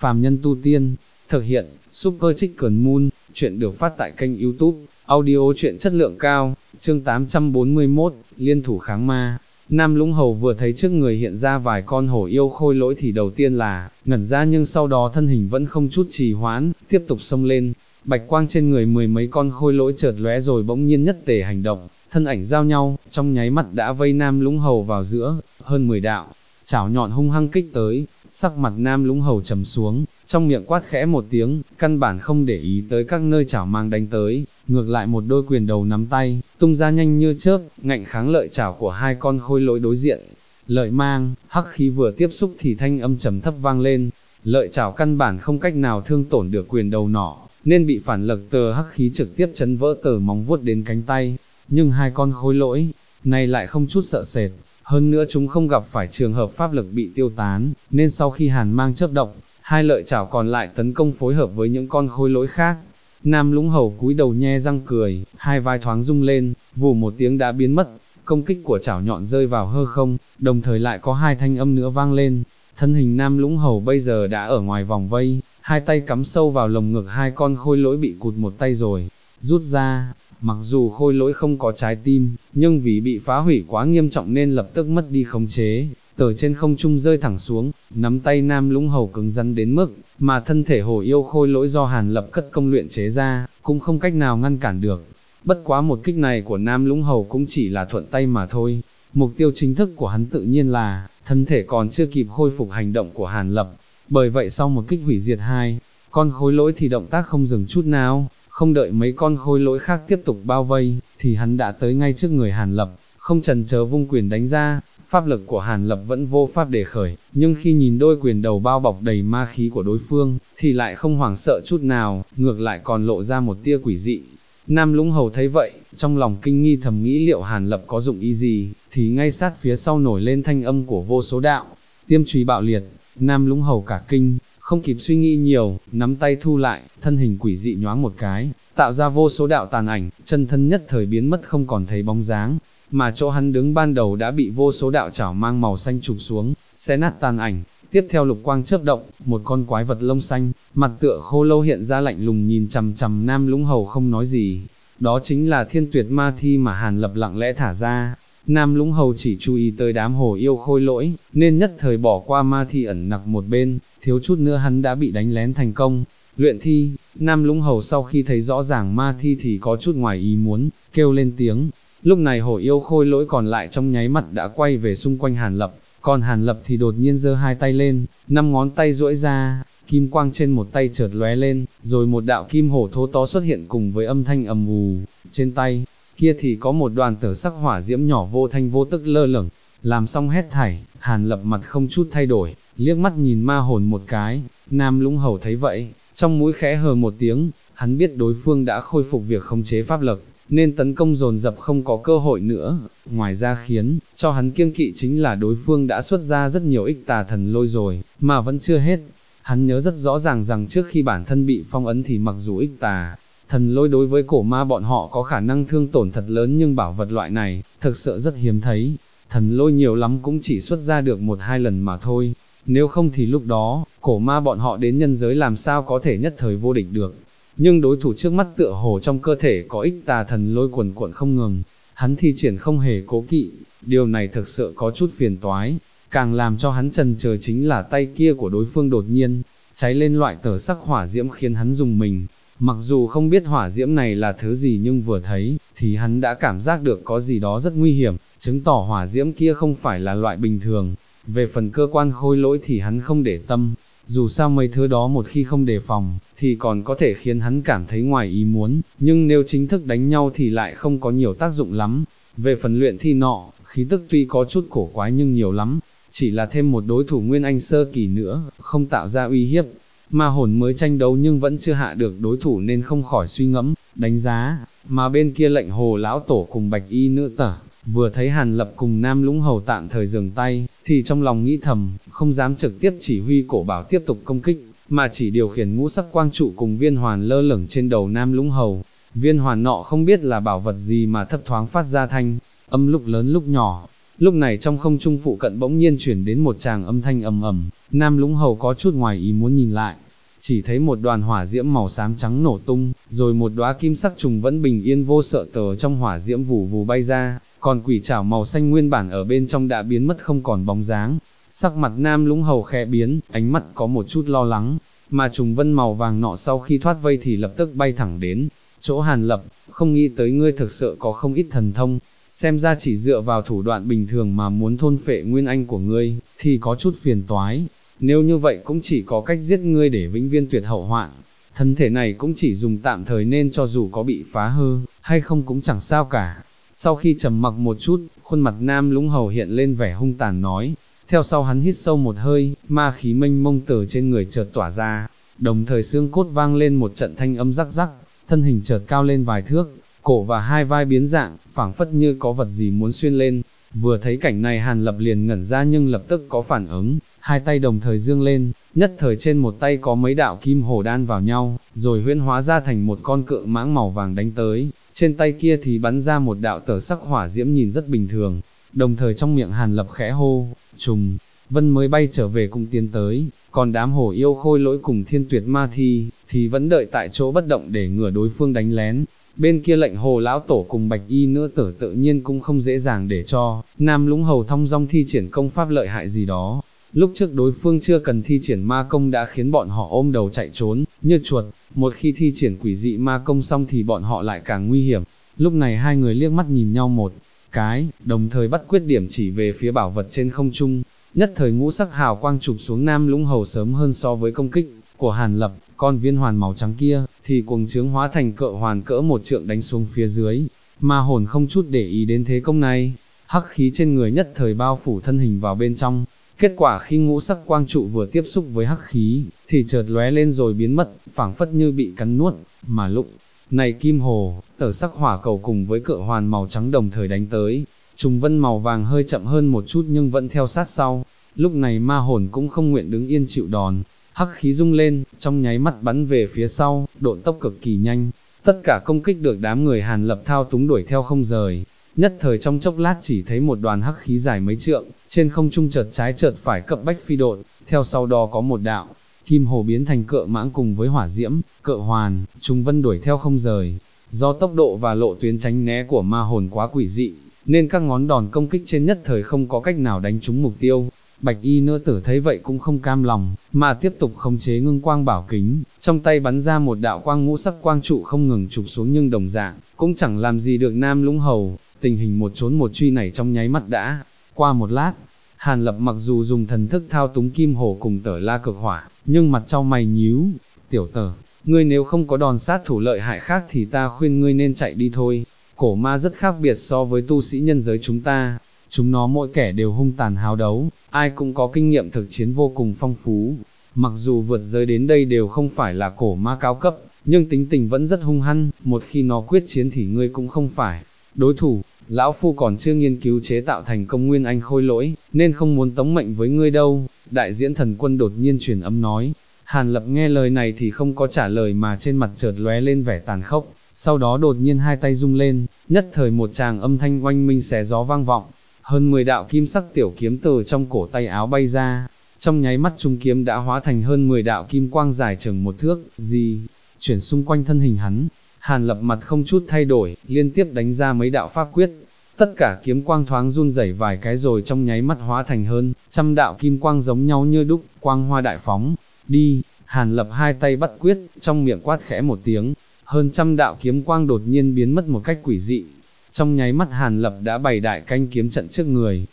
phàm nhân tu tiên, thực hiện, Super Chicken Moon, chuyện được phát tại kênh YouTube, audio truyện chất lượng cao, chương 841, liên thủ kháng ma. Nam Lũng Hầu vừa thấy trước người hiện ra vài con hổ yêu khôi lỗi thì đầu tiên là ngẩn ra, nhưng sau đó thân hình vẫn không chút trì hoãn, tiếp tục xông lên. Bạch quang trên người mười mấy con khôi lỗi chợt lóe rồi bỗng nhiên nhất tề hành động, thân ảnh giao nhau, trong nháy mắt đã vây Nam Lũng Hầu vào giữa, hơn 10 đạo chảo nhọn hung hăng kích tới. Sắc mặt Nam Lũng Hầu trầm xuống, trong miệng quát khẽ một tiếng, căn bản không để ý tới các nơi chảo mang đánh tới, ngược lại một đôi quyền đầu nắm tay, tung ra nhanh như chớp, ngạnh kháng lợi chảo của hai con khôi lỗi đối diện. Lợi mang, hắc khí vừa tiếp xúc thì thanh âm trầm thấp vang lên, lợi chảo căn bản không cách nào thương tổn được quyền đầu nọ, nên bị phản lực tờ hắc khí trực tiếp chấn vỡ tờ móng vuốt đến cánh tay. Nhưng hai con khôi lỗi này lại không chút sợ sệt, hơn nữa chúng không gặp phải trường hợp pháp lực bị tiêu tán, nên sau khi hàn mang chớp động, hai lợi chảo còn lại tấn công phối hợp với những con khôi lỗi khác. Nam Lũng Hầu cúi đầu nhe răng cười, hai vai thoáng rung lên, vù một tiếng đã biến mất, công kích của chảo nhọn rơi vào hư không, đồng thời lại có hai thanh âm nữa vang lên. Thân hình Nam Lũng Hầu bây giờ đã ở ngoài vòng vây, hai tay cắm sâu vào lồng ngực hai con khôi lỗi bị cụt một tay rồi rút ra. Mặc dù khôi lỗi không có trái tim, nhưng vì bị phá hủy quá nghiêm trọng nên lập tức mất đi khống chế, từ trên không trung rơi thẳng xuống. Nắm tay Nam Lũng Hầu cứng rắn đến mức mà thân thể hổ yêu khôi lỗi do Hàn Lập cất công luyện chế ra cũng không cách nào ngăn cản được. Bất quá một kích này của Nam Lũng Hầu cũng chỉ là thuận tay mà thôi. Mục tiêu chính thức của hắn tự nhiên là thân thể còn chưa kịp khôi phục hành động của Hàn Lập. Bởi vậy sau một kích hủy diệt hai con khôi lỗi thì động tác không dừng chút nào, không đợi mấy con khôi lỗi khác tiếp tục bao vây, thì hắn đã tới ngay trước người Hàn Lập, không chần chờ vung quyền đánh ra. Pháp lực của Hàn Lập vẫn vô pháp để khởi, nhưng khi nhìn đôi quyền đầu bao bọc đầy ma khí của đối phương, thì lại không hoảng sợ chút nào, ngược lại còn lộ ra một tia quỷ dị. Nam Lũng Hầu thấy vậy, trong lòng kinh nghi thầm nghĩ liệu Hàn Lập có dụng ý gì, thì ngay sát phía sau nổi lên thanh âm của vô số đạo, tiêm chùy bạo liệt. Nam Lũng Hầu cả kinh, không kịp suy nghĩ nhiều, nắm tay thu lại, thân hình quỷ dị nhoáng một cái, tạo ra vô số đạo tàn ảnh, chân thân nhất thời biến mất không còn thấy bóng dáng, mà chỗ hắn đứng ban đầu đã bị vô số đạo chảo mang màu xanh chụp xuống, xé nát tàn ảnh. Tiếp theo lục quang chớp động, một con quái vật lông xanh, mặt tựa khô lâu hiện ra lạnh lùng nhìn chằm chằm Nam Lũng Hầu không nói gì. Đó chính là Thiên Tuyệt Ma Thi mà Hàn Lập lặng lẽ thả ra. Nam Lũng Hầu chỉ chú ý tới đám hổ yêu khôi lỗi, nên nhất thời bỏ qua ma thi ẩn nặc một bên, thiếu chút nữa hắn đã bị đánh lén thành công. Luyện thi, Nam Lũng Hầu sau khi thấy rõ ràng ma thi thì có chút ngoài ý muốn, kêu lên tiếng. Lúc này hổ yêu khôi lỗi còn lại trong nháy mắt đã quay về xung quanh Hàn Lập, còn Hàn Lập thì đột nhiên giơ hai tay lên, 5 ngón tay duỗi ra, kim quang trên một tay chợt lóe lên, rồi một đạo kim hổ thô to xuất hiện cùng với âm thanh ầm ù. Trên tay kia thì có một đoàn tở sắc hỏa diễm nhỏ vô thanh vô tức lơ lửng. Làm xong hết thảy, Hàn Lập mặt không chút thay đổi, liếc mắt nhìn ma hồn một cái. Nam Lũng Hầu thấy vậy, trong mũi khẽ hừ một tiếng, hắn biết đối phương đã khôi phục việc khống chế pháp lực, nên tấn công dồn dập không có cơ hội nữa. Ngoài ra khiến cho hắn kiêng kỵ chính là đối phương đã xuất ra rất nhiều ích tà thần lôi rồi, mà vẫn chưa hết. Hắn nhớ rất rõ ràng rằng trước khi bản thân bị phong ấn thì mặc dù ích tà thần lôi đối với cổ ma bọn họ có khả năng thương tổn thật lớn, nhưng bảo vật loại này thực sự rất hiếm thấy, thần lôi nhiều lắm cũng chỉ xuất ra được 1-2 lần mà thôi. Nếu không thì lúc đó, cổ ma bọn họ đến nhân giới làm sao có thể nhất thời vô địch được. Nhưng đối thủ trước mắt tựa hồ trong cơ thể có ích tà thần lôi cuồn cuộn không ngừng, hắn thi triển không hề cố kỵ, điều này thực sự có chút phiền toái. Càng làm cho hắn chần chờ chính là tay kia của đối phương đột nhiên cháy lên loại tở sắc hỏa diễm khiến hắn rùng mình. Mặc dù không biết hỏa diễm này là thứ gì, nhưng vừa thấy thì hắn đã cảm giác được có gì đó rất nguy hiểm, chứng tỏ hỏa diễm kia không phải là loại bình thường. Về phần cơ quan khôi lỗi thì hắn không để tâm, dù sao mấy thứ đó một khi không đề phòng, thì còn có thể khiến hắn cảm thấy ngoài ý muốn, nhưng nếu chính thức đánh nhau thì lại không có nhiều tác dụng lắm. Về phần luyện thi nọ, khí tức tuy có chút cổ quái nhưng nhiều lắm, chỉ là thêm một đối thủ Nguyên Anh sơ kỳ nữa, không tạo ra uy hiếp. Ma hồn mới tranh đấu nhưng vẫn chưa hạ được đối thủ nên không khỏi suy ngẫm, đánh giá. Mà bên kia Lệnh Hồ lão tổ cùng Bạch Y nữ tở, vừa thấy Hàn Lập cùng Nam Lũng Hầu tạm thời dừng tay, thì trong lòng nghĩ thầm, không dám trực tiếp chỉ huy cổ bảo tiếp tục công kích, mà chỉ điều khiển ngũ sắc quang trụ cùng viên hoàn lơ lửng trên đầu Nam Lũng Hầu. Viên hoàn nọ không biết là bảo vật gì mà thấp thoáng phát ra thanh âm lúc lớn lúc nhỏ, Lúc này trong không trung phụ cận bỗng nhiên chuyển đến một tràng âm thanh ầm ầm, Nam Lũng Hầu có chút ngoài ý muốn nhìn lại, chỉ thấy một đoàn hỏa diễm màu xám trắng nổ tung, rồi một đóa kim sắc trùng vẫn bình yên vô sợ tờ trong hỏa diễm vù vù bay ra, còn quỷ trảo màu xanh nguyên bản ở bên trong đã biến mất không còn bóng dáng. Sắc mặt Nam Lũng Hầu khẽ biến, ánh mắt có một chút lo lắng, mà trùng vân màu vàng nọ sau khi thoát vây thì lập tức bay thẳng đến chỗ Hàn Lập, không nghĩ tới ngươi thực sự có không ít thần thông, xem ra chỉ dựa vào thủ đoạn bình thường mà muốn thôn phệ nguyên anh của ngươi, thì có chút phiền toái, nếu như vậy cũng chỉ có cách giết ngươi để vĩnh viễn tuyệt hậu hoạn, thân thể này cũng chỉ dùng tạm thời nên cho dù có bị phá hư, hay không cũng chẳng sao cả. Sau khi trầm mặc một chút, khuôn mặt Nam Lũng Hầu hiện lên vẻ hung tàn nói, theo sau hắn hít sâu một hơi, ma khí mênh mông từ trên người chợt tỏa ra, đồng thời xương cốt vang lên một trận thanh âm rắc rắc, thân hình chợt cao lên vài thước, cổ và hai vai biến dạng, phảng phất như có vật gì muốn xuyên lên. Vừa thấy cảnh này Hàn Lập liền ngẩn ra nhưng lập tức có phản ứng, hai tay đồng thời dương lên, nhất thời trên một tay có mấy đạo kim hồ đan vào nhau, rồi huyễn hóa ra thành một con cự mãng màu vàng đánh tới, trên tay kia thì bắn ra một đạo tở sắc hỏa diễm nhìn rất bình thường, đồng thời trong miệng Hàn Lập khẽ hô, trùng, vân mới bay trở về cùng tiến tới, còn đám hổ yêu khôi lỗi cùng thiên tuyệt ma thi, thì vẫn đợi tại chỗ bất động để ngừa đối phương đánh lén. Bên kia lệnh hồ lão tổ cùng bạch y nữ tử tự nhiên cũng không dễ dàng để cho Nam Lũng Hầu thong dong thi triển công pháp lợi hại gì đó. Lúc trước đối phương chưa cần thi triển ma công đã khiến bọn họ ôm đầu chạy trốn, như chuột, một khi thi triển quỷ dị ma công xong thì bọn họ lại càng nguy hiểm. Lúc này hai người liếc mắt nhìn nhau một cái, đồng thời bắt quyết điểm chỉ về phía bảo vật trên không trung, nhất thời ngũ sắc hào quang chụp xuống Nam Lũng Hầu sớm hơn so với công kích của Hàn Lập, con viên hoàn màu trắng kia, thì cuồng trướng hóa thành cự hoàn cỡ một trượng đánh xuống phía dưới, ma hồn không chút để ý đến thế công này, hắc khí trên người nhất thời bao phủ thân hình vào bên trong, kết quả khi ngũ sắc quang trụ vừa tiếp xúc với hắc khí, thì chợt lóe lên rồi biến mất, phảng phất như bị cắn nuốt, mà lúc này kim hồ, tở sắc hỏa cầu cùng với cự hoàn màu trắng đồng thời đánh tới, trùng vân màu vàng hơi chậm hơn một chút nhưng vẫn theo sát sau, lúc này ma hồn cũng không nguyện đứng yên chịu đòn, hắc khí rung lên, trong nháy mắt bắn về phía sau, độn tốc cực kỳ nhanh, tất cả công kích được đám người Hàn Lập thao túng đuổi theo không rời, nhất thời trong chốc lát chỉ thấy một đoàn hắc khí dài mấy trượng, trên không trung chợt trái chợt phải cập bách phi độn, theo sau đó có một đạo, kim hồ biến thành cự mãng cùng với hỏa diễm, cự hoàn, trùng vân đuổi theo không rời, do tốc độ và lộ tuyến tránh né của ma hồn quá quỷ dị, nên các ngón đòn công kích trên nhất thời không có cách nào đánh trúng mục tiêu. Bạch y nữ tử thấy vậy cũng không cam lòng, mà tiếp tục khống chế ngưng quang bảo kính, trong tay bắn ra một đạo quang ngũ sắc quang trụ không ngừng chụp xuống nhưng đồng dạng, cũng chẳng làm gì được Nam Lũng Hầu, tình hình một trốn một truy này trong nháy mắt đã. Qua một lát, Hàn Lập mặc dù dùng thần thức thao túng kim hổ cùng tở la cực hỏa, nhưng mặt trao mày nhíu, tiểu tở, ngươi nếu không có đòn sát thủ lợi hại khác thì ta khuyên ngươi nên chạy đi thôi, cổ ma rất khác biệt so với tu sĩ nhân giới chúng ta. Chúng nó mỗi kẻ đều hung tàn háo đấu, ai cũng có kinh nghiệm thực chiến vô cùng phong phú. Mặc dù vượt giới đến đây đều không phải là cổ ma cao cấp, nhưng tính tình vẫn rất hung hăng, một khi nó quyết chiến thì ngươi cũng không phải đối thủ. Lão Phu còn chưa nghiên cứu chế tạo thành công nguyên anh khôi lỗi, nên không muốn tống mệnh với ngươi đâu. Đại diễn thần quân đột nhiên truyền âm nói. Hàn Lập nghe lời này thì không có trả lời mà trên mặt chợt lóe lên vẻ tàn khốc, sau đó đột nhiên hai tay rung lên, nhất thời một tràng âm thanh oanh minh xé gió vang vọng. Hơn 10 đạo kim sắc tiểu kiếm từ trong cổ tay áo bay ra, trong nháy mắt trung kiếm đã hóa thành hơn 10 đạo kim quang dài chừng một thước, chuyển xung quanh thân hình hắn. Hàn Lập mặt không chút thay đổi, liên tiếp đánh ra mấy đạo pháp quyết, tất cả kiếm quang thoáng run rẩy vài cái rồi trong nháy mắt hóa thành hơn trăm đạo kim quang giống nhau như đúc, quang hoa đại phóng. Đi, Hàn Lập hai tay bắt quyết, trong miệng quát khẽ một tiếng, hơn trăm đạo kiếm quang đột nhiên biến mất một cách quỷ dị. Trong nháy mắt Hàn Lập đã bày đại canh kiếm trận trước người.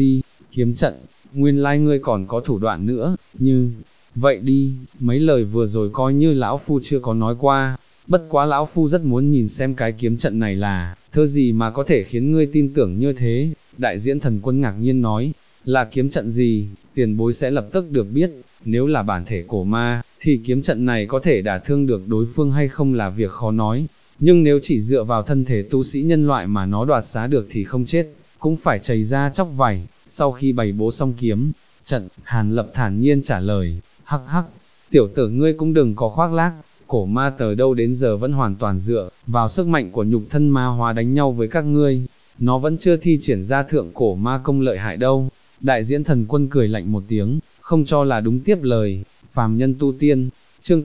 Kiếm trận, nguyên lai ngươi còn có thủ đoạn nữa, như vậy đi, mấy lời vừa rồi coi như lão phu chưa có nói qua, bất quá lão phu rất muốn nhìn xem cái kiếm trận này là thứ gì mà có thể khiến ngươi tin tưởng như thế. Đại diễn thần quân ngạc nhiên nói, là kiếm trận gì, tiền bối sẽ lập tức được biết, nếu là bản thể cổ ma, thì kiếm trận này có thể đả thương được đối phương hay không là việc khó nói. Nhưng nếu chỉ dựa vào thân thể tu sĩ nhân loại mà nó đoạt xá được thì không chết, cũng phải chảy ra chóc vảy. Sau khi bày bố xong kiếm trận, Hàn Lập thản nhiên trả lời, hắc hắc, tiểu tử ngươi cũng đừng có khoác lác, cổ ma từ đâu đến giờ vẫn hoàn toàn dựa vào sức mạnh của nhục thân ma hóa đánh nhau với các ngươi. nó vẫn chưa thi triển ra thượng cổ ma công lợi hại đâu. Đại diễn thần quân cười lạnh một tiếng, không cho là đúng tiếp lời, phàm nhân tu tiên, chương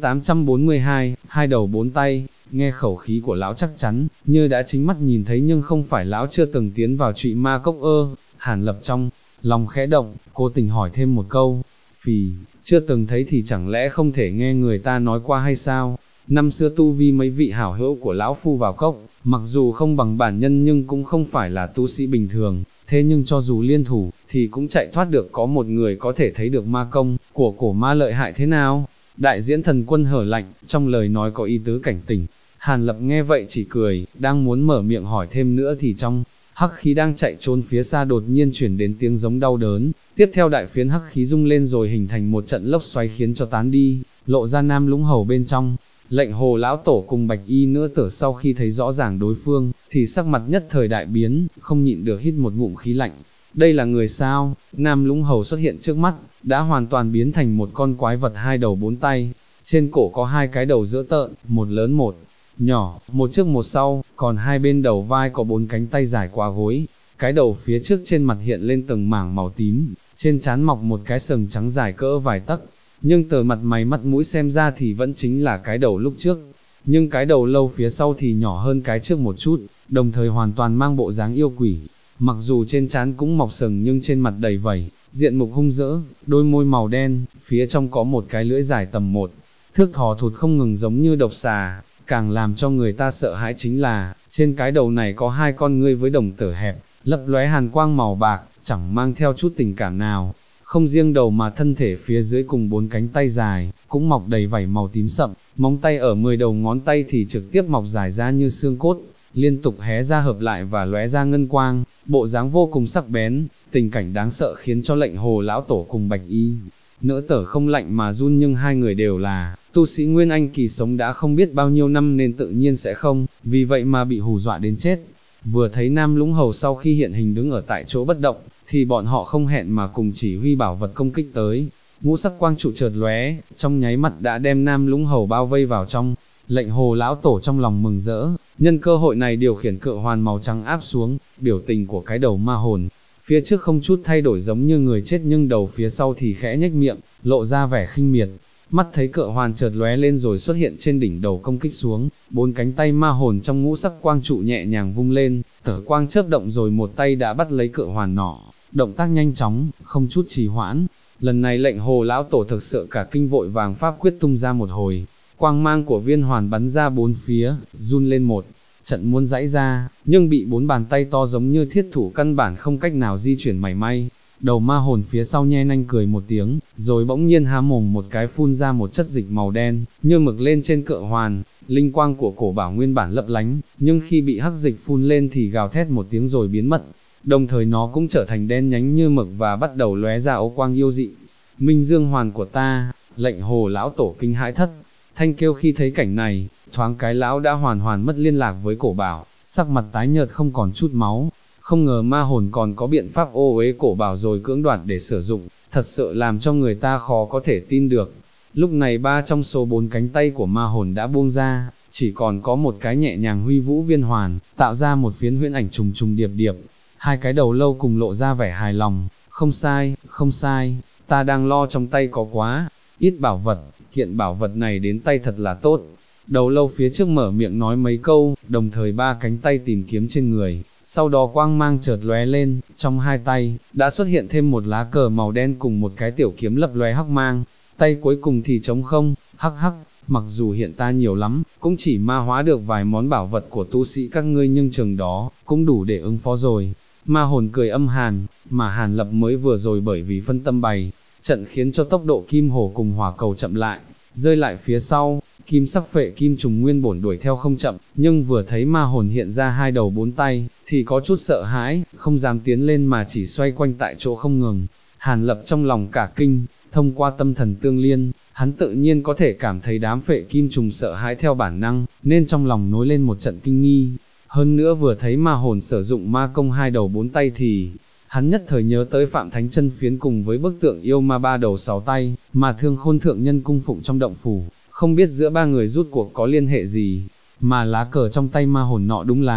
842, hai đầu bốn tay, nghe khẩu khí của lão chắc chắn, như đã chính mắt nhìn thấy nhưng không phải lão chưa từng tiến vào trụy ma cốc ơ. Hàn Lập trong lòng khẽ động, cố tình hỏi thêm một câu, phì, chưa từng thấy thì chẳng lẽ không thể nghe người ta nói qua hay sao? Năm xưa tu vi mấy vị hảo hữu của lão phu vào cốc, mặc dù không bằng bản nhân nhưng cũng không phải là tu sĩ bình thường, thế nhưng cho dù liên thủ, thì cũng chạy thoát được. Có một người có thể thấy được ma công của cổ ma lợi hại thế nào? Đại diễn thần quân hở lạnh, trong lời nói có ý tứ cảnh tỉnh. Hàn Lập nghe vậy chỉ cười, đang muốn mở miệng hỏi thêm nữa thì trong hắc khí đang chạy trốn phía xa đột nhiên chuyển đến tiếng giống đau đớn, tiếp theo đại phiến hắc khí rung lên rồi hình thành một trận lốc xoáy khiến cho tán đi, lộ ra Nam Lũng Hầu bên trong. Lệnh Hồ lão tổ cùng Bạch Y nữa tử sau khi thấy rõ ràng đối phương, thì sắc mặt nhất thời đại biến, không nhịn được hít một ngụm khí lạnh. Đây là người sao? Nam Lũng Hầu xuất hiện trước mắt, đã hoàn toàn biến thành một con quái vật hai đầu bốn tay, trên cổ có hai cái đầu dữ tợn, một lớn một nhỏ, một trước một sau, còn hai bên đầu vai có bốn cánh tay dài qua gối. Cái đầu phía trước trên mặt hiện lên từng mảng màu tím, trên trán mọc một cái sừng trắng dài cỡ vài tấc, nhưng từ mặt mày mắt mũi xem ra thì vẫn chính là cái đầu lúc trước, nhưng cái đầu lâu phía sau thì nhỏ hơn cái trước một chút, đồng thời hoàn toàn mang bộ dáng yêu quỷ. Mặc dù trên trán cũng mọc sừng nhưng trên mặt đầy vảy, diện mục hung dữ, đôi môi màu đen, phía trong có một cái lưỡi dài tầm một thước thò thụt không ngừng giống như độc xà. Càng làm cho người ta sợ hãi chính là, trên cái đầu này có hai con ngươi với đồng tử hẹp, lấp lóe hàn quang màu bạc, chẳng mang theo chút tình cảm nào. Không riêng đầu mà thân thể phía dưới cùng bốn cánh tay dài, cũng mọc đầy vảy màu tím sậm, móng tay ở 10 đầu ngón tay thì trực tiếp mọc dài ra như xương cốt, liên tục hé ra hợp lại và lóe ra ngân quang, bộ dáng vô cùng sắc bén. Tình cảnh đáng sợ khiến cho Lệnh Hồ lão tổ cùng Bạch Y nỡ tở không lạnh mà run, nhưng hai người đều là tu sĩ Nguyên Anh kỳ sống đã không biết bao nhiêu năm nên tự nhiên sẽ không, vì vậy mà bị hù dọa đến chết. Vừa thấy Nam Lũng Hầu sau khi hiện hình đứng ở tại chỗ bất động, thì bọn họ không hẹn mà cùng chỉ huy bảo vật công kích tới. Ngũ sắc quang trụ chợt lóe, trong nháy mắt đã đem Nam Lũng Hầu bao vây vào trong. Lệnh Hồ lão tổ trong lòng mừng rỡ, nhân cơ hội này điều khiển cự hoàn màu trắng áp xuống. Biểu tình của cái đầu ma hồn phía trước không chút thay đổi giống như người chết, nhưng đầu phía sau thì khẽ nhếch miệng, lộ ra vẻ khinh miệt. Mắt thấy cự hoàn chợt lóe lên rồi xuất hiện trên đỉnh đầu công kích xuống, bốn cánh tay ma hồn trong ngũ sắc quang trụ nhẹ nhàng vung lên, tử quang chớp động rồi một tay đã bắt lấy cự hoàn nọ, động tác nhanh chóng, không chút trì hoãn. Lần này Lệnh Hồ lão tổ thực sự cả kinh, vội vàng pháp quyết tung ra một hồi, quang mang của viên hoàn bắn ra bốn phía, run lên một trận muốn giãy ra, nhưng bị bốn bàn tay to giống như thiết thủ căn bản không cách nào di chuyển mảy may. Đầu ma hồn phía sau nhe nanh cười một tiếng, rồi bỗng nhiên há mồm một cái phun ra một chất dịch màu đen, như mực lên trên cự hoàn. Linh quang của cổ bảo nguyên bản lấp lánh, nhưng khi bị hắc dịch phun lên thì gào thét một tiếng rồi biến mất, đồng thời nó cũng trở thành đen nhánh như mực và bắt đầu lóe ra ấu quang yêu dị. Minh Dương hoàn của ta! Lệnh Hồ lão tổ kinh hãi thất thanh kêu khi thấy cảnh này, thoáng cái lão đã hoàn mất liên lạc với cổ bảo, sắc mặt tái nhợt không còn chút máu. Không ngờ ma hồn còn có biện pháp ô uế cổ bảo rồi cưỡng đoạt để sử dụng, thật sự làm cho người ta khó có thể tin được. Lúc này ba trong số 4 cánh tay của ma hồn đã buông ra, chỉ còn có một cái nhẹ nhàng huy vũ viên hoàn, tạo ra một phiến huyễn ảnh trùng trùng điệp điệp. Hai cái đầu lâu cùng lộ ra vẻ hài lòng, không sai, ta đang lo trong tay có quá ít bảo vật, kiện bảo vật này đến tay thật là tốt. Đầu lâu phía trước mở miệng nói mấy câu, đồng thời ba cánh tay tìm kiếm trên người, sau đó quang mang chợt lóe lên, trong hai tay đã xuất hiện thêm một lá cờ màu đen cùng một cái tiểu kiếm lập lóe hắc mang. Tay cuối cùng thì trống không, hắc, mặc dù hiện ta nhiều lắm, cũng chỉ ma hóa được vài món bảo vật của tu sĩ các ngươi, nhưng chừng đó cũng đủ để ứng phó rồi. Ma hồn cười âm hàn, mà Hàn Lập mới vừa rồi bởi vì phân tâm bày trận khiến cho tốc độ kim hổ cùng hỏa cầu chậm lại, rơi lại phía sau. Kim sắc phệ kim trùng nguyên bổn đuổi theo không chậm, nhưng vừa thấy ma hồn hiện ra hai đầu bốn tay, thì có chút sợ hãi, không dám tiến lên mà chỉ xoay quanh tại chỗ không ngừng. Hàn Lập trong lòng cả kinh, thông qua tâm thần tương liên, hắn tự nhiên có thể cảm thấy đám phệ kim trùng sợ hãi theo bản năng, nên trong lòng nối lên một trận kinh nghi. Hơn nữa vừa thấy ma hồn sử dụng ma công hai đầu bốn tay thì hắn nhất thời nhớ tới Phạm Thánh Chân Phiến cùng với bức tượng yêu ma ba đầu sáu tay, mà Thương Khôn thượng nhân cung phụng trong động phủ. Không biết giữa ba người rút cuộc có liên hệ gì, mà lá cờ trong tay ma hồn nọ đúng là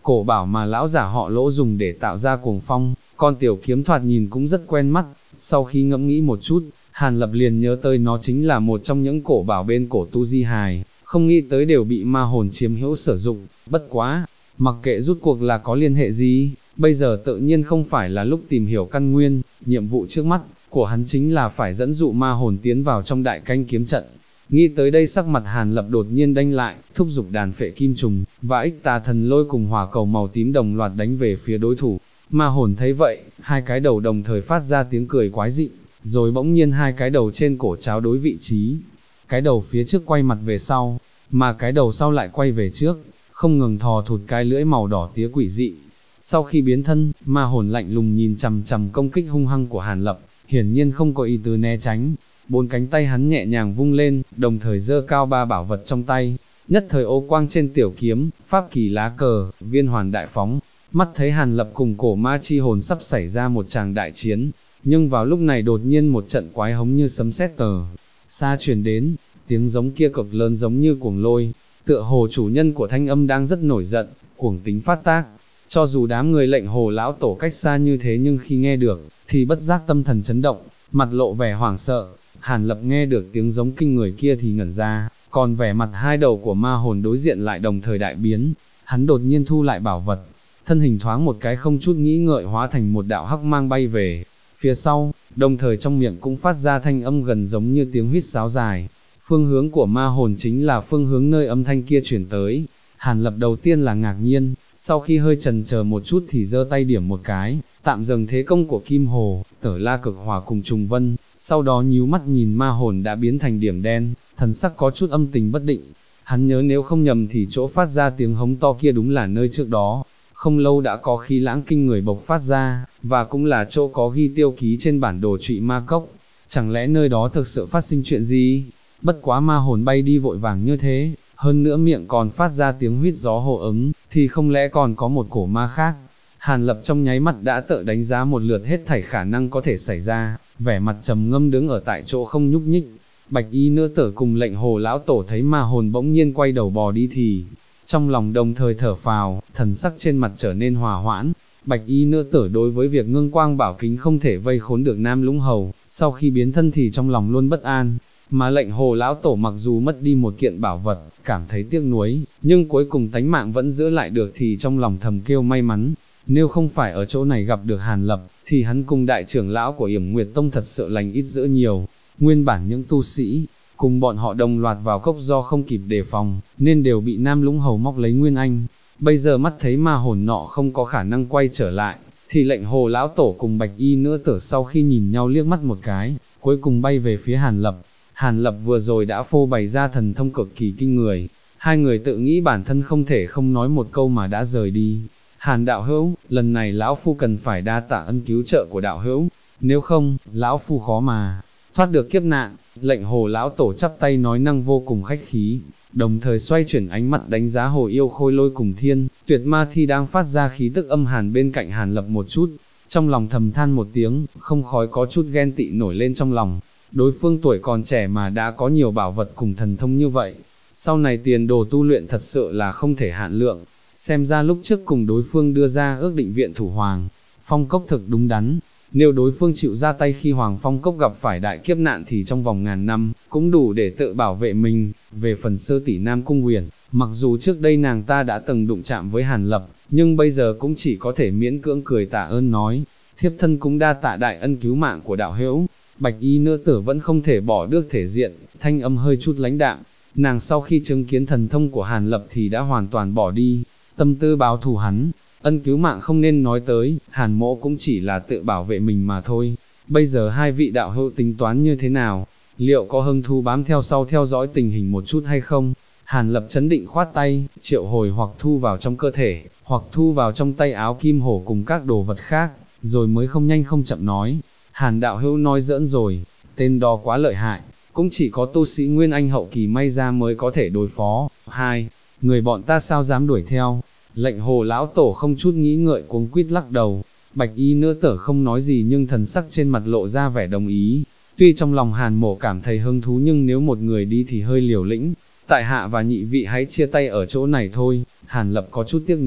cổ bảo mà lão giả họ Lỗ dùng để tạo ra cuồng phong, con tiểu kiếm thoạt nhìn cũng rất quen mắt, sau khi ngẫm nghĩ một chút, Hàn Lập liền nhớ tới nó chính là một trong những cổ bảo bên cổ tu di hài, không nghĩ tới đều bị ma hồn chiếm hữu sử dụng, bất quá, mặc kệ rút cuộc là có liên hệ gì, bây giờ tự nhiên không phải là lúc tìm hiểu căn nguyên, nhiệm vụ trước mắt của hắn chính là phải dẫn dụ ma hồn tiến vào trong đại canh kiếm trận. Nghĩ tới đây sắc mặt Hàn Lập đột nhiên đanh lại, thúc giục đàn phệ kim trùng, và ích tà thần lôi cùng hỏa cầu màu tím đồng loạt đánh về phía đối thủ. Ma hồn thấy vậy, hai cái đầu đồng thời phát ra tiếng cười quái dị, rồi bỗng nhiên hai cái đầu trên cổ tráo đối vị trí. Cái đầu phía trước quay mặt về sau, mà cái đầu sau lại quay về trước, không ngừng thò thụt cái lưỡi màu đỏ tía quỷ dị. Sau khi biến thân, ma hồn lạnh lùng nhìn chằm chằm công kích hung hăng của Hàn Lập, hiển nhiên không có ý tứ né tránh. Bốn cánh tay hắn nhẹ nhàng vung lên, đồng thời giơ cao ba bảo vật trong tay, nhất thời ô quang trên tiểu kiếm, pháp kỳ lá cờ, viên hoàn đại phóng. Mắt thấy Hàn Lập cùng cổ ma chi hồn sắp xảy ra một tràng đại chiến, nhưng vào lúc này đột nhiên một trận quái hống như sấm sét tờ xa truyền đến, tiếng giống kia cực lớn giống như cuồng lôi, tựa hồ chủ nhân của thanh âm đang rất nổi giận, cuồng tính phát tác. Cho dù đám người lệnh hồ lão tổ cách xa như thế nhưng khi nghe được, thì bất giác tâm thần chấn động, mặt lộ vẻ hoảng sợ. Hàn Lập nghe được tiếng giống kinh người kia thì ngẩn ra, còn vẻ mặt hai đầu của ma hồn đối diện lại đồng thời đại biến. Hắn đột nhiên thu lại bảo vật, thân hình thoáng một cái không chút nghĩ ngợi hóa thành một đạo hắc mang bay về phía sau, đồng thời trong miệng cũng phát ra thanh âm gần giống như tiếng huýt sáo dài. Phương hướng của ma hồn chính là phương hướng nơi âm thanh kia chuyển tới. Hàn Lập đầu tiên là ngạc nhiên, sau khi hơi chần chờ một chút thì giơ tay điểm một cái, tạm dừng thế công của Kim Hồ, Tở La Cực Hỏa cùng Trùng Vân, sau đó nhíu mắt nhìn ma hồn đã biến thành điểm đen, thần sắc có chút âm tình bất định. Hắn nhớ nếu không nhầm thì chỗ phát ra tiếng hống to kia đúng là nơi trước đó không lâu đã có khí lãng kinh người bộc phát ra, và cũng là chỗ có ghi tiêu ký trên bản đồ trụy ma cốc. Chẳng lẽ nơi đó thực sự phát sinh chuyện gì? Bất quá ma hồn bay đi vội vàng như thế, hơn nữa miệng còn phát ra tiếng huýt gió hô ứng, thì không lẽ còn có một cổ ma khác? Hàn Lập trong nháy mắt đã tự đánh giá một lượt hết thảy khả năng có thể xảy ra, vẻ mặt trầm ngâm đứng ở tại chỗ không nhúc nhích. Bạch y nữ tử cùng lệnh hồ lão tổ thấy ma hồn bỗng nhiên quay đầu bò đi thì trong lòng đồng thời thở phào, thần sắc trên mặt trở nên hòa hoãn. Bạch y nữ tử đối với việc ngưng quang bảo kính không thể vây khốn được Nam Lũng Hầu, sau khi biến thân thì trong lòng luôn bất an, mà lệnh hồ lão tổ mặc dù mất đi một kiện bảo vật, cảm thấy tiếc nuối, nhưng cuối cùng tánh mạng vẫn giữ lại được thì trong lòng thầm kêu may mắn. Nếu không phải ở chỗ này gặp được Hàn Lập, thì hắn cùng đại trưởng lão của Yểm Nguyệt Tông thật sự lành ít dữ nhiều. Nguyên bản những tu sĩ cùng bọn họ đồng loạt vào cốc do không kịp đề phòng, nên đều bị Nam Lũng Hầu móc lấy Nguyên Anh. Bây giờ mắt thấy ma hồn nọ không có khả năng quay trở lại, thì lệnh hồ lão tổ cùng bạch y nữ tử sau khi nhìn nhau liếc mắt một cái, cuối cùng bay về phía Hàn Lập. Hàn Lập vừa rồi đã phô bày ra thần thông cực kỳ kinh người, hai người tự nghĩ bản thân không thể không nói một câu mà đã rời đi. Hàn đạo hữu, lần này lão phu cần phải đa tạ ân cứu trợ của đạo hữu, nếu không, lão phu khó mà thoát được kiếp nạn. Lệnh hồ lão tổ chắp tay nói năng vô cùng khách khí, đồng thời xoay chuyển ánh mặt đánh giá hồ yêu khôi lôi cùng thiên tuyệt ma thi đang phát ra khí tức âm hàn bên cạnh Hàn Lập một chút, trong lòng thầm than một tiếng, không khói có chút ghen tị nổi lên trong lòng. Đối phương tuổi còn trẻ mà đã có nhiều bảo vật cùng thần thông như vậy, sau này tiền đồ tu luyện thật sự là không thể hạn lượng. Xem ra lúc trước cùng đối phương đưa ra ước định viện thủ Hoàng Phong Cốc thực đúng đắn, nếu đối phương chịu ra tay khi Hoàng Phong Cốc gặp phải đại kiếp nạn thì trong vòng ngàn năm, cũng đủ để tự bảo vệ mình. Về phần sư tỷ Nam Cung Huyền, mặc dù trước đây nàng ta đã từng đụng chạm với Hàn Lập, nhưng bây giờ cũng chỉ có thể miễn cưỡng cười tạ ơn nói, thiếp thân cũng đa tạ đại ân cứu mạng của đạo hữu. Bạch y nữ tử vẫn không thể bỏ được thể diện, thanh âm hơi chút lãnh đạm, nàng sau khi chứng kiến thần thông của Hàn Lập thì đã hoàn toàn bỏ đi tâm tư báo thù hắn. Ân cứu mạng không nên nói tới, Hàn mỗ cũng chỉ là tự bảo vệ mình mà thôi. Bây giờ hai vị đạo hữu tính toán như thế nào? Liệu có hứng thú bám theo sau theo dõi tình hình một chút hay không? Hàn Lập chấn định khoát tay, triệu hồi hoặc thu vào trong cơ thể, hoặc thu vào trong tay áo kim hổ cùng các đồ vật khác, rồi mới không nhanh không chậm nói. Hàn đạo hữu nói giỡn rồi, tên đó quá lợi hại, cũng chỉ có tu sĩ Nguyên Anh hậu kỳ may ra mới có thể đối phó. Hai người bọn ta sao dám đuổi theo? Lệnh hồ lão tổ không chút nghĩ ngợi cuống quýt lắc đầu. Bạch y nữ tử không nói gì nhưng thần sắc trên mặt lộ ra vẻ đồng ý. Tuy trong lòng Hàn mộ cảm thấy hứng thú nhưng nếu một người đi thì hơi liều lĩnh. Tại hạ và nhị vị hãy chia tay ở chỗ này thôi. Hàn Lập có chút tiếc nuối,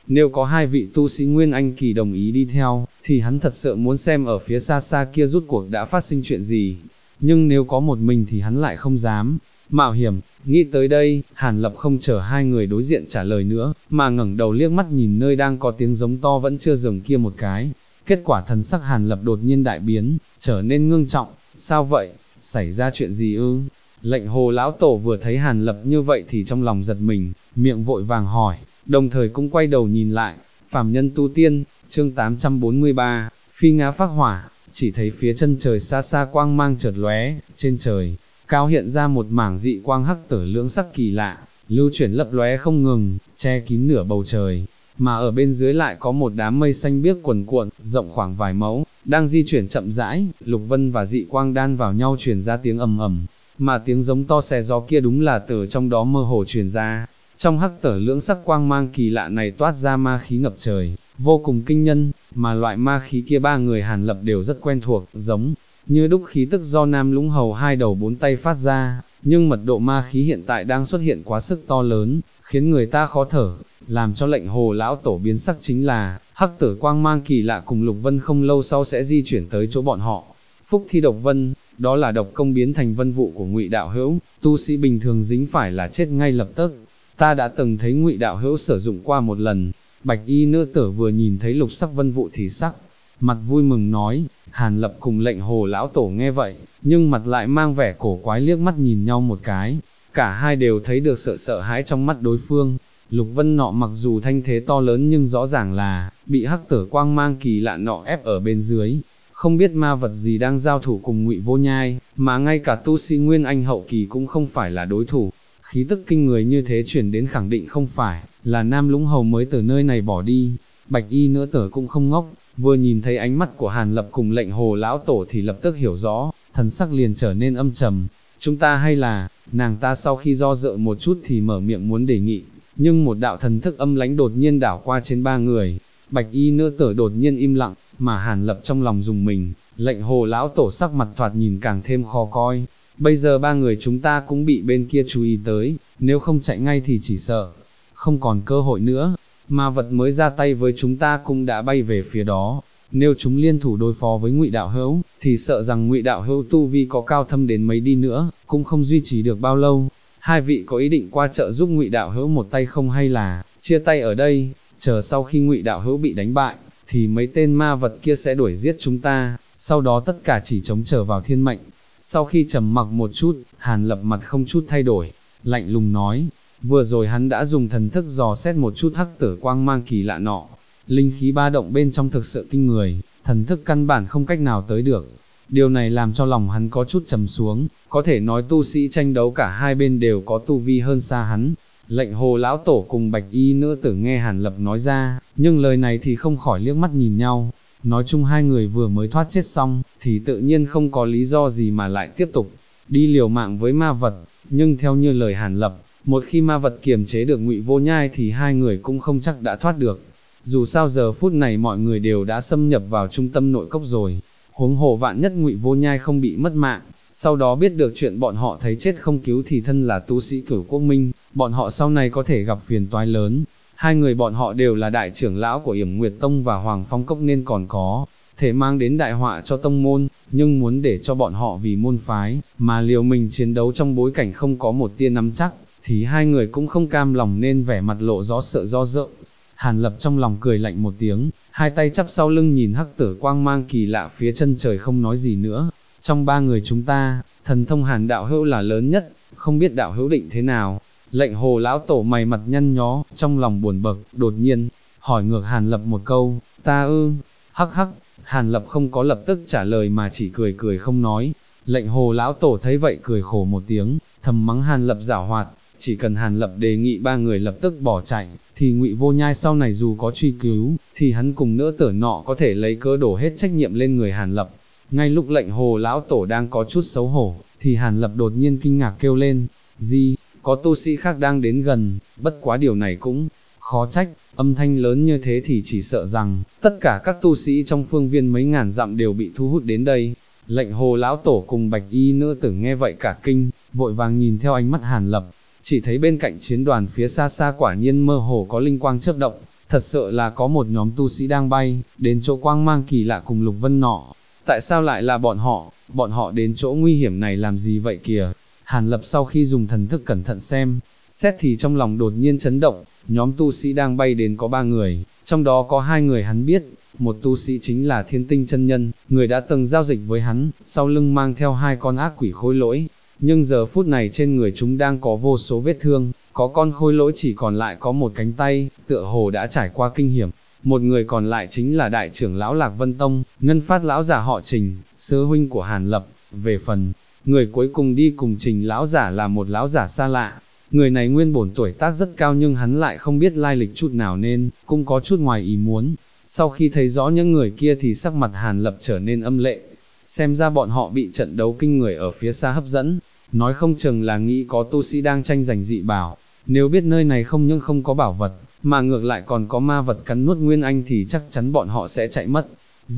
nếu có hai vị tu sĩ Nguyên Anh kỳ đồng ý đi theo, thì hắn thật sự muốn xem ở phía xa xa kia rút cuộc đã phát sinh chuyện gì, nhưng nếu có một mình thì hắn lại không dám mạo hiểm. Nghĩ tới đây, Hàn Lập không chờ hai người đối diện trả lời nữa, mà ngẩng đầu liếc mắt nhìn nơi đang có tiếng giống to vẫn chưa dừng kia một cái. Kết quả thần sắc Hàn Lập đột nhiên đại biến, trở nên ngưng trọng. Sao vậy, xảy ra chuyện gì ư? Lệnh Hồ lão tổ vừa thấy Hàn Lập như vậy thì trong lòng giật mình, miệng vội vàng hỏi, đồng thời cũng quay đầu nhìn lại. Phàm nhân tu tiên, chương 843, phi ngã phác hỏa. Chỉ thấy phía chân trời xa xa quang mang chợt lóe, trên trời cao hiện ra một mảng dị quang hắc tử lưỡng sắc kỳ lạ, lưu chuyển lấp lóe không ngừng, che kín nửa bầu trời, mà ở bên dưới lại có một đám mây xanh biếc quần cuộn, rộng khoảng vài mẫu, đang di chuyển chậm rãi. Lục vân và dị quang đan vào nhau truyền ra tiếng ầm ầm, mà tiếng giống to xé gió kia đúng là từ trong đó mơ hồ truyền ra. Trong hắc tử lưỡng sắc quang mang kỳ lạ này toát ra ma khí ngập trời, vô cùng kinh nhân, mà loại ma khí kia ba người Hàn Lập đều rất quen thuộc, giống như đúc khí tức do Nam Lũng Hầu hai đầu bốn tay phát ra, nhưng mật độ ma khí hiện tại đang xuất hiện quá sức to lớn, khiến người ta khó thở. Làm cho Lệnh Hồ lão tổ biến sắc chính là, hắc tử quang mang kỳ lạ cùng Lục Vân không lâu sau sẽ di chuyển tới chỗ bọn họ. Phúc thi độc vân, đó là độc công biến thành vân vụ của Ngụy đạo hữu, tu sĩ bình thường dính phải là chết ngay lập tức. Ta đã từng thấy Ngụy đạo hữu sử dụng qua một lần. Bạch y nữ tử vừa nhìn thấy lục sắc vân vụ thì sắc mặt vui mừng nói. Hàn Lập cùng Lệnh Hồ lão tổ nghe vậy, nhưng mặt lại mang vẻ cổ quái liếc mắt nhìn nhau một cái, cả hai đều thấy được sự sợ hãi trong mắt đối phương. Lục vân nọ mặc dù thanh thế to lớn nhưng rõ ràng là bị hắc tử quang mang kỳ lạ nọ ép ở bên dưới, không biết ma vật gì đang giao thủ cùng Ngụy Vô Nhai, mà ngay cả tu sĩ Nguyên Anh hậu kỳ cũng không phải là đối thủ. Khí tức kinh người như thế chuyển đến khẳng định không phải là Nam Lũng Hầu mới từ nơi này bỏ đi. Bạch y nữ tử cũng không ngốc, vừa nhìn thấy ánh mắt của Hàn Lập cùng Lệnh Hồ lão tổ thì lập tức hiểu rõ, thần sắc liền trở nên âm trầm. Chúng ta hay là, nàng ta sau khi do dự một chút thì mở miệng muốn đề nghị, nhưng một đạo thần thức âm lãnh đột nhiên đảo qua trên ba người. Bạch y nữ tử đột nhiên im lặng, mà Hàn Lập trong lòng dùng mình. Lệnh Hồ lão tổ sắc mặt thoạt nhìn càng thêm khó coi. Bây giờ ba người chúng ta cũng bị bên kia chú ý tới, nếu không chạy ngay thì chỉ sợ không còn cơ hội nữa. Ma vật mới ra tay với chúng ta cũng đã bay về phía đó, nếu chúng liên thủ đối phó với Ngụy đạo hữu, thì sợ rằng Ngụy đạo hữu tu vi có cao thâm đến mấy đi nữa, cũng không duy trì được bao lâu. Hai vị có ý định qua trợ giúp Ngụy đạo hữu một tay không, hay là chia tay ở đây, chờ sau khi Ngụy đạo hữu bị đánh bại, thì mấy tên ma vật kia sẽ đuổi giết chúng ta, sau đó tất cả chỉ trông chờ vào thiên mệnh. Sau khi trầm mặc một chút, Hàn Lập mặt không chút thay đổi, lạnh lùng nói, vừa rồi hắn đã dùng thần thức dò xét một chút hắc tử quang mang kỳ lạ nọ, linh khí ba động bên trong thực sự kinh người, thần thức căn bản không cách nào tới được. Điều này làm cho lòng hắn có chút trầm xuống, có thể nói tu sĩ tranh đấu cả hai bên đều có tu vi hơn xa hắn. Lệnh Hồ lão tổ cùng Bạch y nữ tử nghe Hàn Lập nói ra, nhưng lời này thì không khỏi liếc mắt nhìn nhau. Nói chung hai người vừa mới thoát chết xong, thì tự nhiên không có lý do gì mà lại tiếp tục đi liều mạng với ma vật. Nhưng theo như lời Hàn Lập, một khi ma vật kiềm chế được Ngụy Vô Nhai thì hai người cũng không chắc đã thoát được. Dù sao giờ phút này mọi người đều đã xâm nhập vào trung tâm nội cốc rồi, huống hồ vạn nhất Ngụy Vô Nhai không bị mất mạng, sau đó biết được chuyện bọn họ thấy chết không cứu thì thân là tu sĩ Cửu Quốc Minh, bọn họ sau này có thể gặp phiền toái lớn. Hai người bọn họ đều là đại trưởng lão của Yểm Nguyệt Tông và Hoàng Phong Cốc nên còn có thể mang đến đại họa cho tông môn, nhưng muốn để cho bọn họ vì môn phái mà liều mình chiến đấu trong bối cảnh không có một tia nắm chắc, thì hai người cũng không cam lòng nên vẻ mặt lộ rõ sợ do dự. Hàn Lập trong lòng cười lạnh một tiếng, hai tay chắp sau lưng nhìn hắc tử quang mang kỳ lạ phía chân trời không nói gì nữa. Trong ba người chúng ta, thần thông Hàn đạo hữu là lớn nhất, không biết đạo hữu định thế nào. Lệnh Hồ lão tổ mày mặt nhăn nhó, trong lòng buồn bực, đột nhiên hỏi ngược Hàn Lập một câu, ta ư? Hắc hắc. Hàn Lập không có lập tức trả lời mà chỉ cười cười không nói. Lệnh Hồ lão tổ thấy vậy cười khổ một tiếng, thầm mắng Hàn Lập giảo hoạt. Chỉ cần Hàn Lập đề nghị ba người lập tức bỏ chạy, thì Ngụy Vô Nhai sau này dù có truy cứu, thì hắn cùng nữ tử nọ có thể lấy cớ đổ hết trách nhiệm lên người Hàn Lập. Ngay lúc Lệnh Hồ lão tổ đang có chút xấu hổ, thì Hàn Lập đột nhiên kinh ngạc kêu lên, gì, có tu sĩ khác đang đến gần, bất quá điều này cũng khó trách, âm thanh lớn như thế thì chỉ sợ rằng, tất cả các tu sĩ trong phương viên mấy ngàn dặm đều bị thu hút đến đây. Lệnh Hồ lão tổ cùng Bạch y nữ tử nghe vậy cả kinh, vội vàng nhìn theo ánh mắt Hàn Lập, chỉ thấy bên cạnh chiến đoàn phía xa xa quả nhiên mơ hồ có linh quang chớp động, thật sự là có một nhóm tu sĩ đang bay, đến chỗ quang mang kỳ lạ cùng Lục Vân nọ. Tại sao lại là bọn họ đến chỗ nguy hiểm này làm gì vậy kìa? Hàn Lập sau khi dùng thần thức cẩn thận xem, xét thì trong lòng đột nhiên chấn động, nhóm tu sĩ đang bay đến có 3 người, trong đó có 2 người hắn biết, một tu sĩ chính là Thiên Tinh chân nhân, người đã từng giao dịch với hắn, sau lưng mang theo 2 con ác quỷ khôi lỗi, nhưng giờ phút này trên người chúng đang có vô số vết thương, có con khôi lỗi chỉ còn lại có một cánh tay, tựa hồ đã trải qua kinh hiểm. Một người còn lại chính là đại trưởng lão Lạc Vân Tông, Ngân Phát lão giả họ Trình, sư huynh của Hàn Lập. Về phần người cuối cùng đi cùng Trình lão giả là một lão giả xa lạ. Người này nguyên bổn tuổi tác rất cao nhưng hắn lại không biết lai lịch chút nào nên cũng có chút ngoài ý muốn. Sau khi thấy rõ những người kia thì sắc mặt Hàn Lập trở nên âm lệ. Xem ra bọn họ bị trận đấu kinh người ở phía xa hấp dẫn, nói không chừng là nghĩ có tu sĩ đang tranh giành dị bảo. Nếu biết nơi này không những không có bảo vật, mà ngược lại còn có ma vật cắn nuốt Nguyên Anh thì chắc chắn bọn họ sẽ chạy mất.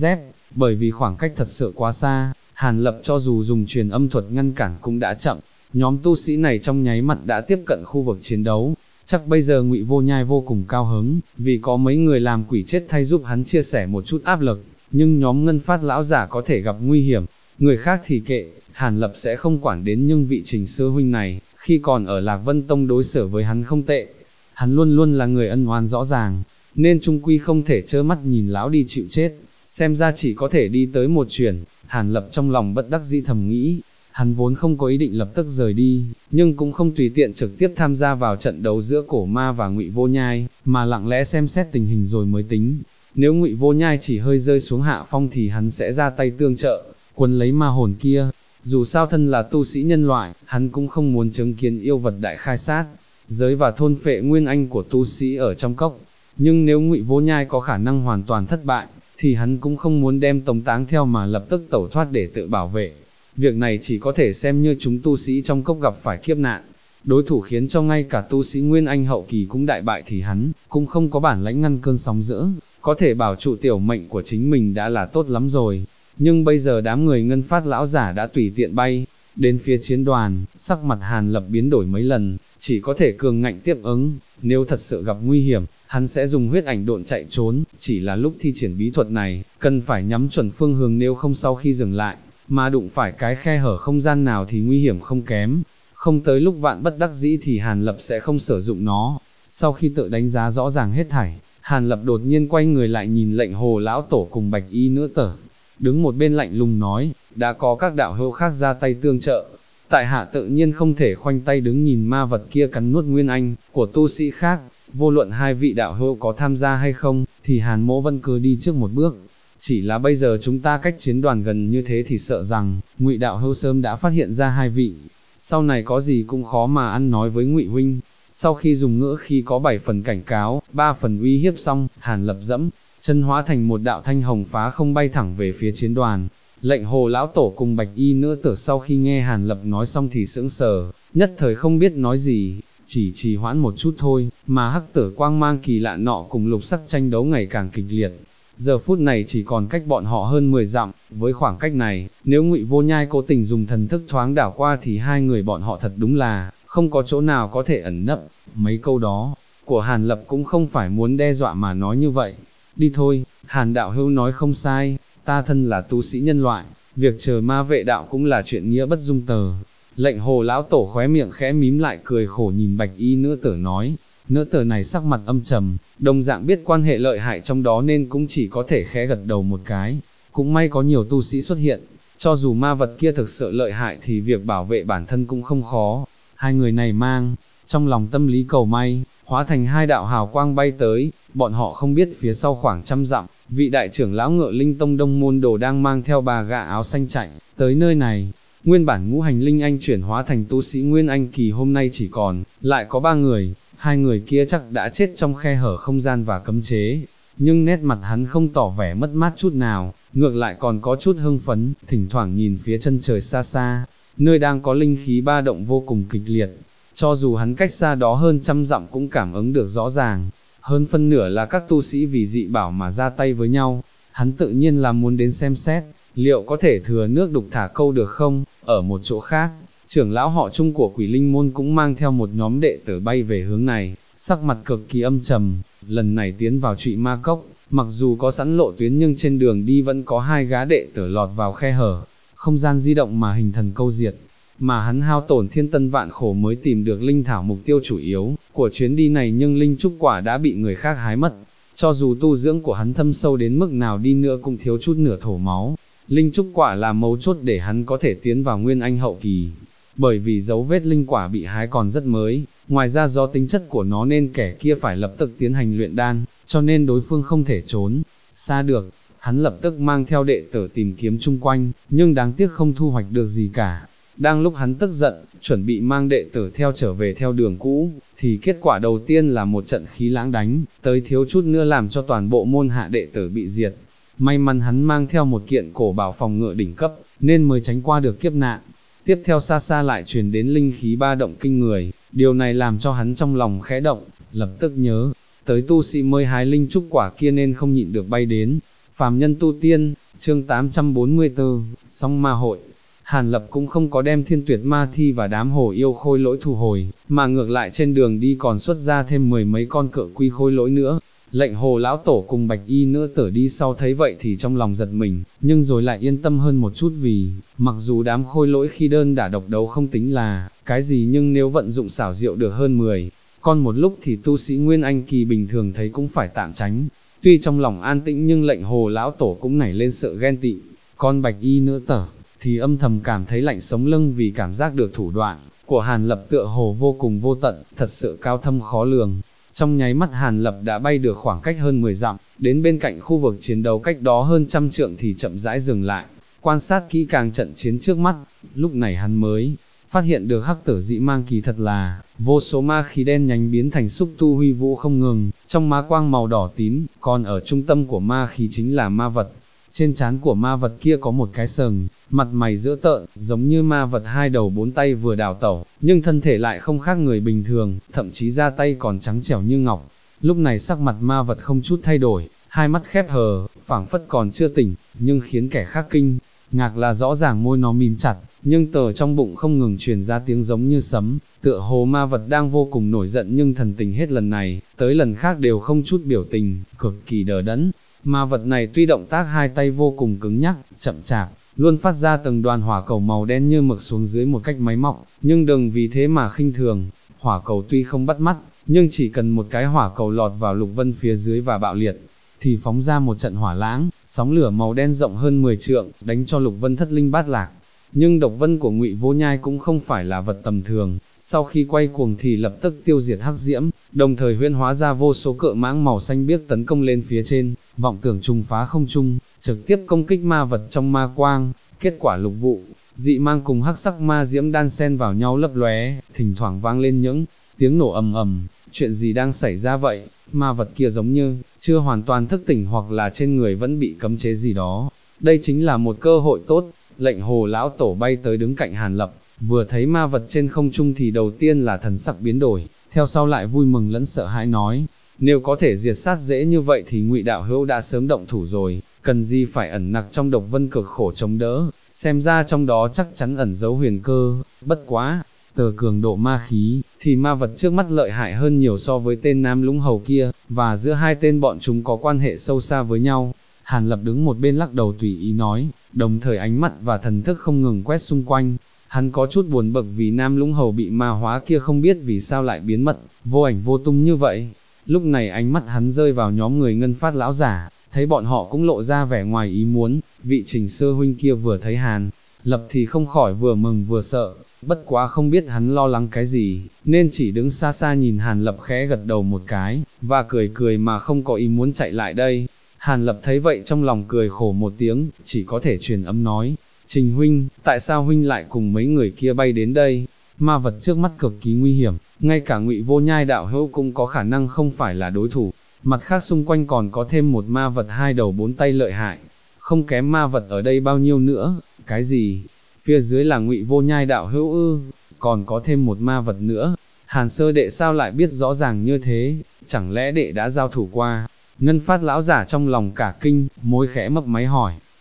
Bởi vì khoảng cách thật sự quá xa, Hàn Lập cho dù dùng truyền âm thuật ngăn cản cũng đã chậm. Nhóm tu sĩ này trong nháy mắt đã tiếp cận khu vực chiến đấu. Chắc bây giờ Ngụy Vô Nhai vô cùng cao hứng, vì có mấy người làm quỷ chết thay giúp hắn chia sẻ một chút áp lực. Nhưng nhóm Ngân Phát lão giả có thể gặp nguy hiểm, người khác thì kệ, Hàn Lập sẽ không quản đến. Nhưng vị Trình sư huynh này, khi còn ở Lạc Vân Tông đối xử với hắn không tệ. Hắn luôn luôn là người ân oán rõ ràng, nên chung quy không thể trơ mắt nhìn lão đi chịu chết. Xem ra chỉ có thể đi tới một chuyển. Hàn Lập trong lòng bất đắc dĩ thầm nghĩ. Hắn vốn không có ý định lập tức rời đi, nhưng cũng không tùy tiện trực tiếp tham gia vào trận đấu giữa Cổ Ma và Ngụy Vô Nhai, mà lặng lẽ xem xét tình hình rồi mới tính. Nếu Ngụy Vô Nhai chỉ hơi rơi xuống hạ phong thì hắn sẽ ra tay tương trợ, quấn lấy ma hồn kia. Dù sao thân là tu sĩ nhân loại, hắn cũng không muốn chứng kiến yêu vật đại khai sát giới và thôn phệ Nguyên Anh của tu sĩ ở trong cốc. Nhưng nếu Ngụy Vô Nhai có khả năng hoàn toàn thất bại, thì hắn cũng không muốn đem tống táng theo mà lập tức tẩu thoát để tự bảo vệ. Việc này chỉ có thể xem như chúng tu sĩ trong cốc gặp phải kiếp nạn. Đối thủ khiến cho ngay cả tu sĩ Nguyên Anh hậu kỳ cũng đại bại thì hắn cũng không có bản lãnh ngăn cơn sóng dữ, có thể bảo trụ tiểu mệnh của chính mình đã là tốt lắm rồi. Nhưng bây giờ đám người Ngân Phát lão giả đã tùy tiện bay đến phía chiến đoàn, sắc mặt Hàn Lập biến đổi mấy lần, chỉ có thể cường ngạnh tiếp ứng. Nếu thật sự gặp nguy hiểm, hắn sẽ dùng huyết ảnh độn chạy trốn, chỉ là lúc thi triển bí thuật này, cần phải nhắm chuẩn phương hướng, nếu không sau khi dừng lại, mà đụng phải cái khe hở không gian nào thì nguy hiểm không kém. Không tới lúc vạn bất đắc dĩ thì Hàn Lập sẽ không sử dụng nó. Sau khi tự đánh giá rõ ràng hết thảy, Hàn Lập đột nhiên quay người lại nhìn Lệnh Hồ lão tổ cùng Bạch Y nữ tử, đứng một bên lạnh lùng nói, đã có các đạo hữu khác ra tay tương trợ, tại hạ tự nhiên không thể khoanh tay đứng nhìn ma vật kia cắn nuốt Nguyên Anh của tu sĩ khác. Vô luận hai vị đạo hữu có tham gia hay không, thì Hàn mỗ vẫn cứ đi trước một bước. Chỉ là bây giờ chúng ta cách chiến đoàn gần như thế thì sợ rằng Ngụy đạo hữu sớm đã phát hiện ra hai vị, sau này có gì cũng khó mà ăn nói với Ngụy huynh. Sau khi dùng ngữ khí có 7 phần cảnh cáo, 3 phần uy hiếp xong, Hàn Lập dẫm chân hóa thành một đạo thanh hồng phá không bay thẳng về phía chiến đoàn. Lệnh Hồ lão tổ cùng Bạch Y nữ tử sau khi nghe Hàn Lập nói xong thì sững sờ, nhất thời không biết nói gì, chỉ trì hoãn một chút thôi, mà hắc tử quang mang kỳ lạ nọ cùng lục sắc tranh đấu ngày càng kịch liệt. Giờ phút này chỉ còn cách bọn họ hơn 10 dặm, với khoảng cách này, nếu Ngụy Vô Nhai cố tình dùng thần thức thoáng đảo qua thì hai người bọn họ thật đúng là không có chỗ nào có thể ẩn nấp. Mấy câu đó của Hàn Lập cũng không phải muốn đe dọa mà nói như vậy. Đi thôi, Hàn đạo hữu nói không sai, ta thân là tu sĩ nhân loại, việc chờ ma vệ đạo cũng là chuyện nghĩa bất dung tờ. Lệnh Hồ lão tổ khóe miệng khẽ mím lại cười khổ nhìn Bạch Y nữ tử nói. Nữ tử này sắc mặt âm trầm, đồng dạng biết quan hệ lợi hại trong đó nên cũng chỉ có thể khẽ gật đầu một cái. Cũng may có nhiều tu sĩ xuất hiện, cho dù ma vật kia thực sự lợi hại thì việc bảo vệ bản thân cũng không khó. Hai người này mang trong lòng tâm lý cầu may, hóa thành hai đạo hào quang bay tới. Bọn họ không biết phía sau khoảng 100 dặm, vị đại trưởng lão Ngựa Linh Tông Đông môn đồ đang mang theo bà gã áo xanh chạy tới nơi này. Nguyên bản ngũ hành linh anh chuyển hóa thành tu sĩ Nguyên Anh kỳ hôm nay chỉ còn lại có 3 người, hai người kia chắc đã chết trong khe hở không gian và cấm chế. Nhưng nét mặt hắn không tỏ vẻ mất mát chút nào, ngược lại còn có chút hưng phấn, thỉnh thoảng nhìn phía chân trời xa xa, nơi đang có linh khí ba động vô cùng kịch liệt. Cho dù hắn cách xa đó hơn 100 dặm cũng cảm ứng được rõ ràng, hơn phân nửa là các tu sĩ vì dị bảo mà ra tay với nhau. Hắn tự nhiên là muốn đến xem xét, liệu có thể thừa nước đục thả câu được không. Ở một chỗ khác, trưởng lão họ Trung của Quỷ Linh môn cũng mang theo một nhóm đệ tử bay về hướng này, sắc mặt cực kỳ âm trầm, lần này tiến vào Trụy Ma Cốc, mặc dù có sẵn lộ tuyến nhưng trên đường đi vẫn có hai gã đệ tử lọt vào khe hở, không gian di động mà hình thần câu diệt, mà hắn hao tổn thiên tân vạn khổ mới tìm được linh thảo mục tiêu chủ yếu của chuyến đi này, nhưng linh trúc quả đã bị người khác hái mất. Cho dù tu dưỡng của hắn thâm sâu đến mức nào đi nữa cũng thiếu chút nửa thổ máu, linh trúc quả là mấu chốt để hắn có thể tiến vào nguyên anh hậu kỳ. Bởi vì dấu vết linh quả bị hái còn rất mới, ngoài ra do tính chất của nó nên kẻ kia phải lập tức tiến hành luyện đan, cho nên đối phương không thể trốn xa được. Hắn lập tức mang theo đệ tử tìm kiếm chung quanh, nhưng đáng tiếc không thu hoạch được gì cả. Đang lúc hắn tức giận, chuẩn bị mang đệ tử theo trở về theo đường cũ, thì kết quả đầu tiên là một trận khí lãng đánh, tới thiếu chút nữa làm cho toàn bộ môn hạ đệ tử bị diệt. May mắn hắn mang theo một kiện cổ bảo phòng ngự đỉnh cấp, nên mới tránh qua được kiếp nạn. Tiếp theo xa xa lại truyền đến linh khí ba động kinh người, điều này làm cho hắn trong lòng khẽ động, lập tức nhớ tới tu sĩ mới hái linh trúc quả kia nên không nhịn được bay đến. Phàm nhân tu tiên, chương 844, song ma hội. Hàn Lập cũng không có đem Thiên Tuyệt Ma Thi và đám hồ yêu khôi lỗi thu hồi, mà ngược lại trên đường đi còn xuất ra thêm 10 mấy con cự quy khôi lỗi nữa. Lệnh Hồ lão tổ cùng Bạch Y nữ tử đi sau thấy vậy thì trong lòng giật mình, nhưng rồi lại yên tâm hơn một chút vì, mặc dù đám khôi lỗi khi đơn đả độc đấu không tính là cái gì, nhưng nếu vận dụng xảo diệu được hơn 10 con một lúc thì tu sĩ Nguyên Anh kỳ bình thường thấy cũng phải tạm tránh. Tuy trong lòng an tĩnh nhưng Lệnh Hồ lão tổ cũng nảy lên sự ghen tị, con Bạch Y nữ tử thì âm thầm cảm thấy lạnh sống lưng vì cảm giác được thủ đoạn của Hàn Lập tựa hồ vô cùng vô tận, thật sự cao thâm khó lường. Trong nháy mắt Hàn Lập đã bay được khoảng cách hơn 10 dặm, đến bên cạnh khu vực chiến đấu cách đó hơn 100 trượng thì chậm rãi dừng lại, quan sát kỹ càng trận chiến trước mắt. Lúc này hắn mới phát hiện được hắc tử dị mang kỳ thật là vô số ma khí đen nhánh biến thành xúc tu huy vũ không ngừng, trong má quang màu đỏ tím, còn ở trung tâm của ma khí chính là ma vật. Trên trán của ma vật kia có một cái sừng, mặt mày dữ tợn, giống như ma vật hai đầu bốn tay vừa đào tẩu, nhưng thân thể lại không khác người bình thường, thậm chí da tay còn trắng trẻo như ngọc. Lúc này sắc mặt ma vật không chút thay đổi, hai mắt khép hờ, phảng phất còn chưa tỉnh, nhưng khiến kẻ khác kinh ngạc là rõ ràng môi nó mím chặt, nhưng tờ trong bụng không ngừng truyền ra tiếng giống như sấm, tựa hồ ma vật đang vô cùng nổi giận, nhưng thần tình hết lần này tới lần khác đều không chút biểu tình, cực kỳ đờ đẫn. Ma vật này tuy động tác hai tay vô cùng cứng nhắc, chậm chạp, luôn phát ra từng đoàn hỏa cầu màu đen như mực xuống dưới một cách máy móc, nhưng đừng vì thế mà khinh thường. Hỏa cầu tuy không bắt mắt, nhưng chỉ cần một cái hỏa cầu lọt vào lục vân phía dưới và bạo liệt, thì phóng ra một trận hỏa lãng, sóng lửa màu đen rộng hơn 10 trượng, đánh cho lục vân thất linh bát lạc. Nhưng độc vân của Ngụy Vô Nhai cũng không phải là vật tầm thường, sau khi quay cuồng thì lập tức tiêu diệt hắc diễm, đồng thời huyễn hóa ra vô số cự mãng màu xanh biếc tấn công lên phía trên, vọng tưởng trùng phá không trung, trực tiếp công kích ma vật trong ma quang. Kết quả lục vụ dị mang cùng hắc sắc ma diễm đan xen vào nhau lấp lóe, thỉnh thoảng vang lên những tiếng nổ ầm ầm. Chuyện gì đang xảy ra vậy? Ma vật kia giống như chưa hoàn toàn thức tỉnh, hoặc là trên người vẫn bị cấm chế gì đó. Đây chính là một cơ hội tốt. Lệnh Hồ lão tổ bay tới đứng cạnh Hàn Lập, vừa thấy ma vật trên không trung thì đầu tiên là thần sắc biến đổi, theo sau lại vui mừng lẫn sợ hãi nói: nếu có thể diệt sát dễ như vậy thì Ngụy đạo hữu đã sớm động thủ rồi, cần gì phải ẩn nặc trong độc vân cực khổ chống đỡ, xem ra trong đó chắc chắn ẩn giấu huyền cơ. Bất quá, từ cường độ ma khí, thì ma vật trước mắt lợi hại hơn nhiều so với tên Nam Lũng Hầu kia, và giữa hai tên bọn chúng có quan hệ sâu xa với nhau. Hàn Lập đứng một bên lắc đầu tùy ý nói, đồng thời ánh mắt và thần thức không ngừng quét xung quanh. Hắn có chút buồn bực vì Nam Lũng Hầu bị ma hóa kia không biết vì sao lại biến mất, vô ảnh vô tung như vậy. Lúc này ánh mắt hắn rơi vào nhóm người Ngân Phát lão giả, thấy bọn họ cũng lộ ra vẻ ngoài ý muốn. Vị Trình Sơ huynh kia vừa thấy Hàn Lập thì không khỏi vừa mừng vừa sợ, bất quá không biết hắn lo lắng cái gì, nên chỉ đứng xa xa nhìn Hàn Lập khẽ gật đầu một cái, và cười cười mà không có ý muốn chạy lại đây. Hàn Lập thấy vậy trong lòng cười khổ một tiếng, chỉ có thể truyền âm nói, Trình huynh, tại sao huynh lại cùng mấy người kia bay đến đây? Ma vật trước mắt cực kỳ nguy hiểm, ngay cả Ngụy Vô Nhai đạo hữu cũng có khả năng không phải là đối thủ. Mặt khác xung quanh còn có thêm một ma vật hai đầu bốn tay lợi hại, không kém ma vật ở đây bao nhiêu nữa. Cái gì? Phía dưới là Ngụy Vô Nhai đạo hữu ư? Còn có thêm một ma vật nữa? Hàn sơ đệ sao lại biết rõ ràng như thế? Chẳng lẽ đệ đã giao thủ qua? Ngân Phát lão giả trong lòng cả kinh, môi khẽ mấp máy hỏi,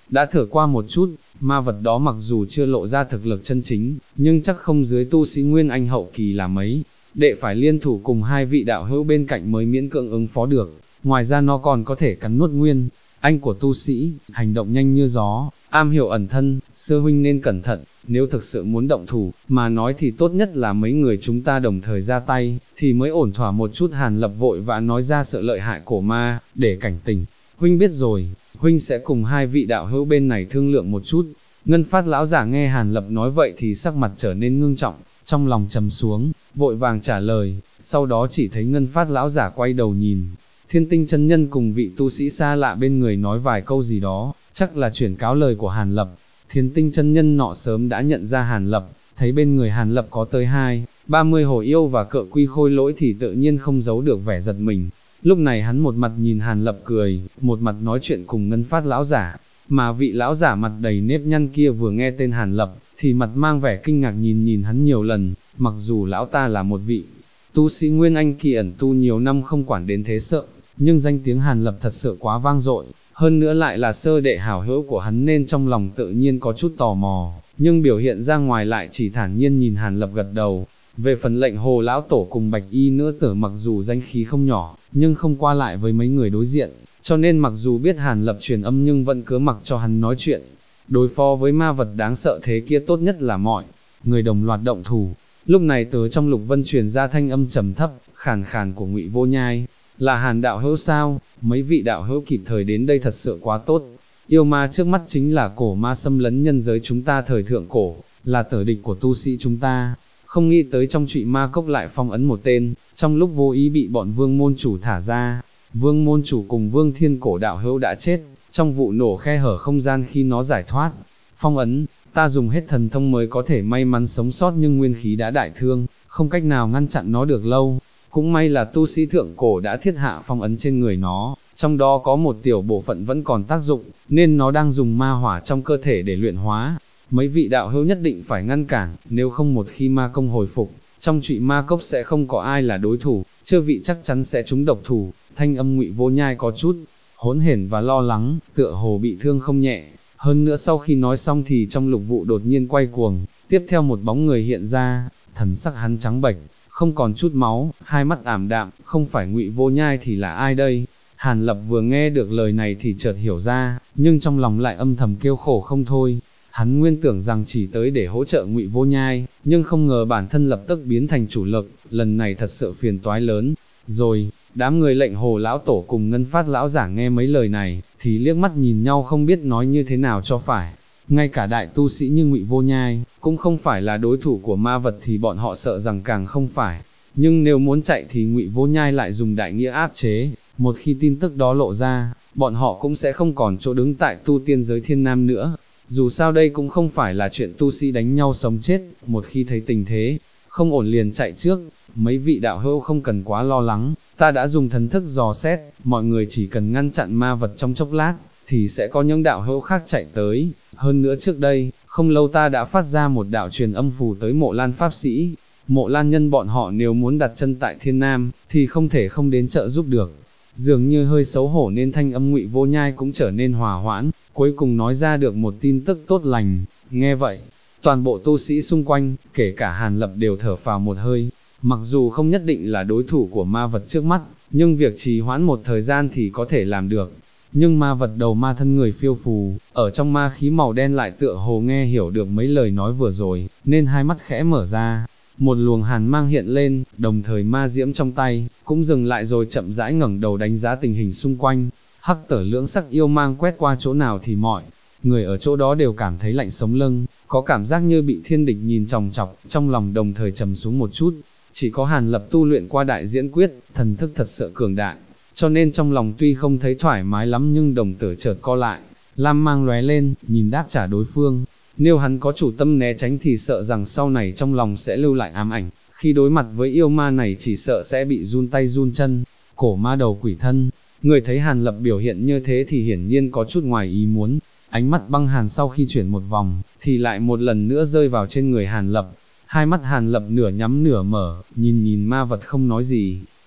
đã thử qua một chút, ma vật đó mặc dù chưa lộ ra thực lực chân chính, nhưng chắc không dưới tu sĩ Nguyên Anh hậu kỳ là mấy, đệ phải liên thủ cùng hai vị đạo hữu bên cạnh mới miễn cưỡng ứng phó được, ngoài ra nó còn có thể cắn nuốt Nguyên Anh của tu sĩ, hành động nhanh như gió, am hiểu ẩn thân, sư huynh nên cẩn thận, nếu thực sự muốn động thủ, mà nói thì tốt nhất là mấy người chúng ta đồng thời ra tay, thì mới ổn thỏa một chút. Hàn Lập vội vã nói ra sự lợi hại của ma, để cảnh tỉnh, huynh biết rồi, huynh sẽ cùng hai vị đạo hữu bên này thương lượng một chút. Ngân Phát lão giả nghe Hàn Lập nói vậy thì sắc mặt trở nên ngưng trọng, trong lòng trầm xuống, vội vàng trả lời, sau đó chỉ thấy Ngân Phát lão giả quay đầu nhìn, Thiên Tinh chân nhân cùng vị tu sĩ xa lạ bên người nói vài câu gì đó, chắc là chuyển cáo lời của Hàn Lập. Thiên Tinh chân nhân nọ sớm đã nhận ra Hàn Lập, thấy bên người Hàn Lập có tới 20-30 hồ yêu và cự quy khôi lỗi thì tự nhiên không giấu được vẻ giật mình. Lúc này hắn một mặt nhìn Hàn Lập cười, một mặt nói chuyện cùng Ngân Phát lão giả, mà vị lão giả mặt đầy nếp nhăn kia vừa nghe tên Hàn Lập, thì mặt mang vẻ kinh ngạc nhìn hắn nhiều lần, mặc dù lão ta là một vị tu sĩ Nguyên Anh kỳ ẩn tu nhiều năm không quản đến thế sợ, nhưng danh tiếng Hàn Lập thật sự quá vang dội, hơn nữa lại là sơ đệ hảo hữu của hắn nên trong lòng tự nhiên có chút tò mò, nhưng biểu hiện ra ngoài lại chỉ thản nhiên nhìn Hàn Lập gật đầu. Về phần Lệnh Hồ lão tổ cùng Bạch Y nữ tử mặc dù danh khí không nhỏ, nhưng không qua lại với mấy người đối diện, cho nên mặc dù biết Hàn Lập truyền âm nhưng vẫn cứ mặc cho hắn nói chuyện. Đối phó với ma vật đáng sợ thế kia tốt nhất là mọi người đồng loạt động thủ. Lúc này từ trong Lục Vân truyền ra thanh âm trầm thấp, khàn khàn của Ngụy Vô Nhai, là Hàn đạo hữu sao? Mấy vị đạo hữu kịp thời đến đây thật sự quá tốt. Yêu ma trước mắt chính là cổ ma xâm lấn nhân giới chúng ta thời thượng cổ, là tử địch của tu sĩ chúng ta. Không nghĩ tới trong Trụy Ma Cốc lại phong ấn một tên, trong lúc vô ý bị bọn Vương môn chủ thả ra. Vương môn chủ cùng Vương Thiên cổ đạo hữu đã chết, trong vụ nổ khe hở không gian khi nó giải thoát. Phong ấn, ta dùng hết thần thông mới có thể may mắn sống sót nhưng nguyên khí đã đại thương, không cách nào ngăn chặn nó được lâu. Cũng may là tu sĩ thượng cổ đã thiết hạ phong ấn trên người nó, trong đó có một tiểu bộ phận vẫn còn tác dụng, nên nó đang dùng ma hỏa trong cơ thể để luyện hóa. Mấy vị đạo hữu nhất định phải ngăn cản, nếu không một khi ma công hồi phục, trong Trụy Ma Cốc sẽ không có ai là đối thủ, chư vị chắc chắn sẽ trúng độc thủ. Thanh âm Ngụy Vô Nhai có chút hỗn hển và lo lắng, tựa hồ bị thương không nhẹ. Hơn nữa sau khi nói xong thì trong Lục Vụ đột nhiên quay cuồng, tiếp theo một bóng người hiện ra, thần sắc hắn trắng bệch, không còn chút máu, hai mắt ảm đạm, không phải Ngụy Vô Nhai thì là ai đây? Hàn Lập vừa nghe được lời này thì chợt hiểu ra, nhưng trong lòng lại âm thầm kêu khổ không thôi. Hắn nguyên tưởng rằng chỉ tới để hỗ trợ Ngụy Vô Nhai, nhưng không ngờ bản thân lập tức biến thành chủ lực, lần này thật sự phiền toái lớn. Rồi, đám người Lệnh Hồ lão tổ cùng Ngân Phát lão giả nghe mấy lời này, thì liếc mắt nhìn nhau không biết nói như thế nào cho phải. Ngay cả đại tu sĩ như Ngụy Vô Nhai, cũng không phải là đối thủ của ma vật thì bọn họ sợ rằng càng không phải. Nhưng nếu muốn chạy thì Ngụy Vô Nhai lại dùng đại nghĩa áp chế, một khi tin tức đó lộ ra, bọn họ cũng sẽ không còn chỗ đứng tại tu tiên giới Thiên Nam nữa. Dù sao đây cũng không phải là chuyện tu sĩ đánh nhau sống chết, một khi thấy tình thế không ổn liền chạy trước. Mấy vị đạo hữu không cần quá lo lắng, ta đã dùng thần thức dò xét, mọi người chỉ cần ngăn chặn ma vật trong chốc lát, thì sẽ có những đạo hữu khác chạy tới. Hơn nữa trước đây, không lâu ta đã phát ra một đạo truyền âm phù tới Mộ Lan Pháp Sĩ. Mộ Lan nhân bọn họ nếu muốn đặt chân tại Thiên Nam, thì không thể không đến trợ giúp được. Dường như hơi xấu hổ nên thanh âm Ngụy Vô Nhai cũng trở nên hòa hoãn, cuối cùng nói ra được một tin tức tốt lành. Nghe vậy, toàn bộ tu sĩ xung quanh, kể cả Hàn Lập đều thở phào một hơi. Mặc dù không nhất định là đối thủ của ma vật trước mắt, nhưng việc trì hoãn một thời gian thì có thể làm được. Nhưng ma vật đầu ma thân người phiêu phù, ở trong ma khí màu đen lại tựa hồ nghe hiểu được mấy lời nói vừa rồi, nên hai mắt khẽ mở ra. Một luồng hàn mang hiện lên, đồng thời ma diễm trong tay, cũng dừng lại rồi chậm rãi ngẩng đầu đánh giá tình hình xung quanh. Hắc tở lưỡng sắc yêu mang quét qua chỗ nào thì mọi người ở chỗ đó đều cảm thấy lạnh sống lưng, có cảm giác như bị thiên địch nhìn chòng chọc, trong lòng đồng thời trầm xuống một chút. Chỉ có Hàn Lập tu luyện qua đại diễn quyết, thần thức thật sự cường đại, cho nên trong lòng tuy không thấy thoải mái lắm nhưng đồng tử chợt co lại, lam mang lóe lên, nhìn đáp trả đối phương. Nếu hắn có chủ tâm né tránh thì sợ rằng sau này trong lòng sẽ lưu lại ám ảnh, khi đối mặt với yêu ma này chỉ sợ sẽ bị run tay run chân. Cổ ma đầu quỷ thân, người thấy Hàn Lập biểu hiện như thế thì hiển nhiên có chút ngoài ý muốn, ánh mắt băng hàn sau khi chuyển một vòng, thì lại một lần nữa rơi vào trên người Hàn Lập. Hai mắt Hàn Lập nửa nhắm nửa mở, nhìn ma vật không nói gì.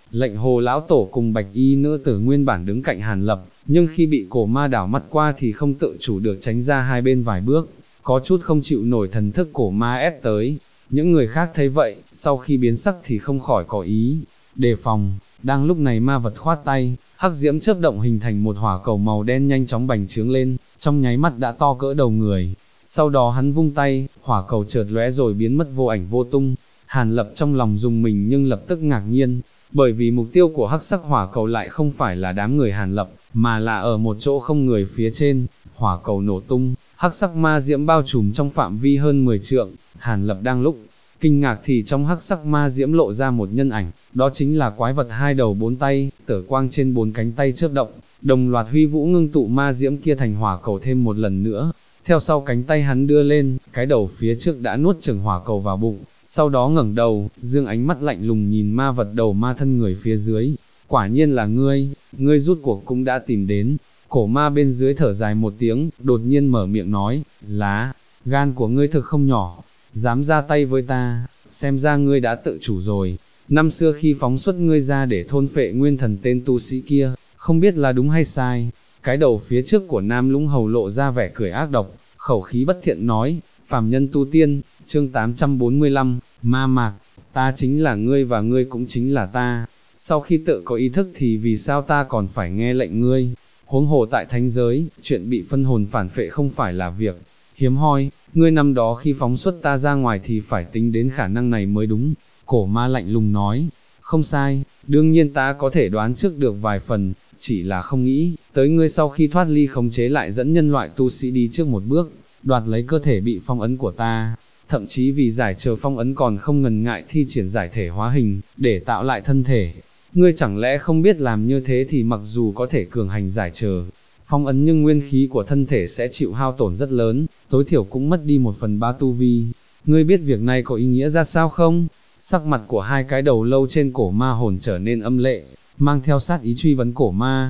Lệnh Hồ lão tổ cùng Bạch Y nữ tử nguyên bản đứng cạnh Hàn Lập, nhưng khi bị cổ ma đảo mắt qua thì không tự chủ được tránh ra hai bên vài bước, có chút không chịu nổi thần thức cổ ma ép tới. Những người khác thấy vậy, sau khi biến sắc thì không khỏi có ý đề phòng. Đang lúc này ma vật khoát tay, hắc diễm chớp động hình thành một hỏa cầu màu đen nhanh chóng bành trướng lên, trong nháy mắt đã to cỡ đầu người. Sau đó hắn vung tay, hỏa cầu chợt lóe rồi biến mất vô ảnh vô tung. Hàn Lập trong lòng dùng mình nhưng lập tức ngạc nhiên, bởi vì mục tiêu của hắc sắc hỏa cầu lại không phải là đám người Hàn Lập, mà là ở một chỗ không người phía trên. Hỏa cầu nổ tung, hắc sắc ma diễm bao trùm trong phạm vi hơn 10 trượng. Hàn Lập đang lúc kinh ngạc thì trong hắc sắc ma diễm lộ ra một nhân ảnh, đó chính là quái vật hai đầu bốn tay, tở quang trên bốn cánh tay chớp động, đồng loạt huy vũ ngưng tụ ma diễm kia thành hỏa cầu thêm một lần nữa. Theo sau cánh tay hắn đưa lên, cái đầu phía trước đã nuốt chửng hỏa cầu vào bụng, sau đó ngẩng đầu, dương ánh mắt lạnh lùng nhìn ma vật đầu ma thân người phía dưới. Quả nhiên là ngươi rút cuộc cũng đã tìm đến. Cổ ma bên dưới thở dài một tiếng, đột nhiên mở miệng nói, gan của ngươi thực không nhỏ, dám ra tay với ta, xem ra ngươi đã tự chủ rồi. Năm xưa khi phóng xuất ngươi ra để thôn phệ nguyên thần tên tu sĩ kia, không biết là đúng hay sai. Cái đầu phía trước của Nam Lũng Hầu lộ ra vẻ cười ác độc, khẩu khí bất thiện nói, phàm nhân tu tiên, chương 845, ma mạc, ta chính là ngươi và ngươi cũng chính là ta. Sau khi tự có ý thức thì vì sao ta còn phải nghe lệnh ngươi? Huống hồ tại thánh giới, chuyện bị phân hồn phản phệ không phải là việc hiếm hoi, ngươi năm đó khi phóng xuất ta ra ngoài thì phải tính đến khả năng này mới đúng. Cổ ma lạnh lùng nói, không sai, đương nhiên ta có thể đoán trước được vài phần, chỉ là không nghĩ, tới ngươi sau khi thoát ly khống chế lại dẫn nhân loại tu sĩ đi trước một bước, đoạt lấy cơ thể bị phong ấn của ta, thậm chí vì giải trừ phong ấn còn không ngần ngại thi triển giải thể hóa hình, để tạo lại thân thể. Ngươi chẳng lẽ không biết làm như thế thì mặc dù có thể cường hành giải trừ phong ấn nhưng nguyên khí của thân thể sẽ chịu hao tổn rất lớn, tối thiểu cũng mất đi 1/3 tu vi. Ngươi biết việc này có ý nghĩa ra sao không? Sắc mặt của hai cái đầu lâu trên cổ ma hồn trở nên âm lệ, mang theo sát ý truy vấn cổ ma,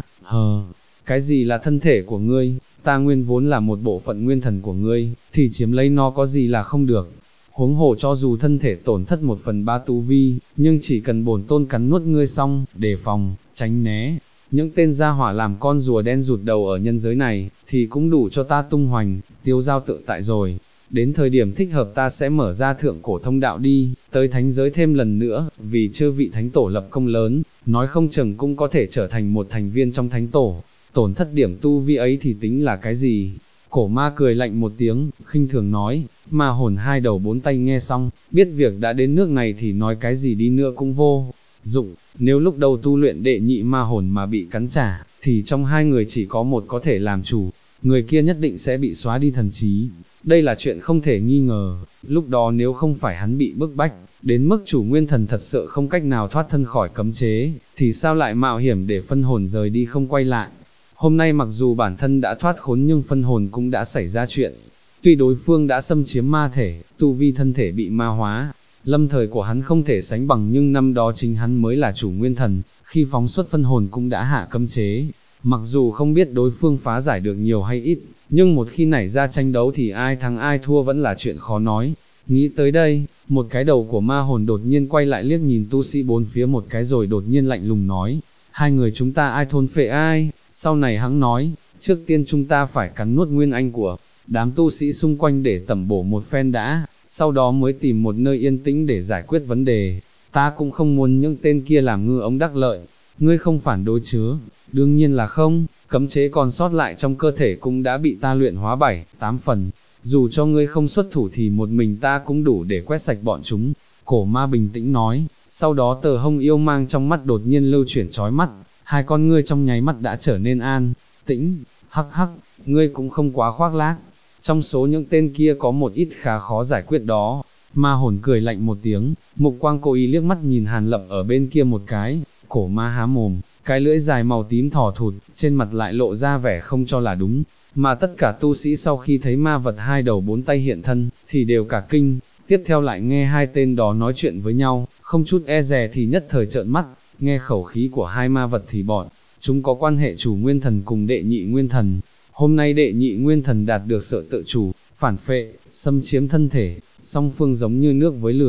cái gì là thân thể của ngươi, ta nguyên vốn là một bộ phận nguyên thần của ngươi, thì chiếm lấy nó có gì là không được. Huống hồ cho dù thân thể tổn thất 1/3 tu vi, nhưng chỉ cần bổn tôn cắn nuốt ngươi xong, đề phòng, tránh né, những tên gia hỏa làm con rùa đen rụt đầu ở nhân giới này, thì cũng đủ cho ta tung hoành, tiêu giao tự tại rồi. Đến thời điểm thích hợp ta sẽ mở ra thượng cổ thông đạo đi, tới thánh giới thêm lần nữa, vì chư vị thánh tổ lập công lớn, nói không chừng cũng có thể trở thành một thành viên trong thánh tổ, tổn thất điểm tu vi ấy thì tính là cái gì? Cổ ma cười lạnh một tiếng, khinh thường nói, ma hồn hai đầu bốn tay nghe xong, biết việc đã đến nước này thì nói cái gì đi nữa cũng vô dụng, nếu lúc đầu tu luyện đệ nhị ma hồn mà bị cắn trả, thì trong hai người chỉ có một có thể làm chủ, người kia nhất định sẽ bị xóa đi thần trí. Đây là chuyện không thể nghi ngờ, lúc đó nếu không phải hắn bị bức bách, đến mức chủ nguyên thần thật sự không cách nào thoát thân khỏi cấm chế, thì sao lại mạo hiểm để phân hồn rời đi không quay lại. Hôm nay mặc dù bản thân đã thoát khốn nhưng phân hồn cũng đã xảy ra chuyện. Tuy đối phương đã xâm chiếm ma thể, tu vi thân thể bị ma hóa, lâm thời của hắn không thể sánh bằng nhưng năm đó chính hắn mới là chủ nguyên thần, khi phóng xuất phân hồn cũng đã hạ cấm chế. Mặc dù không biết đối phương phá giải được nhiều hay ít, nhưng một khi nảy ra tranh đấu thì ai thắng ai thua vẫn là chuyện khó nói. Nghĩ tới đây, một cái đầu của ma hồn đột nhiên quay lại liếc nhìn tu sĩ bốn phía một cái rồi đột nhiên lạnh lùng nói, hai người chúng ta ai thôn phệ ai, sau này hắn nói, trước tiên chúng ta phải cắn nuốt nguyên anh của đám tu sĩ xung quanh để tẩm bổ một phen đã, sau đó mới tìm một nơi yên tĩnh để giải quyết vấn đề, ta cũng không muốn những tên kia làm ngư ống đắc lợi, ngươi không phản đối chứ? Đương nhiên là không, cấm chế còn sót lại trong cơ thể cũng đã bị ta luyện hóa 7-8 phần, dù cho ngươi không xuất thủ thì một mình ta cũng đủ để quét sạch bọn chúng. Cổ ma bình tĩnh nói, sau đó tờ hông yêu mang trong mắt đột nhiên lưu chuyển chói mắt, hai con ngươi trong nháy mắt đã trở nên an tĩnh. Hắc hắc, ngươi cũng không quá khoác lác, trong số những tên kia có một ít khá khó giải quyết đó. Ma hồn cười lạnh một tiếng, mục quang cố ý liếc mắt nhìn Hàn Lập ở bên kia một cái, cổ ma há mồm, cái lưỡi dài màu tím thò thụt, trên mặt lại lộ ra vẻ không cho là đúng, mà tất cả tu sĩ sau khi thấy ma vật hai đầu bốn tay hiện thân, thì đều cả kinh, tiếp theo lại nghe hai tên đó nói chuyện với nhau, không chút e dè thì nhất thời trợn mắt, nghe khẩu khí của hai ma vật thì bọn chúng có quan hệ chủ nguyên thần cùng đệ nhị nguyên thần. Hôm nay đệ nhị nguyên thần đạt được sự tự chủ, phản phệ, xâm chiếm thân thể, song phương giống như nước với lửa.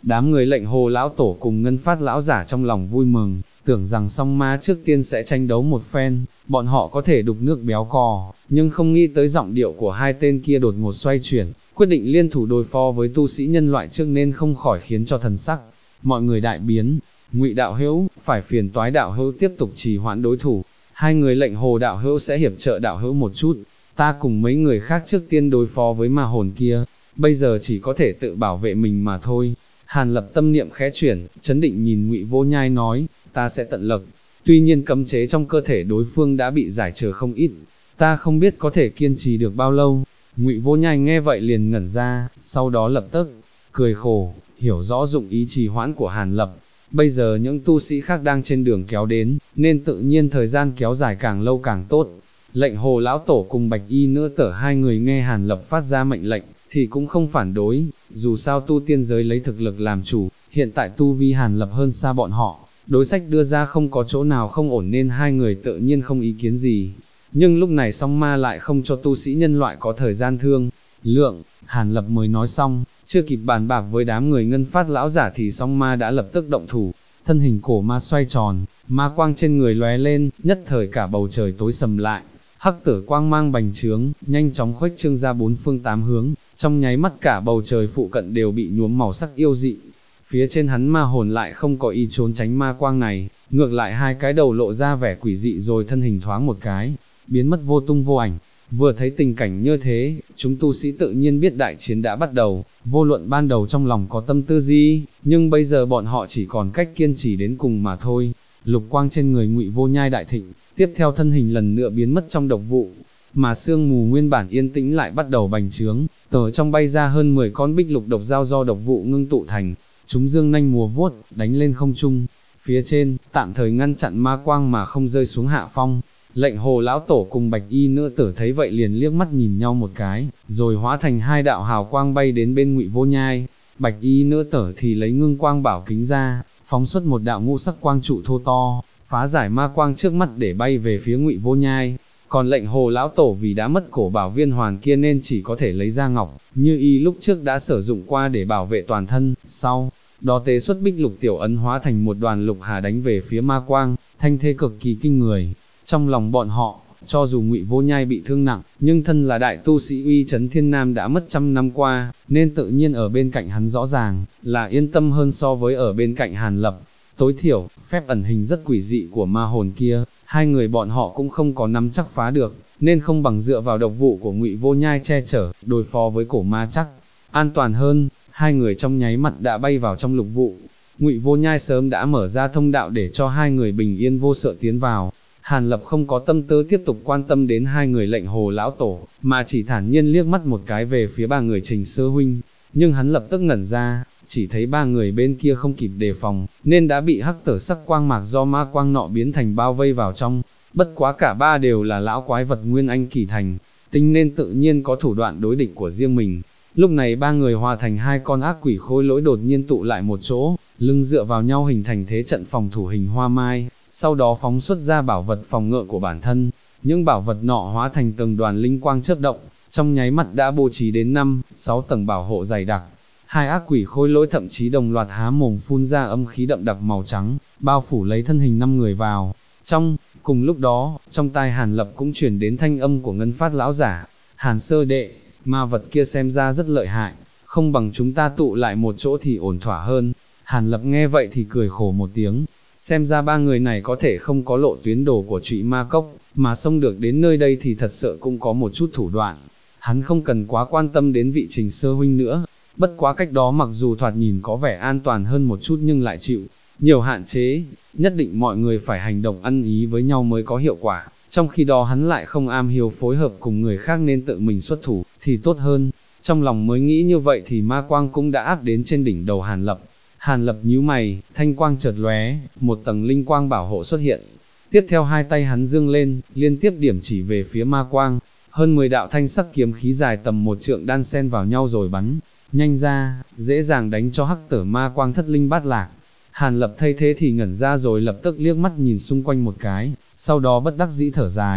Đám người lệnh hồ lão tổ cùng ngân phát lão giả trong lòng vui mừng, tưởng rằng song ma trước tiên sẽ tranh đấu một phen, bọn họ có thể đục nước béo cò, nhưng không nghĩ tới giọng điệu của hai tên kia đột ngột xoay chuyển, quyết định liên thủ đối phó với tu sĩ nhân loại trước nên không khỏi khiến cho thần sắc mọi người đại biến. Ngụy đạo hữu, phải phiền toái đạo hữu tiếp tục trì hoãn đối thủ, hai người lệnh hồ đạo hữu sẽ hiệp trợ đạo hữu một chút, ta cùng mấy người khác trước tiên đối phó với ma hồn kia, bây giờ chỉ có thể tự bảo vệ mình mà thôi. Hàn Lập tâm niệm khẽ chuyển, chấn định nhìn Ngụy Vô Nhai nói, ta sẽ tận lực, tuy nhiên cấm chế trong cơ thể đối phương đã bị giải trừ không ít, ta không biết có thể kiên trì được bao lâu. Ngụy Vô Nhai nghe vậy liền ngẩn ra, sau đó lập tức cười khổ, hiểu rõ dụng ý trì hoãn của Hàn Lập. Bây giờ những tu sĩ khác đang trên đường kéo đến, nên tự nhiên thời gian kéo dài càng lâu càng tốt. Lệnh hồ lão tổ cùng bạch y nữa tở hai người nghe Hàn Lập phát ra mệnh lệnh, thì cũng không phản đối, dù sao tu tiên giới lấy thực lực làm chủ, hiện tại tu vi Hàn Lập hơn xa bọn họ, đối sách đưa ra không có chỗ nào không ổn nên hai người tự nhiên không ý kiến gì. Nhưng lúc này song ma lại không cho tu sĩ nhân loại có thời gian thương lượng, Hàn Lập mới nói xong, chưa kịp bàn bạc với đám người ngân phát lão giả thì song ma đã lập tức động thủ, thân hình cổ ma xoay tròn, ma quang trên người lóe lên, nhất thời cả bầu trời tối sầm lại, hắc tử quang mang bành trướng, nhanh chóng khuếch trương ra bốn phương tám hướng, trong nháy mắt cả bầu trời phụ cận đều bị nhuốm màu sắc yêu dị. Phía trên hắn ma hồn lại không có ý trốn tránh ma quang này, ngược lại hai cái đầu lộ ra vẻ quỷ dị rồi thân hình thoáng một cái, biến mất vô tung vô ảnh. Vừa thấy tình cảnh như thế, chúng tu sĩ tự nhiên biết đại chiến đã bắt đầu, vô luận ban đầu trong lòng có tâm tư gì, nhưng bây giờ bọn họ chỉ còn cách kiên trì đến cùng mà thôi. Lục quang trên người Ngụy Vô Nhai đại thịnh, tiếp theo thân hình lần nữa biến mất trong độc vụ, mà sương mù nguyên bản yên tĩnh lại bắt đầu bành trướng, từ trong bay ra hơn 10 con bích lục độc dao do độc vụ ngưng tụ thành, chúng dương nanh múa vuốt, đánh lên không trung, phía trên, tạm thời ngăn chặn ma quang mà không rơi xuống hạ phong. Lệnh hồ lão tổ cùng bạch y nữ tử thấy vậy liền liếc mắt nhìn nhau một cái, rồi hóa thành hai đạo hào quang bay đến bên Ngụy Vô Nhai. Bạch y nữ tử thì lấy ngưng quang bảo kính ra, phóng xuất một đạo ngũ sắc quang trụ thô to, phá giải ma quang trước mắt để bay về phía Ngụy Vô Nhai. Còn lệnh hồ lão tổ vì đã mất cổ bảo viên hoàn kia nên chỉ có thể lấy ra ngọc, như y lúc trước đã sử dụng qua để bảo vệ toàn thân, sau đó tế xuất bích lục tiểu ấn hóa thành một đoàn lục hà đánh về phía ma quang, thanh thế cực kỳ kinh người. Trong lòng bọn họ, cho dù Ngụy Vô Nhai bị thương nặng, nhưng thân là đại tu sĩ uy chấn thiên nam đã mất trăm năm qua, nên tự nhiên ở bên cạnh hắn rõ ràng, là yên tâm hơn so với ở bên cạnh Hàn Lập. Tối thiểu, phép ẩn hình rất quỷ dị của ma hồn kia, hai người bọn họ cũng không có nắm chắc phá được, nên không bằng dựa vào độc vụ của Ngụy Vô Nhai che chở, đối phó với cổ ma chắc an toàn hơn. Hai người trong nháy mắt đã bay vào trong lục vụ. Ngụy Vô Nhai sớm đã mở ra thông đạo để cho hai người bình yên vô sợ tiến vào. Hàn Lập không có tâm tư tiếp tục quan tâm đến hai người lệnh hồ lão tổ, mà chỉ thản nhiên liếc mắt một cái về phía ba người Trình Sư huynh, nhưng hắn lập tức ngẩn ra, chỉ thấy ba người bên kia không kịp đề phòng, nên đã bị hắc tử sắc quang mạc do ma quang nọ biến thành bao vây vào trong. Bất quá cả ba đều là lão quái vật nguyên anh kỳ thành, tinh nên tự nhiên có thủ đoạn đối địch của riêng mình. Lúc này ba người hòa thành hai con ác quỷ khôi lỗi đột nhiên tụ lại một chỗ, lưng dựa vào nhau hình thành thế trận phòng thủ hình hoa mai, sau đó phóng xuất ra bảo vật phòng ngự của bản thân. Những bảo vật nọ hóa thành từng đoàn linh quang chớp động, trong nháy mắt đã bố trí đến 5-6 tầng bảo hộ dày đặc. Hai ác quỷ khôi lỗi thậm chí đồng loạt há mồm phun ra âm khí đậm đặc màu trắng, bao phủ lấy thân hình 5 người vào. Cùng lúc đó, trong tai Hàn Lập cũng truyền đến thanh âm của ngân phát lão giả, Hàn sơ đệ, ma vật kia xem ra rất lợi hại, không bằng chúng ta tụ lại một chỗ thì ổn thỏa hơn. Hàn Lập nghe vậy thì cười khổ một tiếng, xem ra ba người này có thể không có lộ tuyến đồ của Trụy Ma Cốc, mà xông được đến nơi đây thì thật sự cũng có một chút thủ đoạn. Hắn không cần quá quan tâm đến vị Trình Sơ huynh nữa, bất quá cách đó mặc dù thoạt nhìn có vẻ an toàn hơn một chút nhưng lại chịu nhiều hạn chế, nhất định mọi người phải hành động ăn ý với nhau mới có hiệu quả, trong khi đó hắn lại không am hiểu phối hợp cùng người khác nên tự mình xuất thủ, thì tốt hơn. Trong lòng mới nghĩ như vậy thì ma quang cũng đã áp đến trên đỉnh đầu Hàn Lập. Hàn Lập nhíu mày, thanh quang chợt lóe, một tầng linh quang bảo hộ xuất hiện. Tiếp theo hai tay hắn dương lên, liên tiếp điểm chỉ về phía ma quang, hơn 10 đạo thanh sắc kiếm khí dài tầm 1 trượng đan xen vào nhau rồi bắn nhanh ra, dễ dàng đánh cho hắc tử ma quang thất linh bát lạc. Hàn Lập thấy thế thì ngẩn ra rồi lập tức liếc mắt nhìn xung quanh một cái, sau đó bất đắc dĩ thở dài,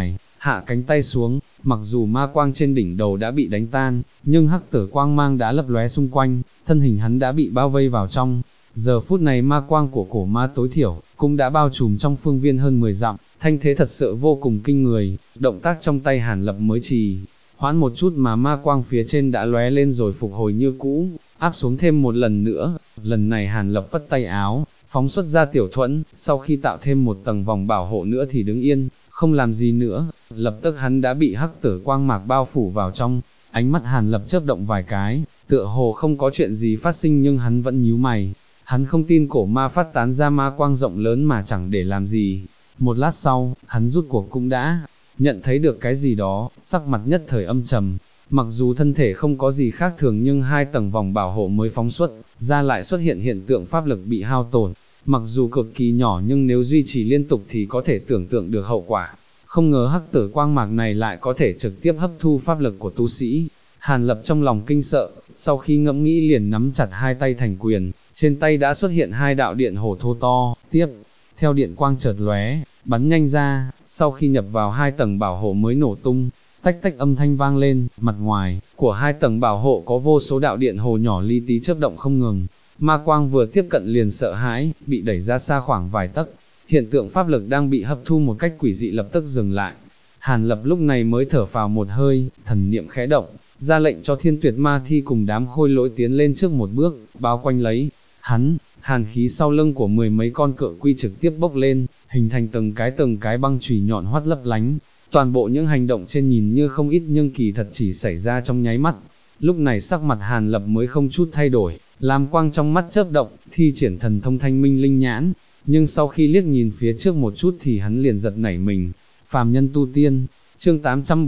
hạ cánh tay xuống, mặc dù ma quang trên đỉnh đầu đã bị đánh tan, nhưng hắc tử quang mang đã lấp lóe xung quanh, thân hình hắn đã bị bao vây vào trong. Giờ phút này ma quang của cổ ma tối thiểu, cũng đã bao trùm trong phương viên hơn 10 dặm, thanh thế thật sự vô cùng kinh người, động tác trong tay Hàn Lập mới trì hoãn một chút mà ma quang phía trên đã lóe lên rồi phục hồi như cũ, áp xuống thêm một lần nữa, lần này Hàn Lập phất tay áo, phóng xuất ra tiểu thuẫn, sau khi tạo thêm một tầng vòng bảo hộ nữa thì đứng yên, không làm gì nữa, lập tức hắn đã bị hắc tử quang mạc bao phủ vào trong, ánh mắt Hàn Lập chớp động vài cái, tựa hồ không có chuyện gì phát sinh nhưng hắn vẫn nhíu mày, hắn không tin cổ ma phát tán ra ma quang rộng lớn mà chẳng để làm gì. Một lát sau, hắn rút cuộc cũng đã nhận thấy được cái gì đó, sắc mặt nhất thời âm trầm. Mặc dù thân thể không có gì khác thường nhưng hai tầng vòng bảo hộ mới phóng xuất, ra lại xuất hiện hiện tượng pháp lực bị hao tổn. Mặc dù cực kỳ nhỏ nhưng nếu duy trì liên tục thì có thể tưởng tượng được hậu quả. Không ngờ hắc tử quang mạc này lại có thể trực tiếp hấp thu pháp lực của tu sĩ. Hàn Lập trong lòng kinh sợ, sau khi ngẫm nghĩ liền nắm chặt hai tay thành quyền, trên tay đã xuất hiện hai đạo điện hổ thô to, tiếp theo điện quang chợt lóe, bắn nhanh ra, sau khi nhập vào hai tầng bảo hộ mới nổ tung, tách tách âm thanh vang lên, mặt ngoài của hai tầng bảo hộ có vô số đạo điện hồ nhỏ li tí chớp động không ngừng. Ma quang vừa tiếp cận liền sợ hãi, bị đẩy ra xa khoảng vài tấc, hiện tượng pháp lực đang bị hấp thu một cách quỷ dị lập tức dừng lại. Hàn Lập lúc này mới thở phào một hơi, thần niệm khẽ động, ra lệnh cho Thiên Tuyệt Ma Thi cùng đám khôi lỗi tiến lên trước một bước, bao quanh lấy hắn. Hàn khí sau lưng của mười mấy con cự quy trực tiếp bốc lên, hình thành từng cái băng chùy nhọn hoắt lấp lánh. Toàn bộ những hành động trên nhìn như không ít nhưng kỳ thật chỉ xảy ra trong nháy mắt. Lúc này sắc mặt Hàn Lập mới không chút thay đổi, lam quang trong mắt chớp động, thi triển thần thông thanh minh linh nhãn. Nhưng sau khi liếc nhìn phía trước một chút thì hắn liền giật nảy mình. Phàm nhân tu tiên, chương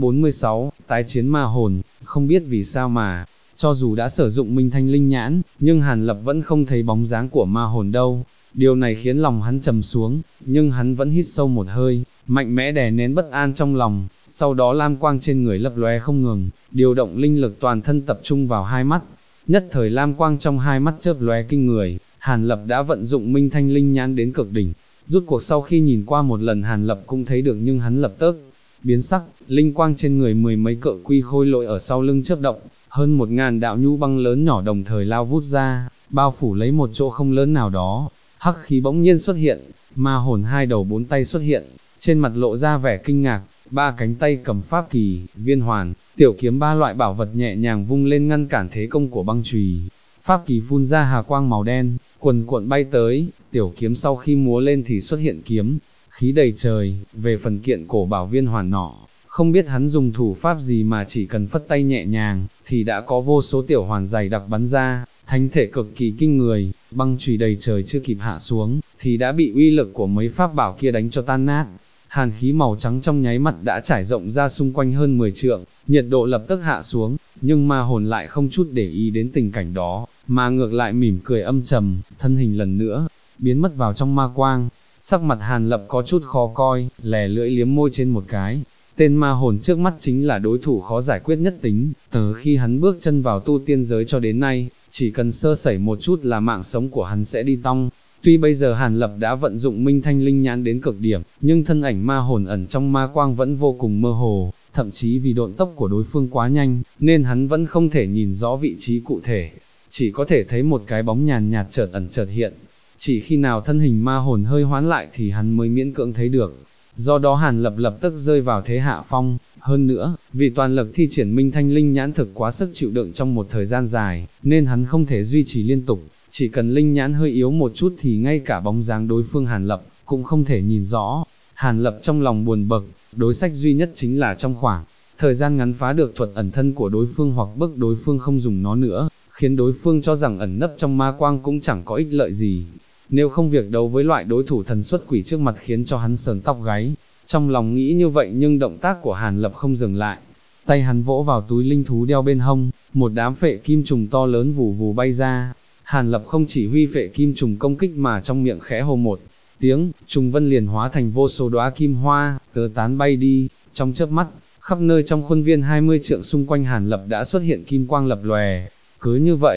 846, tái chiến ma hồn, không biết vì sao mà, cho dù đã sử dụng minh thanh linh nhãn, nhưng Hàn Lập vẫn không thấy bóng dáng của ma hồn đâu. Điều này khiến lòng hắn trầm xuống, nhưng hắn vẫn hít sâu một hơi, mạnh mẽ đè nén bất an trong lòng, sau đó lam quang trên người lấp lóe không ngừng, điều động linh lực toàn thân tập trung vào hai mắt. Nhất thời lam quang trong hai mắt chớp lóe kinh người, Hàn Lập đã vận dụng minh thanh linh nhãn đến cực đỉnh. Rút cuộc sau khi nhìn qua một lần Hàn Lập cũng thấy được nhưng hắn lập tức biến sắc, linh quang trên người mười mấy cự quy khôi lỗi ở sau lưng chớp động, hơn 1000 đạo nhu băng lớn nhỏ đồng thời lao vút ra, bao phủ lấy một chỗ không lớn nào đó. Hắc khí bỗng nhiên xuất hiện, ma hồn hai đầu bốn tay xuất hiện, trên mặt lộ ra vẻ kinh ngạc, ba cánh tay cầm pháp kỳ, viên hoàn, tiểu kiếm ba loại bảo vật nhẹ nhàng vung lên ngăn cản thế công của băng chùy. Pháp kỳ phun ra hà quang màu đen, cuồn cuộn bay tới, tiểu kiếm sau khi múa lên thì xuất hiện kiếm, khí đầy trời. Về phần kiện cổ bảo viên hoàn nọ, không biết hắn dùng thủ pháp gì mà chỉ cần phất tay nhẹ nhàng, thì đã có vô số tiểu hoàn dày đặc bắn ra, thánh thể cực kỳ kinh người. Băng chùy đầy trời chưa kịp hạ xuống, thì đã bị uy lực của mấy pháp bảo kia đánh cho tan nát. Hàn khí màu trắng trong nháy mắt đã trải rộng ra xung quanh hơn 10 trượng, nhiệt độ lập tức hạ xuống, nhưng ma hồn lại không chút để ý đến tình cảnh đó, mà ngược lại mỉm cười âm trầm, thân hình lần nữa biến mất vào trong ma quang. Sắc mặt Hàn Lập có chút khó coi, lè lưỡi liếm môi trên một cái. Tên ma hồn trước mắt chính là đối thủ khó giải quyết nhất tính, từ khi hắn bước chân vào tu tiên giới cho đến nay, chỉ cần sơ sẩy một chút là mạng sống của hắn sẽ đi tong. Tuy bây giờ Hàn Lập đã vận dụng minh thanh linh nhãn đến cực điểm, nhưng thân ảnh ma hồn ẩn trong ma quang vẫn vô cùng mơ hồ, thậm chí vì độn tốc của đối phương quá nhanh, nên hắn vẫn không thể nhìn rõ vị trí cụ thể, chỉ có thể thấy một cái bóng nhàn nhạt chợt ẩn chợt hiện. Chỉ khi nào thân hình ma hồn hơi hoán lại thì hắn mới miễn cưỡng thấy được. Do đó Hàn Lập lập tức rơi vào thế hạ phong, hơn nữa, vì toàn lực thi triển minh thanh linh nhãn thực quá sức chịu đựng trong một thời gian dài, nên hắn không thể duy trì liên tục, chỉ cần linh nhãn hơi yếu một chút thì ngay cả bóng dáng đối phương Hàn Lập cũng không thể nhìn rõ. Hàn Lập trong lòng buồn bực, đối sách duy nhất chính là trong khoảng thời gian ngắn phá được thuật ẩn thân của đối phương hoặc bức đối phương không dùng nó nữa, khiến đối phương cho rằng ẩn nấp trong ma quang cũng chẳng có ích lợi gì. Nếu không việc đấu với loại đối thủ thần xuất quỷ trước mặt khiến cho hắn sờn tóc gáy. Trong lòng nghĩ như vậy nhưng động tác của Hàn Lập không dừng lại. Tay hắn vỗ vào túi linh thú đeo bên hông, một đám phệ kim trùng to lớn vù vù bay ra. Hàn Lập không chỉ huy phệ kim trùng công kích mà trong miệng khẽ hô một tiếng, trùng vân liền hóa thành vô số đóa kim hoa, tứ tán bay đi. Trong chớp mắt, khắp nơi trong khuôn viên 20 trượng xung quanh Hàn Lập đã xuất hiện kim quang lập lòe. Cứ như vậy,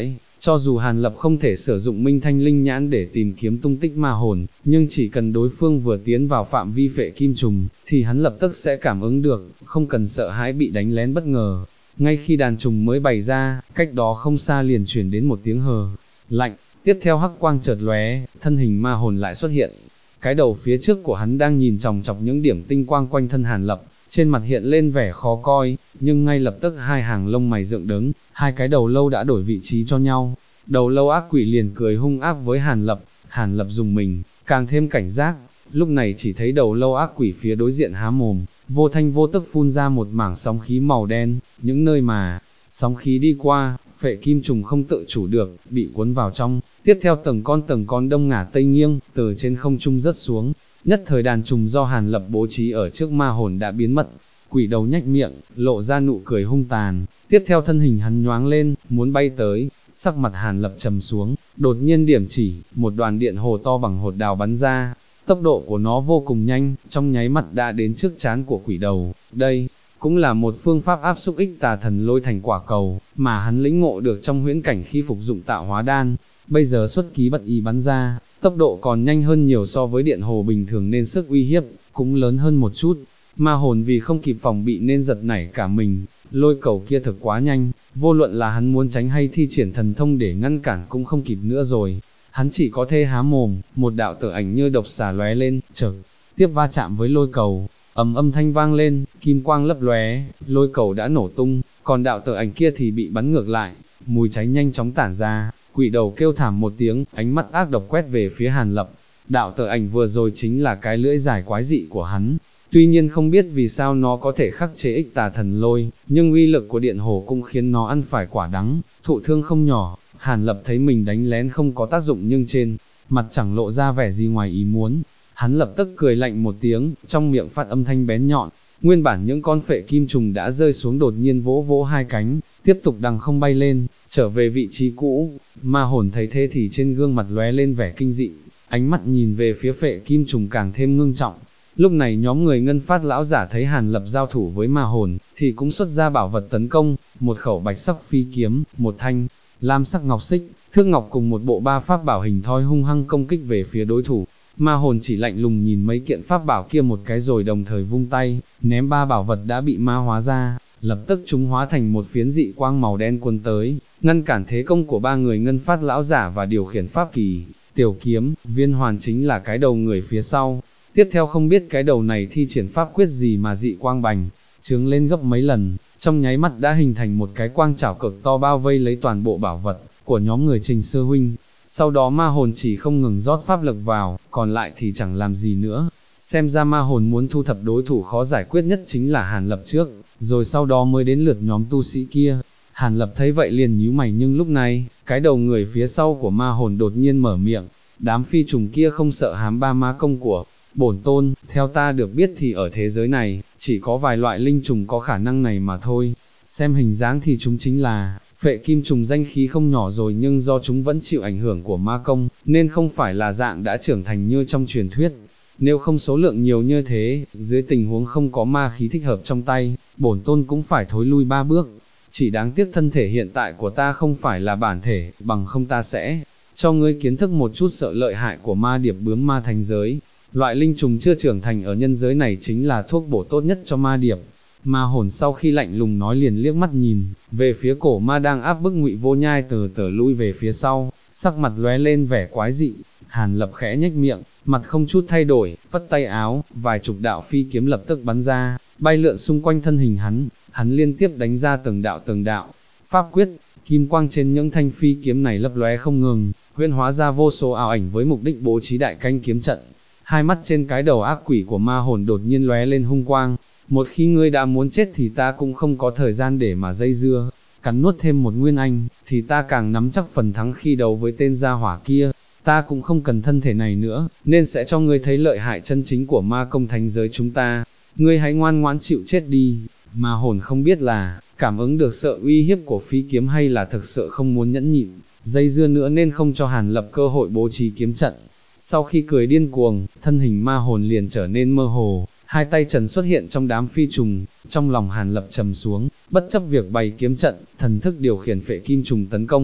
Cho dù Hàn Lập không thể sử dụng Minh Thanh Linh Nhãn để tìm kiếm tung tích ma hồn, nhưng chỉ cần đối phương vừa tiến vào phạm vi phệ kim trùng, thì hắn lập tức sẽ cảm ứng được, không cần sợ hãi bị đánh lén bất ngờ. Ngay khi đàn trùng mới bày ra, cách đó không xa liền chuyển đến một tiếng hờ lạnh, tiếp theo hắc quang chợt lóe, thân hình ma hồn lại xuất hiện. Cái đầu phía trước của hắn đang nhìn chòng chọc những điểm tinh quang quanh thân Hàn Lập, trên mặt hiện lên vẻ khó coi, nhưng ngay lập tức hai hàng lông mày dựng đứng, hai cái đầu lâu đã đổi vị trí cho nhau. Đầu lâu ác quỷ liền cười hung ác với Hàn Lập dùng mình, càng thêm cảnh giác, lúc này chỉ thấy đầu lâu ác quỷ phía đối diện há mồm, vô thanh vô tức phun ra một mảng sóng khí màu đen, những nơi mà sóng khí đi qua, phệ kim trùng không tự chủ được, bị cuốn vào trong, tiếp theo từng con đông ngả tây nghiêng, từ trên không trung rớt xuống, nhất thời đàn trùng do Hàn Lập bố trí ở trước ma hồn đã biến mất. Quỷ đầu nhếch miệng, lộ ra nụ cười hung tàn, tiếp theo thân hình hắn nhoáng lên, muốn bay tới, sắc mặt Hàn Lập trầm xuống, đột nhiên điểm chỉ, một đoàn điện hồ to bằng hột đào bắn ra, tốc độ của nó vô cùng nhanh, trong nháy mắt đã đến trước trán của quỷ đầu. Đây cũng là một phương pháp áp xúc ích tà thần lôi thành quả cầu, mà hắn lĩnh ngộ được trong huyễn cảnh khi phục dụng tạo hóa đan, bây giờ xuất ký bất ý bắn ra, tốc độ còn nhanh hơn nhiều so với điện hồ bình thường nên sức uy hiếp cũng lớn hơn một chút. Ma hồn vì không kịp phòng bị nên giật nảy cả mình, lôi cầu kia thực quá nhanh, vô luận là hắn muốn tránh hay thi triển thần thông để ngăn cản cũng không kịp nữa rồi. Hắn chỉ có thể há mồm, một đạo tử ảnh như độc xà lóe lên, trực tiếp va chạm với lôi cầu, âm thanh vang lên, kim quang lấp lóe, lôi cầu đã nổ tung, còn đạo tử ảnh kia thì bị bắn ngược lại, mùi cháy nhanh chóng tản ra, quỷ đầu kêu thảm một tiếng, ánh mắt ác độc quét về phía Hàn Lập. Đạo tử ảnh vừa rồi chính là cái lưỡi dài quái dị của hắn. Tuy nhiên không biết vì sao nó có thể khắc chế ích tà thần lôi, nhưng uy lực của điện hồ cũng khiến nó ăn phải quả đắng, thụ thương không nhỏ. Hàn Lập thấy mình đánh lén không có tác dụng nhưng trên mặt chẳng lộ ra vẻ gì ngoài ý muốn. Hắn lập tức cười lạnh một tiếng, trong miệng phát âm thanh bén nhọn. Nguyên bản những con phệ kim trùng đã rơi xuống đột nhiên vỗ vỗ hai cánh, tiếp tục đằng không bay lên, trở về vị trí cũ. Ma hồn thấy thế thì trên gương mặt lóe lên vẻ kinh dị, ánh mắt nhìn về phía phệ kim trùng càng thêm ngưng trọng. Lúc này nhóm người Ngân Phát lão giả thấy Hàn Lập giao thủ với ma hồn, thì cũng xuất ra bảo vật tấn công, một khẩu bạch sắc phi kiếm, một thanh lam sắc ngọc xích, thước ngọc cùng một bộ ba pháp bảo hình thoi hung hăng công kích về phía đối thủ. Ma hồn chỉ lạnh lùng nhìn mấy kiện pháp bảo kia một cái rồi đồng thời vung tay, ném ba bảo vật đã bị ma hóa ra, lập tức chúng hóa thành một phiến dị quang màu đen cuốn tới, ngăn cản thế công của ba người Ngân Phát lão giả và điều khiển pháp kỳ, tiểu kiếm, viên hoàn chính là cái đầu người phía sau. Tiếp theo không biết cái đầu này thi triển pháp quyết gì mà dị quang bành trướng lên gấp mấy lần, trong nháy mắt đã hình thành một cái quang chảo cực to bao vây lấy toàn bộ bảo vật của nhóm người Trình Sư huynh. Sau đó ma hồn chỉ không ngừng rót pháp lực vào, còn lại thì chẳng làm gì nữa. Xem ra ma hồn muốn thu thập đối thủ khó giải quyết nhất chính là Hàn Lập trước, rồi sau đó mới đến lượt nhóm tu sĩ kia. Hàn Lập thấy vậy liền nhíu mày, nhưng lúc này, cái đầu người phía sau của ma hồn đột nhiên mở miệng, đám phi trùng kia không sợ hám ba ma công của bổn tôn, theo ta được biết thì ở thế giới này, chỉ có vài loại linh trùng có khả năng này mà thôi. Xem hình dáng thì chúng chính là phệ kim trùng, danh khí không nhỏ rồi, nhưng do chúng vẫn chịu ảnh hưởng của ma công, nên không phải là dạng đã trưởng thành như trong truyền thuyết. Nếu không số lượng nhiều như thế, dưới tình huống không có ma khí thích hợp trong tay, bổn tôn cũng phải thối lui 3 bước. Chỉ đáng tiếc thân thể hiện tại của ta không phải là bản thể, bằng không ta sẽ cho ngươi kiến thức một chút sợ lợi hại của ma điệp bướm ma thành giới. Loại linh trùng chưa trưởng thành ở nhân giới này chính là thuốc bổ tốt nhất cho ma điệp. Ma hồn sau khi lạnh lùng nói liền liếc mắt nhìn về phía cổ ma đang áp bức Ngụy Vô Nhai, từ từ lui về phía sau, sắc mặt lóe lên vẻ quái dị. Hàn Lập khẽ nhếch miệng, mặt không chút thay đổi, phất tay áo, vài chục đạo phi kiếm lập tức bắn ra, bay lượn xung quanh thân hình hắn liên tiếp đánh ra từng đạo pháp quyết. Kim quang trên những thanh phi kiếm này lấp lóe không ngừng, huyễn hóa ra vô số ảo ảnh với mục đích bố trí đại canh kiếm trận. Hai mắt trên cái đầu ác quỷ của ma hồn đột nhiên lóe lên hung quang, một khi ngươi đã muốn chết thì ta cũng không có thời gian để mà dây dưa, cắn nuốt thêm một nguyên anh, thì ta càng nắm chắc phần thắng khi đấu với tên gia hỏa kia. Ta cũng không cần thân thể này nữa, nên sẽ cho ngươi thấy lợi hại chân chính của ma công thánh giới chúng ta. Ngươi hãy ngoan ngoãn chịu chết đi. Ma hồn không biết là cảm ứng được sợ uy hiếp của phi kiếm hay là thực sự không muốn nhẫn nhịn dây dưa nữa nên không cho Hàn Lập cơ hội bố trí kiếm trận. Sau khi cười điên cuồng, thân hình ma hồn liền trở nên mơ hồ, hai tay trần xuất hiện trong đám phi trùng. Trong lòng Hàn Lập trầm xuống, bất chấp việc bày kiếm trận, thần thức điều khiển phệ kim trùng tấn công.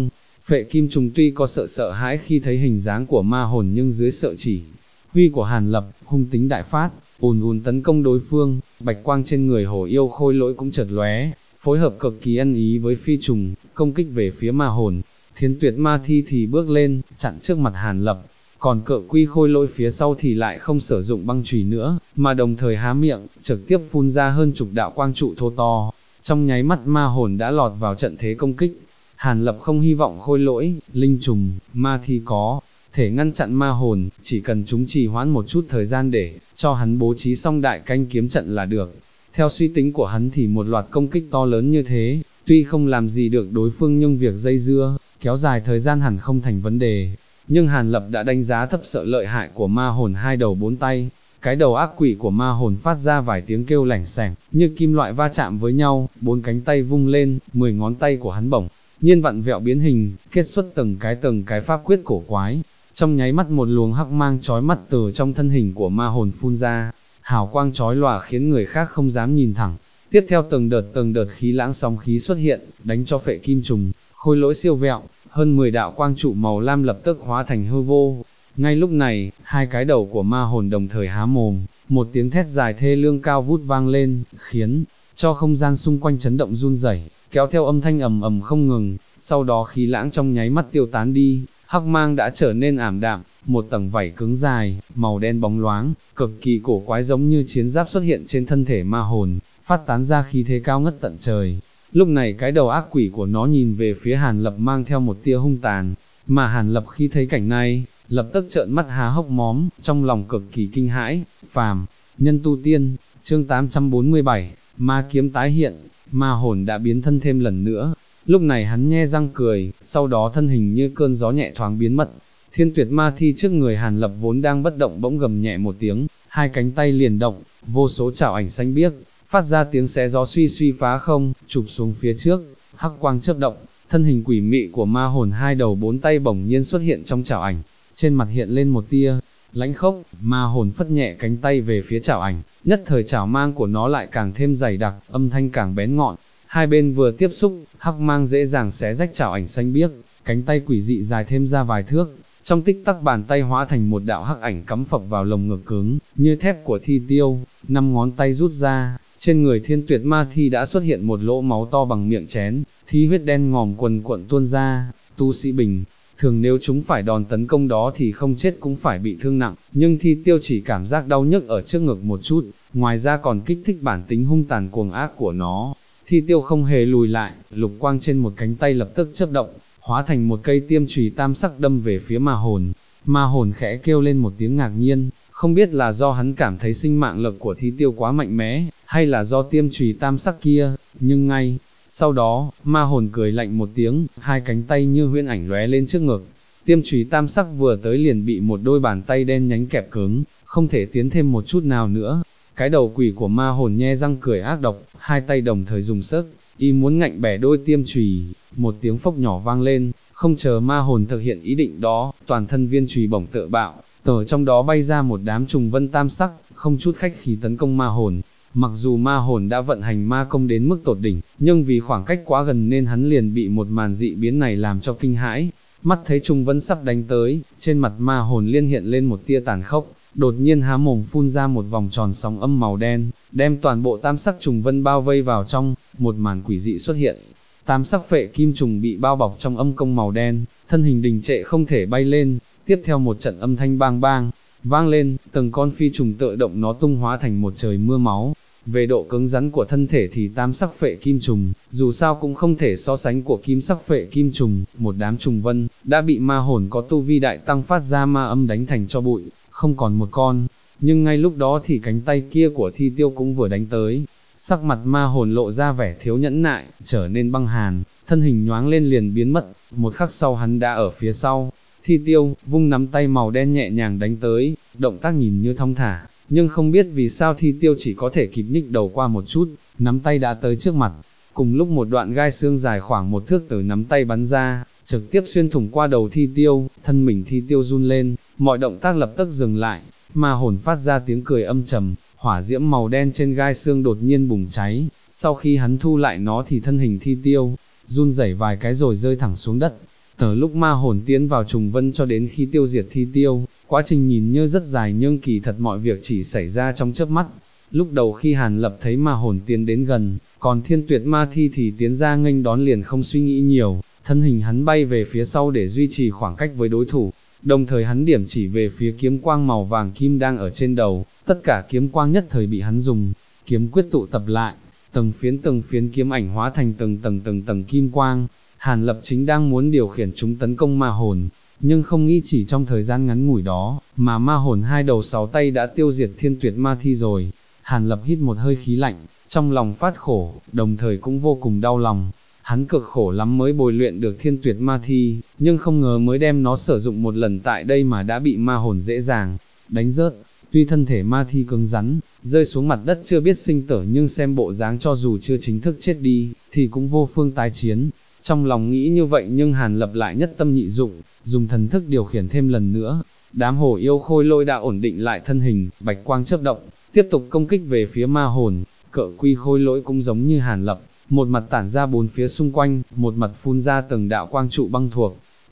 Phệ kim trùng tuy có sợ hãi khi thấy hình dáng của ma hồn nhưng dưới sợ chỉ huy của Hàn Lập, hung tính đại phát, ùn tấn công đối phương, bạch quang trên người hổ yêu khôi lỗi cũng chợt lóe, phối hợp cực kỳ ăn ý với phi trùng, công kích về phía ma hồn. Thiên tuyệt ma thi thì bước lên, chặn trước mặt Hàn Lập, còn cự quy khôi lỗi phía sau thì lại không sử dụng băng chùy nữa, mà đồng thời há miệng, trực tiếp phun ra hơn chục đạo quang trụ thô to. Trong nháy mắt ma hồn đã lọt vào trận thế công kích. Hàn Lập không hy vọng khôi lỗi, linh trùng, ma thi có thể ngăn chặn ma hồn, chỉ cần chúng trì hoãn một chút thời gian để cho hắn bố trí xong đại canh kiếm trận là được. Theo suy tính của hắn thì một loạt công kích to lớn như thế, tuy không làm gì được đối phương nhưng việc dây dưa, kéo dài thời gian hẳn không thành vấn đề. Nhưng Hàn Lập đã đánh giá thấp sợ lợi hại của ma hồn hai đầu bốn tay. Cái đầu ác quỷ của ma hồn phát ra vài tiếng kêu lảnh sẻng, như kim loại va chạm với nhau, bốn cánh tay vung lên, 10 ngón tay của hắn bổng nhiên vặn vẹo biến hình, kết xuất từng cái pháp quyết cổ quái. Trong nháy mắt một luồng hắc mang chói mắt từ trong thân hình của ma hồn phun ra, hào quang chói lòa khiến người khác không dám nhìn thẳng. Tiếp theo từng đợt khí lãng sóng khí xuất hiện, đánh cho phệ kim trùng, khôi lỗi siêu vẹo, hơn 10 đạo quang trụ màu lam lập tức hóa thành hư vô. Ngay lúc này, hai cái đầu của ma hồn đồng thời há mồm, một tiếng thét dài thê lương cao vút vang lên, khiến cho không gian xung quanh chấn động run rẩy, kéo theo âm thanh ầm ầm không ngừng. Sau đó khí lãng trong nháy mắt tiêu tán đi, hắc mang đã trở nên ảm đạm, một tầng vảy cứng dài, màu đen bóng loáng, cực kỳ cổ quái giống như chiến giáp xuất hiện trên thân thể ma hồn, phát tán ra khí thế cao ngất tận trời. Lúc này cái đầu ác quỷ của nó nhìn về phía Hàn Lập mang theo một tia hung tàn, mà Hàn Lập khi thấy cảnh này, lập tức trợn mắt há hốc móm, trong lòng cực kỳ kinh hãi. Phàm nhân tu tiên, chương 847, ma kiếm tái hiện, ma hồn đã biến thân thêm lần nữa. Lúc này hắn nhe răng cười, sau đó thân hình như cơn gió nhẹ thoáng biến mất. Thiên tuyệt ma thi trước người Hàn Lập vốn đang bất động bỗng gầm nhẹ một tiếng, hai cánh tay liền động, vô số chảo ảnh xanh biếc, phát ra tiếng xé gió suy phá không, chụp xuống phía trước, hắc quang chớp động, thân hình quỷ mị của ma hồn hai đầu bốn tay bỗng nhiên xuất hiện trong chảo ảnh, trên mặt hiện lên một tia lãnh khốc, ma hồn phất nhẹ cánh tay về phía chảo ảnh, nhất thời chảo mang của nó lại càng thêm dày đặc, âm thanh càng bén ngọn. Hai bên vừa tiếp xúc, hắc mang dễ dàng xé rách chảo ảnh xanh biếc, cánh tay quỷ dị dài thêm ra vài thước, trong tích tắc bàn tay hóa thành một đạo hắc ảnh cắm phập vào lồng ngực cứng, như thép của thi tiêu, 5 ngón tay rút ra, trên người thiên tuyệt ma thi đã xuất hiện một lỗ máu to bằng miệng chén, thi huyết đen ngòm quần cuộn tuôn ra. Tu sĩ bình thường nếu chúng phải đòn tấn công đó thì không chết cũng phải bị thương nặng, nhưng thi tiêu chỉ cảm giác đau nhức ở trước ngực một chút, ngoài ra còn kích thích bản tính hung tàn cuồng ác của nó. Thi tiêu không hề lùi lại, lục quang trên một cánh tay lập tức chớp động, hóa thành một cây tiêm chùy tam sắc đâm về phía ma hồn. Ma hồn khẽ kêu lên một tiếng ngạc nhiên, không biết là do hắn cảm thấy sinh mạng lực của thi tiêu quá mạnh mẽ, hay là do tiêm chùy tam sắc kia, nhưng ngay sau đó, ma hồn cười lạnh một tiếng, hai cánh tay như huyễn ảnh lóe lên trước ngực. Tiêm chùy tam sắc vừa tới liền bị một đôi bàn tay đen nhánh kẹp cứng, không thể tiến thêm một chút nào nữa. Cái đầu quỷ của ma hồn nhe răng cười ác độc, hai tay đồng thời dùng sức, y muốn ngạnh bẻ đôi tiêm chùy. Một tiếng phốc nhỏ vang lên, không chờ ma hồn thực hiện ý định đó, toàn thân viên chùy bổng tự bạo, từ trong đó bay ra một đám trùng vân tam sắc, không chút khách khí tấn công ma hồn. Mặc dù ma hồn đã vận hành ma công đến mức tột đỉnh, nhưng vì khoảng cách quá gần nên hắn liền bị một màn dị biến này làm cho kinh hãi. Mắt thấy trùng vân sắp đánh tới, trên mặt ma hồn liên hiện lên một tia tàn khốc, đột nhiên há mồm phun ra một vòng tròn sóng âm màu đen, đem toàn bộ tam sắc trùng vân bao vây vào trong. Một màn quỷ dị xuất hiện, tam sắc phệ kim trùng bị bao bọc trong âm công màu đen, thân hình đình trệ không thể bay lên. Tiếp theo một trận âm thanh bang bang vang lên, từng con phi trùng tự động nó tung hóa thành một trời mưa máu. Về độ cứng rắn của thân thể thì tam sắc phệ kim trùng, dù sao cũng không thể so sánh của kim sắc phệ kim trùng. Một đám trùng vân đã bị ma hồn có tu vi đại tăng phát ra ma âm đánh thành cho bụi, không còn một con. Nhưng ngay lúc đó thì cánh tay kia của thi tiêu cũng vừa đánh tới. Sắc mặt ma hồn lộ ra vẻ thiếu nhẫn nại, trở nên băng hàn, thân hình nhoáng lên liền biến mất. Một khắc sau hắn đã ở phía sau thi tiêu, vung nắm tay màu đen nhẹ nhàng đánh tới, động tác nhìn như thong thả, nhưng không biết vì sao thi tiêu chỉ có thể kịp nhích đầu qua một chút, nắm tay đã tới trước mặt. Cùng lúc một đoạn gai xương dài khoảng một thước từ nắm tay bắn ra, trực tiếp xuyên thủng qua đầu thi tiêu, thân mình thi tiêu run lên, mọi động tác lập tức dừng lại. Ma hồn phát ra tiếng cười âm trầm, hỏa diễm màu đen trên gai xương đột nhiên bùng cháy. Sau khi hắn thu lại nó thì thân hình thi tiêu run rẩy vài cái rồi rơi thẳng xuống đất. Từ lúc ma hồn tiến vào trùng vân cho đến khi tiêu diệt thi tiêu, quá trình nhìn như rất dài nhưng kỳ thật mọi việc chỉ xảy ra trong chớp mắt. Lúc đầu khi Hàn Lập thấy ma hồn tiến đến gần, còn Thiên Tuyệt Ma Thi thì tiến ra nghênh đón liền không suy nghĩ nhiều, thân hình hắn bay về phía sau để duy trì khoảng cách với đối thủ, đồng thời hắn điểm chỉ về phía kiếm quang màu vàng kim đang ở trên đầu, tất cả kiếm quang nhất thời bị hắn dùng kiếm quyết tụ tập lại, từng phiến kiếm ảnh hóa thành từng tầng kim quang. Hàn Lập chính đang muốn điều khiển chúng tấn công ma hồn, nhưng không nghĩ chỉ trong thời gian ngắn ngủi đó, mà ma hồn 2 đầu 6 tay đã tiêu diệt Thiên Tuyệt Ma Thi rồi. Hàn Lập hít một hơi khí lạnh, trong lòng phát khổ, đồng thời cũng vô cùng đau lòng. Hắn cực khổ lắm mới bồi luyện được Thiên Tuyệt Ma Thi, nhưng không ngờ mới đem nó sử dụng một lần tại đây mà đã bị ma hồn dễ dàng đánh rớt. Tuy thân thể ma thi cứng rắn, rơi xuống mặt đất chưa biết sinh tử, nhưng xem bộ dáng cho dù chưa chính thức chết đi, thì cũng vô phương tái chiến. Trong lòng nghĩ như vậy nhưng Hàn Lập lại nhất tâm nhị dụng, dùng thần thức điều khiển thêm lần nữa. Đám hổ yêu khôi lỗi đã ổn định lại thân hình, bạch quang chớp động, tiếp tục công kích về phía ma hồn. Cự quy khôi lỗi cũng giống như Hàn Lập, một mặt tản ra bốn phía xung quanh, một mặt phun ra từng đạo quang trụ băng thuộc.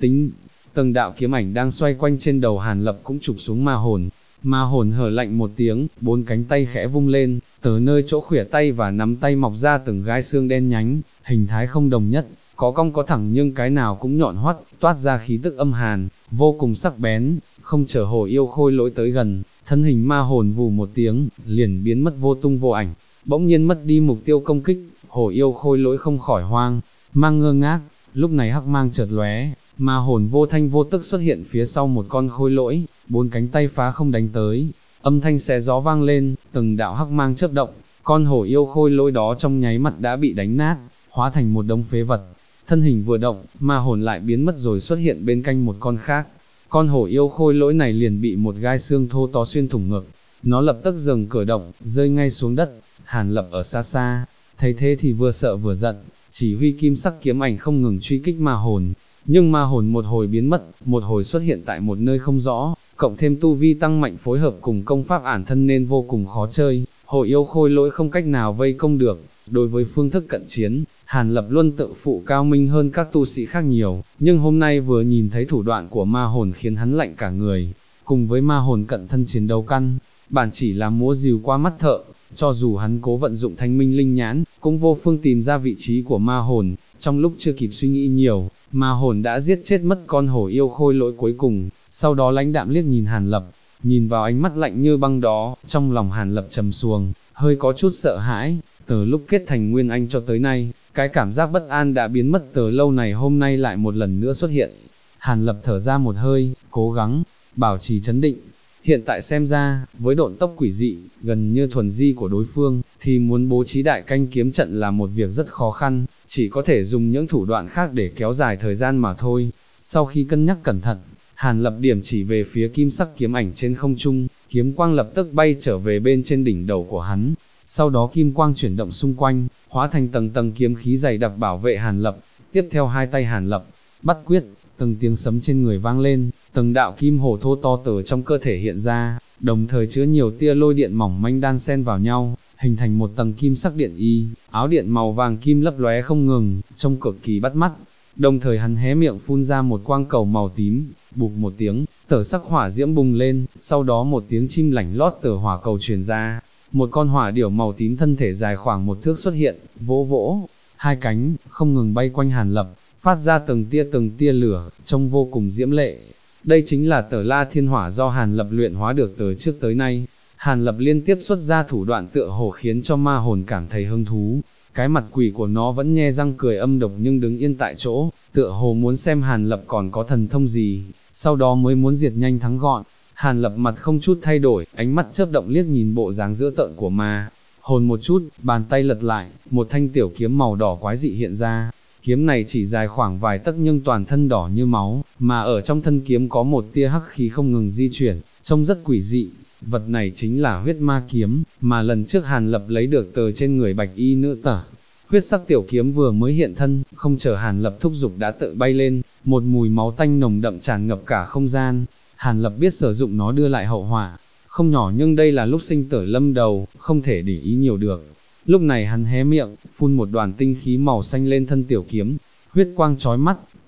Từng đạo kiếm ảnh đang xoay quanh trên đầu Hàn Lập cũng chụp xuống ma hồn. Ma hồn hở lạnh một tiếng, 4 cánh tay khẽ vung lên, từ nơi chỗ khuỷu tay và nắm tay mọc ra từng gai xương đen nhánh, hình thái không đồng nhất, có cong có thẳng nhưng cái nào cũng nhọn hoắt, toát ra khí tức âm hàn, vô cùng sắc bén. Không chờ hổ yêu khôi lỗi tới gần, thân hình ma hồn vù một tiếng, liền biến mất vô tung vô ảnh, bỗng nhiên mất đi mục tiêu công kích. Hổ yêu khôi lỗi không khỏi hoang mang ngơ ngác. Lúc này hắc mang chợt lóe, ma hồn vô thanh vô tức xuất hiện phía sau một con khôi lỗi, 4 cánh tay phá không đánh tới, âm thanh xé gió vang lên, từng đạo hắc mang chớp động, con hổ yêu khôi lỗi đó trong nháy mắt đã bị đánh nát, hóa thành một đống phế vật. Thân hình vừa động, ma hồn lại biến mất rồi xuất hiện bên cạnh một con khác. Con hổ yêu khôi lỗi này liền bị một gai xương thô to xuyên thủng ngực, nó lập tức dừng cử động, rơi ngay xuống đất. Hàn Lập ở xa xa, thấy thế thì vừa sợ vừa giận, chỉ huy kim sắc kiếm ảnh không ngừng truy kích ma hồn. Nhưng ma hồn một hồi biến mất, một hồi xuất hiện tại một nơi không rõ, cộng thêm tu vi tăng mạnh phối hợp cùng công pháp ản thân nên vô cùng khó chơi, hổ yêu khôi lỗi không cách nào vây công được. Đối với phương thức cận chiến, Hàn Lập luôn tự phụ cao minh hơn các tu sĩ khác nhiều, nhưng hôm nay vừa nhìn thấy thủ đoạn của ma hồn khiến hắn lạnh cả người. Cùng với ma hồn cận thân chiến đấu căn bản chỉ là múa rìu qua mắt thợ, cho dù hắn cố vận dụng thanh minh linh nhãn, cũng vô phương tìm ra vị trí của ma hồn. Trong lúc chưa kịp suy nghĩ nhiều, ma hồn đã giết chết mất con hổ yêu khôi lỗi cuối cùng, sau đó lãnh đạm liếc nhìn Hàn Lập, nhìn vào ánh mắt lạnh như băng đó, trong lòng Hàn Lập trầm xuồng, hơi có chút sợ hãi. Từ lúc kết thành Nguyên Anh cho tới nay, cái cảm giác bất an đã biến mất từ lâu này hôm nay lại một lần nữa xuất hiện. Hàn Lập thở ra một hơi, cố gắng bảo trì trấn định. Hiện tại xem ra, với độn tốc quỷ dị, gần như thuần di của đối phương, thì muốn bố trí đại canh kiếm trận là một việc rất khó khăn, chỉ có thể dùng những thủ đoạn khác để kéo dài thời gian mà thôi. Sau khi cân nhắc cẩn thận, Hàn Lập điểm chỉ về phía kim sắc kiếm ảnh trên không trung, kiếm quang lập tức bay trở về bên trên đỉnh đầu của hắn. Sau đó kim quang chuyển động xung quanh, hóa thành tầng tầng kiếm khí dày đặc bảo vệ Hàn Lập. Tiếp theo hai tay Hàn Lập bắt quyết, từng tiếng sấm trên người vang lên, từng đạo kim hổ thô to từ trong cơ thể hiện ra, đồng thời chứa nhiều tia lôi điện mỏng manh đan xen vào nhau, hình thành một tầng kim sắc điện y, áo điện màu vàng kim lấp lóe không ngừng, trông cực kỳ bắt mắt. Đồng thời hắn hé miệng phun ra một quang cầu màu tím, bụp một tiếng, tở sắc hỏa diễm bùng lên, sau đó một tiếng chim lảnh lót từ hỏa cầu truyền ra. Một con hỏa điểu màu tím thân thể dài khoảng 1 thước xuất hiện, vỗ vỗ hai cánh, không ngừng bay quanh Hàn Lập, phát ra từng tia lửa, trông vô cùng diễm lệ. Đây chính là Tở La Thiên Hỏa do Hàn Lập luyện hóa được từ trước tới nay. Hàn Lập liên tiếp xuất ra thủ đoạn tựa hồ khiến cho ma hồn cảm thấy hứng thú. Cái mặt quỷ của nó vẫn nhe răng cười âm độc nhưng đứng yên tại chỗ, tựa hồ muốn xem Hàn Lập còn có thần thông gì, sau đó mới muốn diệt nhanh thắng gọn. Hàn Lập mặt không chút thay đổi, ánh mắt chớp động liếc nhìn bộ dáng dữ tợn của ma hồn một chút, bàn tay lật lại, một thanh tiểu kiếm màu đỏ quái dị hiện ra. Kiếm này chỉ dài khoảng vài tấc nhưng toàn thân đỏ như máu, mà ở trong thân kiếm có một tia hắc khí không ngừng di chuyển, trông rất quỷ dị. Vật này chính là huyết ma kiếm, mà lần trước Hàn Lập lấy được từ trên người bạch y nữ tử. Huyết sắc tiểu kiếm vừa mới hiện thân, không chờ Hàn Lập thúc giục đã tự bay lên, một mùi máu tanh nồng đậm tràn ngập cả không gian. Hàn Lập biết sử dụng nó đưa lại hậu họa không nhỏ, nhưng đây là lúc sinh tử lâm đầu, không thể để ý nhiều được. Lúc này hắn hé miệng, phun một đoàn tinh khí màu xanh lên thân tiểu kiếm, huyết quang chói mắt,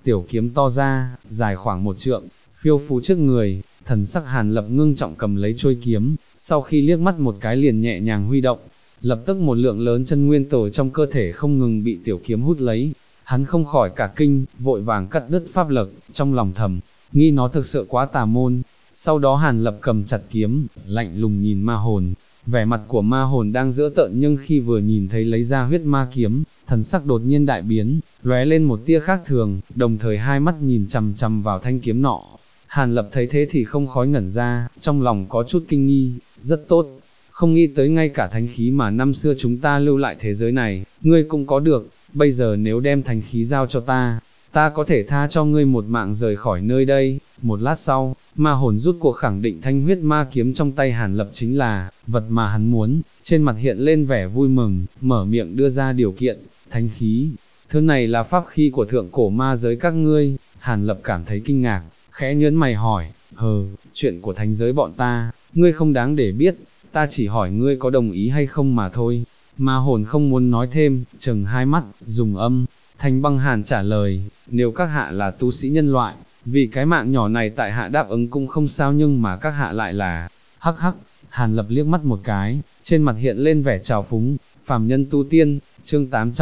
tiểu kiếm to ra, dài khoảng 1 trượng, phiêu phú trước người, thần sắc Hàn Lập ngưng trọng cầm lấy trôi kiếm, sau khi liếc mắt một cái liền nhẹ nhàng huy động, lập tức một lượng lớn chân nguyên tử trong cơ thể không ngừng bị tiểu kiếm hút lấy, hắn không khỏi cả kinh, vội vàng cắt đứt pháp lực, trong lòng thầm, nghĩ nó thực sự quá tà môn. Sau đó Hàn Lập cầm chặt kiếm, lạnh lùng nhìn ma hồn, vẻ mặt của ma hồn đang dữ tợn nhưng khi vừa nhìn thấy lấy ra huyết ma kiếm, thần sắc đột nhiên đại biến, lóe lên một tia khác thường, đồng thời hai mắt nhìn chằm chằm vào thanh kiếm nọ. Hàn Lập thấy thế thì không khói ngẩn ra, trong lòng có chút kinh nghi, rất tốt, không nghĩ tới ngay cả thánh khí mà năm xưa chúng ta lưu lại thế giới này, ngươi cũng có được, bây giờ nếu đem thánh khí giao cho ta có thể tha cho ngươi một mạng rời khỏi nơi đây. Một lát sau, ma hồn rút cuộc khẳng định thanh huyết ma kiếm trong tay Hàn Lập chính là vật mà hắn muốn, trên mặt hiện lên vẻ vui mừng, mở miệng đưa ra điều kiện, thánh khí, thứ này là pháp khí của thượng cổ ma giới các ngươi. Hàn Lập cảm thấy kinh ngạc, khẽ nhớn mày hỏi, chuyện của thánh giới bọn ta, ngươi không đáng để biết, ta chỉ hỏi ngươi có đồng ý hay không mà thôi. Ma hồn không muốn nói thêm, trừng hai mắt, dùng âm thanh băng hàn trả lời, nếu các hạ là tu sĩ nhân loại, vì cái mạng nhỏ này tại hạ đáp ứng cũng không sao, nhưng mà các hạ lại là, hắc hắc. Hàn Lập liếc mắt một cái, trên mặt hiện lên vẻ trào phúng, phàm nhân tu tiên, chương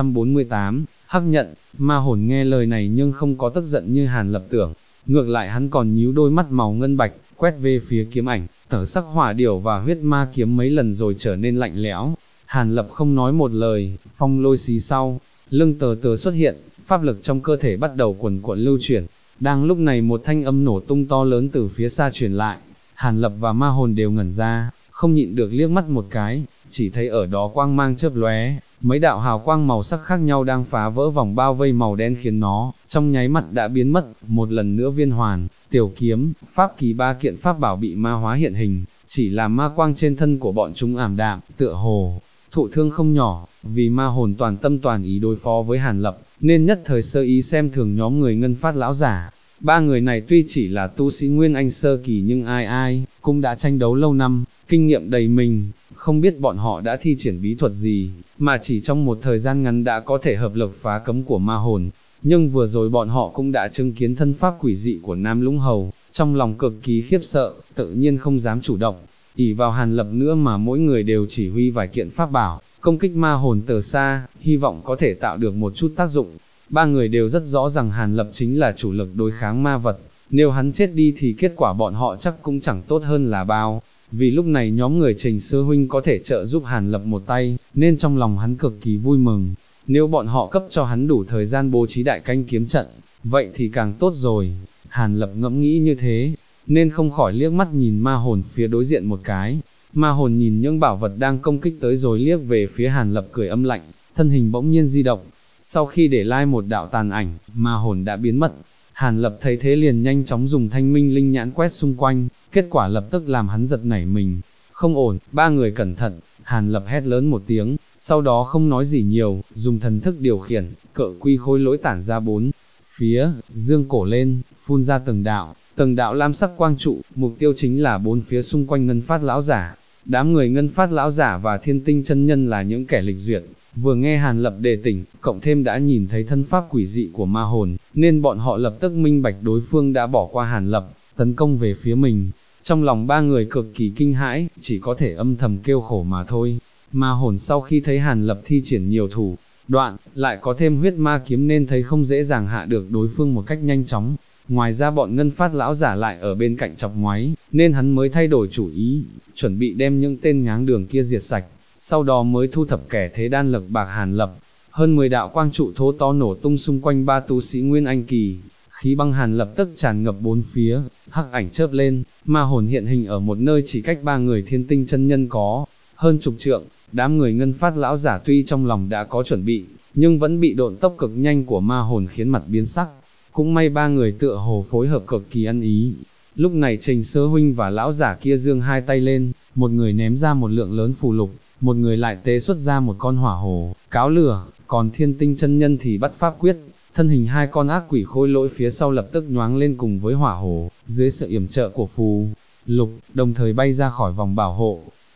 848, hắc nhận. Ma hồn nghe lời này nhưng không có tức giận như Hàn Lập tưởng, ngược lại hắn còn nhíu đôi mắt màu ngân bạch, quét về phía kiếm ảnh, tở sắc hỏa điểu và huyết ma kiếm mấy lần rồi trở nên lạnh lẽo. Hàn Lập không nói một lời, phong lôi xí sau, lưng tờ tờ xuất hiện, pháp lực trong cơ thể bắt đầu cuồn cuộn lưu chuyển. Đang lúc này một thanh âm nổ tung to lớn từ phía xa truyền lại, Hàn Lập và ma hồn đều ngẩn ra, không nhịn được liếc mắt một cái, chỉ thấy ở đó quang mang chớp lóe, mấy đạo hào quang màu sắc khác nhau đang phá vỡ vòng bao vây màu đen khiến nó, trong nháy mắt đã biến mất, một lần nữa viên hoàn, tiểu kiếm, pháp kỳ ba kiện pháp bảo bị ma hóa hiện hình, chỉ là ma quang trên thân của bọn chúng ảm đạm, tựa hồ thụ thương không nhỏ, vì ma hồn toàn tâm toàn ý đối phó với Hàn Lập, nên nhất thời sơ ý xem thường nhóm người ngân phát lão giả. Ba người này tuy chỉ là tu sĩ Nguyên Anh sơ kỳ nhưng ai cũng đã tranh đấu lâu năm, kinh nghiệm đầy mình, không biết bọn họ đã thi triển bí thuật gì, mà chỉ trong một thời gian ngắn đã có thể hợp lực phá cấm của ma hồn. Nhưng vừa rồi bọn họ cũng đã chứng kiến thân pháp quỷ dị của Nam Lũng Hầu, trong lòng cực kỳ khiếp sợ, tự nhiên không dám chủ động, ỷ vào Hàn Lập nữa mà mỗi người đều chỉ huy vài kiện pháp bảo, công kích ma hồn từ xa, hy vọng có thể tạo được một chút tác dụng. Ba người đều rất rõ rằng Hàn Lập chính là chủ lực đối kháng ma vật, nếu hắn chết đi thì kết quả bọn họ chắc cũng chẳng tốt hơn là bao. Vì lúc này nhóm người Trình Sư Huynh có thể trợ giúp Hàn Lập một tay, nên trong lòng hắn cực kỳ vui mừng. Nếu bọn họ cấp cho hắn đủ thời gian bố trí đại canh kiếm trận, vậy thì càng tốt rồi. Hàn Lập ngẫm nghĩ như thế, nên không khỏi liếc mắt nhìn ma hồn phía đối diện một cái. Ma hồn nhìn những bảo vật đang công kích tới rồi liếc về phía Hàn Lập cười âm lạnh, thân hình bỗng nhiên di động. Sau khi để lai một đạo tàn ảnh, ma hồn đã biến mất. Hàn Lập thấy thế liền nhanh chóng dùng thanh minh linh nhãn quét xung quanh, kết quả lập tức làm hắn giật nảy mình. Không ổn, ba người cẩn thận. Hàn Lập hét lớn một tiếng, sau đó không nói gì nhiều, dùng thần thức điều khiển, cự quy khôi lỗi tản ra bốn phía, dương cổ lên, phun ra từng đạo lam sắc quang trụ, mục tiêu chính là bốn phía xung quanh ngân phát lão giả. Đám người ngân phát lão giả và thiên tinh chân nhân là những kẻ lịch duyệt, vừa nghe Hàn Lập đề tỉnh, cộng thêm đã nhìn thấy thân pháp quỷ dị của ma hồn, nên bọn họ lập tức minh bạch đối phương đã bỏ qua Hàn Lập, tấn công về phía mình. Trong lòng ba người cực kỳ kinh hãi, chỉ có thể âm thầm kêu khổ mà thôi. Ma hồn sau khi thấy Hàn Lập thi triển nhiều thủ đoạn, lại có thêm huyết ma kiếm nên thấy không dễ dàng hạ được đối phương một cách nhanh chóng. Ngoài ra bọn ngân phát lão giả lại ở bên cạnh chọc ngoáy, nên hắn mới thay đổi chủ ý, chuẩn bị đem những tên ngáng đường kia diệt sạch, sau đó mới thu thập kẻ thế đan lực bạc Hàn Lập. Hơn 10 đạo quang trụ thô to nổ tung xung quanh ba tu sĩ Nguyên Anh kỳ, khí băng hàn lập tức tràn ngập bốn phía, hắc ảnh chớp lên, ma hồn hiện hình ở một nơi chỉ cách ba người thiên tinh chân nhân có hơn chục trượng. Đám người ngân phát lão giả tuy trong lòng đã có chuẩn bị, nhưng vẫn bị độn tốc cực nhanh của ma hồn khiến mặt biến sắc. Cũng may ba người tựa hồ phối hợp cực kỳ ăn ý. Lúc này Trình Sơ Huynh và lão giả kia giương hai tay lên, một người ném ra một lượng lớn phù lục, một người lại tế xuất ra một con hỏa hồ, cáo lửa, còn thiên tinh chân nhân thì bắt pháp quyết, thân hình hai con ác quỷ khôi lỗi phía sau lập tức nhoáng lên cùng với hỏa hồ, dưới sự yểm trợ của phù lục, đồng thời bay ra khỏi vòng bảo hộ.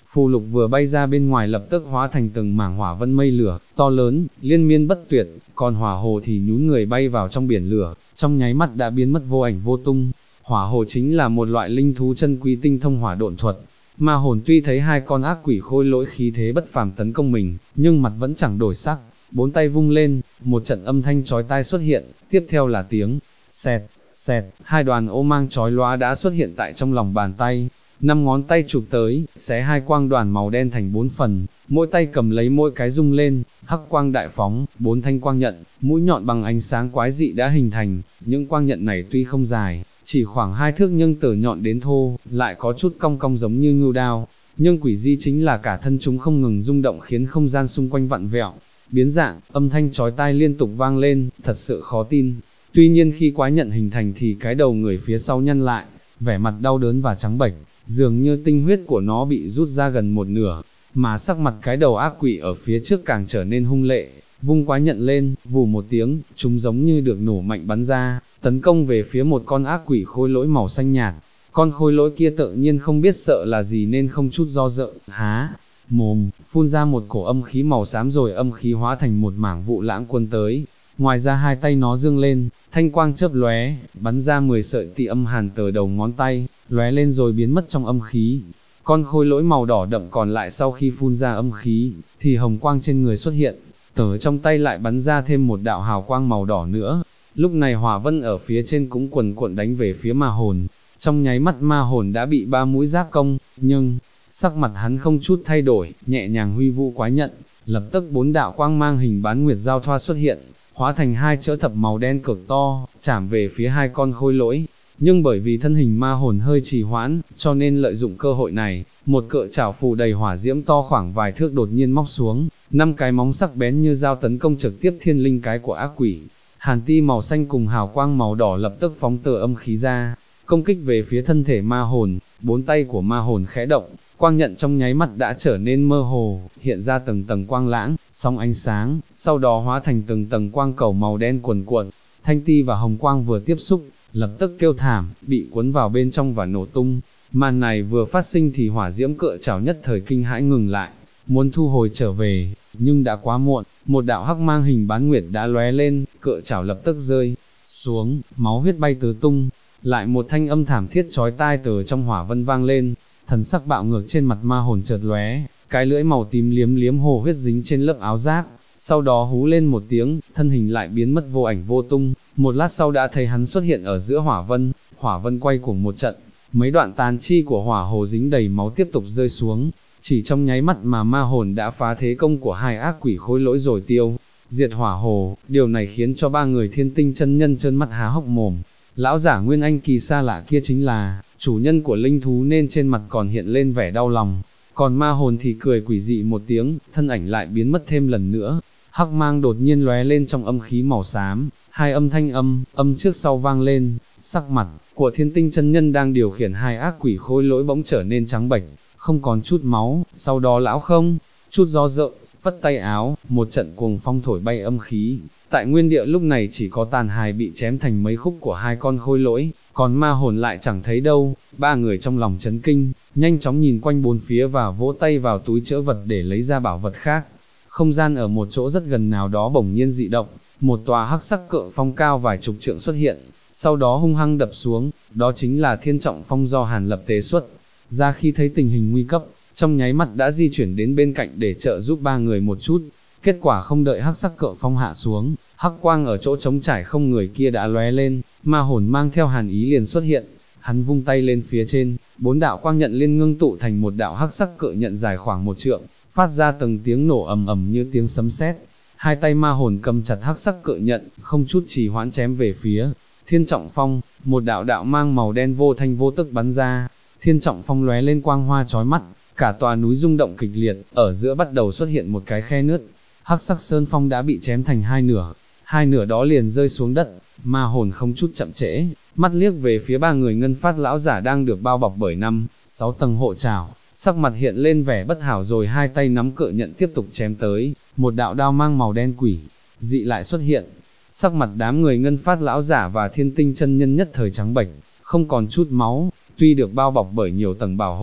phù lục vừa bay ra bên ngoài lập tức hóa thành từng mảng hỏa vân mây lửa, to lớn, liên miên bất tuyệt, còn hỏa hồ thì nhún người bay vào trong biển lửa, trong nháy mắt đã biến mất vô ảnh vô tung. Hỏa hồ chính là một loại linh thú chân quý tinh thông hỏa độn thuật. Ma hồn tuy thấy hai con ác quỷ khôi lỗi khí thế bất phàm tấn công mình, nhưng mặt vẫn chẳng đổi sắc, bốn tay vung lên, một trận âm thanh chói tai xuất hiện, tiếp theo là tiếng xẹt, xẹt, hai đoàn ô mang chói lóa đã xuất hiện tại trong lòng bàn tay. Năm ngón tay chụp tới, xé hai quang đoàn màu đen thành 4 phần, mỗi tay cầm lấy mỗi cái rung lên, hắc quang đại phóng, 4 thanh quang nhận, mũi nhọn bằng ánh sáng quái dị đã hình thành. Những quang nhận này tuy không dài, chỉ khoảng 2 thước nhưng từ nhọn đến thô, lại có chút cong cong giống như ngưu đao, nhưng quỷ dị chính là cả thân chúng không ngừng rung động khiến không gian xung quanh vặn vẹo, biến dạng, âm thanh chói tai liên tục vang lên, thật sự khó tin. Tuy nhiên khi quái nhận hình thành thì cái đầu người phía sau nhăn lại, vẻ mặt đau đớn và trắng bệch, dường như tinh huyết của nó bị rút ra gần một nửa, mà sắc mặt cái đầu ác quỷ ở phía trước càng trở nên hung lệ, vung quái nhận lên, vù một tiếng, chúng giống như được nổ mạnh bắn ra, tấn công về phía một con ác quỷ khôi lỗi màu xanh nhạt. Con khôi lỗi kia tự nhiên không biết sợ là gì nên không chút do dự, há mồm, phun ra một cổ âm khí màu xám rồi âm khí hóa thành một mảng vụ lãng cuốn tới. Ngoài ra hai tay nó dương lên, thanh quang chớp lóe, bắn ra 10 sợi tị âm hàn từ đầu ngón tay, lóe lên rồi biến mất trong âm khí. Con khôi lỗi màu đỏ đậm còn lại sau khi phun ra âm khí, thì hồng quang trên người xuất hiện, từ trong tay lại bắn ra thêm một đạo hào quang màu đỏ nữa. Lúc này hỏa vân ở phía trên cũng quần cuộn đánh về phía ma hồn, trong nháy mắt ma hồn đã bị 3 mũi giáp công, nhưng sắc mặt hắn không chút thay đổi, nhẹ nhàng huy vũ quái nhận, lập tức 4 đạo quang mang hình bán nguyệt giao thoa xuất hiện, hóa thành 2 chữ thập màu đen cực to, chạm về phía hai con khôi lỗi. Nhưng bởi vì thân hình ma hồn hơi trì hoãn, cho nên lợi dụng cơ hội này, một cự chảo phù đầy hỏa diễm to khoảng vài thước đột nhiên móc xuống, 5 cái móng sắc bén như dao tấn công trực tiếp thiên linh cái của ác quỷ. Hàn ti màu xanh cùng hào quang màu đỏ lập tức phóng từ âm khí ra, công kích về phía thân thể ma hồn. 4 tay của ma hồn khẽ động, quang nhận trong nháy mắt đã trở nên mơ hồ, hiện ra từng tầng quang lãng, sóng ánh sáng, sau đó hóa thành từng tầng quang cầu màu đen cuồn cuộn. Thanh ti và hồng quang vừa tiếp xúc, lập tức kêu thảm, bị cuốn vào bên trong và nổ tung. Màn này vừa phát sinh thì hỏa diễm cự chảo nhất thời kinh hãi ngừng lại, muốn thu hồi trở về, nhưng đã quá muộn, một đạo hắc mang hình bán nguyệt đã lóe lên, cự chảo lập tức rơi xuống, máu huyết bay tứ tung. Lại một thanh âm thảm thiết chói tai từ trong hỏa vân vang lên, thần sắc bạo ngược trên mặt ma hồn chợt lóe, cái lưỡi màu tím liếm liếm hồ huyết dính trên lớp áo giáp, sau đó hú lên một tiếng, thân hình lại biến mất vô ảnh vô tung. Một lát sau đã thấy hắn xuất hiện ở giữa hỏa vân quay cuồng một trận, mấy đoạn tàn chi của hỏa hồ dính đầy máu tiếp tục rơi xuống, chỉ trong nháy mắt mà ma hồn đã phá thế công của hai ác quỷ khôi lỗi rồi tiêu diệt hỏa hồ. Điều này khiến cho 3 người thiên tinh chân nhân trợn mắt há hốc mồm. Lão giả nguyên anh kỳ xa lạ kia chính là chủ nhân của linh thú nên trên mặt còn hiện lên vẻ đau lòng, còn ma hồn thì cười quỷ dị một tiếng, thân ảnh lại biến mất thêm lần nữa. Hắc mang đột nhiên lóe lên trong âm khí màu xám, hai âm thanh âm trước sau vang lên, sắc mặt của thiên tinh chân nhân đang điều khiển hai ác quỷ khôi lỗi bỗng trở nên trắng bệch, không còn chút máu. Sau đó lão không chút do dự, vất tay áo, một trận cuồng phong thổi bay âm khí. Tại nguyên địa lúc này chỉ có tàn hài bị chém thành mấy khúc của hai con khôi lỗi, còn ma hồn lại chẳng thấy đâu. 3 người trong lòng chấn kinh, nhanh chóng nhìn quanh bốn phía và vỗ tay vào túi trữ vật để lấy ra bảo vật khác. Không gian ở một chỗ rất gần nào đó bỗng nhiên dị động, một tòa hắc sắc cự phong cao vài chục trượng xuất hiện, sau đó hung hăng đập xuống, đó chính là Thiên Trọng Phong do Hàn Lập tế xuất ra khi thấy tình hình nguy cấp, trong nháy mắt đã di chuyển đến bên cạnh để trợ giúp 3 người một chút. Kết quả không đợi hắc sắc cự phong hạ xuống, hắc quang ở chỗ trống trải không người kia đã lóe lên, ma hồn mang theo hàn ý liền xuất hiện. Hắn vung tay lên phía trên, 4 đạo quang nhận liên ngưng tụ thành một đạo hắc sắc cự nhận dài khoảng 1 trượng, phát ra từng tiếng nổ ầm ầm như tiếng sấm sét. Hai tay ma hồn cầm chặt hắc sắc cự nhận, không chút trì hoãn chém về phía Thiên Trọng Phong. Một đạo đạo mang màu đen vô thanh vô tức bắn ra, Thiên Trọng Phong lóe lên quang hoa chói mắt, cả tòa núi rung động kịch liệt, ở giữa bắt đầu xuất hiện một cái khe nứt. Hắc sắc sơn phong đã bị chém thành hai nửa đó liền rơi xuống đất. Ma hồn không chút chậm trễ, mắt liếc về phía 3 người ngân phát lão giả đang được bao bọc bởi 5-6 tầng hộ trảo, sắc mặt hiện lên vẻ bất hảo rồi hai tay nắm cự nhận tiếp tục chém tới. Một đạo đao mang màu đen quỷ dị lại xuất hiện, sắc mặt đám người ngân phát lão giả và thiên tinh chân nhân nhất thời trắng bệch, không còn chút máu. Tuy được bao bọc bởi nhiều tầng bảo hộ,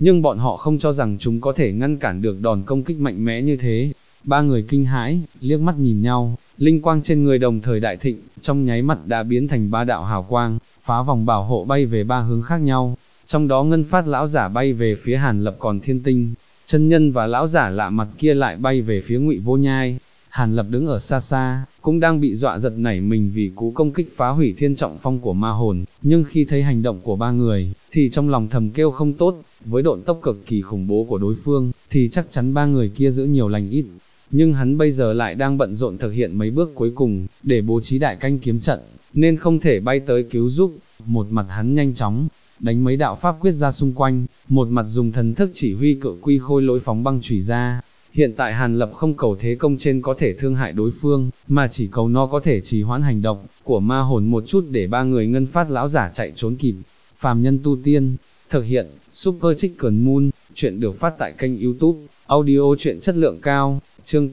nhưng bọn họ không cho rằng chúng có thể ngăn cản được đòn công kích mạnh mẽ như thế. Ba người kinh hãi, liếc mắt nhìn nhau, linh quang trên người đồng thời đại thịnh, trong nháy mắt đã biến thành ba đạo hào quang, phá vòng bảo hộ bay về ba hướng khác nhau. Trong đó Ngân Phát lão giả bay về phía Hàn Lập, còn Thiên Tinh chân nhân và lão giả lạ mặt kia lại bay về phía Ngụy Vô Nhai. Hàn Lập đứng ở xa xa, cũng đang bị dọa giật nảy mình vì cú công kích phá hủy thiên trọng phong của ma hồn, nhưng khi thấy hành động của ba người, thì trong lòng thầm kêu không tốt, với độn tốc cực kỳ khủng bố của đối phương, thì chắc chắn ba người kia giữ nhiều lành ít. Nhưng hắn bây giờ lại đang bận rộn thực hiện mấy bước cuối cùng, để bố trí đại canh kiếm trận, nên không thể bay tới cứu giúp. Một mặt hắn nhanh chóng đánh mấy đạo pháp quyết ra xung quanh, một mặt dùng thần thức chỉ huy cự quy khôi lỗi phóng băng chủy ra. Hiện tại Hàn Lập không cầu thế công trên có thể thương hại đối phương, mà chỉ cầu nó có thể trì hoãn hành động của ma hồn một chút để ba người Ngân Phát lão giả chạy trốn kịp. Phàm Nhân Tu Tiên, thực hiện, Super Chicken Moon, chuyện được phát tại kênh YouTube, audio chuyện chất lượng cao, chương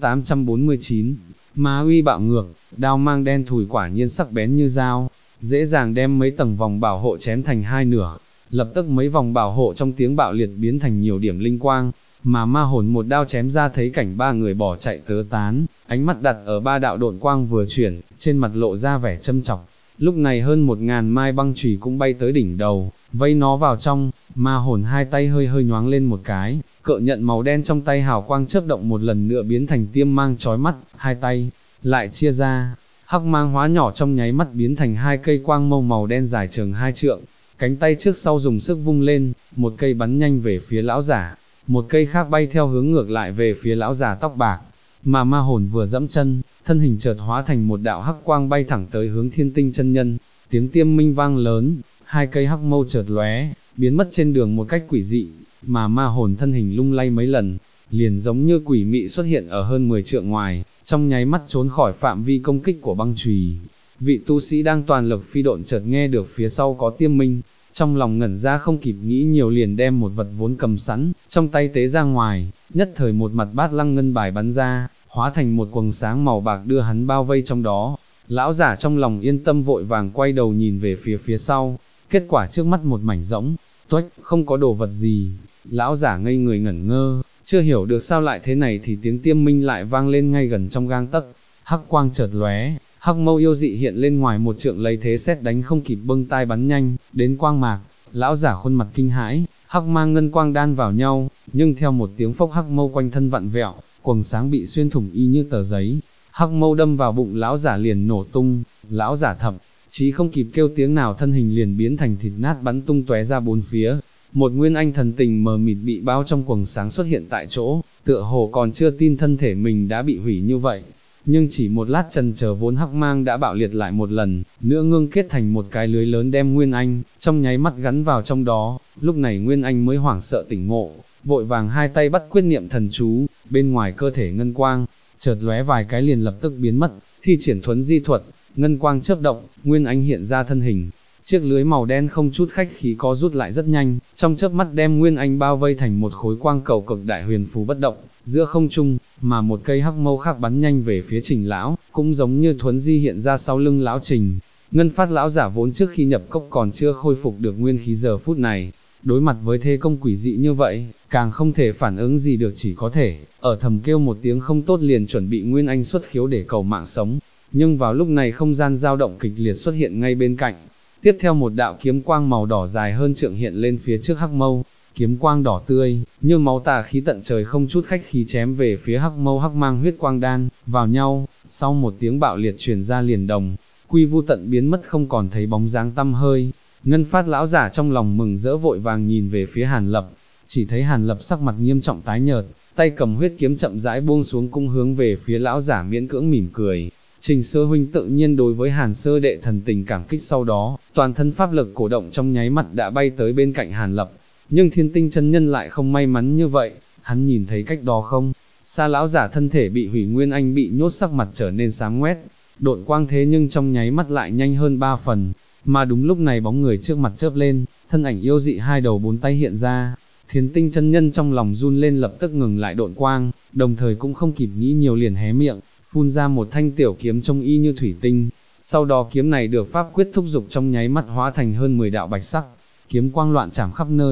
849, Ma uy bạo ngược, đao mang đen thùi quả nhiên sắc bén như dao, dễ dàng đem mấy tầng vòng bảo hộ chém thành hai nửa. Lập tức mấy vòng bảo hộ trong tiếng bạo liệt biến thành nhiều điểm linh quang, mà ma hồn một đao chém ra thấy cảnh ba người bỏ chạy tứ tán, ánh mắt đặt ở ba đạo độn quang vừa chuyển, trên mặt lộ ra vẻ châm chọc. Lúc này hơn 1000 mai băng chùy cũng bay tới đỉnh đầu, vây nó vào trong. Ma hồn hai tay hơi hơi nhoáng lên một cái, cự nhận màu đen trong tay hào quang chớp động một lần nữa biến thành tiêm mang chói mắt, hai tay lại chia ra, hắc mang hóa nhỏ trong nháy mắt biến thành hai cây quang mâu màu đen dài chừng 2 trượng, cánh tay trước sau dùng sức vung lên, một cây bắn nhanh về phía lão giả, một cây khác bay theo hướng ngược lại về phía lão già tóc bạc. Mà ma hồn vừa dẫm chân, thân hình chợt hóa thành một đạo hắc quang bay thẳng tới hướng Thiên Tinh chân nhân. Tiếng tiêm minh vang lớn, hai cây hắc mâu chợt lóe, biến mất trên đường một cách quỷ dị, mà ma hồn thân hình lung lay mấy lần, liền giống như quỷ mị xuất hiện ở hơn 10 trượng ngoài, trong nháy mắt trốn khỏi phạm vi công kích của băng chùy. Vị tu sĩ đang toàn lực phi độn chợt nghe được phía sau có tiêm minh, trong lòng ngẩn ra không kịp nghĩ nhiều liền đem một vật vốn cầm sẵn, trong tay tế ra ngoài, nhất thời một mặt bát lăng ngân bài bắn ra, hóa thành một quầng sáng màu bạc đưa hắn bao vây trong đó. Lão giả trong lòng yên tâm vội vàng quay đầu nhìn về phía sau, kết quả trước mắt một mảnh rỗng, tuếch, không có đồ vật gì. Lão giả ngây người ngẩn ngơ, chưa hiểu được sao lại thế này thì tiếng tiêm minh lại vang lên ngay gần trong gang tấc, hắc quang chợt lóe. Hắc mâu yêu dị hiện lên ngoài một trượng lấy thế xét đánh không kịp bưng tai bắn nhanh, đến quang mạc. Lão giả khuôn mặt kinh hãi, hắc mang ngân quang đan vào nhau, nhưng theo một tiếng phốc hắc mâu quanh thân vặn vẹo, quầng sáng bị xuyên thủng y như tờ giấy, hắc mâu đâm vào bụng lão giả liền nổ tung. Lão giả thậm chí không kịp kêu tiếng nào, thân hình liền biến thành thịt nát bắn tung tóe ra bốn phía. Một nguyên anh thần tình mờ mịt bị bao trong quầng sáng xuất hiện tại chỗ, tựa hồ còn chưa tin thân thể mình đã bị hủy như vậy. Nhưng chỉ một lát chần chờ vốn hắc mang đã bạo liệt lại một lần, nữa ngưng kết thành một cái lưới lớn đem Nguyên Anh, trong nháy mắt gắn vào trong đó. Lúc này Nguyên Anh mới hoảng sợ tỉnh ngộ, vội vàng hai tay bắt quyết niệm thần chú, bên ngoài cơ thể ngân quang, chợt lóe vài cái liền lập tức biến mất, thi triển thuấn di thuật, ngân quang chớp động, Nguyên Anh hiện ra thân hình. Chiếc lưới màu đen không chút khách khí có rút lại rất nhanh, trong chớp mắt đem Nguyên Anh bao vây thành một khối quang cầu cực đại huyền phù bất động, giữa không trung, mà một cây hắc mâu khác bắn nhanh về phía Trình lão, cũng giống như thuấn di hiện ra sau lưng lão Trình. Ngân Phát lão giả vốn trước khi nhập cốc còn chưa khôi phục được nguyên khí, giờ phút này, đối mặt với thế công quỷ dị như vậy, càng không thể phản ứng gì được, chỉ có thể ở thầm kêu một tiếng không tốt liền chuẩn bị Nguyên Anh xuất khiếu để cầu mạng sống. Nhưng vào lúc này không gian dao động kịch liệt xuất hiện ngay bên cạnh. Tiếp theo một đạo kiếm quang màu đỏ dài hơn trượng hiện lên phía trước hắc mâu, kiếm quang đỏ tươi, như máu tà khí tận trời không chút khách khí chém về phía hắc mâu. Hắc mang huyết quang đan vào nhau, sau một tiếng bạo liệt truyền ra liền đồng, quy vu tận biến mất không còn thấy bóng dáng tăm hơi. Ngân Phát lão giả trong lòng mừng rỡ vội vàng nhìn về phía Hàn Lập, chỉ thấy Hàn Lập sắc mặt nghiêm trọng tái nhợt, tay cầm huyết kiếm chậm rãi buông xuống cung hướng về phía lão giả miễn cưỡng mỉm cười. Trình Sơ huynh tự nhiên đối với Hàn Sơ đệ thần tình cảm kích, sau đó, toàn thân pháp lực cổ động trong nháy mắt đã bay tới bên cạnh Hàn Lập. Nhưng Thiên Tinh chân nhân lại không may mắn như vậy, hắn nhìn thấy cách đó không xa lão giả thân thể bị hủy, Nguyên Anh bị nhốt, sắc mặt trở nên xám ngoét, độn quang thế nhưng trong nháy mắt lại nhanh hơn 3 phần, mà đúng lúc này bóng người trước mặt chớp lên, thân ảnh yêu dị hai đầu bốn tay hiện ra. Thiên Tinh chân nhân trong lòng run lên, lập tức ngừng lại độn quang, đồng thời cũng không kịp nghĩ nhiều liền hé miệng, phun ra một thanh tiểu kiếm trông y như thủy tinh. Sau đó kiếm này được pháp quyết thúc dục trong nháy mắt hóa thành hơn 10 đạo bạch sắc kiếm quang loạn trảm khắp nơi,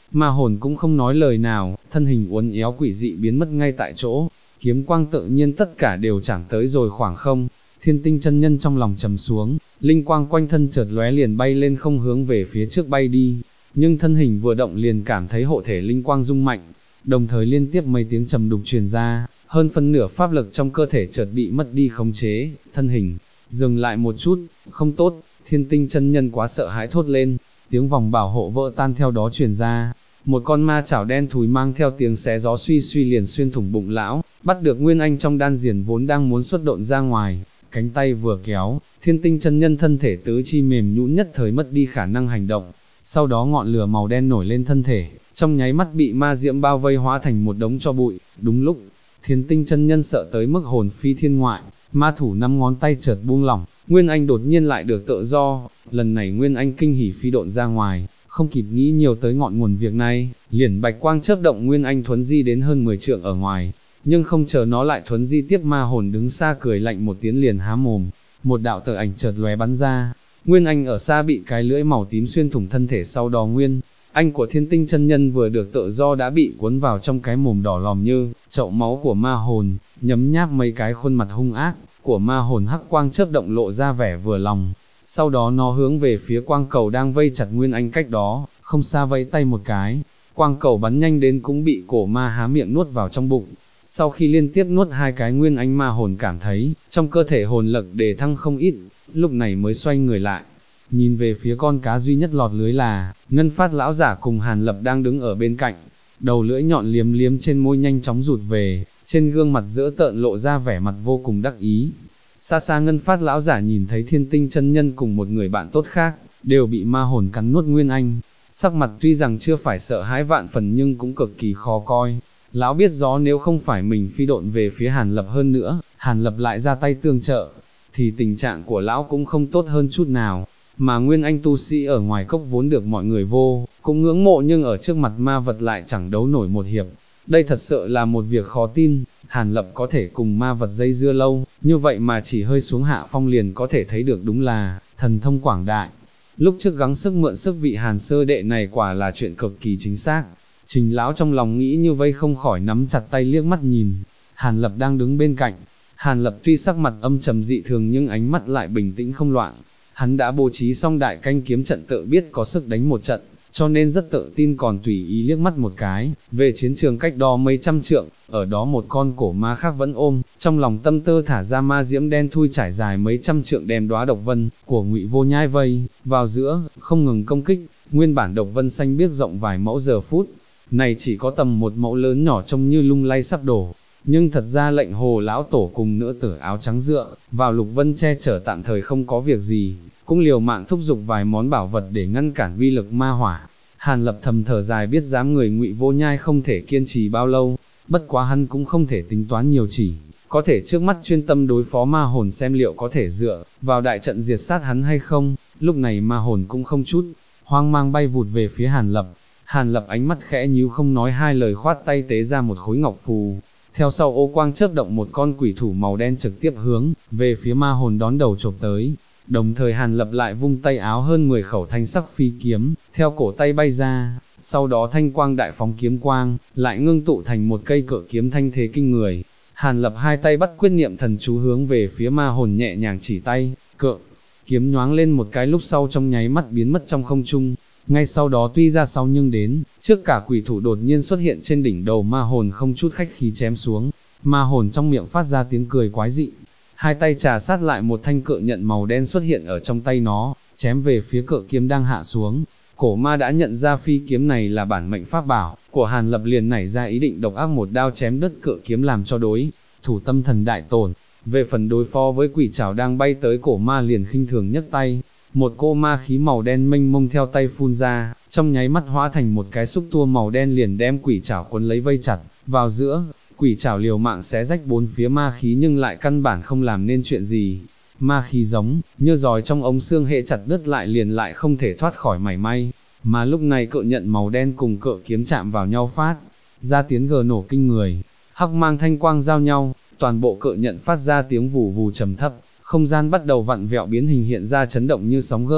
ma hồn cũng không nói lời nào, thân hình uốn éo quỷ dị biến mất ngay tại chỗ, kiếm quang tự nhiên tất cả đều chẳng tới rồi khoảng không. Thiên Tinh chân nhân trong lòng trầm xuống, linh quang quanh thân chợt lóe liền bay lên không hướng về phía trước bay đi, nhưng thân hình vừa động liền cảm thấy hộ thể linh quang rung mạnh, đồng thời liên tiếp mấy tiếng trầm đục truyền ra, hơn phân nửa pháp lực trong cơ thể chợt bị mất đi khống chế, thân hình dừng lại một chút, không tốt. Thiên Tinh chân nhân quá sợ hãi thốt lên, tiếng vòng bảo hộ vỡ tan theo đó truyền ra, một con ma chảo đen thùi mang theo tiếng xé gió suy suy liền xuyên thủng bụng lão, bắt được Nguyên Anh trong đan điền vốn đang muốn xuất độn ra ngoài, cánh tay vừa kéo, Thiên Tinh chân nhân thân thể tứ chi mềm nhũn nhất thời mất đi khả năng hành động, sau đó ngọn lửa màu đen nổi lên thân thể, trong nháy mắt bị ma diễm bao vây hóa thành một đống tro bụi. Đúng lúc, Thiên Tinh chân nhân sợ tới mức hồn phi thiên ngoại, ma thủ 5 ngón tay chợt buông lỏng, Nguyên Anh đột nhiên lại được tự do, lần này Nguyên Anh kinh hỉ phi độn ra ngoài, không kịp nghĩ nhiều tới ngọn nguồn việc này, liền bạch quang chớp động Nguyên Anh thuấn di đến hơn 10 trượng ở ngoài, nhưng không chờ nó lại thuấn di tiếp ma hồn đứng xa cười lạnh một tiếng liền há mồm, một đạo tờ ảnh chợt lóe bắn ra, Nguyên Anh ở xa bị cái lưỡi màu tím xuyên thủng thân thể, sau đó Nguyên Anh của Thiên Tinh chân nhân vừa được tự do đã bị cuốn vào trong cái mồm đỏ lòm như chậu máu của ma hồn, nhấm nháp mấy cái khuôn mặt hung ác của ma hồn, hắc quang chớp động lộ ra vẻ vừa lòng. Sau đó nó hướng về phía quang cầu đang vây chặt Nguyên Anh cách đó, không xa vẫy tay một cái, quang cầu bắn nhanh đến cũng bị cổ ma há miệng nuốt vào trong bụng. Sau khi liên tiếp nuốt 2 cái, Nguyên Anh ma hồn cảm thấy trong cơ thể hồn lực đề thăng không ít, lúc này mới xoay người lại, nhìn về phía con cá duy nhất lọt lưới là Ngân Phát lão giả cùng Hàn Lập đang đứng ở bên cạnh, đầu lưỡi nhọn liếm liếm trên môi nhanh chóng rụt về, trên gương mặt dữ tợn lộ ra vẻ mặt vô cùng đắc ý. Xa xa Ngân Phát lão giả nhìn thấy Thiên Tinh chân nhân cùng một người bạn tốt khác, đều bị ma hồn cắn nuốt Nguyên Anh, sắc mặt tuy rằng chưa phải sợ hãi vạn phần nhưng cũng cực kỳ khó coi. Lão biết rõ nếu không phải mình phi độn về phía Hàn Lập, hơn nữa Hàn Lập lại ra tay tương trợ, thì tình trạng của lão cũng không tốt hơn chút nào. Mà Nguyên Anh tu sĩ ở ngoài cốc vốn được mọi người vô cũng ngưỡng mộ, nhưng ở trước mặt ma vật lại chẳng đấu nổi một hiệp. Đây thật sự là một việc khó tin, Hàn Lập có thể cùng ma vật dây dưa lâu, như vậy mà chỉ hơi xuống hạ phong liền có thể thấy được đúng là thần thông quảng đại. Lúc trước gắng sức mượn sức vị Hàn sơ đệ này quả là chuyện cực kỳ chính xác. Trình lão trong lòng nghĩ như vây không khỏi nắm chặt tay liếc mắt nhìn Hàn Lập đang đứng bên cạnh. Hàn Lập tuy sắc mặt âm trầm dị thường nhưng ánh mắt lại bình tĩnh không loạn. Hắn đã bố trí xong đại canh kiếm trận, tự biết có sức đánh một trận, cho nên rất tự tin, còn tùy ý liếc mắt một cái về chiến trường cách đó mấy trăm trượng, ở đó một con cổ ma khác vẫn ôm trong lòng tâm tư thả ra ma diễm đen thui trải dài mấy trăm trượng, đem đóa độc vân của Ngụy Vô Nhai vây vào giữa, không ngừng công kích. Nguyên bản độc vân xanh biếc rộng vài mẫu, giờ phút này chỉ có tầm một mẫu lớn nhỏ, trông như lung lay sắp đổ. Nhưng thật ra Lệnh Hồ lão tổ cùng nữ tử áo trắng dựa vào lục vân che chở tạm thời không có việc gì, cũng liều mạng thúc giục vài món bảo vật để ngăn cản vi lực ma hỏa. Hàn Lập thầm thở dài, biết dám người Ngụy Vô Nhai không thể kiên trì bao lâu, bất quá hắn cũng không thể tính toán nhiều, chỉ có thể trước mắt chuyên tâm đối phó ma hồn, xem liệu có thể dựa vào đại trận diệt sát hắn hay không. Lúc này ma hồn cũng không chút hoang mang bay vụt về phía Hàn Lập. Hàn Lập ánh mắt khẽ nhíu, không nói hai lời khoát tay tế ra một khối ngọc phù. Theo sau ô quang chớp động, một con quỷ thủ màu đen trực tiếp hướng về phía ma hồn đón đầu chộp tới. Đồng thời Hàn Lập lại vung tay áo, hơn 10 khẩu thanh sắc phi kiếm theo cổ tay bay ra, sau đó thanh quang đại phóng, kiếm quang lại ngưng tụ thành một cây cự kiếm thanh thế kinh người. Hàn Lập hai tay bắt quyết niệm thần chú hướng về phía ma hồn nhẹ nhàng chỉ tay, cự kiếm nhoáng lên một cái, lúc sau trong nháy mắt biến mất trong không trung. Ngay sau đó tuy ra sau nhưng đến trước cả quỷ thủ đột nhiên xuất hiện trên đỉnh đầu ma hồn, không chút khách khí chém xuống. Ma hồn trong miệng phát ra tiếng cười quái dị, hai tay trà sát lại một thanh cự nhận màu đen xuất hiện ở trong tay nó, chém về phía cự kiếm đang hạ xuống. Cổ ma đã nhận ra phi kiếm này là bản mệnh pháp bảo của Hàn Lập, liền nảy ra ý định độc ác một đao chém đứt cự kiếm, làm cho đối thủ tâm thần đại tổn. Về phần đối phó với quỷ trảo đang bay tới, cổ ma liền khinh thường nhấc tay, một cỗ ma khí màu đen mênh mông theo tay phun ra, trong nháy mắt hóa thành một cái xúc tua màu đen, liền đem quỷ trảo cuốn lấy vây chặt vào giữa. Quỷ trảo liều mạng xé rách bốn phía ma khí nhưng lại căn bản không làm nên chuyện gì. Ma khí giống như giòi trong ống xương, hệ chặt đứt lại liền lại không thể thoát khỏi mảy may. Mà lúc này cự nhận màu đen cùng cự kiếm chạm vào nhau, phát ra tiếng gờ nổ kinh người, hắc mang thanh quang giao nhau, toàn bộ cự nhận phát ra tiếng vù vù trầm thấp, không gian bắt đầu vặn vẹo biến hình, hiện ra chấn động như sóng gợn.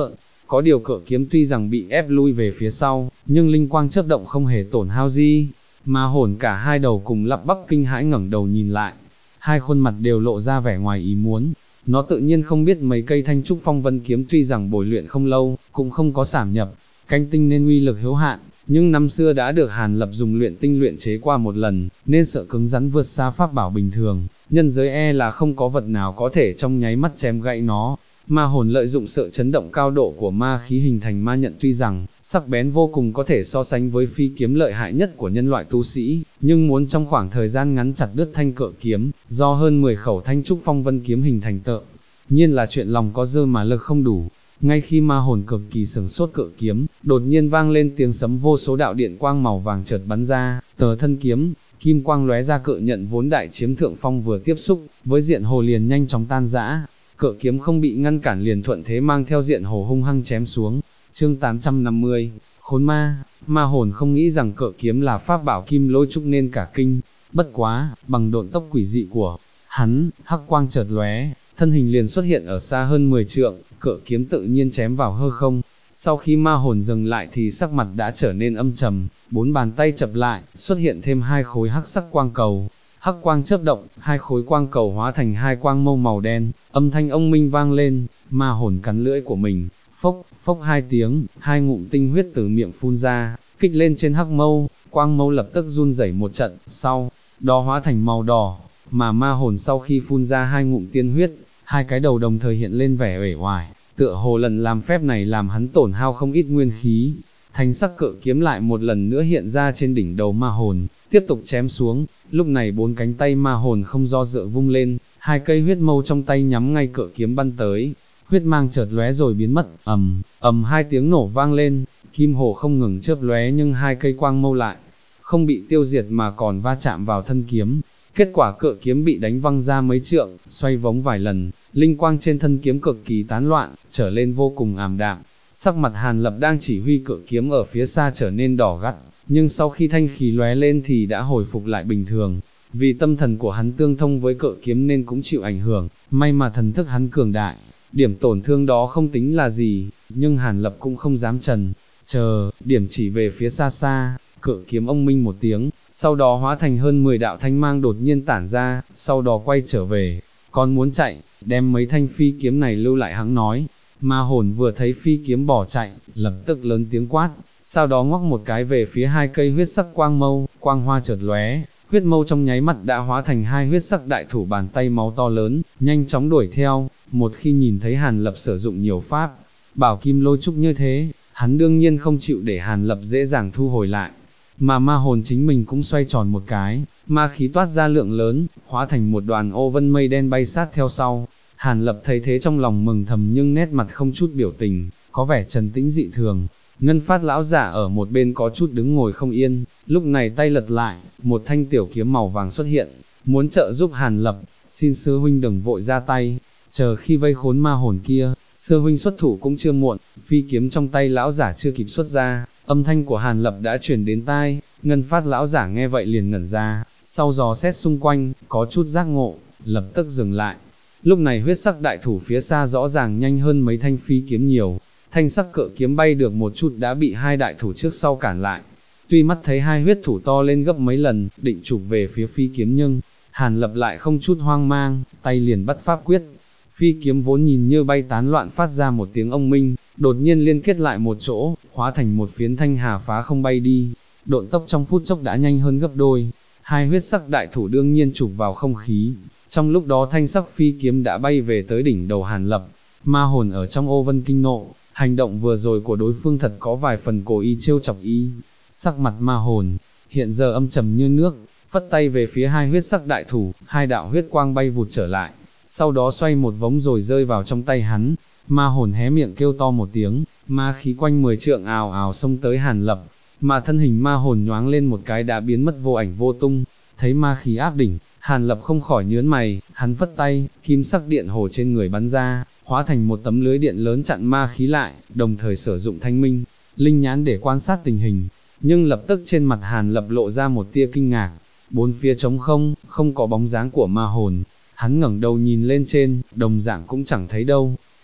có điều cự kiếm tuy rằng bị ép lui về phía sau, nhưng linh quang chớp động không hề tổn hao gì. Ma hồn cả hai đầu cùng lắp bắp kinh hãi ngẩng đầu nhìn lại, hai khuôn mặt đều lộ ra vẻ ngoài ý muốn. Nó tự nhiên không biết mấy cây thanh trúc phong vân kiếm tuy rằng bồi luyện không lâu, cũng không có sảm nhập canh tinh nên uy lực hữu hạn, nhưng năm xưa đã được Hàn Lập dùng luyện tinh luyện chế qua một lần, nên sợ cứng rắn vượt xa pháp bảo bình thường, nhân giới e là không có vật nào có thể trong nháy mắt chém gãy nó. Ma hồn lợi dụng sự chấn động cao độ của ma khí hình thành ma nhận, tuy rằng sắc bén vô cùng, có thể so sánh với phi kiếm lợi hại nhất của nhân loại tu sĩ, nhưng muốn trong khoảng thời gian ngắn chặt đứt thanh cự kiếm, do hơn 10 khẩu thanh trúc phong vân kiếm hình thành tự nhiên là chuyện lòng có dư mà lực không đủ. Ngay khi ma hồn cực kỳ sửng sốt, cự kiếm đột nhiên vang lên tiếng sấm, vô số đạo điện quang màu vàng chợt bắn ra, tờ thân kiếm, kim quang lóe ra, cự nhận vốn đại chiếm thượng phong vừa tiếp xúc với diện hồ liền nhanh chóng tan rã. Cự kiếm không bị ngăn cản liền thuận thế mang theo diện hồ hung hăng chém xuống. Chương 850, khốn ma. Ma hồn không nghĩ rằng cự kiếm là pháp bảo kim lôi trúc nên cả kinh, bất quá, bằng độn tốc quỷ dị của hắn, hắc quang chợt lóe, thân hình liền xuất hiện ở xa hơn 10 trượng, cự kiếm tự nhiên chém vào hư không. Sau khi ma hồn dừng lại thì sắc mặt đã trở nên âm trầm, bốn bàn tay chập lại, xuất hiện thêm hai khối hắc sắc quang cầu. Hắc quang chớp động, hai khối quang cầu hóa thành hai quang mâu màu đen, âm thanh ông minh vang lên, ma hồn cắn lưỡi của mình, phốc, phốc hai tiếng, hai ngụm tinh huyết từ miệng phun ra, kích lên trên hắc mâu, quang mâu lập tức run rẩy một trận, sau đó hóa thành màu đỏ, mà ma hồn sau khi phun ra hai ngụm tiên huyết, hai cái đầu đồng thời hiện lên vẻ uể oải, tựa hồ lần làm phép này làm hắn tổn hao không ít nguyên khí. Thanh sắc cự kiếm lại một lần nữa hiện ra trên đỉnh đầu ma hồn, tiếp tục chém xuống. Lúc này bốn cánh tay ma hồn không do dự vung lên, hai cây huyết mâu trong tay nhắm ngay cự kiếm bắn tới. Huyết mang chợt lóe rồi biến mất, ầm hai tiếng nổ vang lên, kim hồ không ngừng chớp lóe, nhưng hai cây quang mâu lại không bị tiêu diệt mà còn va chạm vào thân kiếm. Kết quả cự kiếm bị đánh văng ra mấy trượng, xoay vống vài lần, linh quang trên thân kiếm cực kỳ tán loạn, trở lên vô cùng ảm đạm. Sắc mặt Hàn Lập đang chỉ huy cự kiếm ở phía xa trở nên đỏ gắt, nhưng sau khi thanh khí lóe lên thì đã hồi phục lại bình thường. Vì tâm thần của hắn tương thông với cự kiếm nên cũng chịu ảnh hưởng, may mà thần thức hắn cường đại, điểm tổn thương đó không tính là gì, nhưng Hàn Lập cũng không dám chần chờ, điểm chỉ về phía xa xa, cự kiếm ông minh một tiếng, sau đó hóa thành hơn 10 đạo thanh mang đột nhiên tản ra, sau đó quay trở về. Còn muốn chạy, đem mấy thanh phi kiếm này lưu lại, hắn nói. Ma hồn vừa thấy phi kiếm bỏ chạy, lập tức lớn tiếng quát, sau đó ngoắc một cái về phía hai cây huyết sắc quang mâu, quang hoa chợt lóe, huyết mâu trong nháy mắt đã hóa thành hai huyết sắc đại thủ bàn tay máu to lớn, nhanh chóng đuổi theo. Một khi nhìn thấy Hàn Lập sử dụng nhiều pháp bảo kim lôi trúc như thế, hắn đương nhiên không chịu để Hàn Lập dễ dàng thu hồi lại. Mà ma hồn chính mình cũng xoay tròn một cái, ma khí toát ra lượng lớn, hóa thành một đoàn ô vân mây đen bay sát theo sau. Hàn Lập thấy thế trong lòng mừng thầm nhưng nét mặt không chút biểu tình, có vẻ trầm tĩnh dị thường. Ngân Phát lão giả ở một bên có chút đứng ngồi không yên, lúc này tay lật lại, một thanh tiểu kiếm màu vàng xuất hiện, muốn trợ giúp Hàn Lập. Xin sư huynh đừng vội ra tay, chờ khi vây khốn ma hồn kia, sư huynh xuất thủ cũng chưa muộn. Phi kiếm trong tay lão giả chưa kịp xuất ra, âm thanh của Hàn Lập đã truyền đến tai. Ngân Phát lão giả nghe vậy liền ngẩn ra, sau dò xét xung quanh, có chút giác ngộ, lập tức dừng lại. Lúc này huyết sắc đại thủ phía xa rõ ràng nhanh hơn mấy thanh phi kiếm nhiều, thanh sắc cự kiếm bay được một chút đã bị hai đại thủ trước sau cản lại. Tuy mắt thấy hai huyết thủ to lên gấp mấy lần, định chụp về phía phi kiếm nhưng Hàn Lập lại không chút hoang mang, tay liền bắt pháp quyết. Phi kiếm vốn nhìn như bay tán loạn phát ra một tiếng ông minh, đột nhiên liên kết lại một chỗ, hóa thành một phiến thanh hà phá không bay đi. Độn tốc trong phút chốc đã nhanh hơn gấp đôi, hai huyết sắc đại thủ đương nhiên chụp vào không khí. Trong lúc đó thanh sắc phi kiếm đã bay về tới đỉnh đầu Hàn Lập. Ma hồn ở trong ô vân kinh nộ, hành động vừa rồi của đối phương thật có vài phần cố ý trêu chọc ý. Sắc mặt ma hồn hiện giờ âm trầm như nước, phất tay về phía hai huyết sắc đại thủ, hai đạo huyết quang bay vụt trở lại, sau đó xoay một vống rồi rơi vào trong tay hắn. Ma hồn hé miệng kêu to một tiếng, ma khí quanh 10 trượng ào ào xông tới Hàn Lập, mà thân hình ma hồn nhoáng lên một cái đã biến mất vô ảnh vô tung. Thấy ma khí áp đỉnh, Hàn Lập không khỏi nhướng mày, hắn phất tay, kim sắc điện hồ trên người bắn ra, hóa thành một tấm lưới điện lớn chặn ma khí lại, đồng thời sử dụng thanh minh, linh nhãn để quan sát tình hình. Nhưng lập tức trên mặt Hàn Lập lộ ra một tia kinh ngạc, bốn phía trống không, không có bóng dáng của ma hồn. Hắn ngẩng đầu nhìn lên trên, đồng dạng cũng chẳng thấy đâu.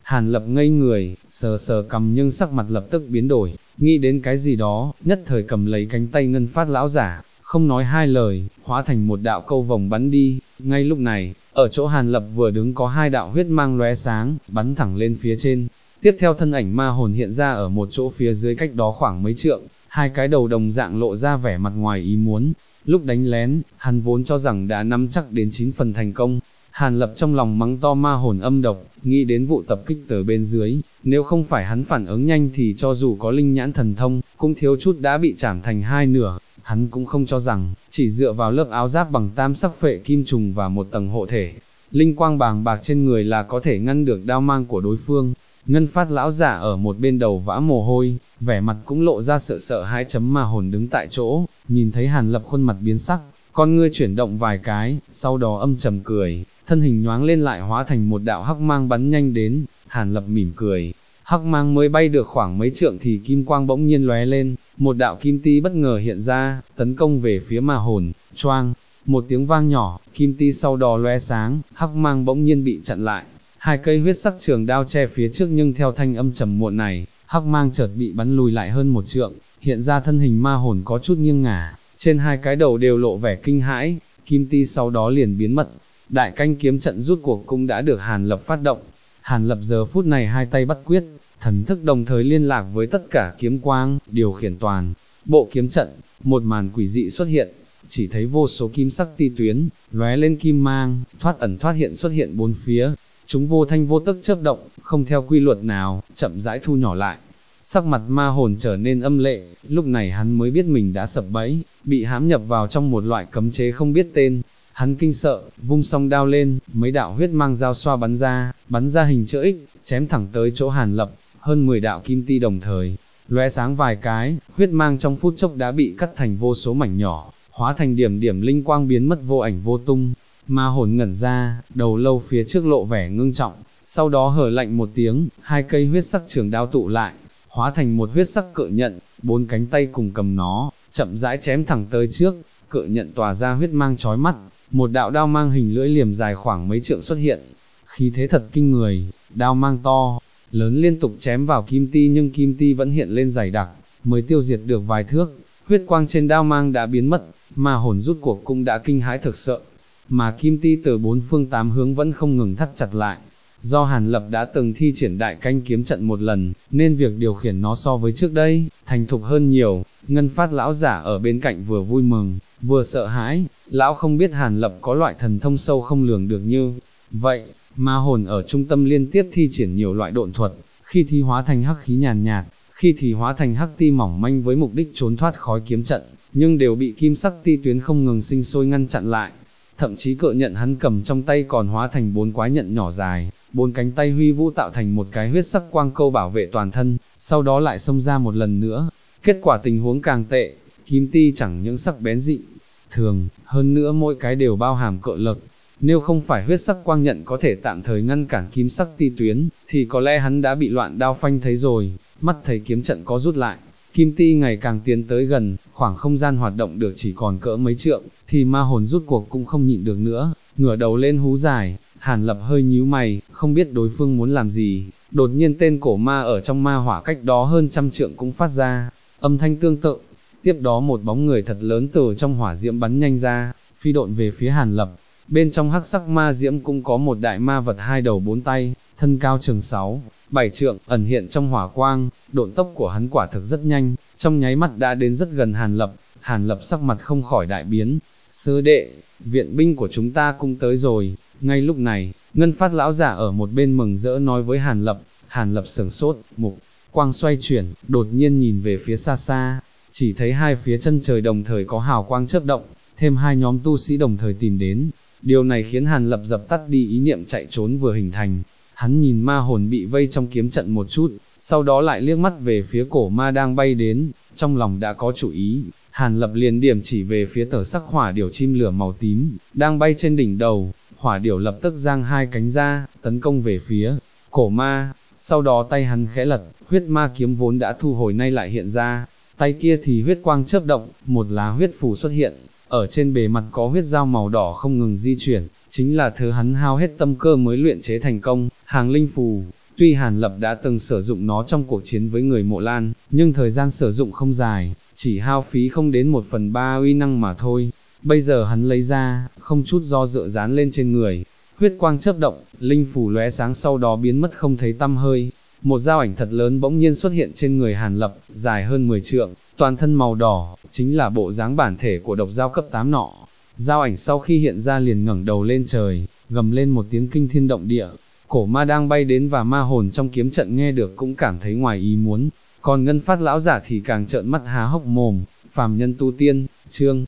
Hàn Lập ngây người, sờ sờ cằm nhưng sắc mặt lập tức biến đổi, nghĩ đến cái gì đó, nhất thời cầm lấy cánh tay Ngân Phát lão giả, không nói hai lời, hóa thành một đạo câu vòng bắn đi. Ngay lúc này, ở chỗ Hàn Lập vừa đứng có hai đạo huyết mang lóe sáng, bắn thẳng lên phía trên. Tiếp theo thân ảnh ma hồn hiện ra ở một chỗ phía dưới cách đó khoảng mấy trượng, hai cái đầu đồng dạng lộ ra vẻ mặt ngoài ý muốn. Lúc đánh lén, hắn vốn cho rằng đã nắm chắc đến 9 phần thành công. Hàn Lập trong lòng mắng to ma hồn âm độc, nghĩ đến vụ tập kích từ bên dưới, nếu không phải hắn phản ứng nhanh thì cho dù có linh nhãn thần thông, cũng thiếu chút đã bị chảm thành hai nửa. Hắn cũng không cho rằng, chỉ dựa vào lớp áo giáp bằng tam sắc phệ kim trùng và một tầng hộ thể, linh quang bàng bạc trên người là có thể ngăn được đao mang của đối phương. Ngân Phát lão giả ở một bên đầu vã mồ hôi, vẻ mặt cũng lộ ra sợ sợ hãi. Ma hồn đứng tại chỗ, nhìn thấy Hàn Lập khuôn mặt biến sắc, con ngươi chuyển động vài cái, sau đó âm trầm cười, thân hình nhoáng lên lại hóa thành một đạo hắc mang bắn nhanh đến. Hàn Lập mỉm cười, hắc mang mới bay được khoảng mấy trượng thì kim quang bỗng nhiên lóe lên, một đạo kim ti bất ngờ hiện ra, tấn công về phía ma hồn. Choang, một tiếng vang nhỏ, kim ti sau đó lóe sáng, hắc mang bỗng nhiên bị chặn lại. Hai cây huyết sắc trường đao che phía trước, nhưng theo thanh âm trầm muộn này, hắc mang chợt bị bắn lùi lại hơn một trượng, hiện ra thân hình ma hồn có chút nghiêng ngả, trên hai cái đầu đều lộ vẻ kinh hãi. Kim ti sau đó liền biến mất. Đại canh kiếm trận rút cuộc cũng đã được Hàn Lập phát động. Hàn Lập giờ phút này hai tay bắt quyết, thần thức đồng thời liên lạc với tất cả kiếm quang, điều khiển toàn bộ kiếm trận. Một màn quỷ dị xuất hiện, chỉ thấy vô số kim sắc ti tuyến lóe lên kim mang, thoát ẩn thoát hiện xuất hiện bốn phía. Chúng vô thanh vô tức chớp động, không theo quy luật nào, chậm rãi thu nhỏ lại. Sắc mặt ma hồn trở nên âm lệ, lúc này hắn mới biết mình đã sập bẫy, bị hãm nhập vào trong một loại cấm chế không biết tên. Hắn kinh sợ, vung song đao lên, mấy đạo huyết mang giao xoa bắn ra hình chữ X, chém thẳng tới chỗ Hàn Lập. Hơn 10 đạo kim ti đồng thời lóe sáng vài cái, huyết mang trong phút chốc đã bị cắt thành vô số mảnh nhỏ, hóa thành điểm điểm linh quang biến mất vô ảnh vô tung. Ma hồn ngẩn ra, đầu lâu phía trước lộ vẻ ngưng trọng, sau đó hở lạnh một tiếng, hai cây huyết sắc trường đao tụ lại, hóa thành một huyết sắc cự nhận, bốn cánh tay cùng cầm nó, chậm rãi chém thẳng tới trước. Cự nhận tỏa ra huyết mang chói mắt, một đạo đao mang hình lưỡi liềm dài khoảng mấy trượng xuất hiện, khí thế thật kinh người. Đao mang to lớn liên tục chém vào kim ti, nhưng kim ti vẫn hiện lên dày đặc, mới tiêu diệt được vài thước. Huyết quang trên đao mang đã biến mất, ma hồn rút cuộc cũng đã kinh hãi thực sợ, mà kim ti từ bốn phương tám hướng vẫn không ngừng thắt chặt lại. Do Hàn Lập đã từng thi triển đại canh kiếm trận một lần, nên việc điều khiển nó so với trước đây, thành thục hơn nhiều. Ngân Phát lão giả ở bên cạnh vừa vui mừng, vừa sợ hãi, lão không biết Hàn Lập có loại thần thông sâu không lường được như vậy. Ma hồn ở trung tâm liên tiếp thi triển nhiều loại độn thuật, khi thì hóa thành hắc khí nhàn nhạt, khi thì hóa thành hắc ti mỏng manh với mục đích trốn thoát khói kiếm trận, nhưng đều bị kim sắc ti tuyến không ngừng sinh sôi ngăn chặn lại. Thậm chí cự nhận hắn cầm trong tay còn hóa thành 4 quái nhận nhỏ dài, 4 cánh tay huy vũ tạo thành một cái huyết sắc quang câu bảo vệ toàn thân, sau đó lại xông ra một lần nữa. Kết quả tình huống càng tệ, kim ti chẳng những sắc bén dị thường, hơn nữa mỗi cái đều bao hàm cự lực. Nếu không phải huyết sắc quang nhận có thể tạm thời ngăn cản kim sắc ti tuyến, thì có lẽ hắn đã bị loạn đao phanh thấy rồi. Mắt thấy kiếm trận có rút lại, kim ti ngày càng tiến tới gần, khoảng không gian hoạt động được chỉ còn cỡ mấy trượng, thì ma hồn rút cuộc cũng không nhịn được nữa, ngửa đầu lên hú dài. Hàn Lập hơi nhíu mày, không biết đối phương muốn làm gì. Đột nhiên tên cổ ma ở trong ma hỏa cách đó hơn 100 trượng cũng phát ra âm thanh tương tự. Tiếp đó một bóng người thật lớn từ trong hỏa diễm bắn nhanh ra, phi độn về phía Hàn Lập. Bên trong hắc sắc ma diễm cũng có một đại ma vật 2 đầu 4 tay, thân cao chừng 6, 7 trượng, ẩn hiện trong hỏa quang. Độn tốc của hắn quả thực rất nhanh, trong nháy mắt đã đến rất gần Hàn Lập. Hàn Lập sắc mặt không khỏi đại biến. Sư đệ, viện binh của chúng ta cũng tới rồi. Ngay lúc này, Ngân Phát lão giả ở một bên mừng rỡ nói với Hàn Lập. Hàn Lập sửng sốt, mục quang xoay chuyển, đột nhiên nhìn về phía xa xa, chỉ thấy hai phía chân trời đồng thời có hào quang chớp động, thêm hai nhóm tu sĩ đồng thời tìm đến. Điều này khiến Hàn Lập dập tắt đi ý niệm chạy trốn vừa hình thành. Hắn nhìn ma hồn bị vây trong kiếm trận một chút, sau đó lại liếc mắt về phía cổ ma đang bay đến, trong lòng đã có chủ ý. Hàn Lập liền điểm chỉ về phía tở sắc hỏa điểu chim lửa màu tím, đang bay trên đỉnh đầu. Hỏa điểu lập tức giang hai cánh ra, tấn công về phía cổ ma. Sau đó tay hắn khẽ lật, huyết ma kiếm vốn đã thu hồi nay lại hiện ra, tay kia thì huyết quang chớp động, một lá huyết phù xuất hiện, ở trên bề mặt có huyết dao màu đỏ không ngừng di chuyển, chính là thứ hắn hao hết tâm cơ mới luyện chế thành công, hàng linh phù. Tuy Hàn Lập đã từng sử dụng nó trong cuộc chiến với người Mộ Lan, nhưng thời gian sử dụng không dài, chỉ hao phí không đến 1/3 uy năng mà thôi. Bây giờ hắn lấy ra, không chút do dự dán lên trên người, huyết quang chớp động, linh phù lóe sáng sau đó biến mất không thấy tăm hơi. Một dao ảnh thật lớn bỗng nhiên xuất hiện trên người Hàn Lập, dài hơn 10 trượng, toàn thân màu đỏ, chính là bộ dáng bản thể của độc dao cấp 8 nọ. Dao ảnh sau khi hiện ra liền ngẩng đầu lên trời, gầm lên một tiếng kinh thiên động địa. Cổ ma đang bay đến và ma hồn trong kiếm trận nghe được cũng cảm thấy ngoài ý muốn, còn Ngân Phát lão giả thì càng trợn mắt há hốc mồm. Phàm nhân tu tiên, chương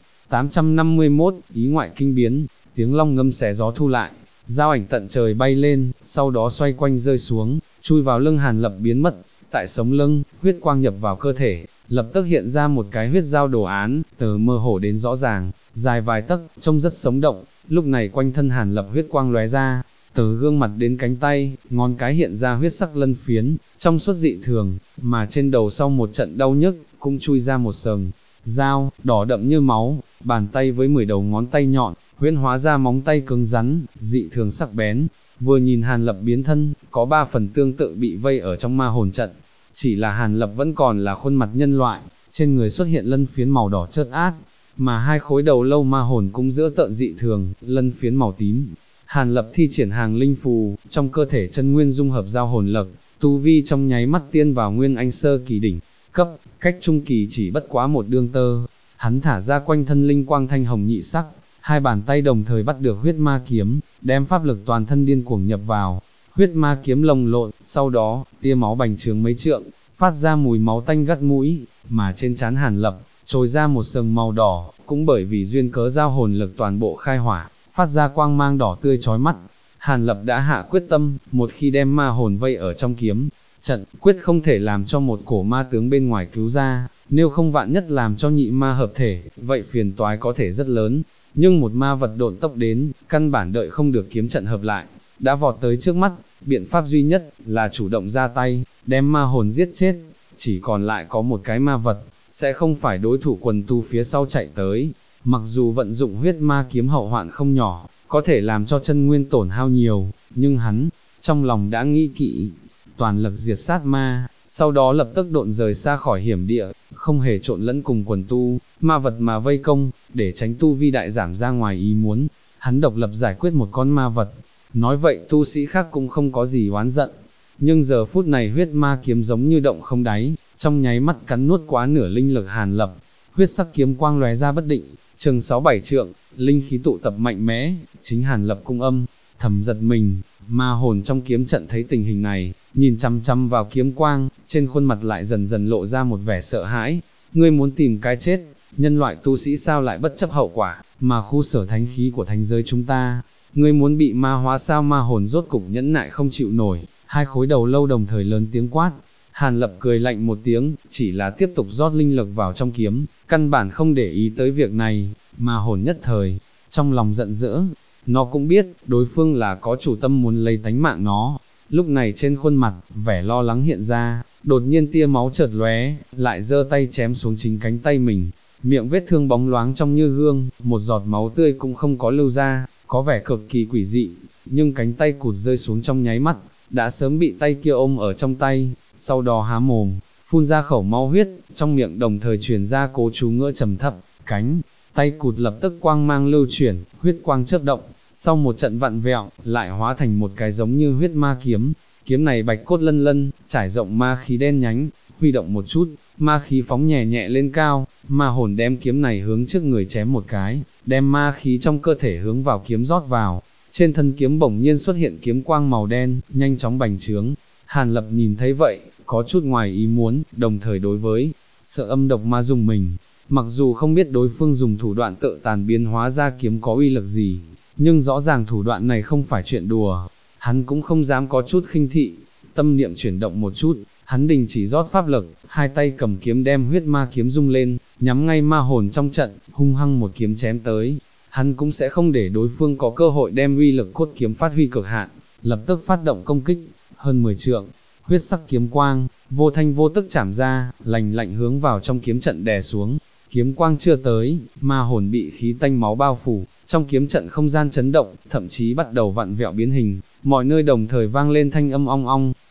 851, ý ngoại kinh biến, tiếng long ngâm xé gió thu lại, dao ảnh tận trời bay lên, sau đó xoay quanh rơi xuống, chui vào lưng Hàn Lập biến mất. Tại sống lưng, huyết quang nhập vào cơ thể, lập tức hiện ra một cái huyết dao đồ án, từ mơ hồ đến rõ ràng, dài vài tấc, trông rất sống động. Lúc này quanh thân Hàn Lập huyết quang lóe ra, từ gương mặt đến cánh tay, ngón cái hiện ra huyết sắc lân phiến, trong suốt dị thường, mà trên đầu sau một trận đau nhức, cũng chui ra một sừng dao, đỏ đậm như máu, bàn tay với 10 đầu ngón tay nhọn, huyễn hóa ra móng tay cứng rắn, dị thường sắc bén. Vừa nhìn Hàn Lập biến thân, có 3 phần tương tự bị vây ở trong ma hồn trận, chỉ là Hàn Lập vẫn còn là khuôn mặt nhân loại, trên người xuất hiện lân phiến màu đỏ chớt át, mà hai khối đầu lâu ma hồn cũng dữ tợn dị thường, lân phiến màu tím. Hàn Lập thi triển hàng linh phù, trong cơ thể chân nguyên dung hợp giao hồn lực, tu vi trong nháy mắt tiên vào nguyên anh sơ kỳ đỉnh cấp, cách trung kỳ chỉ bất quá một đương tơ. Hắn thả ra quanh thân linh quang thanh hồng nhị sắc, hai bàn tay đồng thời bắt được huyết ma kiếm, đem pháp lực toàn thân điên cuồng nhập vào. Huyết ma kiếm lồng lộn, sau đó, tia máu bành trướng mấy trượng, phát ra mùi máu tanh gắt mũi, mà trên trán Hàn Lập, trồi ra một sừng màu đỏ, cũng bởi vì duyên cớ giao hồn lực toàn bộ khai hỏa, phát ra quang mang đỏ tươi chói mắt. Hàn Lập đã hạ quyết tâm, một khi đem ma hồn vây ở trong kiếm trận, quyết không thể làm cho một cổ ma tướng bên ngoài cứu ra, nếu không vạn nhất làm cho nhị ma hợp thể, vậy phiền toái có thể rất lớn. Nhưng một ma vật độn tốc đến, căn bản đợi không được kiếm trận hợp lại, đã vọt tới trước mắt, biện pháp duy nhất là chủ động ra tay, đem ma hồn giết chết. Chỉ còn lại có một cái ma vật, sẽ không phải đối thủ quần tu phía sau chạy tới. Mặc dù vận dụng huyết ma kiếm hậu hoạn không nhỏ, có thể làm cho chân nguyên tổn hao nhiều, nhưng hắn, trong lòng đã nghĩ kỹ, toàn lực diệt sát ma, sau đó lập tức độn rời xa khỏi hiểm địa, không hề trộn lẫn cùng quần tu, ma vật mà vây công, để tránh tu vi đại giảm ra ngoài ý muốn. Hắn độc lập giải quyết một con ma vật, nói vậy tu sĩ khác cũng không có gì oán giận. Nhưng giờ phút này huyết ma kiếm giống như động không đáy, trong nháy mắt cắn nuốt quá nửa linh lực Hàn Lập, huyết sắc kiếm quang lóe ra bất định, chừng 6-7 trượng, linh khí tụ tập mạnh mẽ, chính Hàn Lập cũng âm thầm giật mình. Ma hồn trong kiếm trận thấy tình hình này, nhìn chăm chăm vào kiếm quang, trên khuôn mặt lại dần dần lộ ra một vẻ sợ hãi. Ngươi muốn tìm cái chết, nhân loại tu sĩ sao lại bất chấp hậu quả, mà khu sở thánh khí của thánh giới chúng ta, ngươi muốn bị ma hóa sao? Ma hồn rốt cục nhẫn nại không chịu nổi, hai khối đầu lâu đồng thời lớn tiếng quát. Hàn Lập cười lạnh một tiếng, chỉ là tiếp tục rót linh lực vào trong kiếm, căn bản không để ý tới việc này. Ma hồn nhất thời, trong lòng giận dữ, nó cũng biết, đối phương là có chủ tâm muốn lấy tánh mạng nó. Lúc này trên khuôn mặt, vẻ lo lắng hiện ra, đột nhiên tia máu chợt lóe, lại giơ tay chém xuống chính cánh tay mình. Miệng vết thương bóng loáng trong như gương, một giọt máu tươi cũng không có lưu ra, có vẻ cực kỳ quỷ dị, nhưng cánh tay cụt rơi xuống trong nháy mắt, đã sớm bị tay kia ôm ở trong tay, sau đó há mồm, phun ra khẩu máu huyết, trong miệng đồng thời truyền ra cố chú ngữ trầm thấp. Cánh tay cụt lập tức quang mang lưu chuyển, huyết quang chớp động, sau một trận vặn vẹo, lại hóa thành một cái giống như huyết ma kiếm. Kiếm này bạch cốt lân lân, trải rộng ma khí đen nhánh, huy động một chút, ma khí phóng nhẹ nhẹ lên cao, ma hồn đem kiếm này hướng trước người chém một cái, đem ma khí trong cơ thể hướng vào kiếm rót vào. Trên thân kiếm bỗng nhiên xuất hiện kiếm quang màu đen, nhanh chóng bành trướng. Hàn Lập nhìn thấy vậy, có chút ngoài ý muốn, đồng thời đối với sợ âm độc ma dùng mình. Mặc dù không biết đối phương dùng thủ đoạn tự tàn biến hóa ra kiếm có uy lực gì, nhưng rõ ràng thủ đoạn này không phải chuyện đùa, hắn cũng không dám có chút khinh thị. Tâm niệm chuyển động một chút, hắn đình chỉ rót pháp lực, hai tay cầm kiếm đem huyết ma kiếm rung lên, nhắm ngay ma hồn trong trận, hung hăng một kiếm chém tới. Hắn cũng sẽ không để đối phương có cơ hội đem uy lực cốt kiếm phát huy cực hạn, lập tức phát động công kích, hơn 10 trượng, huyết sắc kiếm quang, vô thanh vô tức chảm ra, lạnh lạnh hướng vào trong kiếm trận đè xuống. Kiếm quang chưa tới, ma hồn bị khí tanh máu bao phủ, trong kiếm trận không gian chấn động, thậm chí bắt đầu vặn vẹo biến hình, mọi nơi đồng thời vang lên thanh âm ong ong,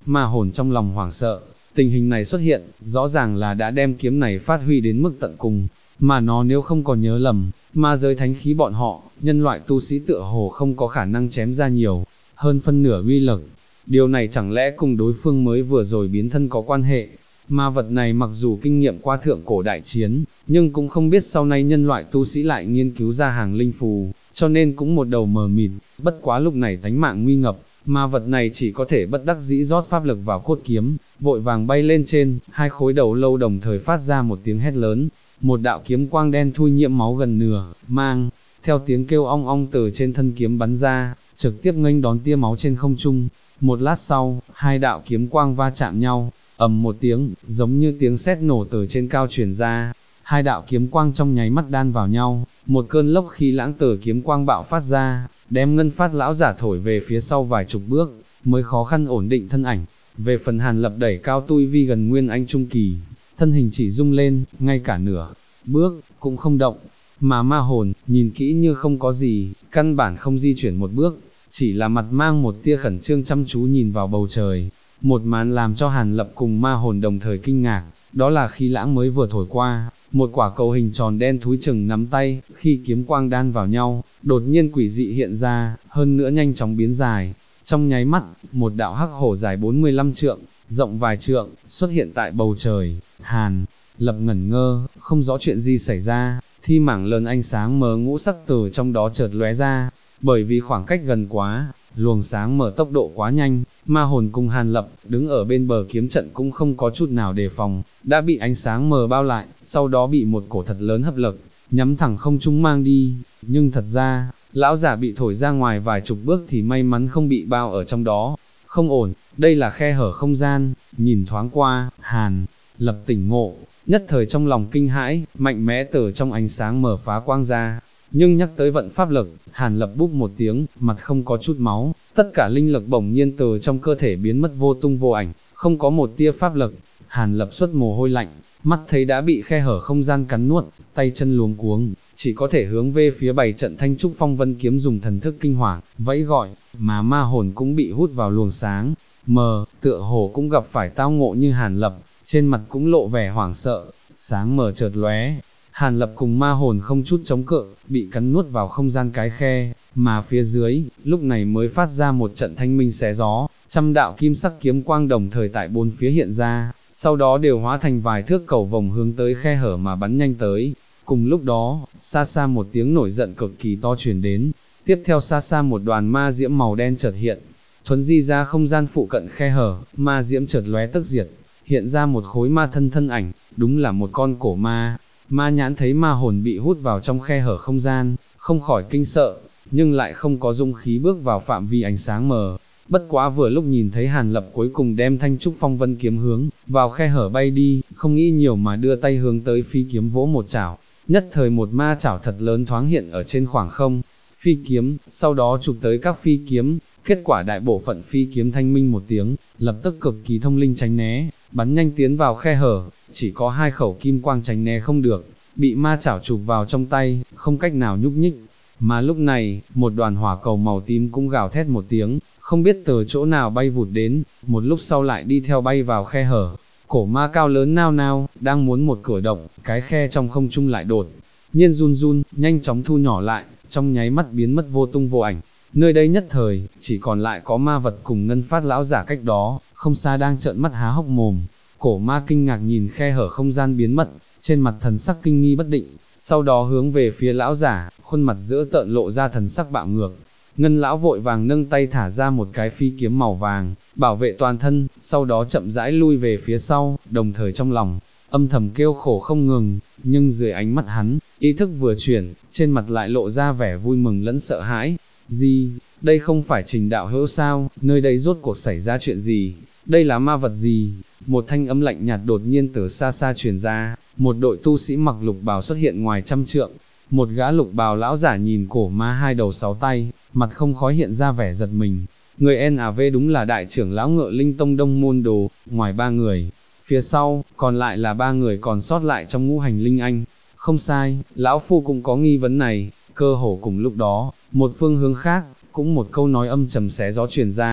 ma hồn trong lòng hoảng sợ, tình hình này xuất hiện, rõ ràng là đã đem kiếm này phát huy đến mức tận cùng, mà nó nếu không có nhớ lầm, ma giới thánh khí bọn họ, nhân loại tu sĩ tựa hồ không có khả năng chém ra nhiều, hơn phân nửa uy lực. Điều này chẳng lẽ cùng đối phương mới vừa rồi biến thân có quan hệ? Ma vật này mặc dù kinh nghiệm qua thượng cổ đại chiến, nhưng cũng không biết sau này nhân loại tu sĩ lại nghiên cứu ra hàng linh phù, cho nên cũng một đầu mờ mịt, bất quá lúc này tánh mạng nguy ngập, ma vật này chỉ có thể bất đắc dĩ rót pháp lực vào cốt kiếm, vội vàng bay lên trên, hai khối đầu lâu đồng thời phát ra một tiếng hét lớn, một đạo kiếm quang đen thui nhiễm máu gần nửa, mang, theo tiếng kêu ong ong từ trên thân kiếm bắn ra, trực tiếp nghênh đón tia máu trên không trung. Một lát sau, hai đạo kiếm quang va chạm nhau, ầm một tiếng, giống như tiếng sét nổ từ trên cao truyền ra, hai đạo kiếm quang trong nháy mắt đan vào nhau, một cơn lốc khí lãng từ kiếm quang bạo phát ra, đem Ngân Phát lão giả thổi về phía sau vài chục bước, mới khó khăn ổn định thân ảnh. Về phần Hàn Lập đẩy cao tu vi gần nguyên anh trung kỳ, thân hình chỉ rung lên, ngay cả nửa bước cũng không động, mà ma hồn nhìn kỹ như không có gì, căn bản không di chuyển một bước, chỉ là mặt mang một tia khẩn trương chăm chú nhìn vào bầu trời. Một màn làm cho Hàn Lập cùng ma hồn đồng thời kinh ngạc, đó là khí lãng mới vừa thổi qua, một quả cầu hình tròn đen thúi chừng nắm tay, khi kiếm quang đan vào nhau, đột nhiên quỷ dị hiện ra, hơn nữa nhanh chóng biến dài. Trong nháy mắt, một đạo hắc hổ dài 45 trượng, rộng vài trượng, xuất hiện tại bầu trời. Hàn Lập ngẩn ngơ, không rõ chuyện gì xảy ra, thi mảng lớn ánh sáng mờ ngũ sắc từ trong đó chợt lóe ra, bởi vì khoảng cách gần quá, luồng sáng mở tốc độ quá nhanh, ma hồn cùng Hàn Lập, đứng ở bên bờ kiếm trận cũng không có chút nào đề phòng, đã bị ánh sáng mờ bao lại, sau đó bị một cổ thật lớn hấp lực, nhắm thẳng không trung mang đi, nhưng thật ra, lão giả bị thổi ra ngoài vài chục bước thì may mắn không bị bao ở trong đó, không ổn, đây là khe hở không gian, nhìn thoáng qua, Hàn Lập tỉnh ngộ, nhất thời trong lòng kinh hãi, mạnh mẽ từ trong ánh sáng mờ phá quang ra. Nhưng nhắc tới vận pháp lực, Hàn Lập búp một tiếng, mặt không có chút máu, tất cả linh lực bỗng nhiên từ trong cơ thể biến mất vô tung vô ảnh, không có một tia pháp lực. Hàn Lập xuất mồ hôi lạnh, mắt thấy đã bị khe hở không gian cắn nuốt, tay chân luống cuống, chỉ có thể hướng về phía bày trận Thanh Trúc Phong Vân kiếm dùng thần thức kinh hoàng, vẫy gọi, mà ma hồn cũng bị hút vào luồng sáng, mờ, tựa hồ cũng gặp phải tao ngộ như Hàn Lập, trên mặt cũng lộ vẻ hoảng sợ, sáng mờ chợt lóe. Hàn Lập cùng ma hồn không chút chống cự, bị cắn nuốt vào không gian cái khe, mà phía dưới, lúc này mới phát ra một trận thanh minh xé gió, trăm đạo kim sắc kiếm quang đồng thời tại bốn phía hiện ra, sau đó đều hóa thành vài thước cầu vồng hướng tới khe hở mà bắn nhanh tới. Cùng lúc đó, xa xa một tiếng nổi giận cực kỳ to truyền đến, tiếp theo xa xa một đoàn ma diễm màu đen chợt hiện, thuấn di ra không gian phụ cận khe hở, ma diễm chợt lóe tức diệt, hiện ra một khối ma thân ảnh, đúng là một con cổ ma. Ma nhãn thấy ma hồn bị hút vào trong khe hở không gian, không khỏi kinh sợ, nhưng lại không có dung khí bước vào phạm vi ánh sáng mờ. Bất quá vừa lúc nhìn thấy Hàn Lập cuối cùng đem Thanh Trúc Phong Vân kiếm hướng vào khe hở bay đi, không nghĩ nhiều mà đưa tay hướng tới phi kiếm vỗ một chảo, nhất thời một ma chảo thật lớn thoáng hiện ở trên khoảng không, phi kiếm, sau đó chụp tới các phi kiếm, kết quả đại bộ phận phi kiếm thanh minh một tiếng, lập tức cực kỳ thông linh tránh né, bắn nhanh tiến vào khe hở, chỉ có hai khẩu kim quang tránh né không được, bị ma chảo chụp vào trong tay, không cách nào nhúc nhích. Mà lúc này, một đoàn hỏa cầu màu tím cũng gào thét một tiếng, không biết từ chỗ nào bay vụt đến, một lúc sau lại đi theo bay vào khe hở. Cổ ma cao lớn nao nao, đang muốn một cử động, cái khe trong không trung lại đột nhiên run run, nhanh chóng thu nhỏ lại, trong nháy mắt biến mất vô tung vô ảnh. Nơi đây nhất thời, chỉ còn lại có ma vật cùng Ngân Phát lão giả cách đó, không xa đang trợn mắt há hốc mồm. Cổ ma kinh ngạc nhìn khe hở không gian biến mất, trên mặt thần sắc kinh nghi bất định, sau đó hướng về phía lão giả, khuôn mặt dữ tợn lộ ra thần sắc bạo ngược. Ngân lão vội vàng nâng tay thả ra một cái phi kiếm màu vàng, bảo vệ toàn thân, sau đó chậm rãi lui về phía sau, đồng thời trong lòng, âm thầm kêu khổ không ngừng, nhưng dưới ánh mắt hắn, ý thức vừa chuyển, trên mặt lại lộ ra vẻ vui mừng lẫn sợ hãi. Gì, đây không phải Trình đạo hữu sao, nơi đây rốt cuộc xảy ra chuyện gì, đây là ma vật gì? Một thanh âm lạnh nhạt đột nhiên từ xa xa truyền ra, một đội tu sĩ mặc lục bào xuất hiện ngoài trăm trượng, một gã lục bào lão giả nhìn cổ ma hai đầu sáu tay, mặt không khói hiện ra vẻ giật mình. Người NAV đúng là đại trưởng lão Ngự Linh Tông Đông môn đồ, ngoài ba người, phía sau, còn lại là ba người còn sót lại trong ngũ hành linh anh. Không sai, lão phu cũng có nghi vấn này. Cơ hồ cùng lúc đó, một phương hướng khác, cũng một câu nói âm trầm xé gió truyền ra.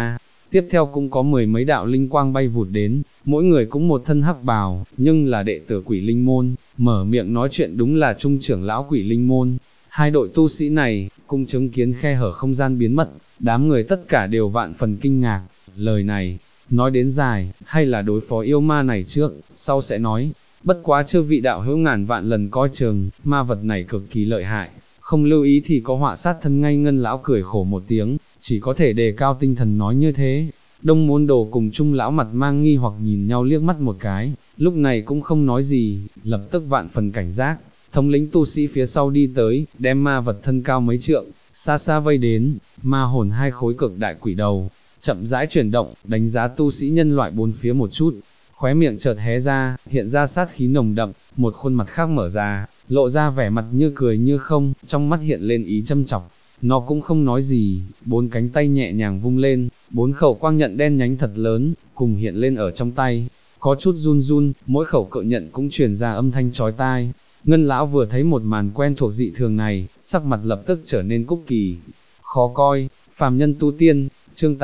tiếp theo cũng có mười mấy đạo linh quang bay vụt đến, mỗi người cũng một thân hắc bào, nhưng là đệ tử Quỷ Linh môn, mở miệng nói chuyện đúng là trung trưởng lão Quỷ Linh môn. Hai đội tu sĩ này, cũng chứng kiến khe hở không gian biến mất, đám người tất cả đều vạn phần kinh ngạc, lời này, nói đến dài, hay là đối phó yêu ma này trước, sau sẽ nói, bất quá chư vị đạo hữu ngàn vạn lần coi chừng, ma vật này cực kỳ lợi hại, không lưu ý thì có họa sát thân ngay. Ngân lão cười khổ một tiếng, chỉ có thể đề cao tinh thần nói như thế. Đông môn đồ cùng Trung lão mặt mang nghi hoặc nhìn nhau liếc mắt một cái, lúc này cũng không nói gì, lập tức vạn phần cảnh giác. Thống lĩnh tu sĩ phía sau đi tới, đem ma vật thân cao mấy trượng, xa xa vây đến, ma hồn hai khối cực đại quỷ đầu, chậm rãi chuyển động, đánh giá tu sĩ nhân loại bốn phía một chút, khóe miệng chợt hé ra, hiện ra sát khí nồng đậm, một khuôn mặt khác mở ra, lộ ra vẻ mặt như cười như không, trong mắt hiện lên ý châm chọc. Nó cũng không nói gì, bốn cánh tay nhẹ nhàng vung lên, bốn khẩu quang nhận đen nhánh thật lớn, cùng hiện lên ở trong tay, có chút run run, mỗi khẩu cự nhận cũng truyền ra âm thanh chói tai. Ngân lão vừa thấy một màn quen thuộc dị thường này, sắc mặt lập tức trở nên cúc kỳ, khó coi. Phàm nhân tu tiên, chương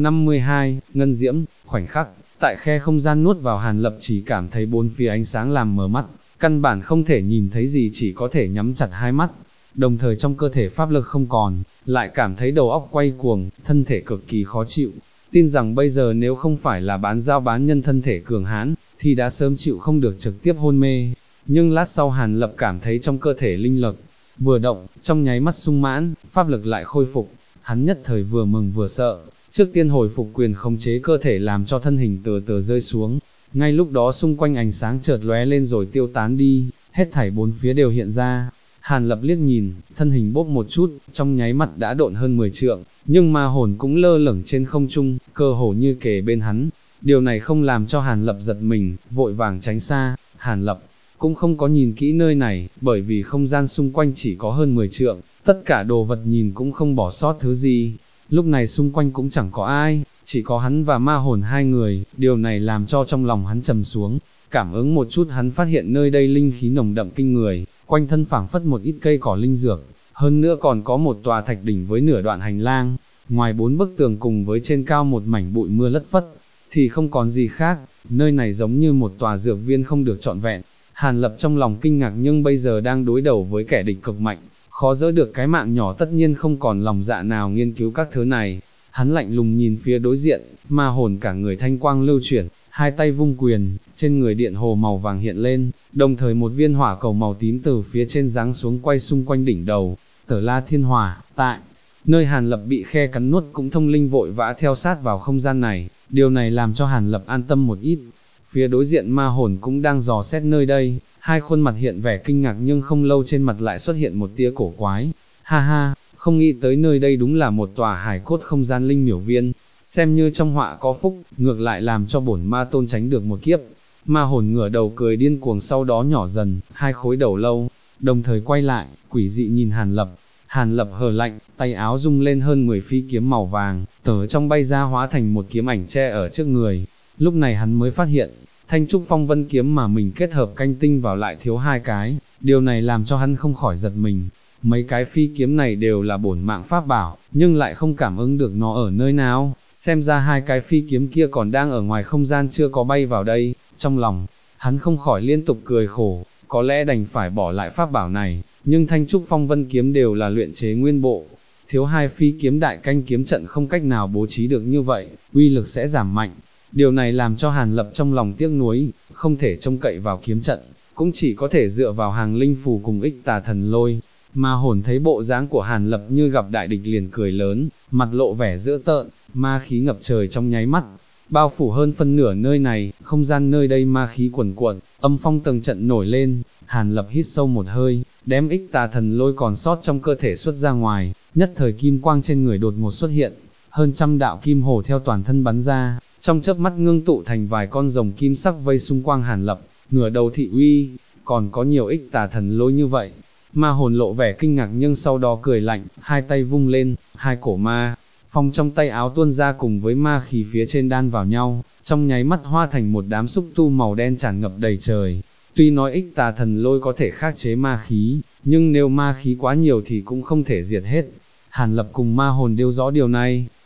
852, Ngân Diễm, khoảnh khắc, tại khe không gian nuốt vào Hàn Lập chỉ cảm thấy bốn phía ánh sáng làm mờ mắt, căn bản không thể nhìn thấy gì, chỉ có thể nhắm chặt hai mắt, đồng thời trong cơ thể pháp lực không còn, lại cảm thấy đầu óc quay cuồng, thân thể cực kỳ khó chịu, tin rằng bây giờ nếu không phải là bán giao bán nhân thân thể cường hãn, thì đã sớm chịu không được trực tiếp hôn mê. Nhưng lát sau Hàn Lập cảm thấy trong cơ thể linh lực vừa động, trong nháy mắt sung mãn, pháp lực lại khôi phục, hắn nhất thời vừa mừng vừa sợ, trước tiên hồi phục quyền khống chế cơ thể làm cho thân hình từ từ rơi xuống, ngay lúc đó xung quanh ánh sáng chợt lóe lên rồi tiêu tán đi, hết thảy bốn phía đều hiện ra. Hàn Lập liếc nhìn, thân hình bốc một chút, trong nháy mắt đã độn hơn 10 trượng, nhưng ma hồn cũng lơ lửng trên không trung, cơ hồ như kề bên hắn. Điều này không làm cho Hàn Lập giật mình, vội vàng tránh xa. Hàn Lập cũng không có nhìn kỹ nơi này, bởi vì không gian xung quanh chỉ có hơn 10 trượng, tất cả đồ vật nhìn cũng không bỏ sót thứ gì. Lúc này xung quanh cũng chẳng có ai, chỉ có hắn và ma hồn hai người, điều này làm cho trong lòng hắn trầm xuống. Cảm ứng một chút hắn phát hiện nơi đây linh khí nồng đậm kinh người, quanh thân phảng phất một ít cây cỏ linh dược, hơn nữa còn có một tòa thạch đỉnh với nửa đoạn hành lang, ngoài bốn bức tường cùng với trên cao một mảnh bụi mưa lất phất, thì không còn gì khác, nơi này giống như một tòa dược viên không được trọn vẹn. Hàn Lập trong lòng kinh ngạc nhưng bây giờ đang đối đầu với kẻ địch cực mạnh, khó giữ được cái mạng nhỏ, tất nhiên không còn lòng dạ nào nghiên cứu các thứ này. Hắn lạnh lùng nhìn phía đối diện, ma hồn cả người thanh quang lưu chuyển, hai tay vung quyền, trên người điện hồ màu vàng hiện lên, đồng thời một viên hỏa cầu màu tím từ phía trên giáng xuống quay xung quanh đỉnh đầu. Tở La Thiên Hỏa, tại nơi Hàn Lập bị khe cắn nuốt cũng thông linh vội vã theo sát vào không gian này, điều này làm cho Hàn Lập an tâm một ít. Phía đối diện ma hồn cũng đang dò xét nơi đây, hai khuôn mặt hiện vẻ kinh ngạc nhưng không lâu trên mặt lại xuất hiện một tia cổ quái. Ha ha, không nghĩ tới nơi đây đúng là một tòa hải cốt không gian linh miểu viên, xem như trong họa có phúc, ngược lại làm cho bổn ma tôn tránh được một kiếp. Ma hồn ngửa đầu cười điên cuồng, sau đó nhỏ dần, hai khối đầu lâu, đồng thời quay lại, quỷ dị nhìn Hàn Lập. Hàn Lập hờ lạnh, tay áo rung lên, hơn 10 phi kiếm màu vàng, từ trong bay ra hóa thành một kiếm ảnh che ở trước người. Lúc này hắn mới phát hiện, thanh trúc phong vân kiếm mà mình kết hợp canh tinh vào lại thiếu hai cái, điều này làm cho hắn không khỏi giật mình. Mấy cái phi kiếm này đều là bổn mạng pháp bảo, nhưng lại không cảm ứng được nó ở nơi nào, xem ra hai cái phi kiếm kia còn đang ở ngoài không gian chưa có bay vào đây. Trong lòng, hắn không khỏi liên tục cười khổ, có lẽ đành phải bỏ lại pháp bảo này, nhưng thanh trúc phong vân kiếm đều là luyện chế nguyên bộ, thiếu hai phi kiếm đại canh kiếm trận không cách nào bố trí được như vậy, uy lực sẽ giảm mạnh. Điều này làm cho Hàn Lập trong lòng tiếc nuối, không thể trông cậy vào kiếm trận, cũng chỉ có thể dựa vào hàng linh phù cùng ích tà thần lôi. Ma hồn thấy bộ dáng của Hàn Lập như gặp đại địch liền cười lớn, mặt lộ vẻ dữ tợn, ma khí ngập trời trong nháy mắt, bao phủ hơn phân nửa nơi này, không gian nơi đây ma khí quần cuộn, âm phong tầng trận nổi lên. Hàn Lập hít sâu một hơi, đem ích tà thần lôi còn sót trong cơ thể xuất ra ngoài, nhất thời kim quang trên người đột ngột xuất hiện, hơn trăm đạo kim hồ theo toàn thân bắn ra, trong chớp mắt ngưng tụ thành vài con rồng kim sắc vây xung quanh Hàn Lập, ngửa đầu thị uy, còn có nhiều ích tà thần lôi như vậy. Ma hồn lộ vẻ kinh ngạc nhưng sau đó cười lạnh, hai tay vung lên, hai cổ ma phong trong tay áo tuôn ra cùng với ma khí phía trên đan vào nhau, trong nháy mắt hóa thành một đám xúc tu màu đen tràn ngập đầy trời. Tuy nói ích tà thần lôi có thể khắc chế ma khí, nhưng nếu ma khí quá nhiều thì cũng không thể diệt hết. Hàn Lập cùng ma hồn đều rõ điều này,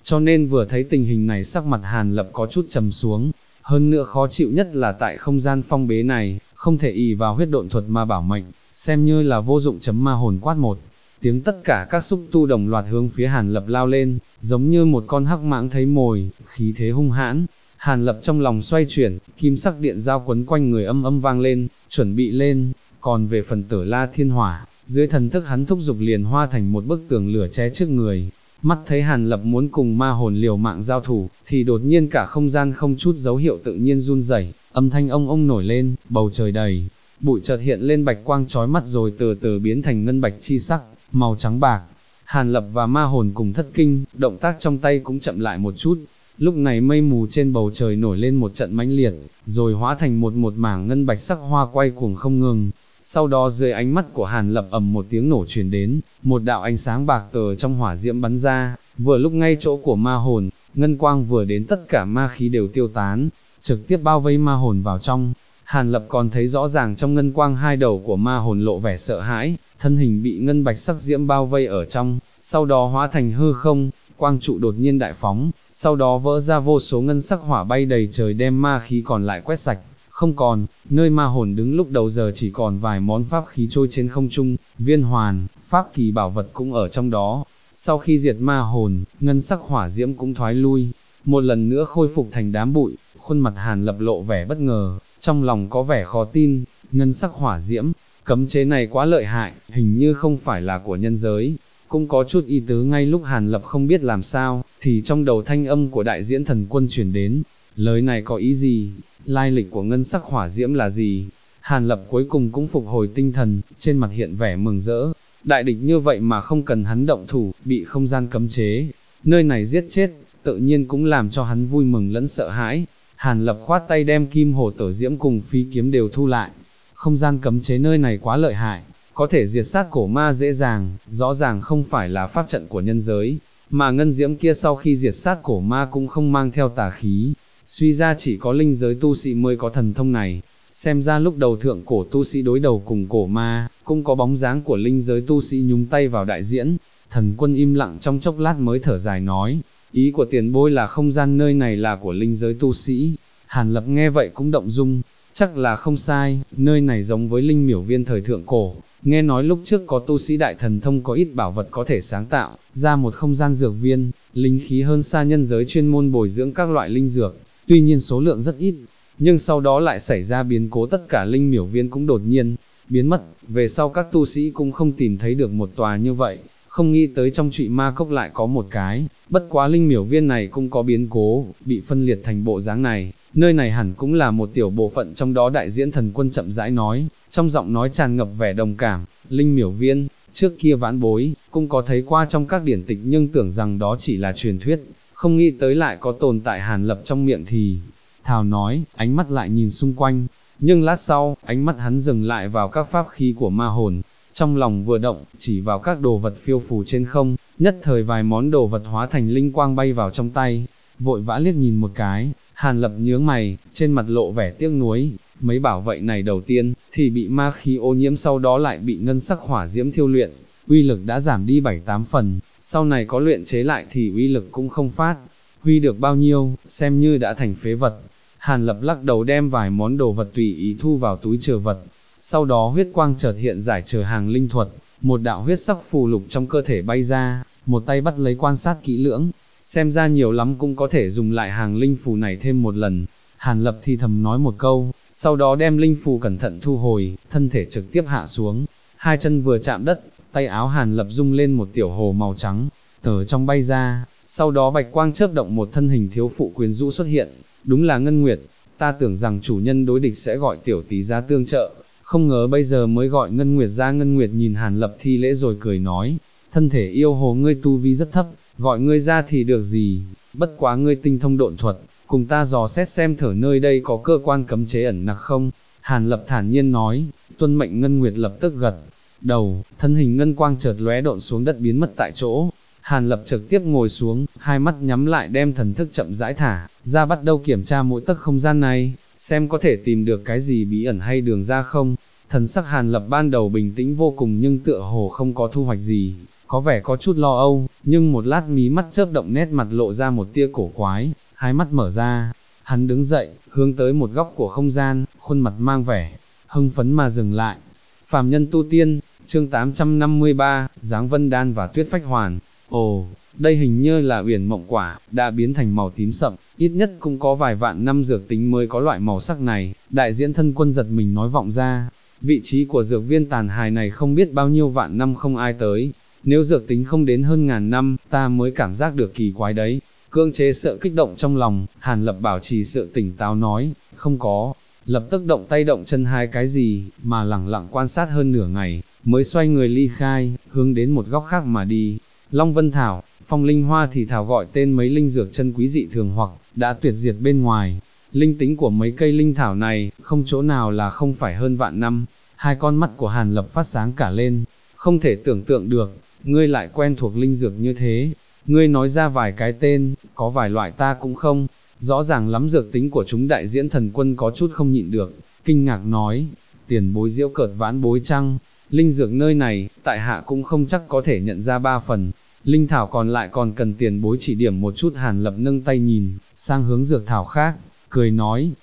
cho nên vừa thấy tình hình này sắc mặt Hàn Lập có chút trầm xuống, hơn nữa khó chịu nhất là tại không gian phong bế này, không thể ỷ vào huyết độn thuật mà bảo mệnh, xem như là vô dụng. Ma hồn quát một tiếng, tất cả các xúc tu đồng loạt hướng phía Hàn Lập lao lên, giống như một con hắc mãng thấy mồi, khí thế hung hãn. Hàn Lập trong lòng xoay chuyển, kim sắc điện giao quấn quanh người âm âm vang lên, chuẩn bị lên. Còn về phần Tử La Thiên Hỏa, dưới thần thức hắn thúc dục liền hóa thành một bức tường lửa che trước người. Mắt thấy Hàn Lập muốn cùng ma hồn liều mạng giao thủ, thì đột nhiên cả không gian không chút dấu hiệu tự nhiên run rẩy, âm thanh ông ông nổi lên, bầu trời đầy bụi chợt hiện lên bạch quang chói mắt rồi từ từ biến thành ngân bạch chi sắc, màu trắng bạc. Hàn Lập và ma hồn cùng thất kinh, động tác trong tay cũng chậm lại một chút. Lúc này mây mù trên bầu trời nổi lên một trận mãnh liệt, rồi hóa thành một mảng ngân bạch sắc hoa quay cuồng không ngừng. Sau đó dưới ánh mắt của Hàn Lập ầm một tiếng nổ truyền đến, một đạo ánh sáng bạc từ trong hỏa diễm bắn ra, vừa lúc ngay chỗ của ma hồn, ngân quang vừa đến tất cả ma khí đều tiêu tán, trực tiếp bao vây ma hồn vào trong. Hàn Lập còn thấy rõ ràng trong ngân quang hai đầu của ma hồn lộ vẻ sợ hãi, thân hình bị ngân bạch sắc diễm bao vây ở trong, sau đó hóa thành hư không, quang trụ đột nhiên đại phóng, sau đó vỡ ra vô số ngân sắc hỏa bay đầy trời đem ma khí còn lại quét sạch. Không còn, nơi ma hồn đứng lúc đầu giờ chỉ còn vài món pháp khí trôi trên không trung, viên hoàn, pháp kỳ bảo vật cũng ở trong đó. Sau khi diệt ma hồn, ngân sắc hỏa diễm cũng thoái lui, một lần nữa khôi phục thành đám bụi. Khuôn mặt Hàn Lập lộ vẻ bất ngờ, trong lòng có vẻ khó tin, ngân sắc hỏa diễm, cấm chế này quá lợi hại, hình như không phải là của nhân giới. Cũng có chút ý tứ. Ngay lúc Hàn Lập không biết làm sao, thì trong đầu thanh âm của đại diễn thần quân truyền đến, lời này có ý gì, lai lịch của ngân sắc hỏa diễm là gì? Hàn Lập cuối cùng cũng phục hồi tinh thần, trên mặt hiện vẻ mừng rỡ, đại địch như vậy mà không cần hắn động thủ, bị không gian cấm chế, nơi này giết chết, tự nhiên cũng làm cho hắn vui mừng lẫn sợ hãi. Hàn Lập khoát tay đem kim hồ tử diễm cùng phi kiếm đều thu lại, không gian cấm chế nơi này quá lợi hại, có thể diệt sát cổ ma dễ dàng, rõ ràng không phải là pháp trận của nhân giới, mà ngân diễm kia sau khi diệt sát cổ ma cũng không mang theo tà khí, suy ra chỉ có linh giới tu sĩ mới có thần thông này. Xem ra lúc đầu thượng cổ tu sĩ đối đầu cùng cổ ma, cũng có bóng dáng của linh giới tu sĩ nhúng tay vào đại diễn. Thần quân im lặng trong chốc lát mới thở dài nói, ý của tiền bối là không gian nơi này là của linh giới tu sĩ. Hàn Lập nghe vậy cũng động dung, chắc là không sai, nơi này giống với linh miểu viên thời thượng cổ, nghe nói lúc trước có tu sĩ đại thần thông có ít bảo vật có thể sáng tạo ra một không gian dược viên, linh khí hơn xa nhân giới chuyên môn bồi dưỡng các loại linh dược, tuy nhiên số lượng rất ít, nhưng sau đó lại xảy ra biến cố, tất cả linh miểu viên cũng đột nhiên biến mất, về sau các tu sĩ cũng không tìm thấy được một tòa như vậy, không nghĩ tới trong Trụy Ma Cốc lại có một cái, bất quá linh miểu viên này cũng có biến cố, bị phân liệt thành bộ dáng này, nơi này hẳn cũng là một tiểu bộ phận trong đó. Đại diễn thần quân chậm rãi nói, trong giọng nói tràn ngập vẻ đồng cảm, linh miểu viên, trước kia vãn bối, cũng có thấy qua trong các điển tịch nhưng tưởng rằng đó chỉ là truyền thuyết, không nghĩ tới lại có tồn tại. Hàn Lập trong miệng thì thào nói, ánh mắt lại nhìn xung quanh, nhưng lát sau, ánh mắt hắn dừng lại vào các pháp khí của ma hồn, trong lòng vừa động, chỉ vào các đồ vật phiêu phù trên không, nhất thời vài món đồ vật hóa thành linh quang bay vào trong tay, vội vã liếc nhìn một cái, Hàn Lập nhướng mày, trên mặt lộ vẻ tiếc nuối, mấy bảo vậy này đầu tiên, thì bị ma khí ô nhiễm, sau đó lại bị ngân sắc hỏa diễm thiêu luyện, uy lực đã giảm đi 7-8 phần, sau này có luyện chế lại thì uy lực cũng không phát huy được bao nhiêu, xem như đã thành phế vật. Hàn Lập lắc đầu đem vài món đồ vật tùy ý thu vào túi trữ vật, sau đó huyết quang chợt hiện giải trừ hàng linh thuật, một đạo huyết sắc phù lục trong cơ thể bay ra, một tay bắt lấy quan sát kỹ lưỡng, xem ra nhiều lắm cũng có thể dùng lại hàng linh phù này thêm một lần. Hàn Lập thì thầm nói một câu, sau đó đem linh phù cẩn thận thu hồi, thân thể trực tiếp hạ xuống, hai chân vừa chạm đất, tay áo Hàn Lập rung lên một tiểu hồ màu trắng, từ trong bay ra, sau đó bạch quang chớp động, một thân hình thiếu phụ quyến rũ xuất hiện, đúng là Ngân Nguyệt, ta tưởng rằng chủ nhân đối địch sẽ gọi tiểu tí ra tương trợ, không ngờ bây giờ mới gọi Ngân Nguyệt ra. Ngân Nguyệt nhìn Hàn Lập thi lễ rồi cười nói, thân thể yêu hồ ngươi tu vi rất thấp, gọi ngươi ra thì được gì, bất quá ngươi tinh thông độn thuật, cùng ta dò xét xem thở nơi đây có cơ quan cấm chế ẩn nặc không. Hàn Lập thản nhiên nói, tuân mệnh. Ngân Nguyệt lập tức gật đầu, thân hình ngân quang chợt lóe độn xuống đất biến mất tại chỗ. Hàn Lập trực tiếp ngồi xuống, hai mắt nhắm lại đem thần thức chậm rãi thả ra, bắt đầu kiểm tra mỗi tấc không gian này, xem có thể tìm được cái gì bí ẩn hay đường ra không. Thần sắc Hàn Lập ban đầu bình tĩnh vô cùng nhưng tựa hồ không có thu hoạch gì, có vẻ có chút lo âu, nhưng một lát mí mắt chớp động nét mặt lộ ra một tia cổ quái, hai mắt mở ra, hắn đứng dậy, hướng tới một góc của không gian, khuôn mặt mang vẻ hưng phấn mà dừng lại. Phàm nhân tu tiên, chương 853, Giáng Vân Đan và Tuyết Phách Hoàn. Ồ, đây hình như là uyển mộng quả, đã biến thành màu tím sậm, ít nhất cũng có vài vạn năm dược tính mới có loại màu sắc này. Đại diễn thân quân giật mình nói vọng ra, vị trí của dược viên tàn hài này không biết bao nhiêu vạn năm không ai tới, nếu dược tính không đến hơn ngàn năm, ta mới cảm giác được kỳ quái đấy. Cưỡng chế sợ kích động trong lòng, Hàn Lập bảo trì sự tỉnh táo nói, không có, lập tức động tay động chân hai cái gì, mà lẳng lặng quan sát hơn nửa ngày, mới xoay người ly khai, hướng đến một góc khác mà đi. Long Vân Thảo, Phong Linh Hoa thì thảo gọi tên mấy linh dược chân quý dị thường hoặc đã tuyệt diệt bên ngoài. Linh tính của mấy cây linh thảo này, không chỗ nào là không phải hơn vạn năm. Hai con mắt của Hàn Lập phát sáng cả lên, không thể tưởng tượng được, ngươi lại quen thuộc linh dược như thế. Ngươi nói ra vài cái tên, có vài loại ta cũng không, rõ ràng lắm dược tính của chúng. Đại diễn thần quân có chút không nhịn được, kinh ngạc nói, tiền bối diễu cợt vãn bối chăng, linh dược nơi này, tại hạ cũng không chắc có thể nhận ra 3 phần, linh thảo còn lại còn cần tiền bối chỉ điểm một chút. Hàn Lập nâng tay nhìn, sang hướng dược thảo khác, cười nói,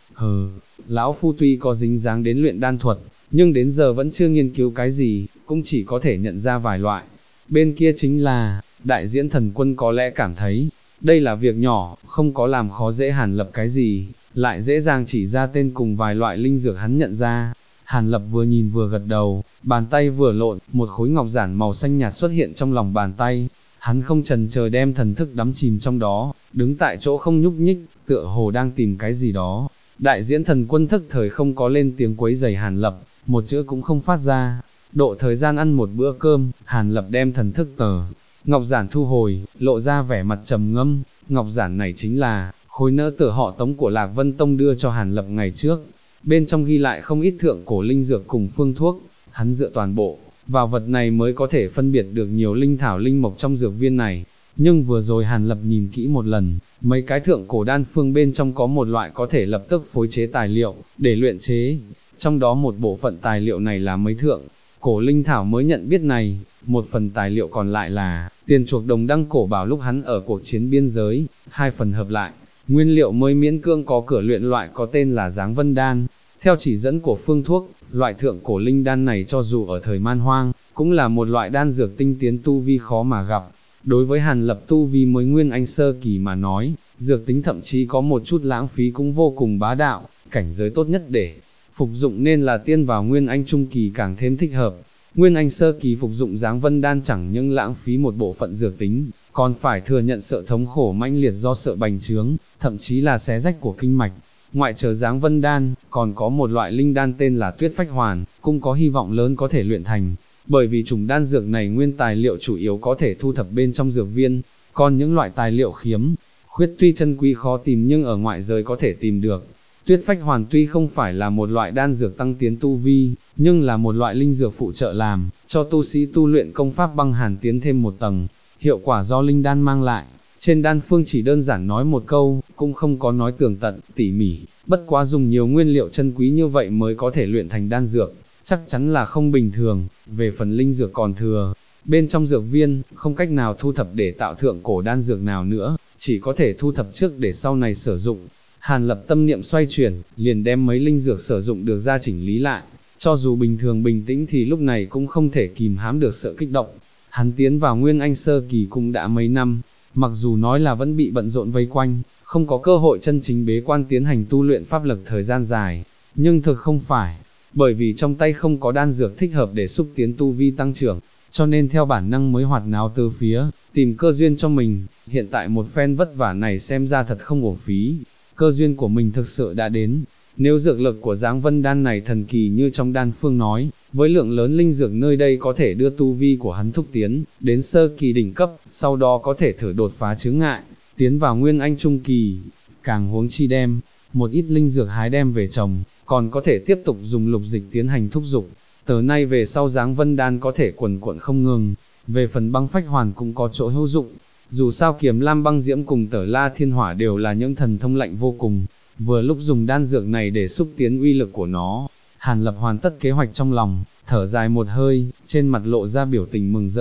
lão phu tuy có dính dáng đến luyện đan thuật, nhưng đến giờ vẫn chưa nghiên cứu cái gì, cũng chỉ có thể nhận ra vài loại. Bên kia chính là, đại diễn thần quân có lẽ cảm thấy, đây là việc nhỏ, không có làm khó dễ Hàn Lập cái gì, lại dễ dàng chỉ ra tên cùng vài loại linh dược hắn nhận ra. Hàn Lập vừa nhìn vừa gật đầu, bàn tay vừa lộn, một khối ngọc giản màu xanh nhạt xuất hiện trong lòng bàn tay, hắn không chần chờ đem thần thức đắm chìm trong đó, đứng tại chỗ không nhúc nhích, tựa hồ đang tìm cái gì đó. Đại diễn thần quân thức thời không có lên tiếng quấy rầy Hàn Lập, một chữ cũng không phát ra. Độ thời gian ăn một bữa cơm, Hàn Lập đem thần thức tờ ngọc giản thu hồi, lộ ra vẻ mặt trầm ngâm. Ngọc giản này chính là khối nỡ tử họ Tống của Lạc Vân Tông đưa cho Hàn Lập ngày trước, bên trong ghi lại không ít thượng cổ linh dược cùng phương thuốc, hắn dựa toàn bộ vào vật này mới có thể phân biệt được nhiều linh thảo linh mộc trong dược viên này. Nhưng vừa rồi Hàn Lập nhìn kỹ một lần, mấy cái thượng cổ đan phương bên trong có một loại có thể lập tức phối chế tài liệu để luyện chế, trong đó một bộ phận tài liệu này là mấy thượng cổ linh thảo mới nhận biết này, một phần tài liệu còn lại là tiền chuộc đồng đăng cổ bảo lúc hắn ở cuộc chiến biên giới, hai phần hợp lại, nguyên liệu mới miễn cương có cửa luyện loại có tên là Giáng Vân Đan. Theo chỉ dẫn của phương thuốc, loại thượng cổ linh đan này cho dù ở thời man hoang, cũng là một loại đan dược tinh tiến tu vi khó mà gặp. Đối với Hàn Lập tu vi mới nguyên anh sơ kỳ mà nói, dược tính thậm chí có một chút lãng phí cũng vô cùng bá đạo, cảnh giới tốt nhất để phục dụng nên là tiên vào nguyên anh trung kỳ càng thêm thích hợp. Nguyên anh sơ kỳ phục dụng Giáng Vân Đan chẳng những lãng phí một bộ phận dược tính, còn phải thừa nhận sợ thống khổ mãnh liệt do sợ bành trướng, thậm chí là xé rách của kinh mạch. Ngoại trừ Giáng Vân Đan, còn có một loại linh đan tên là Tuyết Phách Hoàn, cũng có hy vọng lớn có thể luyện thành, bởi vì chủng đan dược này nguyên tài liệu chủ yếu có thể thu thập bên trong dược viên, còn những loại tài liệu khiếm khuyết tuy chân quý khó tìm nhưng ở ngoại giới có thể tìm được. Tuyết Phách Hoàn tuy không phải là một loại đan dược tăng tiến tu vi, nhưng là một loại linh dược phụ trợ làm cho tu sĩ tu luyện công pháp băng hàn tiến thêm một tầng. Hiệu quả do linh đan mang lại, trên đan phương chỉ đơn giản nói một câu, cũng không có nói tường tận, tỉ mỉ, bất quá dùng nhiều nguyên liệu chân quý như vậy mới có thể luyện thành đan dược, chắc chắn là không bình thường. Về phần linh dược còn thừa, bên trong dược viên, không cách nào thu thập để tạo thượng cổ đan dược nào nữa, chỉ có thể thu thập trước để sau này sử dụng. Hàn Lập tâm niệm xoay chuyển, liền đem mấy linh dược sử dụng được ra chỉnh lý lại, cho dù bình thường bình tĩnh thì lúc này cũng không thể kìm hãm được sợ kích động. Hắn tiến vào nguyên anh sơ kỳ cũng đã mấy năm, mặc dù nói là vẫn bị bận rộn vây quanh, không có cơ hội chân chính bế quan tiến hành tu luyện pháp lực thời gian dài, nhưng thực không phải, bởi vì trong tay không có đan dược thích hợp để xúc tiến tu vi tăng trưởng, cho nên theo bản năng mới hoạt náo từ phía, tìm cơ duyên cho mình. Hiện tại một phen vất vả này xem ra thật không uổng phí, cơ duyên của mình thực sự đã đến. Nếu dược lực của Giáng Vân Đan này thần kỳ như trong đan phương nói, với lượng lớn linh dược nơi đây có thể đưa tu vi của hắn thúc tiến đến sơ kỳ đỉnh cấp, sau đó có thể thử đột phá chướng ngại, tiến vào nguyên anh trung kỳ. Càng huống chi đem một ít linh dược hái đem về trồng, còn có thể tiếp tục dùng lục dịch tiến hành thúc dục. Từ nay về sau Giáng Vân Đan có thể quần quận không ngừng. Về phần băng phách hoàn cũng có chỗ hữu dụng, dù sao Kiềm Lam băng diễm cùng Tở La Thiên Hỏa đều là những thần thông lạnh vô cùng, vừa lúc dùng đan dược này để xúc tiến uy lực của nó. Hàn Lập hoàn tất kế hoạch trong lòng, thở dài một hơi, trên mặt lộ ra biểu tình mừng rỡ,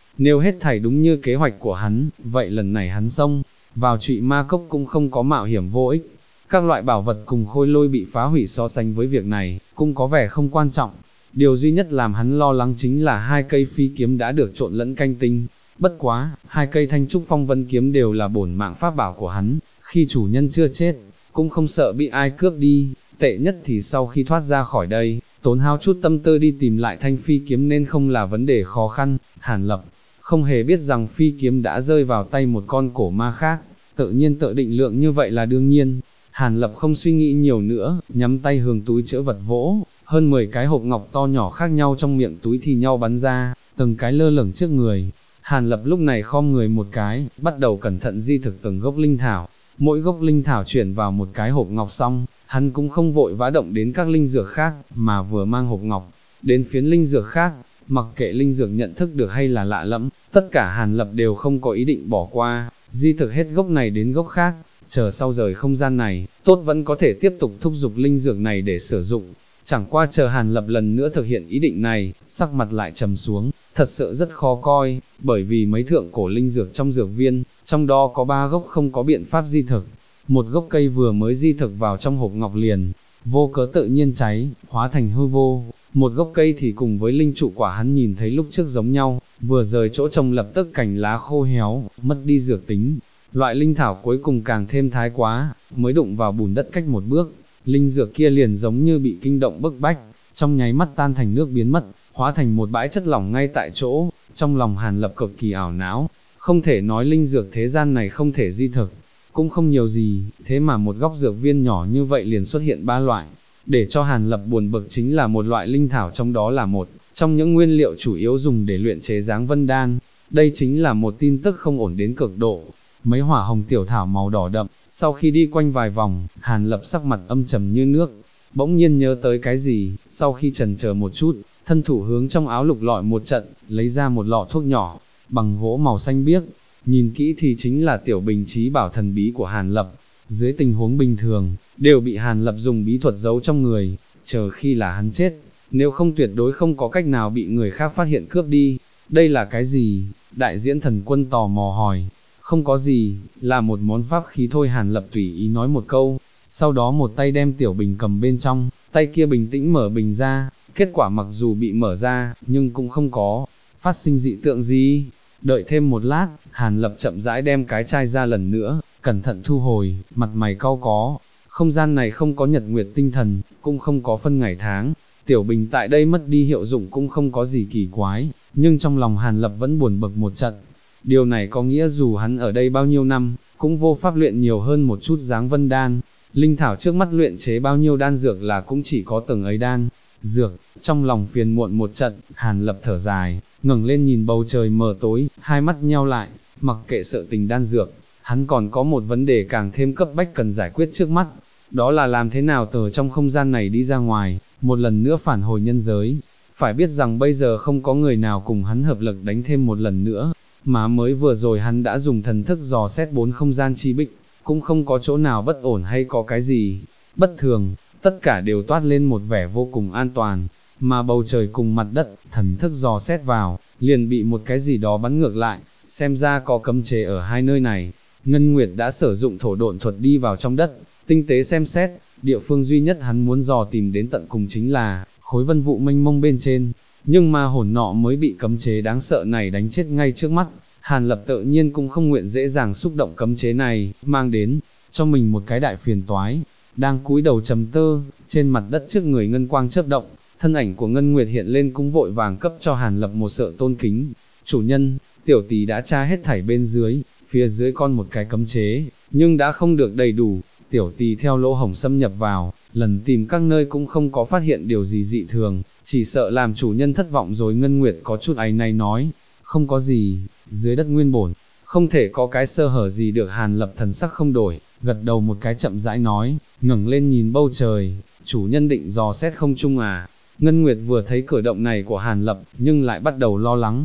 Nếu hết thảy đúng như kế hoạch của hắn, vậy lần này hắn xông vào Trụy Ma Cốc cũng không có mạo hiểm vô ích. Các loại bảo vật cùng khôi lôi bị phá hủy so sánh với việc này, cũng có vẻ không quan trọng. Điều duy nhất làm hắn lo lắng chính là 2 cây phi kiếm đã được trộn lẫn canh tinh. Bất quá, 2 cây thanh trúc phong vân kiếm đều là bổn mạng pháp bảo của hắn, khi chủ nhân chưa chết, cũng không sợ bị ai cướp đi. Tệ nhất thì sau khi thoát ra khỏi đây, tốn hao chút tâm tư đi tìm lại thanh phi kiếm nên không là vấn đề khó khăn. Hàn Lập không hề biết rằng phi kiếm đã rơi vào tay một con cổ ma khác, tự nhiên tự định lượng như vậy là đương nhiên. Hàn Lập không suy nghĩ nhiều nữa, nhắm tay hướng túi chứa vật vỗ, hơn 10 cái hộp ngọc to nhỏ khác nhau trong miệng túi thì nhau bắn ra, từng cái lơ lửng trước người. Hàn Lập lúc này khom người một cái, bắt đầu cẩn thận di thực từng gốc linh thảo. Mỗi gốc linh thảo chuyển vào một cái hộp ngọc xong, hắn cũng không vội vã động đến các linh dược khác, mà vừa mang hộp ngọc đến phiến linh dược khác. Mặc kệ linh dược nhận thức được hay là lạ lẫm, tất cả Hàn Lập đều không có ý định bỏ qua, di thực hết gốc này đến gốc khác, chờ sau rời không gian này, tốt vẫn có thể tiếp tục thúc giục linh dược này để sử dụng. Chẳng qua chờ Hàn Lập lần nữa thực hiện ý định này, sắc mặt lại trầm xuống, thật sự rất khó coi, bởi vì mấy thượng cổ linh dược trong dược viên, trong đó có 3 gốc không có biện pháp di thực. Một gốc cây vừa mới di thực vào trong hộp ngọc liền, vô cớ tự nhiên cháy, hóa thành hư vô. Một gốc cây thì cùng với linh trụ quả hắn nhìn thấy lúc trước giống nhau, vừa rời chỗ trồng lập tức cành lá khô héo, mất đi dược tính. Loại linh thảo cuối cùng càng thêm thái quá, mới đụng vào bùn đất cách một bước, linh dược kia liền giống như bị kinh động bức bách, trong nháy mắt tan thành nước biến mất, hóa thành một bãi chất lỏng ngay tại chỗ. Trong lòng Hàn Lập cực kỳ ảo não, không thể nói linh dược thế gian này không thể di thực, cũng không nhiều gì, thế mà một góc dược viên nhỏ như vậy liền xuất hiện 3 loại. Để cho Hàn Lập buồn bực chính là một loại linh thảo trong đó là một trong những nguyên liệu chủ yếu dùng để luyện chế dáng vân đan. Đây chính là một tin tức không ổn đến cực độ. Mấy hỏa hồng tiểu thảo màu đỏ đậm, sau khi đi quanh vài vòng, Hàn Lập sắc mặt âm trầm như nước, bỗng nhiên nhớ tới cái gì, sau khi chần chờ một chút, thân thủ hướng trong áo lục lọi một trận, lấy ra một lọ thuốc nhỏ, bằng gỗ màu xanh biếc, nhìn kỹ thì chính là tiểu bình trí bảo thần bí của Hàn Lập. Dưới tình huống bình thường, đều bị Hàn Lập dùng bí thuật giấu trong người, chờ khi là hắn chết, nếu không tuyệt đối không có cách nào bị người khác phát hiện cướp đi. Đây là cái gì? Đại diễn thần quân tò mò hỏi. Không có gì, là một món pháp khí thôi. Hàn Lập tùy ý nói một câu, sau đó một tay đem tiểu bình cầm bên trong, tay kia bình tĩnh mở bình ra, kết quả mặc dù bị mở ra, nhưng cũng không có phát sinh dị tượng gì. Đợi thêm một lát, Hàn Lập chậm rãi đem cái chai ra lần nữa, cẩn thận thu hồi, mặt mày cau có. Không gian này không có nhật nguyệt tinh thần, cũng không có phân ngày tháng, tiểu bình tại đây mất đi hiệu dụng cũng không có gì kỳ quái, nhưng trong lòng Hàn Lập vẫn buồn bực một trận. Điều này có nghĩa dù hắn ở đây bao nhiêu năm, cũng vô pháp luyện nhiều hơn một chút dáng vân đan. Linh thảo trước mắt luyện chế bao nhiêu đan dược là cũng chỉ có từng ấy đan dược. Trong lòng phiền muộn một trận, Hàn Lập thở dài, ngẩng lên nhìn bầu trời mờ tối, hai mắt nheo lại, mặc kệ sự tình đan dược, hắn còn có một vấn đề càng thêm cấp bách cần giải quyết trước mắt, đó là làm thế nào từ trong không gian này đi ra ngoài, một lần nữa phản hồi nhân giới. Phải biết rằng bây giờ không có người nào cùng hắn hợp lực đánh thêm một lần nữa, mà mới vừa rồi hắn đã dùng thần thức dò xét 4 không gian chi bích, cũng không có chỗ nào bất ổn hay có cái gì bất thường, tất cả đều toát lên một vẻ vô cùng an toàn, mà bầu trời cùng mặt đất, thần thức dò xét vào, liền bị một cái gì đó bắn ngược lại, xem ra có cấm chế ở hai nơi này. Ngân Nguyệt đã sử dụng thổ độn thuật đi vào trong đất, tinh tế xem xét, địa phương duy nhất hắn muốn dò tìm đến tận cùng chính là khối vân vụ mênh mông bên trên, nhưng mà hồn nọ mới bị cấm chế đáng sợ này đánh chết ngay trước mắt. Hàn Lập tự nhiên cũng không nguyện dễ dàng xúc động cấm chế này, mang đến cho mình một cái đại phiền toái. Đang cúi đầu trầm tư, trên mặt đất trước người ngân quang chớp động, thân ảnh của Ngân Nguyệt hiện lên cũng vội vàng cấp cho Hàn Lập một sợ tôn kính. Chủ nhân, tiểu tỷ đã tra hết thảy bên dưới, phía dưới còn một cái cấm chế, nhưng đã không được đầy đủ. Tiểu tỷ theo lỗ hổng xâm nhập vào, lần tìm các nơi cũng không có phát hiện điều gì dị thường, chỉ sợ làm chủ nhân thất vọng rồi. Ngân Nguyệt có chút áy náy nói, không có gì, dưới đất nguyên bổn, không thể có cái sơ hở gì được. Hàn Lập thần sắc không đổi, gật đầu một cái chậm rãi nói, ngẩng lên nhìn bầu trời, chủ nhân định dò xét không trung à? Ngân Nguyệt vừa thấy cử động này của Hàn Lập, nhưng lại bắt đầu lo lắng,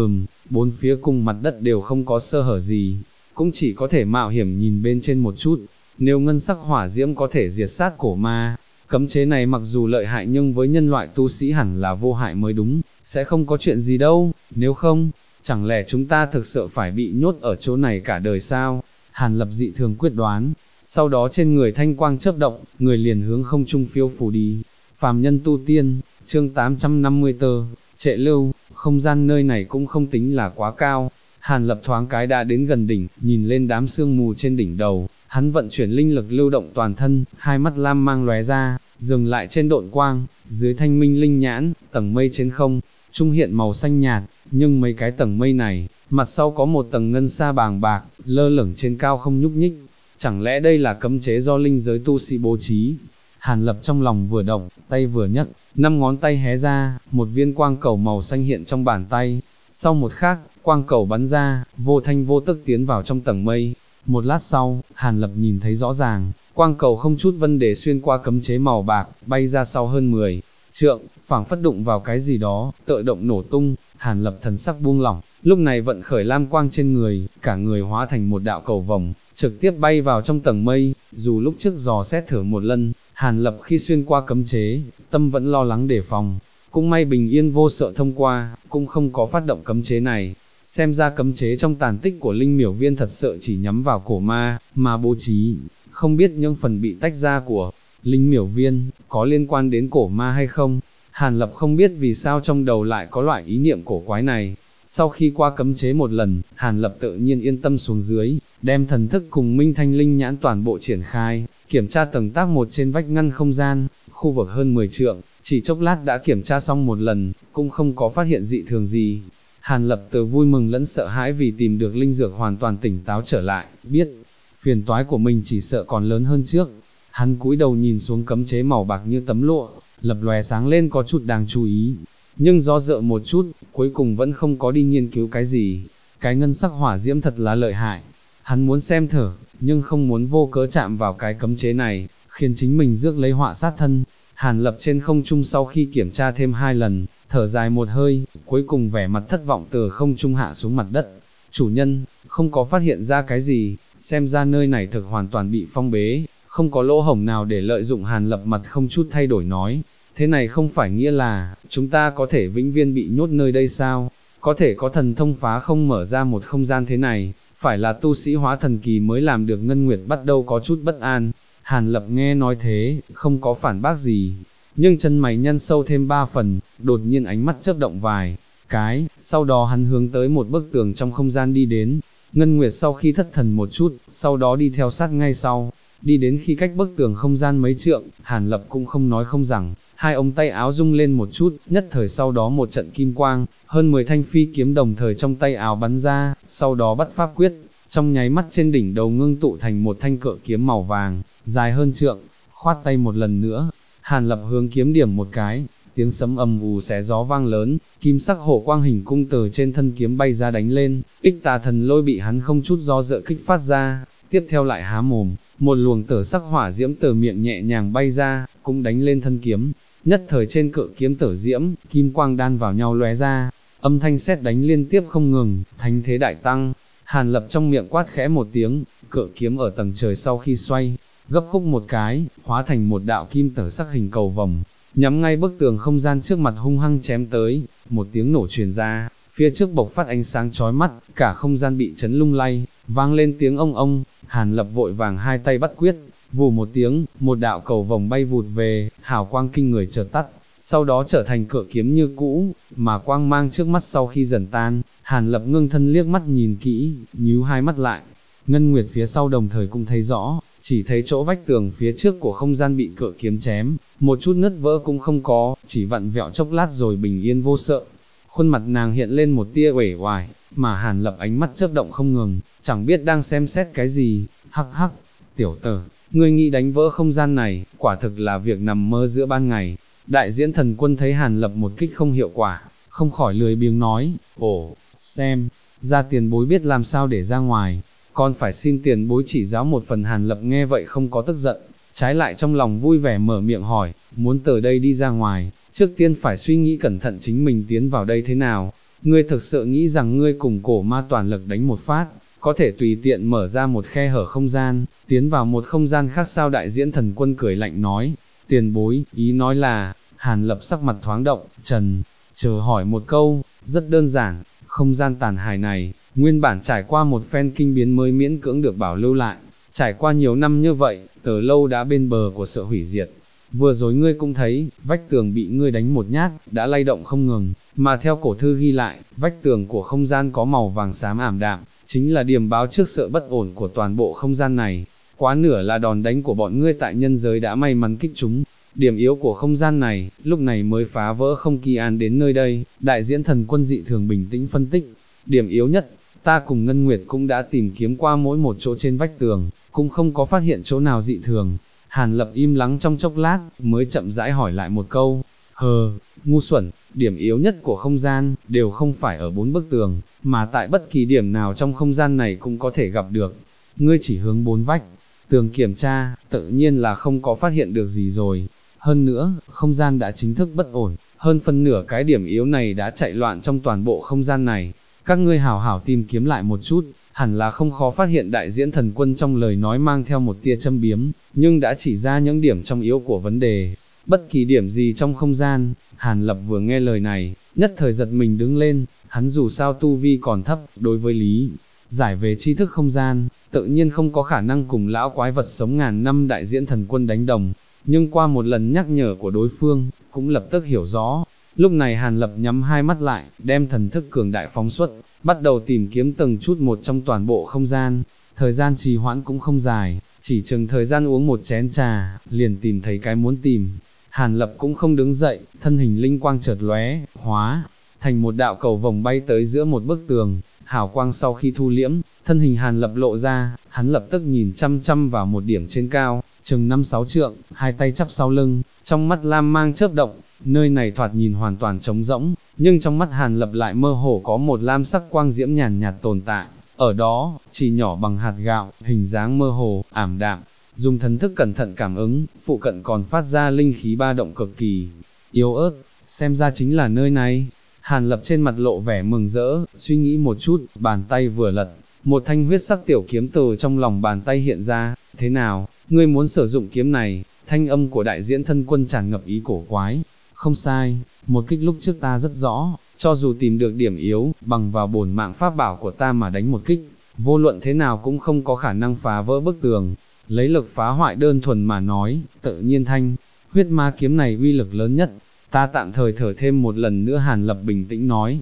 bốn phía cùng mặt đất đều không có sơ hở gì, cũng chỉ có thể mạo hiểm nhìn bên trên một chút. Nếu ngân sắc hỏa diễm có thể diệt sát cổ ma, cấm chế này mặc dù lợi hại nhưng với nhân loại tu sĩ hẳn là vô hại mới đúng, sẽ không có chuyện gì đâu, nếu không, chẳng lẽ chúng ta thực sự phải bị nhốt ở chỗ này cả đời sao? Hàn Lập dị thường quyết đoán, sau đó trên người thanh quang chớp động, người liền hướng không trung phiêu phù đi. Phàm nhân tu tiên, chương 854, trệ lưu, không gian nơi này cũng không tính là quá cao. Hàn Lập thoáng cái đã đến gần đỉnh, nhìn lên đám sương mù trên đỉnh đầu, hắn vận chuyển linh lực lưu động toàn thân, hai mắt lam mang lóe ra, dừng lại trên độn quang, dưới thanh minh linh nhãn, tầng mây trên không, trung hiện màu xanh nhạt, nhưng mấy cái tầng mây này, mặt sau có một tầng ngân sa bàng bạc, lơ lửng trên cao không nhúc nhích. Chẳng lẽ đây là cấm chế do linh giới tu sĩ bố trí? Hàn Lập trong lòng vừa động, tay vừa nhấc, 5 ngón tay hé ra, một viên quang cầu màu xanh hiện trong bàn tay. Sau một khắc, quang cầu bắn ra, vô thanh vô tức tiến vào trong tầng mây. Một lát sau, Hàn Lập nhìn thấy rõ ràng, quang cầu không chút vấn đề xuyên qua cấm chế màu bạc, bay ra sau hơn 10 trượng, phảng phất đụng vào cái gì đó, tự động nổ tung. Hàn Lập thần sắc buông lỏng, lúc này vận khởi lam quang trên người, cả người hóa thành một đạo cầu vồng, trực tiếp bay vào trong tầng mây. Dù lúc trước dò xét thử một lần, Hàn Lập khi xuyên qua cấm chế, tâm vẫn lo lắng đề phòng, cũng may bình yên vô sợ thông qua, cũng không có phát động cấm chế này. Xem ra cấm chế trong tàn tích của linh miểu viên thật sự chỉ nhắm vào cổ ma, mà bố trí, không biết những phần bị tách ra của linh miểu viên, có liên quan đến cổ ma hay không. Hàn Lập không biết vì sao trong đầu lại có loại ý niệm cổ quái này. Sau khi qua cấm chế một lần, Hàn Lập tự nhiên yên tâm xuống dưới, đem thần thức cùng minh thanh linh nhãn toàn bộ triển khai, kiểm tra tầng tác một trên vách ngăn không gian, khu vực hơn 10 trượng, chỉ chốc lát đã kiểm tra xong một lần, cũng không có phát hiện dị thường gì. Hàn Lập từ vui mừng lẫn sợ hãi vì tìm được linh dược hoàn toàn tỉnh táo trở lại, biết phiền toái của mình chỉ sợ còn lớn hơn trước. Hắn cúi đầu nhìn xuống cấm chế màu bạc như tấm lụa, lập lòe sáng lên có chút đáng chú ý, nhưng do dự một chút, cuối cùng vẫn không có đi nghiên cứu cái gì. Cái ngân sắc hỏa diễm thật là lợi hại, hắn muốn xem thử, nhưng không muốn vô cớ chạm vào cái cấm chế này, khiến chính mình rước lấy họa sát thân. Hàn Lập trên không trung sau khi kiểm tra thêm 2 lần, thở dài một hơi, cuối cùng vẻ mặt thất vọng từ không trung hạ xuống mặt đất. Chủ nhân, không có phát hiện ra cái gì, xem ra nơi này thực hoàn toàn bị phong bế, không có lỗ hổng nào để lợi dụng. Hàn Lập mặt không chút thay đổi nói, thế này không phải nghĩa là, chúng ta có thể vĩnh viễn bị nhốt nơi đây sao? Có thể có thần thông phá không mở ra một không gian thế này, phải là tu sĩ hóa thần kỳ mới làm được. Ngân Nguyệt bắt đầu có chút bất an. Hàn Lập nghe nói thế, không có phản bác gì, nhưng chân mày nhăn sâu thêm 3 phần, đột nhiên ánh mắt chớp động vài cái, sau đó hắn hướng tới một bức tường trong không gian đi đến. Ngân Nguyệt sau khi thất thần một chút, sau đó đi theo sát ngay sau, đi đến khi cách bức tường không gian mấy trượng, Hàn Lập cũng không nói không rằng, hai ống tay áo rung lên một chút, nhất thời sau đó một trận kim quang, hơn 10 thanh phi kiếm đồng thời trong tay áo bắn ra, sau đó bắt pháp quyết, trong nháy mắt trên đỉnh đầu ngưng tụ thành một thanh cự kiếm màu vàng, dài hơn trượng. Khoát tay một lần nữa, Hàn Lập hướng kiếm điểm một cái, tiếng sấm ầm ù xé gió vang lớn, kim sắc hổ quang hình cung từ trên thân kiếm bay ra đánh lên, Ích Tà Thần Lôi bị hắn không chút do dự kích phát ra, tiếp theo lại há mồm, một luồng tử sắc hỏa diễm từ miệng nhẹ nhàng bay ra, cũng đánh lên thân kiếm. Nhất thời trên cự kiếm tử diễm, kim quang đan vào nhau lóe ra, âm thanh sét đánh liên tiếp không ngừng, thánh thế đại tăng. Hàn Lập trong miệng quát khẽ một tiếng, cự kiếm ở tầng trời sau khi xoay, gấp khúc một cái, hóa thành một đạo kim tử sắc hình cầu vồng, nhắm ngay bức tường không gian trước mặt hung hăng chém tới. Một tiếng nổ truyền ra, phía trước bộc phát ánh sáng chói mắt, cả không gian bị chấn lung lay, vang lên tiếng ông ông. Hàn Lập vội vàng hai tay bắt quyết, vù một tiếng, một đạo cầu vồng bay vụt về, hào quang kinh người chợt tắt, sau đó trở thành cự kiếm như cũ, mà quang mang trước mắt sau khi dần tan, Hàn Lập ngưng thân liếc mắt nhìn kỹ, nhíu hai mắt lại. Ngân Nguyệt phía sau đồng thời cũng thấy rõ, chỉ thấy chỗ vách tường phía trước của không gian bị cự kiếm chém, một chút nứt vỡ cũng không có, chỉ vặn vẹo chốc lát rồi bình yên vô sợ. Khuôn mặt nàng hiện lên một tia uể oải, mà Hàn Lập ánh mắt chớp động không ngừng, chẳng biết đang xem xét cái gì. Hắc hắc, tiểu tử, ngươi nghĩ đánh vỡ không gian này, quả thực là việc nằm mơ giữa ban ngày. Đại diễn thần quân thấy Hàn Lập một kích không hiệu quả, không khỏi lười biếng nói, ồ, xem, ra tiền bối biết làm sao để ra ngoài, còn phải xin tiền bối chỉ giáo một phần. Hàn Lập nghe vậy không có tức giận, trái lại trong lòng vui vẻ mở miệng hỏi, muốn từ đây đi ra ngoài, trước tiên phải suy nghĩ cẩn thận chính mình tiến vào đây thế nào. Ngươi thực sự nghĩ rằng ngươi cùng cổ ma toàn lực đánh một phát, có thể tùy tiện mở ra một khe hở không gian, tiến vào một không gian khác sao? Đại diễn thần quân cười lạnh nói, tiền bối, ý nói là. Hàn Lập sắc mặt thoáng động, chờ hỏi một câu, rất đơn giản, không gian tàn hài này, nguyên bản trải qua một phen kinh biến mới miễn cưỡng được bảo lưu lại, trải qua nhiều năm như vậy, từ lâu đã bên bờ của sự hủy diệt. Vừa rồi ngươi cũng thấy, vách tường bị ngươi đánh một nhát, đã lay động không ngừng, mà theo cổ thư ghi lại, vách tường của không gian có màu vàng xám ảm đạm, chính là điềm báo trước sự bất ổn của toàn bộ không gian này. Quá nửa là đòn đánh của bọn ngươi tại nhân giới đã may mắn kích chúng. Điểm yếu của không gian này, lúc này mới phá vỡ không kỳ an đến nơi đây, đại diễn thần quân dị thường bình tĩnh phân tích. Điểm yếu nhất, ta cùng Ngân Nguyệt cũng đã tìm kiếm qua mỗi một chỗ trên vách tường, cũng không có phát hiện chỗ nào dị thường. Hàn Lập im lắng trong chốc lát, mới chậm rãi hỏi lại một câu, ngu xuẩn, điểm yếu nhất của không gian, đều không phải ở 4 bức tường, mà tại bất kỳ điểm nào trong không gian này cũng có thể gặp được. Ngươi chỉ hướng 4 vách tường kiểm tra, tự nhiên là không có phát hiện được gì rồi. Hơn nữa, không gian đã chính thức bất ổn, hơn phân nửa cái điểm yếu này đã chạy loạn trong toàn bộ không gian này. Các ngươi hảo hảo tìm kiếm lại một chút, hẳn là không khó phát hiện đại diễn thần quân trong lời nói mang theo một tia châm biếm, nhưng đã chỉ ra những điểm trong yếu của vấn đề. Bất kỳ điểm gì trong không gian, Hàn Lập vừa nghe lời này, nhất thời giật mình đứng lên, hắn dù sao tu vi còn thấp, đối với lý giải về tri thức không gian, tự nhiên không có khả năng cùng lão quái vật sống ngàn năm đại diễn thần quân đánh đồng, nhưng qua một lần nhắc nhở của đối phương, cũng lập tức hiểu rõ. Lúc này Hàn Lập nhắm hai mắt lại, đem thần thức cường đại phóng xuất, bắt đầu tìm kiếm từng chút một trong toàn bộ không gian. Thời gian trì hoãn cũng không dài, chỉ chừng thời gian uống một chén trà, liền tìm thấy cái muốn tìm. Hàn Lập cũng không đứng dậy, thân hình linh quang chợt lóe, hóa thành một đạo cầu vồng bay tới giữa một bức tường. Hào quang sau khi thu liễm, thân hình Hàn Lập lộ ra, hắn lập tức nhìn chăm chăm vào một điểm trên cao, chừng 5-6 trượng, hai tay chắp sau lưng, trong mắt lam mang chớp động. Nơi này thoạt nhìn hoàn toàn trống rỗng, nhưng trong mắt Hàn Lập lại mơ hồ có một lam sắc quang diễm nhàn nhạt tồn tại. Ở đó, chỉ nhỏ bằng hạt gạo, hình dáng mơ hồ, ảm đạm. Dùng thần thức cẩn thận cảm ứng, phụ cận còn phát ra linh khí ba động cực kỳ yếu ớt, xem ra chính là nơi này. Hàn Lập trên mặt lộ vẻ mừng rỡ, suy nghĩ một chút, bàn tay vừa lật, một thanh huyết sắc tiểu kiếm từ trong lòng bàn tay hiện ra. Thế nào, ngươi muốn sử dụng kiếm này? Thanh âm của đại diễn thân quân tràn ngập ý cổ quái. Không sai, một kích lúc trước ta rất rõ, cho dù tìm được điểm yếu, bằng vào bổn mạng pháp bảo của ta mà đánh một kích, vô luận thế nào cũng không có khả năng phá vỡ bức tường. Lấy lực phá hoại đơn thuần mà nói, tự nhiên thanh huyết ma kiếm này uy lực lớn nhất. Ta tạm thời thở thêm một lần nữa. Hàn Lập bình tĩnh nói,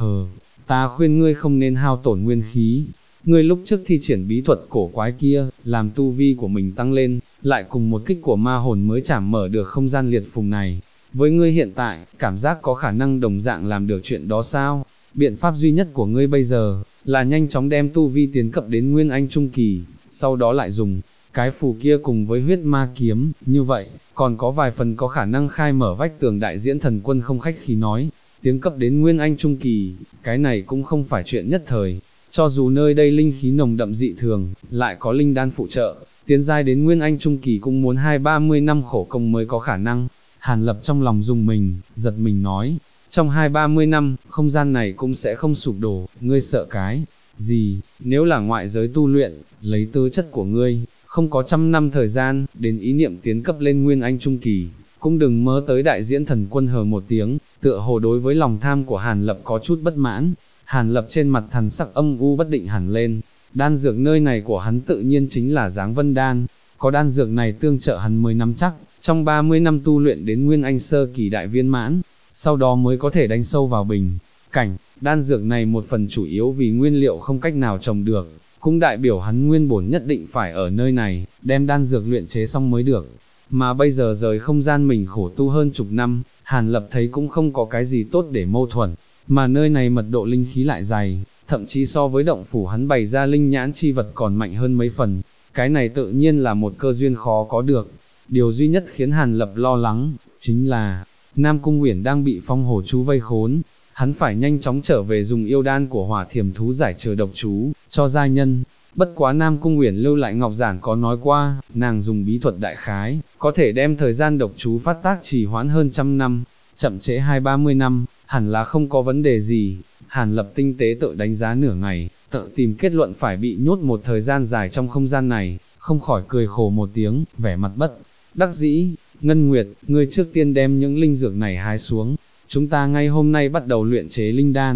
ta khuyên ngươi không nên hao tổn nguyên khí. Ngươi lúc trước thi triển bí thuật cổ quái kia, làm tu vi của mình tăng lên, lại cùng một kích của ma hồn mới chảm mở được không gian liệt phùng này. Với ngươi hiện tại, cảm giác có khả năng đồng dạng làm được chuyện đó sao? Biện pháp duy nhất của ngươi bây giờ, là nhanh chóng đem tu vi tiến cập đến Nguyên Anh Trung Kỳ, sau đó lại dùng cái phù kia cùng với huyết ma kiếm, như vậy, còn có vài phần có khả năng khai mở vách tường. Đại diễn thần quân không khách khí nói, tiến cấp đến Nguyên Anh Trung Kỳ, cái này cũng không phải chuyện nhất thời, cho dù nơi đây linh khí nồng đậm dị thường, lại có linh đan phụ trợ, tiến giai đến Nguyên Anh Trung Kỳ cũng muốn 20-30 năm khổ công mới có khả năng. Hàn Lập trong lòng dùng mình, giật mình nói, trong 20-30 năm, không gian này cũng sẽ không sụp đổ. Ngươi sợ cái gì? Nếu là ngoại giới tu luyện, lấy tư chất của ngươi, không có 100 năm thời gian, đến ý niệm tiến cấp lên Nguyên Anh Trung Kỳ, cũng đừng mơ tới. Đại diễn thần quân hờ một tiếng, tựa hồ đối với lòng tham của Hàn Lập có chút bất mãn. Hàn Lập trên mặt thần sắc âm u bất định hẳn lên, đan dược nơi này của hắn tự nhiên chính là Giáng Vân Đan, có đan dược này tương trợ hắn 10 năm chắc, trong 30 năm tu luyện đến Nguyên Anh Sơ Kỳ đại viên mãn, sau đó mới có thể đánh sâu vào bình cảnh. Đan dược này một phần chủ yếu vì nguyên liệu không cách nào trồng được, cũng đại biểu hắn nguyên bổn nhất định phải ở nơi này, đem đan dược luyện chế xong mới được. Mà bây giờ rời không gian mình khổ tu hơn chục năm, Hàn Lập thấy cũng không có cái gì tốt để mâu thuẫn, mà nơi này mật độ linh khí lại dày, thậm chí so với động phủ hắn bày ra linh nhãn chi vật còn mạnh hơn mấy phần. Cái này tự nhiên là một cơ duyên khó có được. Điều duy nhất khiến Hàn Lập lo lắng, chính là Nam Cung Uyển đang bị phong hổ chú vây khốn, hắn phải nhanh chóng trở về dùng yêu đan của hỏa thiềm thú giải trừ độc chú, cho gia nhân. Bất quá Nam Cung Uyển lưu lại ngọc giản có nói qua, nàng dùng bí thuật đại khái, có thể đem thời gian độc chú phát tác trì hoãn hơn 100 năm, chậm trễ 20-30 năm, hẳn là không có vấn đề gì. Hàn Lập tinh tế tự đánh giá nửa ngày, tự tìm kết luận phải bị nhốt một thời gian dài trong không gian này, không khỏi cười khổ một tiếng, vẻ mặt bất đắc dĩ. Ngân Nguyệt, ngươi trước tiên đem những linh dược này hái xuống, chúng ta ngay hôm nay bắt đầu luyện chế linh đan.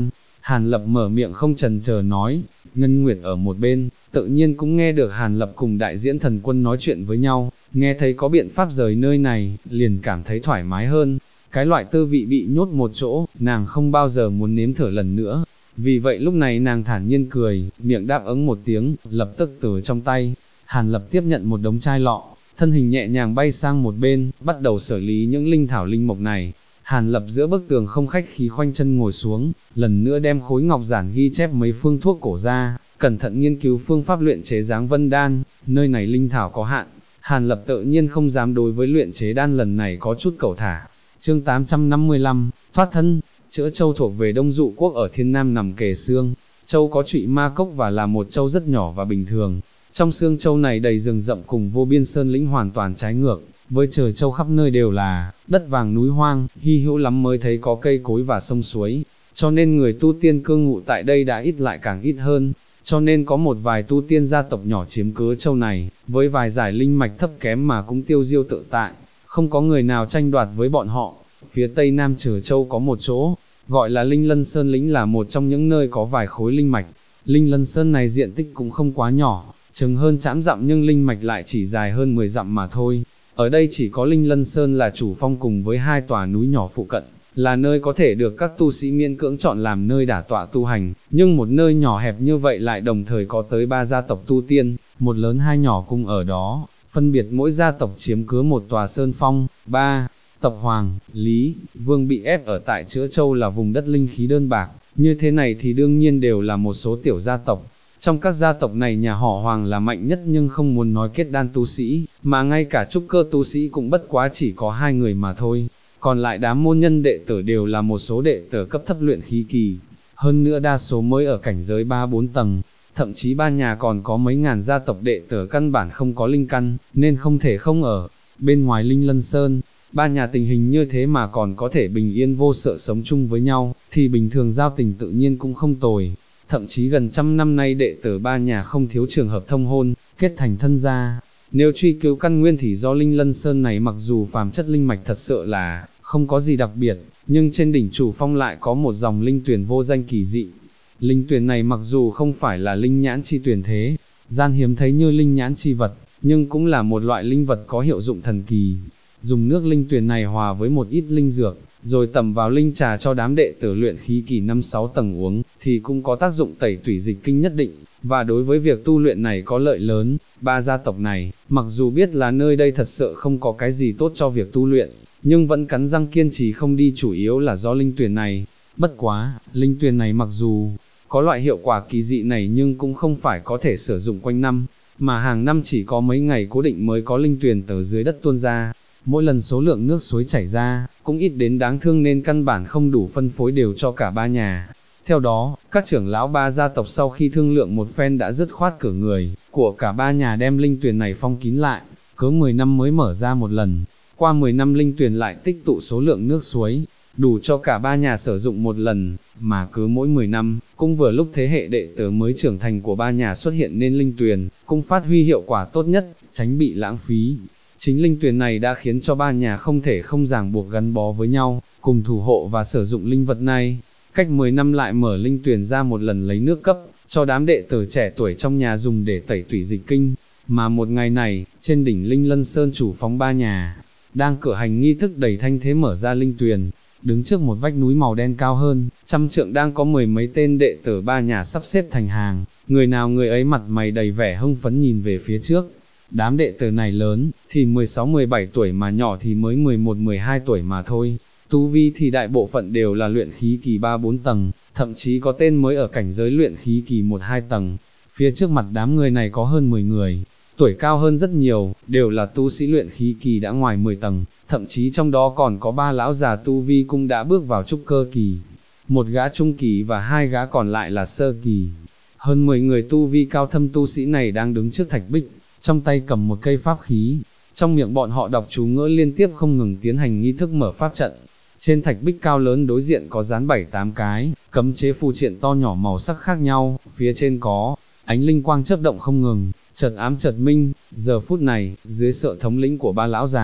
Hàn Lập mở miệng không chần chờ nói, Ngân Nguyệt ở một bên, tự nhiên cũng nghe được Hàn Lập cùng đại diễn thần quân nói chuyện với nhau, nghe thấy có biện pháp rời nơi này, liền cảm thấy thoải mái hơn. Cái loại tư vị bị nhốt một chỗ, nàng không bao giờ muốn nếm thử lần nữa. Vì vậy lúc này nàng thản nhiên cười, miệng đáp ứng một tiếng, lập tức từ trong tay, Hàn Lập tiếp nhận một đống chai lọ, thân hình nhẹ nhàng bay sang một bên, bắt đầu xử lý những linh thảo linh mộc này. Hàn Lập giữa bức tường không khách khí khoanh chân ngồi xuống, lần nữa đem khối ngọc giản ghi chép mấy phương thuốc cổ ra, cẩn thận nghiên cứu phương pháp luyện chế dáng vân đan, nơi này linh thảo có hạn, Hàn Lập tự nhiên không dám đối với luyện chế đan lần này có chút cẩu thả. Chương 855, thoát thân, chữa châu thuộc về Đông Dụ quốc ở Thiên Nam nằm kề xương, châu có trụy ma cốc và là một châu rất nhỏ và bình thường. Trong xương châu này đầy rừng rậm cùng vô biên sơn lĩnh hoàn toàn trái ngược, với trời châu khắp nơi đều là đất vàng núi hoang, hy hữu lắm mới thấy có cây cối và sông suối, cho nên người tu tiên cư ngụ tại đây đã ít lại càng ít hơn, cho nên có một vài tu tiên gia tộc nhỏ chiếm cứ châu này, với vài giải linh mạch thấp kém mà cũng tiêu diêu tự tại, không có người nào tranh đoạt với bọn họ. Phía tây nam Trở Châu có một chỗ, gọi là Linh Lân Sơn lĩnh là một trong những nơi có vài khối linh mạch. Linh Lân Sơn này diện tích cũng không quá nhỏ, chừng hơn trạm dặm nhưng linh mạch lại chỉ dài hơn 10 dặm mà thôi. Ở đây chỉ có Linh Lân Sơn là chủ phong cùng với hai tòa núi nhỏ phụ cận, là nơi có thể được các tu sĩ miễn cưỡng chọn làm nơi đả tọa tu hành, nhưng một nơi nhỏ hẹp như vậy lại đồng thời có tới 3 gia tộc tu tiên, một lớn hai nhỏ cùng ở đó, phân biệt mỗi gia tộc chiếm cứ một tòa sơn phong. 3. Tộc Hoàng, Lý, Vương bị ép ở tại Chữa Châu là vùng đất linh khí đơn bạc, như thế này thì đương nhiên đều là một số tiểu gia tộc. Trong các gia tộc này nhà họ Hoàng là mạnh nhất nhưng không muốn nói kết đan tu sĩ, mà ngay cả trúc cơ tu sĩ cũng bất quá chỉ có 2 người mà thôi. Còn lại đám môn nhân đệ tử đều là một số đệ tử cấp thấp luyện khí kỳ, hơn nữa đa số mới ở cảnh giới 3-4 tầng, thậm chí ba nhà còn có mấy ngàn gia tộc đệ tử căn bản không có linh căn, nên không thể không ở bên ngoài Linh Lân Sơn. Ba nhà tình hình như thế mà còn có thể bình yên vô sợ sống chung với nhau, thì bình thường giao tình tự nhiên cũng không tồi. Thậm chí gần trăm năm nay đệ tử ba nhà không thiếu trường hợp thông hôn, kết thành thân gia. Nếu truy cứu căn nguyên thì do Linh Lân Sơn này mặc dù phàm chất linh mạch thật sự là không có gì đặc biệt, nhưng trên đỉnh chủ phong lại có một dòng linh tuyền vô danh kỳ dị. Linh tuyền này mặc dù không phải là linh nhãn chi tuyền thế, gian hiếm thấy như linh nhãn chi vật, nhưng cũng là một loại linh vật có hiệu dụng thần kỳ. Dùng nước linh tuyền này hòa với một ít linh dược, rồi tẩm vào linh trà cho đám đệ tử luyện khí kỳ 5-6 tầng uống, thì cũng có tác dụng tẩy tủy dịch kinh nhất định, và đối với việc tu luyện này có lợi lớn. Ba gia tộc này, mặc dù biết là nơi đây thật sự không có cái gì tốt cho việc tu luyện, nhưng vẫn cắn răng kiên trì không đi, chủ yếu là do linh tuyền này. Bất quá, linh tuyền này mặc dù có loại hiệu quả kỳ dị này nhưng cũng không phải có thể sử dụng quanh năm, mà hàng năm chỉ có mấy ngày cố định mới có linh tuyền từ dưới đất tuôn ra. Mỗi lần số lượng nước suối chảy ra, cũng ít đến đáng thương nên căn bản không đủ phân phối đều cho cả ba nhà. Theo đó, các trưởng lão ba gia tộc sau khi thương lượng một phen đã dứt khoát cử người của cả ba nhà đem linh tuyền này phong kín lại, cứ 10 năm mới mở ra một lần. Qua 10 năm linh tuyền lại tích tụ số lượng nước suối, đủ cho cả ba nhà sử dụng một lần, mà cứ mỗi 10 năm, cũng vừa lúc thế hệ đệ tử mới trưởng thành của ba nhà xuất hiện nên linh tuyền, cũng phát huy hiệu quả tốt nhất, tránh bị lãng phí. Chính linh tuyền này đã khiến cho ba nhà không thể không ràng buộc gắn bó với nhau, cùng thủ hộ và sử dụng linh vật này. Cách 10 năm lại mở linh tuyền ra một lần lấy nước cấp, cho đám đệ tử trẻ tuổi trong nhà dùng để tẩy tủy dịch kinh. Mà một ngày này, trên đỉnh Linh Lân Sơn chủ phóng ba nhà, đang cử hành nghi thức đầy thanh thế mở ra linh tuyền. Đứng trước một vách núi màu đen cao hơn, 100 trượng đang có 10 mấy tên đệ tử ba nhà sắp xếp thành hàng, người nào người ấy mặt mày đầy vẻ hưng phấn nhìn về phía trước. Đám đệ tử này lớn, thì 16-17 tuổi mà nhỏ thì mới 11-12 tuổi mà thôi. Tu vi thì đại bộ phận đều là luyện khí kỳ 3-4 tầng, thậm chí có tên mới ở cảnh giới luyện khí kỳ 1-2 tầng. Phía trước mặt đám người này có hơn 10 người, tuổi cao hơn rất nhiều, đều là tu sĩ luyện khí kỳ đã ngoài 10 tầng, thậm chí trong đó còn có 3 lão già tu vi cũng đã bước vào trúc cơ kỳ, một gã trung kỳ và 2 gã còn lại là sơ kỳ. Hơn 10 người tu vi cao thâm tu sĩ này đang đứng trước thạch bích, trong tay cầm một cây pháp khí, trong miệng bọn họ đọc chú ngữ liên tiếp không ngừng tiến hành nghi thức mở pháp trận. Trên thạch bích cao lớn đối diện có dán 7-8 cái, cấm chế phù triện to nhỏ màu sắc khác nhau, phía trên có ánh linh quang chớp động không ngừng, chợt ám chợt minh. Giờ phút này, dưới sự thống lĩnh của ba lão già,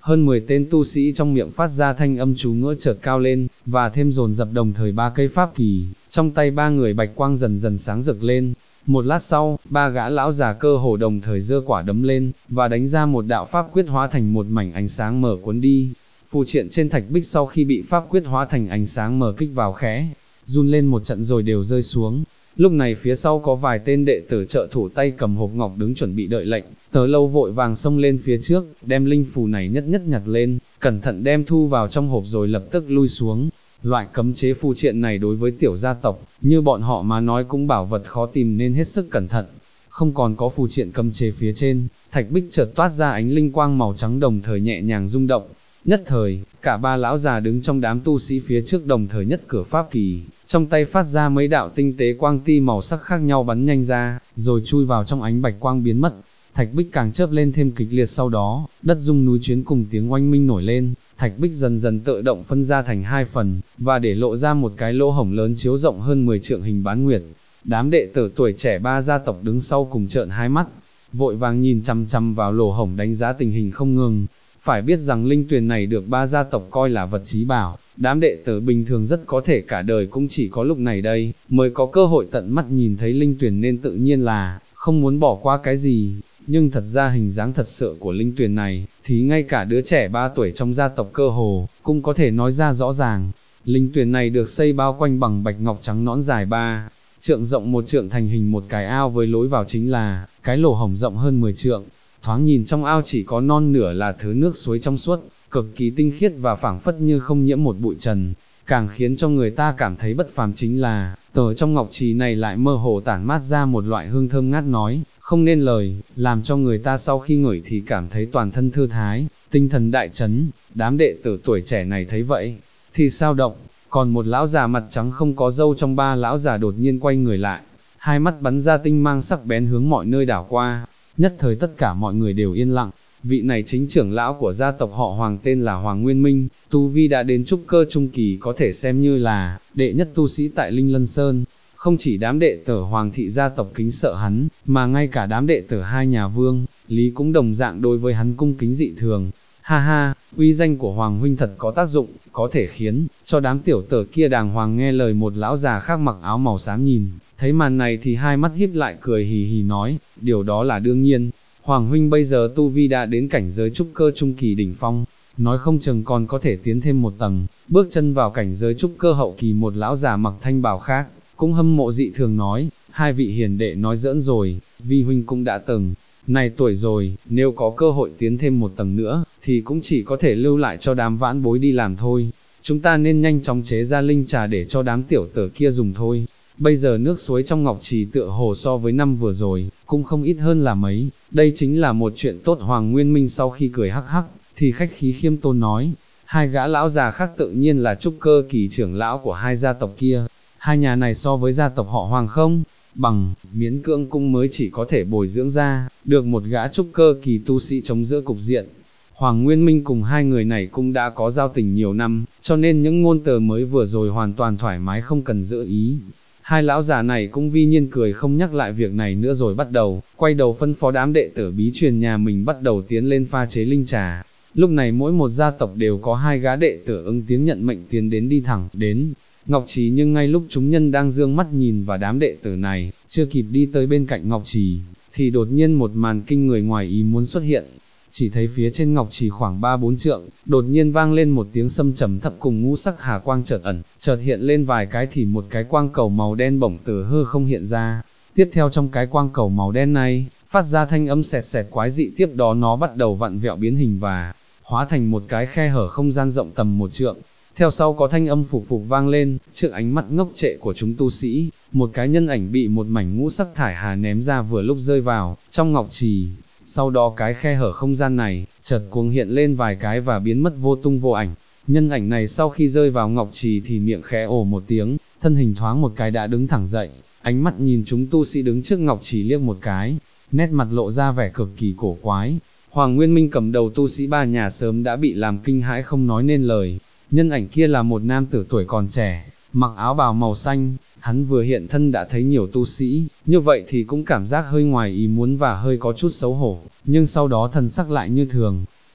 hơn 10 tên tu sĩ trong miệng phát ra thanh âm chú ngữ chợt cao lên, và thêm dồn dập đồng thời 3 cây pháp kỳ, trong tay 3 người bạch quang dần dần sáng rực lên. Một lát sau, 3 gã lão già cơ hồ đồng thời giơ quả đấm lên, và đánh ra một đạo pháp quyết hóa thành một mảnh ánh sáng mờ cuốn đi. Phù triện trên thạch bích sau khi bị pháp quyết hóa thành ánh sáng mờ kích vào khẽ, run lên một trận rồi đều rơi xuống. Lúc này phía sau có vài tên đệ tử trợ thủ tay cầm hộp ngọc đứng chuẩn bị đợi lệnh, Tớ Lâu vội vàng xông lên phía trước, đem linh phù này nhất nhất nhặt lên, cẩn thận đem thu vào trong hộp rồi lập tức lui xuống. Loại cấm chế phù triện này đối với tiểu gia tộc, như bọn họ mà nói cũng bảo vật khó tìm nên hết sức cẩn thận. Không còn có phù triện cấm chế phía trên, thạch bích chợt toát ra ánh linh quang màu trắng đồng thời nhẹ nhàng rung động. Nhất thời, cả 3 lão già đứng trong đám tu sĩ phía trước đồng thời nhất cửa pháp kỳ, trong tay phát ra mấy đạo tinh tế quang ti màu sắc khác nhau bắn nhanh ra, rồi chui vào trong ánh bạch quang biến mất. Thạch bích càng chớp lên thêm kịch liệt, sau đó, đất rung núi chuyến cùng tiếng oanh minh nổi lên, thạch bích dần dần tự động phân ra thành 2 phần, và để lộ ra một cái lỗ hổng lớn chiếu rộng hơn 10 trượng hình bán nguyệt. Đám đệ tử tuổi trẻ 3 gia tộc đứng sau cùng trợn hai mắt, vội vàng nhìn chằm chằm vào lỗ hổng đánh giá tình hình không ngừng. Phải biết rằng linh tuyền này được 3 gia tộc coi là vật chí bảo, đám đệ tử bình thường rất có thể cả đời cũng chỉ có lúc này đây, mới có cơ hội tận mắt nhìn thấy linh tuyền nên tự nhiên là, không muốn bỏ qua cái gì. Nhưng thật ra hình dáng thật sự của linh tuyền này, thì ngay cả đứa trẻ 3 tuổi trong gia tộc cơ hồ, cũng có thể nói ra rõ ràng. Linh tuyền này được xây bao quanh bằng bạch ngọc trắng nõn dài 3 trượng rộng 1 trượng thành hình một cái ao với lối vào chính là, cái lỗ hổng rộng hơn 10 trượng. Thoáng nhìn trong ao chỉ có non nửa là thứ nước suối trong suốt, cực kỳ tinh khiết và phảng phất như không nhiễm một bụi trần. Càng khiến cho người ta cảm thấy bất phàm chính là, từ trong ngọc trì này lại mơ hồ tản mát ra một loại hương thơm ngát nói, không nên lời, làm cho người ta sau khi ngửi thì cảm thấy toàn thân thư thái, tinh thần đại chấn. Đám đệ tử tuổi trẻ này thấy vậy, thì sao động, còn một lão già mặt trắng không có râu trong 3 lão già đột nhiên quay người lại, hai mắt bắn ra tinh mang sắc bén hướng mọi nơi đảo qua. Nhất thời tất cả mọi người đều yên lặng. Vị này chính trưởng lão của gia tộc họ Hoàng tên là Hoàng Nguyên Minh, tu vi đã đến trúc cơ trung kỳ, có thể xem như là đệ nhất tu sĩ tại Linh Lân Sơn. Không chỉ đám đệ tử Hoàng thị gia tộc kính sợ hắn, mà ngay cả đám đệ tử 2 nhà Vương, Lý cũng đồng dạng đối với hắn cung kính dị thường. Ha ha, uy danh của Hoàng huynh thật có tác dụng, có thể khiến cho đám tiểu tử kia đàng hoàng nghe lời. Một lão già khác mặc áo màu xám nhìn thấy màn này thì hai mắt híp lại cười hì hì nói, điều đó là đương nhiên. Hoàng huynh bây giờ tu vi đã đến cảnh giới trúc cơ trung kỳ đỉnh phong, nói không chừng còn có thể tiến thêm một tầng, bước chân vào cảnh giới trúc cơ hậu kỳ. Một lão già mặc thanh bào khác cũng hâm mộ dị thường nói, hai vị hiền đệ nói giỡn rồi, vi huynh cũng đã từng này tuổi rồi, nếu có cơ hội tiến thêm một tầng nữa, thì cũng chỉ có thể lưu lại cho đám vãn bối đi làm thôi. Chúng ta nên nhanh chóng chế ra linh trà để cho đám tiểu tử kia dùng thôi. Bây giờ nước suối trong ngọc trì tựa hồ so với năm vừa rồi, cũng không ít hơn là mấy, đây chính là một chuyện tốt. Hoàng Nguyên Minh sau khi cười hắc hắc, thì khách khí khiêm tôn nói, 2 gã lão già khác tự nhiên là trúc cơ kỳ trưởng lão của 2 gia tộc kia. 2 nhà này so với gia tộc họ Hoàng không bằng, miễn cưỡng cũng mới chỉ có thể bồi dưỡng ra được một gã trúc cơ kỳ tu sĩ chống giữa cục diện. Hoàng Nguyên Minh cùng 2 người này cũng đã có giao tình nhiều năm, cho nên những ngôn từ mới vừa rồi hoàn toàn thoải mái không cần giữ ý. 2 lão già này cũng vi nhiên cười không nhắc lại việc này nữa rồi bắt đầu, quay đầu phân phó đám đệ tử bí truyền nhà mình bắt đầu tiến lên pha chế linh trà. Lúc này mỗi một gia tộc đều có 2 gã đệ tử ứng tiếng nhận mệnh tiến đến đi thẳng đến Ngọc Trì. Nhưng ngay lúc chúng nhân đang dương mắt nhìn và đám đệ tử này chưa kịp đi tới bên cạnh Ngọc Trì, thì đột nhiên một màn kinh người ngoài ý muốn xuất hiện. Chỉ thấy phía trên Ngọc Trì khoảng 3-4 trượng, đột nhiên vang lên một tiếng sâm trầm thấp cùng ngũ sắc hà quang chợt ẩn, chợt hiện lên vài cái thì một cái quang cầu màu đen bổng từ hư không hiện ra. Tiếp theo trong cái quang cầu màu đen này, phát ra thanh âm sẹt sẹt quái dị, tiếp đó nó bắt đầu vặn vẹo biến hình và hóa thành một cái khe hở không gian rộng tầm 1 trượng. Theo sau có thanh âm phục phục vang lên, trước ánh mắt ngốc trệ của chúng tu sĩ, một cái nhân ảnh bị một mảnh ngũ sắc thải hà ném ra vừa lúc rơi vào trong Ngọc Trì. Sau đó cái khe hở không gian này, chợt cuồng hiện lên vài cái và biến mất vô tung vô ảnh. Nhân ảnh này sau khi rơi vào Ngọc Trì thì miệng khẽ ồ một tiếng, thân hình thoáng một cái đã đứng thẳng dậy, ánh mắt nhìn chúng tu sĩ đứng trước Ngọc Trì liếc một cái, nét mặt lộ ra vẻ cực kỳ cổ quái. Hoàng Nguyên Minh cầm đầu tu sĩ 3 nhà sớm đã bị làm kinh hãi không nói nên lời. Nhân ảnh kia là một nam tử tuổi còn trẻ, mặc áo bào màu xanh. Hắn vừa hiện thân đã thấy nhiều tu sĩ, như vậy thì cũng cảm giác hơi ngoài ý muốn và hơi có chút xấu hổ, nhưng sau đó thần sắc lại như thường.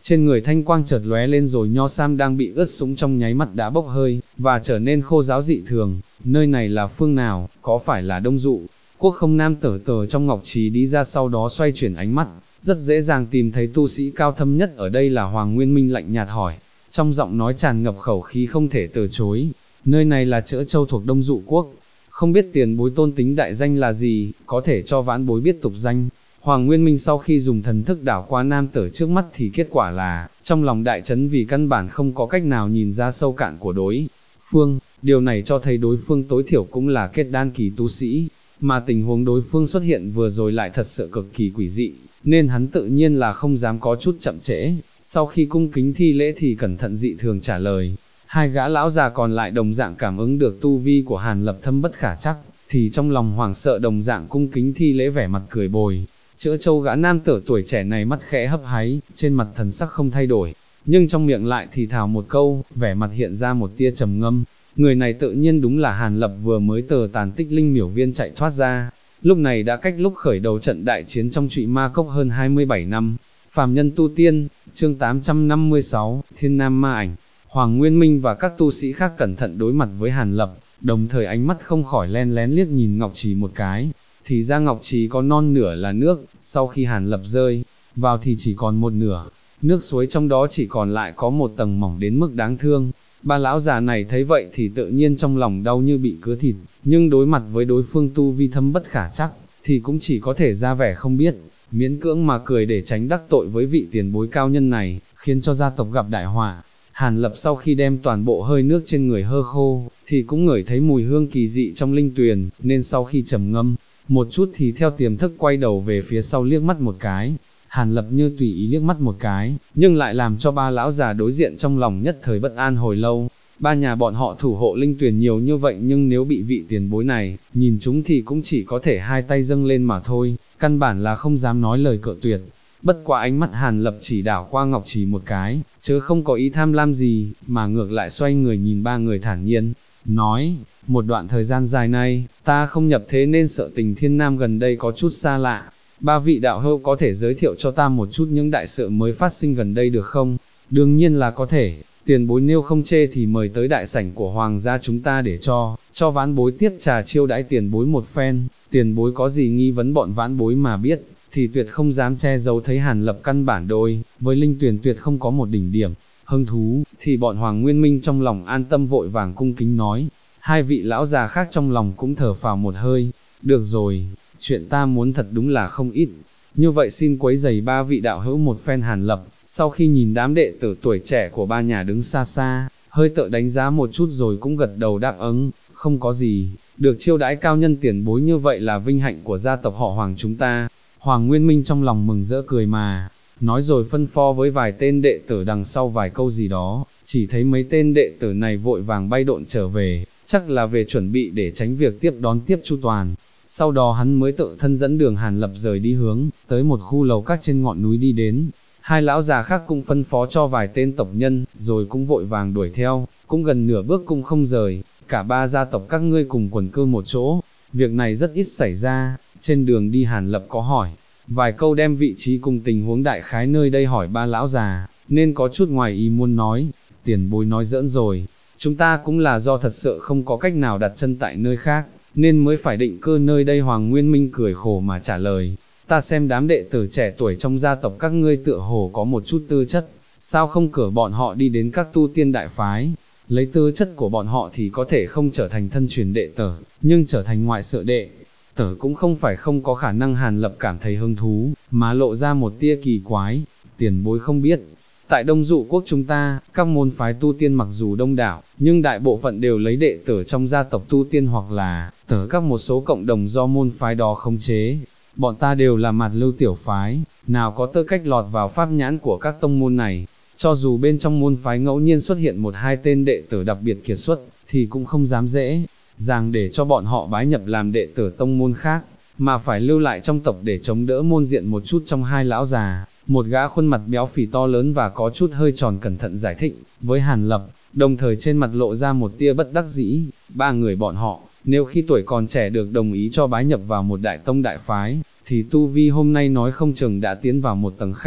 trên người thanh quang chợt lóe lên rồi nho sam đang bị ướt sũng trong nháy mắt đã bốc hơi, và trở nên khô ráo dị thường. Nơi này là phương nào, có phải là Đông Dụ? Quốc Không Nam tở tờ trong ngọc trì đi ra, sau đó xoay chuyển ánh mắt, rất dễ dàng tìm thấy tu sĩ cao thâm nhất ở đây là Hoàng Nguyên Minh, lạnh nhạt hỏi, trong giọng nói tràn ngập khẩu khí không thể từ chối. Nơi này là Trỡ Châu thuộc Đông Dụ Quốc, không biết tiền bối tôn tính đại danh là gì, có thể cho vãn bối biết tục danh. Hoàng Nguyên Minh sau khi dùng thần thức đảo qua nam tử trước mắt thì kết quả là, trong lòng đại chấn vì căn bản không có cách nào nhìn ra sâu cạn của đối phương, điều này cho thấy đối phương tối thiểu cũng là kết đan kỳ tu sĩ, mà tình huống đối phương xuất hiện vừa rồi lại thật sự cực kỳ quỷ dị, nên hắn tự nhiên là không dám có chút chậm trễ, sau khi cung kính thi lễ thì cẩn thận dị thường trả lời. Hai gã lão già còn lại đồng dạng cảm ứng được tu vi của Hàn Lập thâm bất khả trắc, thì trong lòng hoảng sợ đồng dạng cung kính thi lễ, vẻ mặt cười bồi. Trỡ Châu gã nam tử tuổi trẻ này mắt khẽ hấp háy, trên mặt thần sắc không thay đổi, nhưng trong miệng lại thì thào một câu, vẻ mặt hiện ra một tia trầm ngâm. Người này tự nhiên đúng là Hàn Lập vừa mới từ tàn tích linh miểu viên chạy thoát ra, lúc này đã cách lúc khởi đầu trận đại chiến trong Trụy Ma Cốc hơn 27 năm. Phàm nhân tu tiên, chương 856, Thiên Nam Ma Ảnh. Hoàng Nguyên Minh và các tu sĩ khác cẩn thận đối mặt với Hàn Lập, đồng thời ánh mắt không khỏi len lén liếc nhìn ngọc trì một cái. Thì ra ngọc trì có non nửa là nước, sau khi Hàn Lập rơi vào thì chỉ còn một nửa, nước suối trong đó chỉ còn lại có một tầng mỏng đến mức đáng thương. Ba lão già này thấy vậy thì tự nhiên trong lòng đau như bị cứa thịt, nhưng đối mặt với đối phương tu vi thâm bất khả trắc, thì cũng chỉ có thể ra vẻ không biết, miễn cưỡng mà cười để tránh đắc tội với vị tiền bối cao nhân này, khiến cho gia tộc gặp đại họa. Hàn Lập sau khi đem toàn bộ hơi nước trên người hơ khô, thì cũng ngửi thấy mùi hương kỳ dị trong linh tuyền, nên sau khi trầm ngâm một chút thì theo tiềm thức quay đầu về phía sau liếc mắt một cái. Hàn Lập như tùy ý liếc mắt một cái, nhưng lại làm cho ba lão già đối diện trong lòng nhất thời bất an hồi lâu. Ba nhà bọn họ thủ hộ linh tuyền nhiều như vậy, nhưng nếu bị vị tiền bối này nhìn chúng thì cũng chỉ có thể hai tay dâng lên mà thôi, căn bản là không dám nói lời cự tuyệt. Bất quá ánh mắt Hàn Lập chỉ đảo qua ngọc trì một cái, chứ không có ý tham lam gì, mà ngược lại xoay người nhìn ba người thản nhiên, nói, một đoạn thời gian dài nay, ta không nhập thế nên sợ tình Thiên Nam gần đây có chút xa lạ. Ba vị đạo hữu có thể giới thiệu cho ta một chút những đại sự mới phát sinh gần đây được không? Đương nhiên là có thể, tiền bối nếu không chê thì mời tới đại sảnh của hoàng gia chúng ta để cho vãn bối tiếp trà chiêu đãi tiền bối một phen. Tiền bối có gì nghi vấn bọn vãn bối mà biết, thì tuyệt không dám che giấu. Thấy Hàn Lập căn bản đối với linh tuyền tuyệt không có một đỉnh điểm hứng thú, thì bọn Hoàng Nguyên Minh trong lòng an tâm vội vàng cung kính nói. Hai vị lão già khác trong lòng cũng thở phào một hơi, được rồi, chuyện ta muốn thật đúng là không ít, như vậy xin quấy giày ba vị đạo hữu một phen. Hàn Lập, sau khi nhìn đám đệ tử tuổi trẻ của ba nhà đứng xa xa, hơi tự đánh giá một chút rồi cũng gật đầu đáp ứng, không có gì, được chiêu đãi cao nhân tiền bối như vậy là vinh hạnh của gia tộc họ Hoàng chúng ta. Hoàng Nguyên Minh trong lòng mừng rỡ cười mà, nói rồi phân phó với vài tên đệ tử đằng sau vài câu gì đó, chỉ thấy mấy tên đệ tử này vội vàng bay độn trở về, chắc là về chuẩn bị để tránh việc tiếp đón tiếp chu toàn. Sau đó hắn mới tự thân dẫn đường Hàn Lập rời đi hướng tới một khu lầu các trên ngọn núi đi đến. Hai lão già khác cũng phân phó cho vài tên tộc nhân, rồi cũng vội vàng đuổi theo, cũng gần nửa bước cũng không rời. Cả ba gia tộc các ngươi cùng quần cư một chỗ, việc này rất ít xảy ra. Trên đường đi Hàn Lập có hỏi vài câu đem vị trí cùng tình huống đại khái nơi đây hỏi ba lão già, nên có chút ngoài ý muốn nói, tiền bối nói giỡn rồi, chúng ta cũng là do thật sự không có cách nào đặt chân tại nơi khác, nên mới phải định cư nơi đây. Hoàng Nguyên Minh cười khổ mà trả lời, ta xem đám đệ tử trẻ tuổi trong gia tộc các ngươi tựa hồ có một chút tư chất, sao không cử bọn họ đi đến các tu tiên đại phái, lấy tư chất của bọn họ thì có thể không trở thành thân truyền đệ tử, nhưng trở thành ngoại sự đệ tử cũng không phải không có khả năng. Hàn Lập cảm thấy hứng thú, mà lộ ra một tia kỳ quái, tiền bối không biết, tại Đông Dụ Quốc chúng ta, các môn phái tu tiên mặc dù đông đảo, nhưng đại bộ phận đều lấy đệ tử trong gia tộc tu tiên hoặc là từ các một số cộng đồng do môn phái đó khống chế. Bọn ta đều là mạt lưu tiểu phái, nào có tư cách lọt vào pháp nhãn của các tông môn này. Cho dù bên trong môn phái ngẫu nhiên xuất hiện một hai tên đệ tử đặc biệt kiệt xuất, thì cũng không dám dễ dàng để cho bọn họ bái nhập làm đệ tử tông môn khác, mà phải lưu lại trong tộc để chống đỡ môn diện một chút. Trong hai lão già, một gã khuôn mặt béo phì to lớn và có chút hơi tròn cẩn thận giải thích với Hàn Lập, đồng thời trên mặt lộ ra một tia bất đắc dĩ. Ba người bọn họ, nếu khi tuổi còn trẻ được đồng ý cho bái nhập vào một đại tông đại phái, thì tu vi hôm nay nói không chừng đã tiến vào một tầng khác,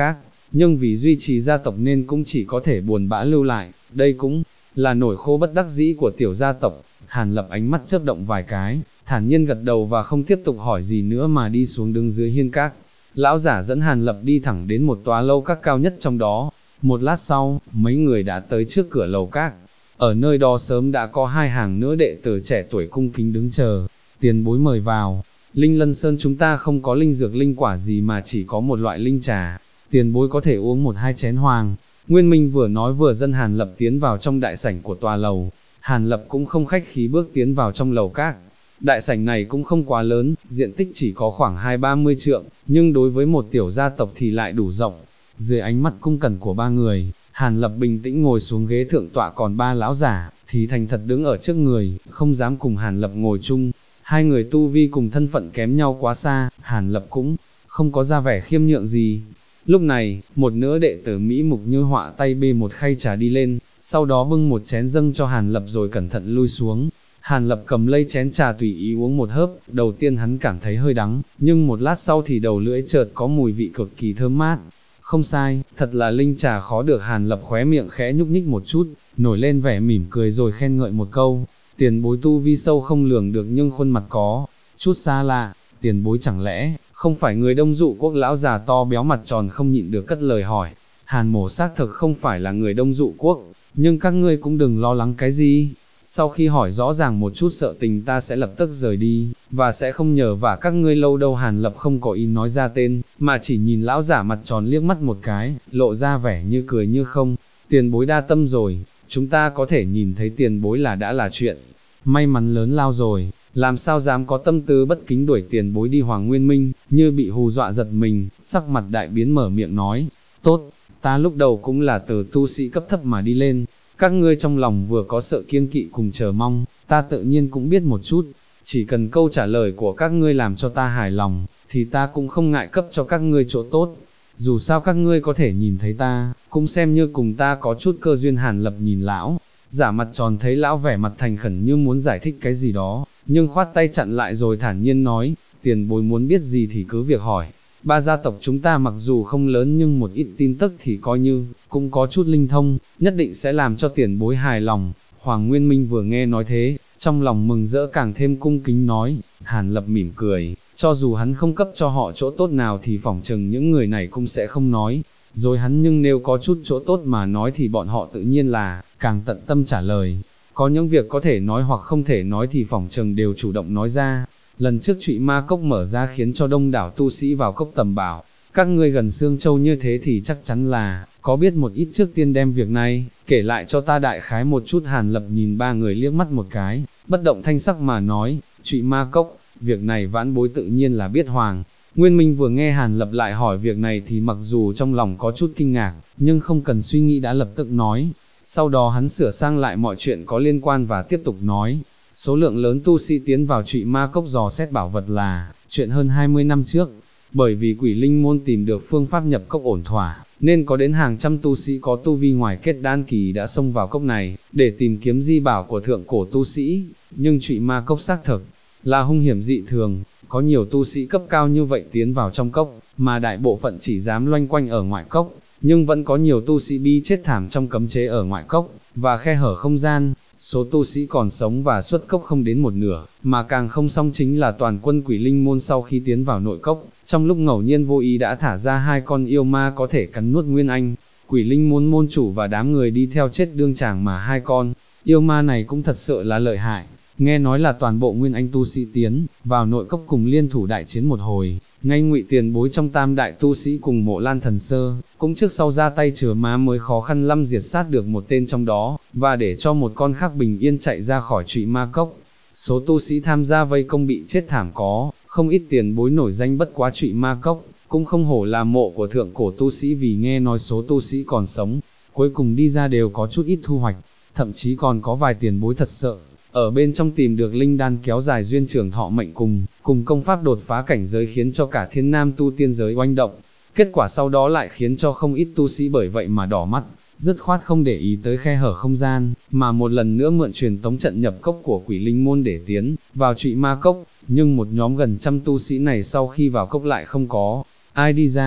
nhưng vì duy trì gia tộc nên cũng chỉ có thể buồn bã lưu lại, đây cũng là nỗi khổ bất đắc dĩ của tiểu gia tộc. Hàn Lập ánh mắt chớp động vài cái, thản nhiên gật đầu và không tiếp tục hỏi gì nữa mà đi xuống đứng dưới hiên các. Lão giả dẫn Hàn Lập đi thẳng đến một tòa lâu các cao nhất trong đó. Một lát sau, mấy người đã tới trước cửa lầu các. Ở nơi đó sớm đã có hai hàng nữ đệ tử trẻ tuổi cung kính đứng chờ. Tiền bối mời vào. Linh Lân Sơn chúng ta không có linh dược linh quả gì mà chỉ có một loại linh trà. Tiền bối có thể uống một hai chén hoàng. Nguyên Minh vừa nói vừa dẫn Hàn Lập tiến vào trong đại sảnh của tòa lầu. Hàn Lập cũng không khách khí bước tiến vào trong lầu các. Đại sảnh này cũng không quá lớn, diện tích chỉ có khoảng 20-30 trượng, nhưng đối với một tiểu gia tộc thì lại đủ rộng. Dưới ánh mắt cung cẩn của ba người, Hàn Lập bình tĩnh ngồi xuống ghế thượng tọa, còn ba lão giả thì thành thật đứng ở trước người, không dám cùng Hàn Lập ngồi chung. Hai người tu vi cùng thân phận kém nhau quá xa, Hàn Lập cũng không có ra vẻ khiêm nhượng gì. Lúc này, một nữ đệ tử Mỹ mục như họa tay bê một khay trà đi lên, sau đó bưng một chén dâng cho Hàn Lập rồi cẩn thận lui xuống. Hàn Lập cầm lấy chén trà tùy ý uống một hớp, đầu tiên hắn cảm thấy hơi đắng, nhưng một lát sau thì đầu lưỡi chợt có mùi vị cực kỳ thơm mát. Không sai, thật là linh trà khó được. Hàn Lập khóe miệng khẽ nhúc nhích một chút, nổi lên vẻ mỉm cười rồi khen ngợi một câu. Tiền bối tu vi sâu không lường được nhưng khuôn mặt có chút xa lạ. Tiền bối chẳng lẽ không phải người Đông Dụ Quốc? Lão già to béo mặt tròn không nhịn được cất lời hỏi. Hàn Mổ xác thực không phải là người Đông Dụ Quốc, nhưng các ngươi cũng đừng lo lắng cái gì. Sau khi hỏi rõ ràng một chút sợ tình ta sẽ lập tức rời đi, và sẽ không nhờ vả các ngươi lâu đâu. Hàn Lập không có ý nói ra tên, mà chỉ nhìn lão giả mặt tròn liếc mắt một cái, lộ ra vẻ như cười như không. Tiền bối đa tâm rồi, chúng ta có thể nhìn thấy tiền bối là đã là chuyện may mắn lớn lao rồi, làm sao dám có tâm tư bất kính đuổi tiền bối đi. Hoàng Nguyên Minh như bị hù dọa giật mình, sắc mặt đại biến mở miệng nói, tốt, ta lúc đầu cũng là từ tu sĩ cấp thấp mà đi lên, các ngươi trong lòng vừa có sợ kiêng kỵ cùng chờ mong, ta tự nhiên cũng biết một chút, chỉ cần câu trả lời của các ngươi làm cho ta hài lòng, thì ta cũng không ngại cấp cho các ngươi chỗ tốt. Dù sao các ngươi có thể nhìn thấy ta, cũng xem như cùng ta có chút cơ duyên. Hàn Lập nhìn lão giả mặt tròn, thấy lão vẻ mặt thành khẩn như muốn giải thích cái gì đó, nhưng khoát tay chặn lại rồi thản nhiên nói, tiền bối muốn biết gì thì cứ việc hỏi. Ba gia tộc chúng ta mặc dù không lớn nhưng một ít tin tức thì coi như cũng có chút linh thông, nhất định sẽ làm cho tiền bối hài lòng. Hoàng Nguyên Minh vừa nghe nói thế, trong lòng mừng rỡ càng thêm cung kính nói. Hàn Lập mỉm cười, cho dù hắn không cấp cho họ chỗ tốt nào thì phỏng chừng những người này cũng sẽ không nói rồi hắn, nhưng nếu có chút chỗ tốt mà nói thì bọn họ tự nhiên là càng tận tâm trả lời. Có những việc có thể nói hoặc không thể nói thì phỏng chừng đều chủ động nói ra. Lần trước Trụy Ma Cốc mở ra khiến cho đông đảo tu sĩ vào cốc tầm bảo, các ngươi gần Sương Châu như thế thì chắc chắn là có biết một ít, trước tiên đem việc này kể lại cho ta đại khái một chút. Hàn Lập nhìn ba người liếc mắt một cái, bất động thanh sắc mà nói, Trụy Ma Cốc, việc này vãn bối tự nhiên là biết. Hoàng Nguyên Minh vừa nghe Hàn Lập lại hỏi việc này thì mặc dù trong lòng có chút kinh ngạc, nhưng không cần suy nghĩ đã lập tức nói. Sau đó hắn sửa sang lại mọi chuyện có liên quan và tiếp tục nói, số lượng lớn tu sĩ tiến vào Trụy Ma Cốc dò xét bảo vật là chuyện hơn 20 năm trước. Bởi vì Quỷ Linh môn tìm được phương pháp nhập cốc ổn thỏa, nên có đến hàng trăm tu sĩ có tu vi ngoài kết đan kỳ đã xông vào cốc này, để tìm kiếm di bảo của thượng cổ tu sĩ. Nhưng Trụy Ma Cốc xác thực là hung hiểm dị thường, có nhiều tu sĩ cấp cao như vậy tiến vào trong cốc, mà đại bộ phận chỉ dám loanh quanh ở ngoại cốc, nhưng vẫn có nhiều tu sĩ bi chết thảm trong cấm chế ở ngoại cốc, và khe hở không gian. Số tu sĩ còn sống và xuất cốc không đến một nửa, mà càng không xong chính là toàn quân Quỷ Linh môn sau khi tiến vào nội cốc, trong lúc ngẫu nhiên vô ý đã thả ra 2 con yêu ma có thể cắn nuốt Nguyên Anh. Quỷ Linh môn môn chủ và đám người đi theo chết đương tràng, mà 2 con yêu ma này cũng thật sự là lợi hại. Nghe nói là toàn bộ Nguyên Anh tu sĩ tiến vào nội cốc cùng liên thủ đại chiến một hồi, ngay Ngụy tiền bối trong tam đại tu sĩ cùng Mộ Lan thần sơ, cũng trước sau ra tay chừa má mới khó khăn lắm diệt sát được một tên trong đó, và để cho một con khác bình yên chạy ra khỏi Trụy Ma Cốc. Số tu sĩ tham gia vây công bị chết thảm có không ít tiền bối nổi danh, bất quá Trụy Ma Cốc cũng không hổ là mộ của thượng cổ tu sĩ, vì nghe nói số tu sĩ còn sống cuối cùng đi ra đều có chút ít thu hoạch, thậm chí còn có vài tiền bối thật sợ ở bên trong tìm được linh đan kéo dài duyên trường thọ mệnh cùng công pháp đột phá cảnh giới, khiến cho cả Thiên Nam tu tiên giới oanh động. Kết quả sau đó lại khiến cho không ít tu sĩ bởi vậy mà đỏ mắt, dứt khoát không để ý tới khe hở không gian, mà một lần nữa mượn truyền tống trận nhập cốc của Quỷ Linh môn để tiến vào Trụy Ma Cốc. Nhưng một nhóm gần trăm tu sĩ này sau khi vào cốc lại không có ai đi ra,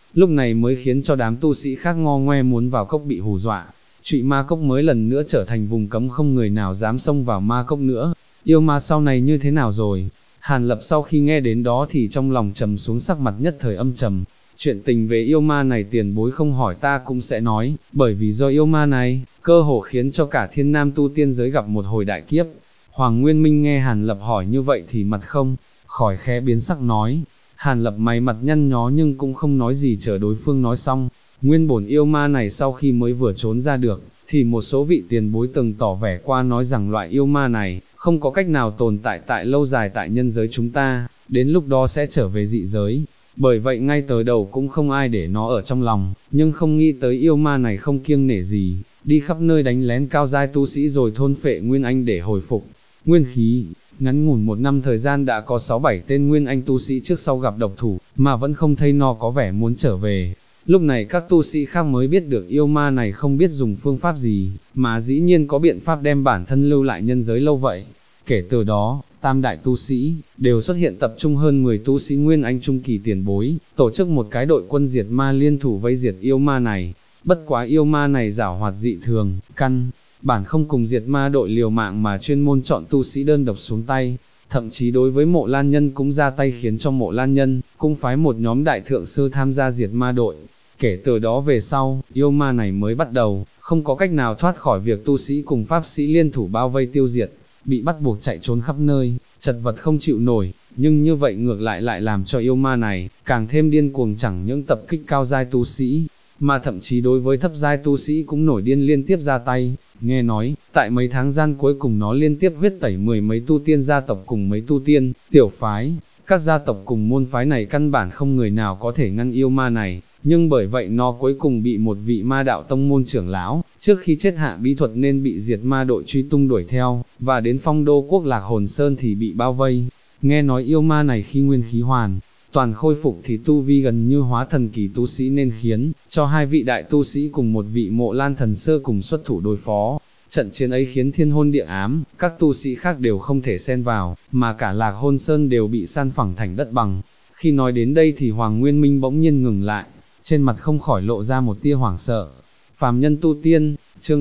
lúc này mới khiến cho đám tu sĩ khác ngo ngoe muốn vào cốc bị hù dọa. Trụy ma cốc mới lần nữa trở thành vùng cấm, không người nào dám xông vào ma cốc nữa. Yêu ma sau này như thế nào rồi? Hàn Lập sau khi nghe đến đó thì trong lòng trầm xuống, sắc mặt nhất thời âm trầm. Chuyện tình về yêu ma này tiền bối không hỏi ta cũng sẽ nói, bởi vì do yêu ma này, cơ hồ khiến cho cả thiên nam tu tiên giới gặp một hồi đại kiếp. Hoàng Nguyên Minh nghe Hàn Lập hỏi như vậy thì mặt không khỏi khẽ biến sắc nói. Hàn Lập mày mặt nhăn nhó nhưng cũng không nói gì, chờ đối phương nói xong. Nguyên bổn yêu ma này sau khi mới vừa trốn ra được, thì một số vị tiền bối từng tỏ vẻ qua nói rằng loại yêu ma này không có cách nào tồn tại lâu dài tại nhân giới chúng ta, đến lúc đó sẽ trở về dị giới. Bởi vậy ngay từ đầu cũng không ai để nó ở trong lòng, nhưng không nghĩ tới yêu ma này không kiêng nể gì, đi khắp nơi đánh lén cao giai tu sĩ rồi thôn phệ nguyên anh để hồi phục nguyên khí. Ngắn ngủn 1 năm thời gian đã có 6-7 tên nguyên anh tu sĩ trước sau gặp độc thủ, mà vẫn không thấy nó có vẻ muốn trở về. Lúc này các tu sĩ khác mới biết được yêu ma này không biết dùng phương pháp gì, mà dĩ nhiên có biện pháp đem bản thân lưu lại nhân giới lâu vậy. Kể từ đó, tam đại tu sĩ đều xuất hiện, tập trung hơn 10 tu sĩ nguyên anh trung kỳ tiền bối, tổ chức một cái đội quân diệt ma liên thủ vây diệt yêu ma này. Bất quá yêu ma này giảo hoạt dị thường, căn bản không cùng diệt ma đội liều mạng mà chuyên môn chọn tu sĩ đơn độc xuống tay, thậm chí đối với Mộ Lan Nhân cũng ra tay, khiến cho Mộ Lan Nhân cũng phái một nhóm đại thượng sư tham gia diệt ma đội. Kể từ đó về sau, yêu ma này mới bắt đầu không có cách nào thoát khỏi việc tu sĩ cùng pháp sĩ liên thủ bao vây tiêu diệt, bị bắt buộc chạy trốn khắp nơi, chật vật không chịu nổi. Nhưng như vậy ngược lại làm cho yêu ma này càng thêm điên cuồng, chẳng những tập kích cao giai tu sĩ, mà thậm chí đối với thấp giai tu sĩ cũng nổi điên liên tiếp ra tay. Nghe nói, tại mấy tháng gian cuối cùng nó liên tiếp huyết tẩy 10 mấy tu tiên gia tộc cùng mấy tu tiên tiểu phái. Các gia tộc cùng môn phái này căn bản không người nào có thể ngăn yêu ma này, nhưng bởi vậy nó cuối cùng bị một vị ma đạo tông môn trưởng lão, trước khi chết hạ bí thuật nên bị diệt ma đội truy tung đuổi theo, và đến Phong Đô quốc Lạc Hồn Sơn thì bị bao vây. Nghe nói yêu ma này khi nguyên khí hoàn toàn khôi phục thì tu vi gần như hóa thần kỳ tu sĩ, nên khiến cho 2 vị đại tu sĩ cùng một vị Mộ Lan thần sơ cùng xuất thủ đối phó. Trận chiến ấy khiến thiên hôn địa ám, các tu sĩ khác đều không thể xen vào, mà cả Lạc Hồn Sơn đều bị san phẳng thành đất bằng. Khi nói đến đây thì Hoàng Nguyên Minh bỗng nhiên ngừng lại, trên mặt không khỏi lộ ra một tia hoảng sợ. Phàm nhân tu tiên, chương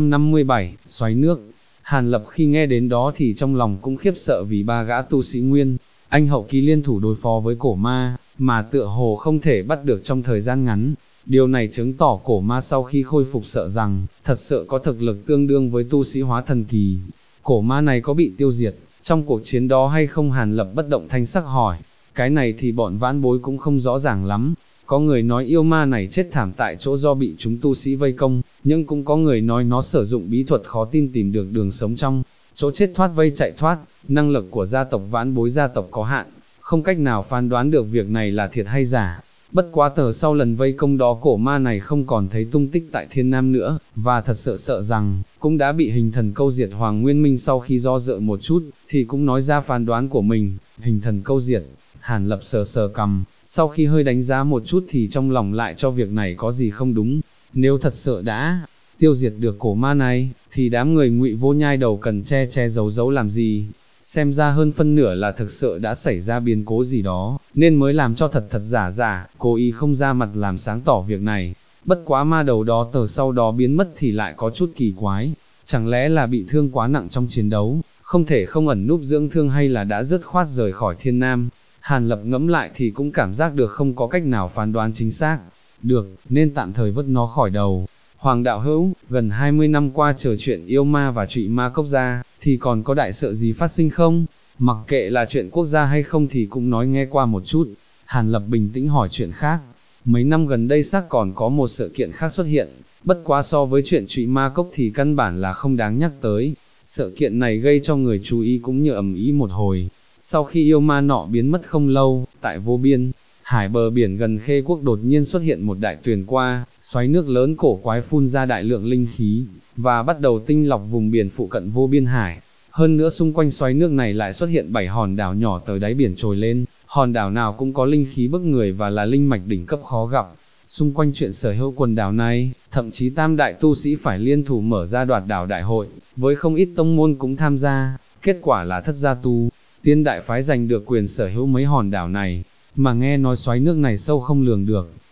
857, xoáy nước. Hàn Lập khi nghe đến đó thì trong lòng cũng khiếp sợ, vì 3 gã tu sĩ nguyên anh hậu kỳ liên thủ đối phó với cổ ma, mà tựa hồ không thể bắt được trong thời gian ngắn. Điều này chứng tỏ cổ ma sau khi khôi phục sợ rằng, thật sự có thực lực tương đương với tu sĩ hóa thần kỳ. Cổ ma này có bị tiêu diệt trong cuộc chiến đó hay không? Hàn Lập bất động thanh sắc hỏi. Cái này thì bọn vãn bối cũng không rõ ràng lắm. Có người nói yêu ma này chết thảm tại chỗ do bị chúng tu sĩ vây công, nhưng cũng có người nói nó sử dụng bí thuật khó tin tìm được đường sống trong chỗ chết, thoát vây chạy thoát. Năng lực của gia tộc vãn bối gia tộc có hạn, không cách nào phán đoán được việc này là thiệt hay giả. Bất quá sau lần vây công đó cổ ma này không còn thấy tung tích tại Thiên Nam nữa, và thật sự sợ rằng cũng đã bị hình thần câu diệt. Hoàng Nguyên Minh sau khi do dự một chút thì cũng nói ra phán đoán của mình. Hình thần câu diệt? Hàn Lập sờ cằm, sau khi hơi đánh giá một chút thì trong lòng lại cho việc này có gì không đúng. Nếu thật sự đã tiêu diệt được cổ ma này, thì đám người Ngụy Vô Nhai đầu cần che giấu làm gì? Xem ra hơn phân nửa là thực sự đã xảy ra biến cố gì đó, nên mới làm cho thật giả, cố ý không ra mặt làm sáng tỏ việc này. Bất quá ma đầu đó sau đó biến mất thì lại có chút kỳ quái, chẳng lẽ là bị thương quá nặng trong chiến đấu, không thể không ẩn núp dưỡng thương, hay là đã dứt khoát rời khỏi Thiên Nam? Hàn Lập ngẫm lại thì cũng cảm giác được không có cách nào phán đoán chính xác được, nên tạm thời vứt nó khỏi đầu. Hoàng đạo hữu, gần 20 năm qua chờ chuyện yêu ma và trụy ma cốc ra, thì còn có đại sự gì phát sinh không? Mặc kệ là chuyện quốc gia hay không thì cũng nói nghe qua một chút. Hàn Lập bình tĩnh hỏi chuyện khác. Mấy năm gần đây xác còn có một sự kiện khác xuất hiện, bất quá so với chuyện trụy ma cốc thì căn bản là không đáng nhắc tới. Sự kiện này gây cho người chú ý cũng như ầm ĩ một hồi. Sau khi yêu ma nọ biến mất không lâu, tại vô biên hải bờ biển gần Khê Quốc đột nhiên xuất hiện một đại tuyền qua, xoáy nước lớn cổ quái phun ra đại lượng linh khí, và bắt đầu tinh lọc vùng biển phụ cận vô biên hải. Hơn nữa xung quanh xoáy nước này lại xuất hiện 7 hòn đảo nhỏ tới đáy biển trồi lên, hòn đảo nào cũng có linh khí bức người và là linh mạch đỉnh cấp khó gặp. Xung quanh chuyện sở hữu quần đảo này, thậm chí tam đại tu sĩ phải liên thủ mở ra đoạt đảo đại hội, với không ít tông môn cũng tham gia, kết quả là Thất Gia Tu Tiên đại phái giành được quyền sở hữu mấy hòn đảo này. Mà nghe nói xoáy nước này sâu không lường được,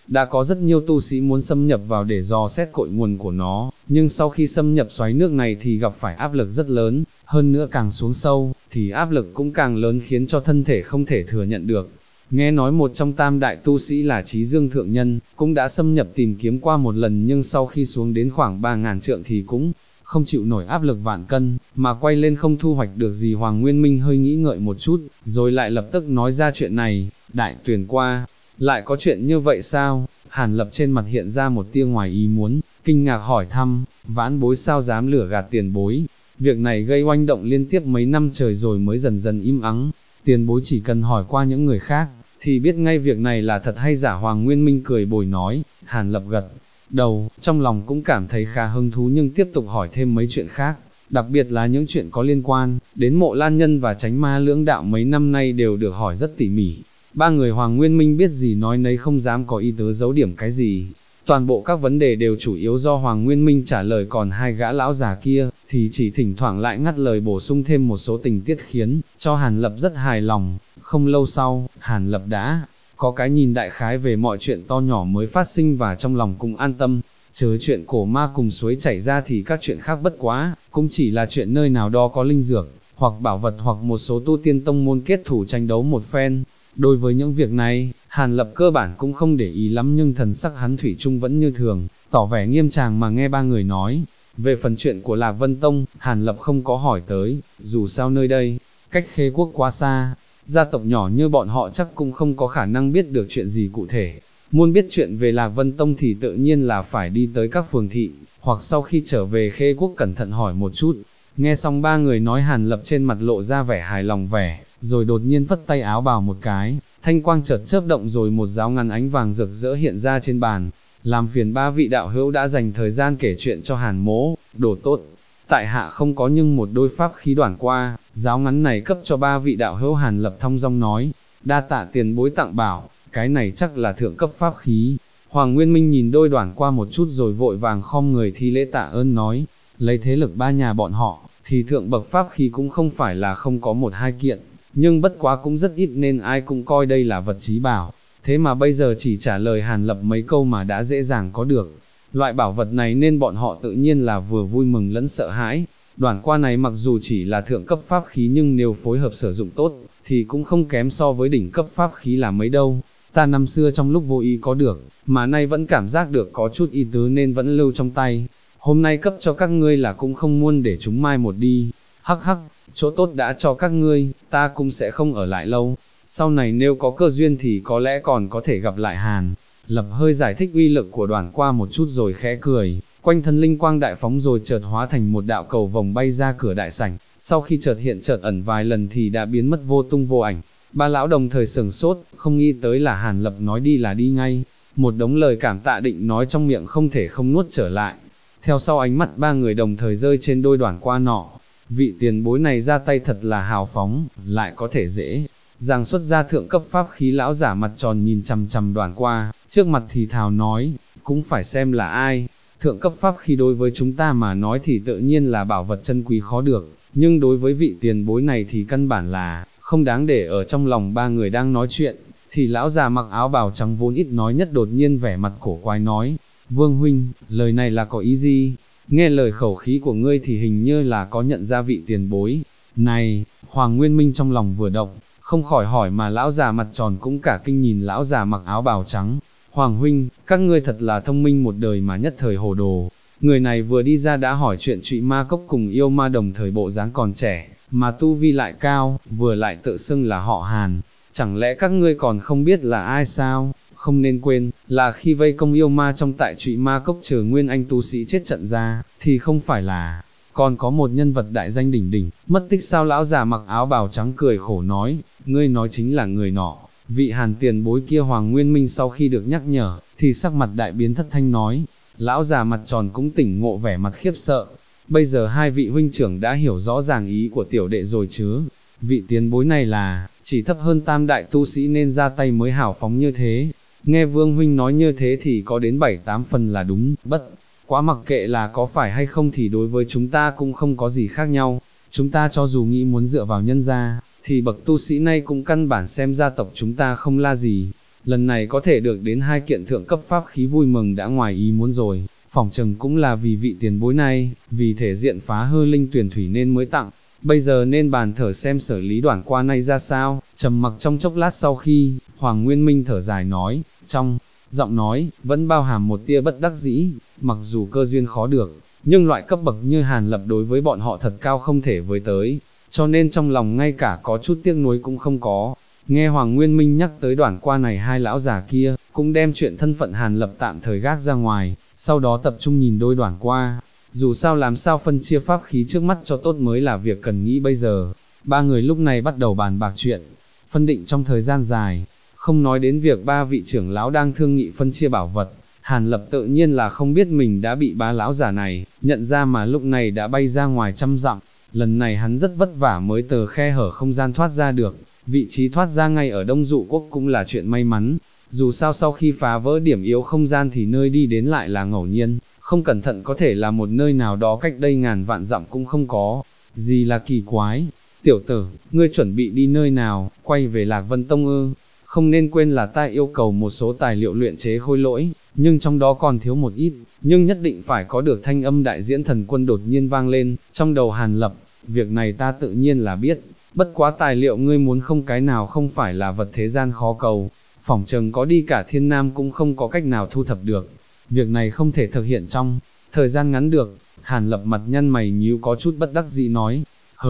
đã có rất nhiều tu sĩ muốn xâm nhập vào để dò xét cội nguồn của nó, nhưng sau khi xâm nhập xoáy nước này thì gặp phải áp lực rất lớn, hơn nữa càng xuống sâu, thì áp lực cũng càng lớn khiến cho thân thể không thể thừa nhận được. Nghe nói một trong tam đại tu sĩ là Chí Dương Thượng Nhân, cũng đã xâm nhập tìm kiếm qua một lần nhưng sau khi xuống đến khoảng 3.000 trượng thì cũng không chịu nổi áp lực vạn cân, mà quay lên không thu hoạch được gì. Hoàng Nguyên Minh hơi nghĩ ngợi một chút, rồi lại lập tức nói ra chuyện này. Đại tuyển qua, lại có chuyện như vậy sao? Hàn Lập trên mặt hiện ra một tia ngoài ý muốn, kinh ngạc hỏi thăm, vãn bối sao dám lừa gạt tiền bối? Việc này gây oanh động liên tiếp mấy năm trời rồi mới dần dần im ắng, tiền bối chỉ cần hỏi qua những người khác, thì biết ngay việc này là thật hay giả. Hoàng Nguyên Minh cười bồi nói. Hàn Lập gật đầu, trong lòng cũng cảm thấy khá hứng thú nhưng tiếp tục hỏi thêm mấy chuyện khác, đặc biệt là những chuyện có liên quan đến Mộ Lan Nhân và Chánh Ma Lưỡng Đạo mấy năm nay đều được hỏi rất tỉ mỉ. Ba người Hoàng Nguyên Minh biết gì nói nấy, không dám có ý tứ giấu điểm cái gì. Toàn bộ các vấn đề đều chủ yếu do Hoàng Nguyên Minh trả lời, còn hai gã lão già kia thì chỉ thỉnh thoảng lại ngắt lời bổ sung thêm một số tình tiết khiến cho Hàn Lập rất hài lòng. Không lâu sau, Hàn Lập đã có cái nhìn đại khái về mọi chuyện to nhỏ mới phát sinh và trong lòng cũng an tâm. Trừ chuyện cổ ma cùng suối chảy ra thì các chuyện khác bất quá cũng chỉ là chuyện nơi nào đó có linh dược hoặc bảo vật hoặc một số tu tiên tông môn kết thủ tranh đấu một phen. Đối với những việc này, Hàn Lập cơ bản cũng không để ý lắm, nhưng thần sắc hắn thủy chung vẫn như thường, tỏ vẻ nghiêm tràng mà nghe ba người nói. Về phần chuyện của Lạc Vân Tông, Hàn Lập không có hỏi tới, dù sao nơi đây cách Khê Quốc quá xa, gia tộc nhỏ như bọn họ chắc cũng không có khả năng biết được chuyện gì cụ thể. Muốn biết chuyện về Lạc Vân Tông thì tự nhiên là phải đi tới các phường thị, hoặc sau khi trở về Khê Quốc cẩn thận hỏi một chút. Nghe xong ba người nói, Hàn Lập trên mặt lộ ra vẻ hài lòng vẻ, rồi đột nhiên phất tay áo bào một cái, thanh quang chợt chớp động rồi một giáo ngắn ánh vàng rực rỡ hiện ra trên bàn. Làm phiền ba vị đạo hữu đã dành thời gian kể chuyện cho Hàn mỗ, đồ tốt. Tại hạ không có nhưng một đôi pháp khí đoản qua, giáo ngắn này cấp cho ba vị đạo hữu. Hàn Lập thong dong nói, đa tạ tiền bối tặng bảo, cái này chắc là thượng cấp pháp khí. Hoàng Nguyên Minh nhìn đôi đoản qua một chút rồi vội vàng khom người thi lễ tạ ơn nói, lấy thế lực ba nhà bọn họ, thì thượng bậc pháp khí cũng không phải là không có một hai kiện, nhưng bất quá cũng rất ít nên ai cũng coi đây là vật chí bảo. Thế mà bây giờ chỉ trả lời Hàn Lập mấy câu mà đã dễ dàng có được loại bảo vật này, nên bọn họ tự nhiên là vừa vui mừng lẫn sợ hãi. Đoản qua này mặc dù chỉ là thượng cấp pháp khí nhưng nếu phối hợp sử dụng tốt, thì cũng không kém so với đỉnh cấp pháp khí là mấy đâu. Ta năm xưa trong lúc vô ý có được, mà nay vẫn cảm giác được có chút ý tứ nên vẫn lưu trong tay. Hôm nay cấp cho các ngươi là cũng không muốn để chúng mai một đi. Hắc hắc, chỗ tốt đã cho các ngươi, ta cũng sẽ không ở lại lâu. Sau này nếu có cơ duyên thì có lẽ còn có thể gặp lại. Hàn Lập hơi giải thích uy lực của đoản qua một chút rồi khẽ cười, quanh thân linh quang đại phóng rồi chợt hóa thành một đạo cầu vồng bay ra cửa đại sảnh, sau khi chợt hiện chợt ẩn vài lần thì đã biến mất vô tung vô ảnh. Ba lão đồng thời sửng sốt, không nghĩ tới là Hàn Lập nói đi là đi ngay, một đống lời cảm tạ định nói trong miệng không thể không nuốt trở lại. Theo sau ánh mắt ba người đồng thời rơi trên đôi đoản qua nọ, vị tiền bối này ra tay thật là hào phóng, lại có thể dễ dàng xuất ra thượng cấp pháp khí. Lão giả mặt tròn nhìn chằm chằm đoản qua, trước mặt thì thào nói, cũng phải xem là ai. Thượng cấp pháp khí đối với chúng ta mà nói thì tự nhiên là bảo vật chân quý khó được, nhưng đối với vị tiền bối này thì căn bản là không đáng để ở trong lòng. Ba người đang nói chuyện, thì lão già mặc áo bào trắng vốn ít nói nhất đột nhiên vẻ mặt cổ quái nói, Vương huynh, lời này là có ý gì? Nghe lời khẩu khí của ngươi thì hình như là có nhận ra vị tiền bối này. Hoàng Nguyên Minh trong lòng vừa động, không khỏi hỏi, mà lão già mặt tròn cũng cả kinh nhìn lão già mặc áo bào trắng. Hoàng huynh, các ngươi thật là thông minh một đời mà nhất thời hồ đồ. Người này vừa đi ra đã hỏi chuyện Trụy Ma Cốc cùng yêu ma, đồng thời bộ dáng còn trẻ, mà tu vi lại cao, vừa lại tự xưng là họ Hàn. Chẳng lẽ các ngươi còn không biết là ai sao? Không nên quên, là khi vây công yêu ma trong tại Trụy Ma Cốc chờ Nguyên Anh tu sĩ chết trận ra, thì không phải là còn có một nhân vật đại danh đỉnh đỉnh, mất tích sao? Lão già mặc áo bào trắng cười khổ nói, ngươi nói chính là người nọ, vị Hàn tiền bối kia. Hoàng Nguyên Minh sau khi được nhắc nhở, thì sắc mặt đại biến, thất thanh nói. Lão già mặt tròn cũng tỉnh ngộ, vẻ mặt khiếp sợ. Bây giờ hai vị huynh trưởng đã hiểu rõ ràng ý của tiểu đệ rồi chứ? Vị tiền bối này là chỉ thấp hơn tam đại tu sĩ nên ra tay mới hào phóng như thế. Nghe Vương huynh nói như thế thì có đến 7-8 phần là đúng, bất quá mặc kệ là có phải hay không thì đối với chúng ta cũng không có gì khác nhau. Chúng ta cho dù nghĩ muốn dựa vào nhân gia, thì bậc tu sĩ này cũng căn bản xem gia tộc chúng ta không la gì. lần này có thể được đến 2 kiện thượng cấp pháp khí vui mừng đã ngoài ý muốn rồi, phỏng chừng cũng là vì vị tiền bối này, vì thể diện phá hư linh tuyển thủy nên mới tặng, bây giờ nên bàn thở xem xử lý Đoản Qua này ra sao. Trầm mặc trong chốc lát sau khi, Hoàng Nguyên Minh thở dài nói, trong giọng nói, vẫn bao hàm một tia bất đắc dĩ, mặc dù cơ duyên khó được, nhưng loại cấp bậc như Hàn Lập đối với bọn họ thật cao không thể với tới, cho nên trong lòng ngay cả có chút tiếc nuối cũng không có. Nghe Hoàng Nguyên Minh nhắc tới Đoản Qua này, hai lão già kia, cũng đem chuyện thân phận Hàn Lập tạm thời gác ra ngoài, sau đó tập trung nhìn đôi Đoản Qua. Dù sao làm sao phân chia pháp khí trước mắt cho tốt mới là việc cần nghĩ bây giờ. Ba người lúc này bắt đầu bàn bạc chuyện, phân định trong thời gian dài, không nói đến việc ba vị trưởng lão đang thương nghị phân chia bảo vật. Hàn Lập tự nhiên là không biết mình đã bị ba lão giả này nhận ra mà lúc này đã bay ra ngoài trăm dặm. Lần này hắn rất vất vả mới từ khe hở không gian thoát ra được, vị trí thoát ra ngay ở Đông Dụ Quốc cũng là chuyện may mắn. Dù sao sau khi phá vỡ điểm yếu không gian thì nơi đi đến lại là ngẫu nhiên, không cẩn thận có thể là một nơi nào đó cách đây ngàn vạn dặm cũng không có gì là kỳ quái. Tiểu tử, ngươi chuẩn bị đi nơi nào, quay về Lạc Vân Tông ư? Không nên quên là ta yêu cầu một số tài liệu luyện chế khôi lỗi, nhưng trong đó còn thiếu một ít, nhưng nhất định phải có được. Thanh âm đại diễn thần quân đột nhiên vang lên, trong đầu Hàn Lập, việc này ta tự nhiên là biết, bất quá tài liệu ngươi muốn không cái nào không phải là vật thế gian khó cầu, phỏng chừng có đi cả thiên nam cũng không có cách nào thu thập được, việc này không thể thực hiện trong thời gian ngắn được. Hàn Lập mặt nhăn mày nhíu có chút bất đắc dĩ nói,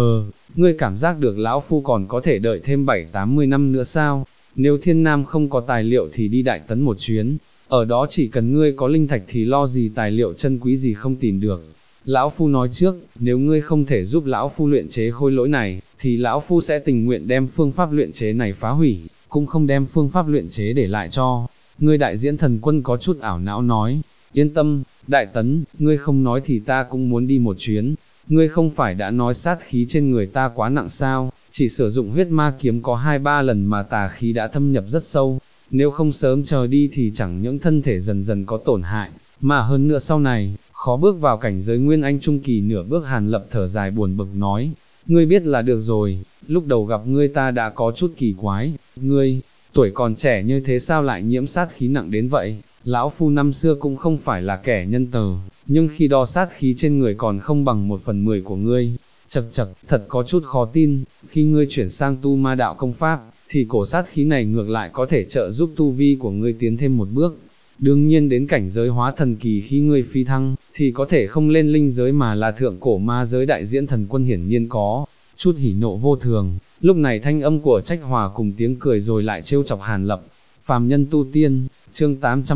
ngươi cảm giác được lão phu còn có thể đợi thêm 7-80 năm nữa sao? Nếu thiên nam không có tài liệu thì đi Đại Tấn một chuyến, ở đó chỉ cần ngươi có linh thạch thì lo gì tài liệu chân quý gì không tìm được. Lão phu nói trước, nếu ngươi không thể giúp lão phu luyện chế khôi lỗi này, thì lão phu sẽ tình nguyện đem phương pháp luyện chế này phá hủy, cũng không đem phương pháp luyện chế để lại cho ngươi. Đại diễn thần quân có chút ảo não nói, yên tâm, Đại Tấn, ngươi không nói thì ta cũng muốn đi một chuyến. Ngươi không phải đã nói sát khí trên người ta quá nặng sao, chỉ sử dụng huyết ma kiếm có 2-3 lần mà tà khí đã thâm nhập rất sâu, nếu không sớm chờ đi thì chẳng những thân thể dần dần có tổn hại, mà hơn nữa sau này, khó bước vào cảnh giới Nguyên Anh Trung Kỳ nửa bước. Hàn Lập thở dài buồn bực nói, ngươi biết là được rồi, lúc đầu gặp ngươi ta đã có chút kỳ quái, ngươi, tuổi còn trẻ như thế sao lại nhiễm sát khí nặng đến vậy? Lão phu năm xưa cũng không phải là kẻ nhân từ, nhưng khi đo sát khí trên người còn không bằng 1/10 của ngươi. Chậc chậc, thật có chút khó tin, khi ngươi chuyển sang tu ma đạo công pháp, thì cổ sát khí này ngược lại có thể trợ giúp tu vi của ngươi tiến thêm một bước. Đương nhiên đến cảnh giới hóa thần kỳ khi ngươi phi thăng, thì có thể không lên linh giới mà là thượng cổ ma giới. Đại diễn thần quân hiển nhiên có chút hỉ nộ vô thường, lúc này thanh âm của Trách Hòa cùng tiếng cười rồi lại trêu chọc Hàn Lập. Phàm nhân tu tiên, chương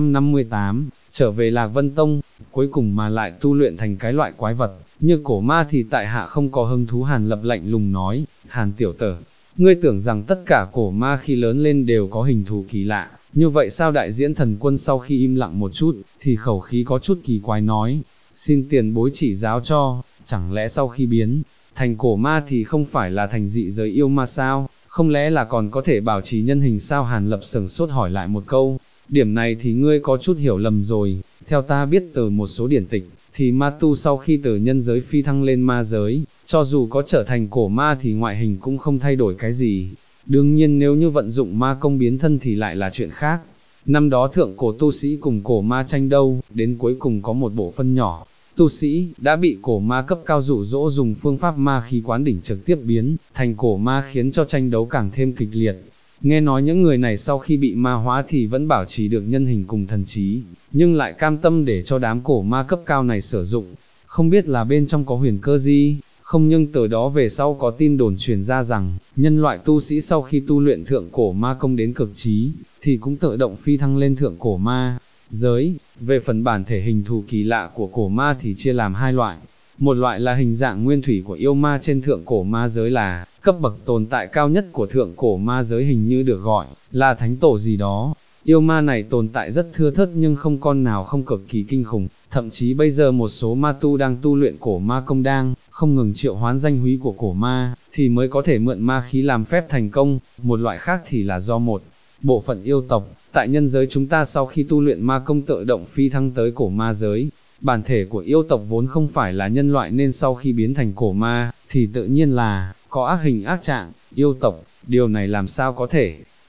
858, trở về Lạc Vân Tông, cuối cùng mà lại tu luyện thành cái loại quái vật như cổ ma thì tại hạ không có hứng thú. Hàn Lập lạnh lùng nói, Hàn tiểu tử, ngươi tưởng rằng tất cả cổ ma khi lớn lên đều có hình thù kỳ lạ, như vậy sao? Đại diễn thần quân sau khi im lặng một chút, thì khẩu khí có chút kỳ quái nói, xin tiền bối chỉ giáo cho, chẳng lẽ sau khi biến thành cổ ma thì không phải là thành dị giới yêu ma sao? Không lẽ là còn có thể bảo trì nhân hình sao? Hàn Lập sửng sốt hỏi lại một câu, điểm này thì ngươi có chút hiểu lầm rồi, theo ta biết từ một số điển tịch, thì ma tu sau khi từ nhân giới phi thăng lên ma giới, cho dù có trở thành cổ ma thì ngoại hình cũng không thay đổi cái gì. Đương nhiên nếu như vận dụng ma công biến thân thì lại là chuyện khác. Năm đó thượng cổ tu sĩ cùng cổ ma tranh đấu, đến cuối cùng có một bộ phân nhỏ tu sĩ đã bị cổ ma cấp cao dụ dỗ dùng phương pháp ma khí quán đỉnh trực tiếp biến thành cổ ma, khiến cho tranh đấu càng thêm kịch liệt. Nghe nói những người này sau khi bị ma hóa thì vẫn bảo trì được nhân hình cùng thần trí, nhưng lại cam tâm để cho đám cổ ma cấp cao này sử dụng, không biết là bên trong có huyền cơ gì. Không, nhưng từ đó về sau có tin đồn truyền ra rằng, nhân loại tu sĩ sau khi tu luyện thượng cổ ma công đến cực trí, thì cũng tự động phi thăng lên thượng cổ ma giới. Về phần bản thể hình thù kỳ lạ của cổ ma thì chia làm hai loại, một loại là hình dạng nguyên thủy của yêu ma trên thượng cổ ma giới, là cấp bậc tồn tại cao nhất của thượng cổ ma giới, hình như được gọi là thánh tổ gì đó. Yêu ma này tồn tại rất thưa thớt nhưng không con nào không cực kỳ kinh khủng, thậm chí bây giờ một số ma tu đang tu luyện cổ ma công đang không ngừng triệu hoán danh húy của cổ ma, thì mới có thể mượn ma khí làm phép thành công. Một loại khác thì là do một bộ phận yêu tộc tại nhân giới chúng ta sau khi tu luyện ma công tự động phi thăng tới cổ ma giới. Bản thể của yêu tộc vốn không phải là nhân loại nên sau khi biến thành cổ ma, thì tự nhiên là có ác hình ác trạng. Yêu tộc, điều này làm sao có thể?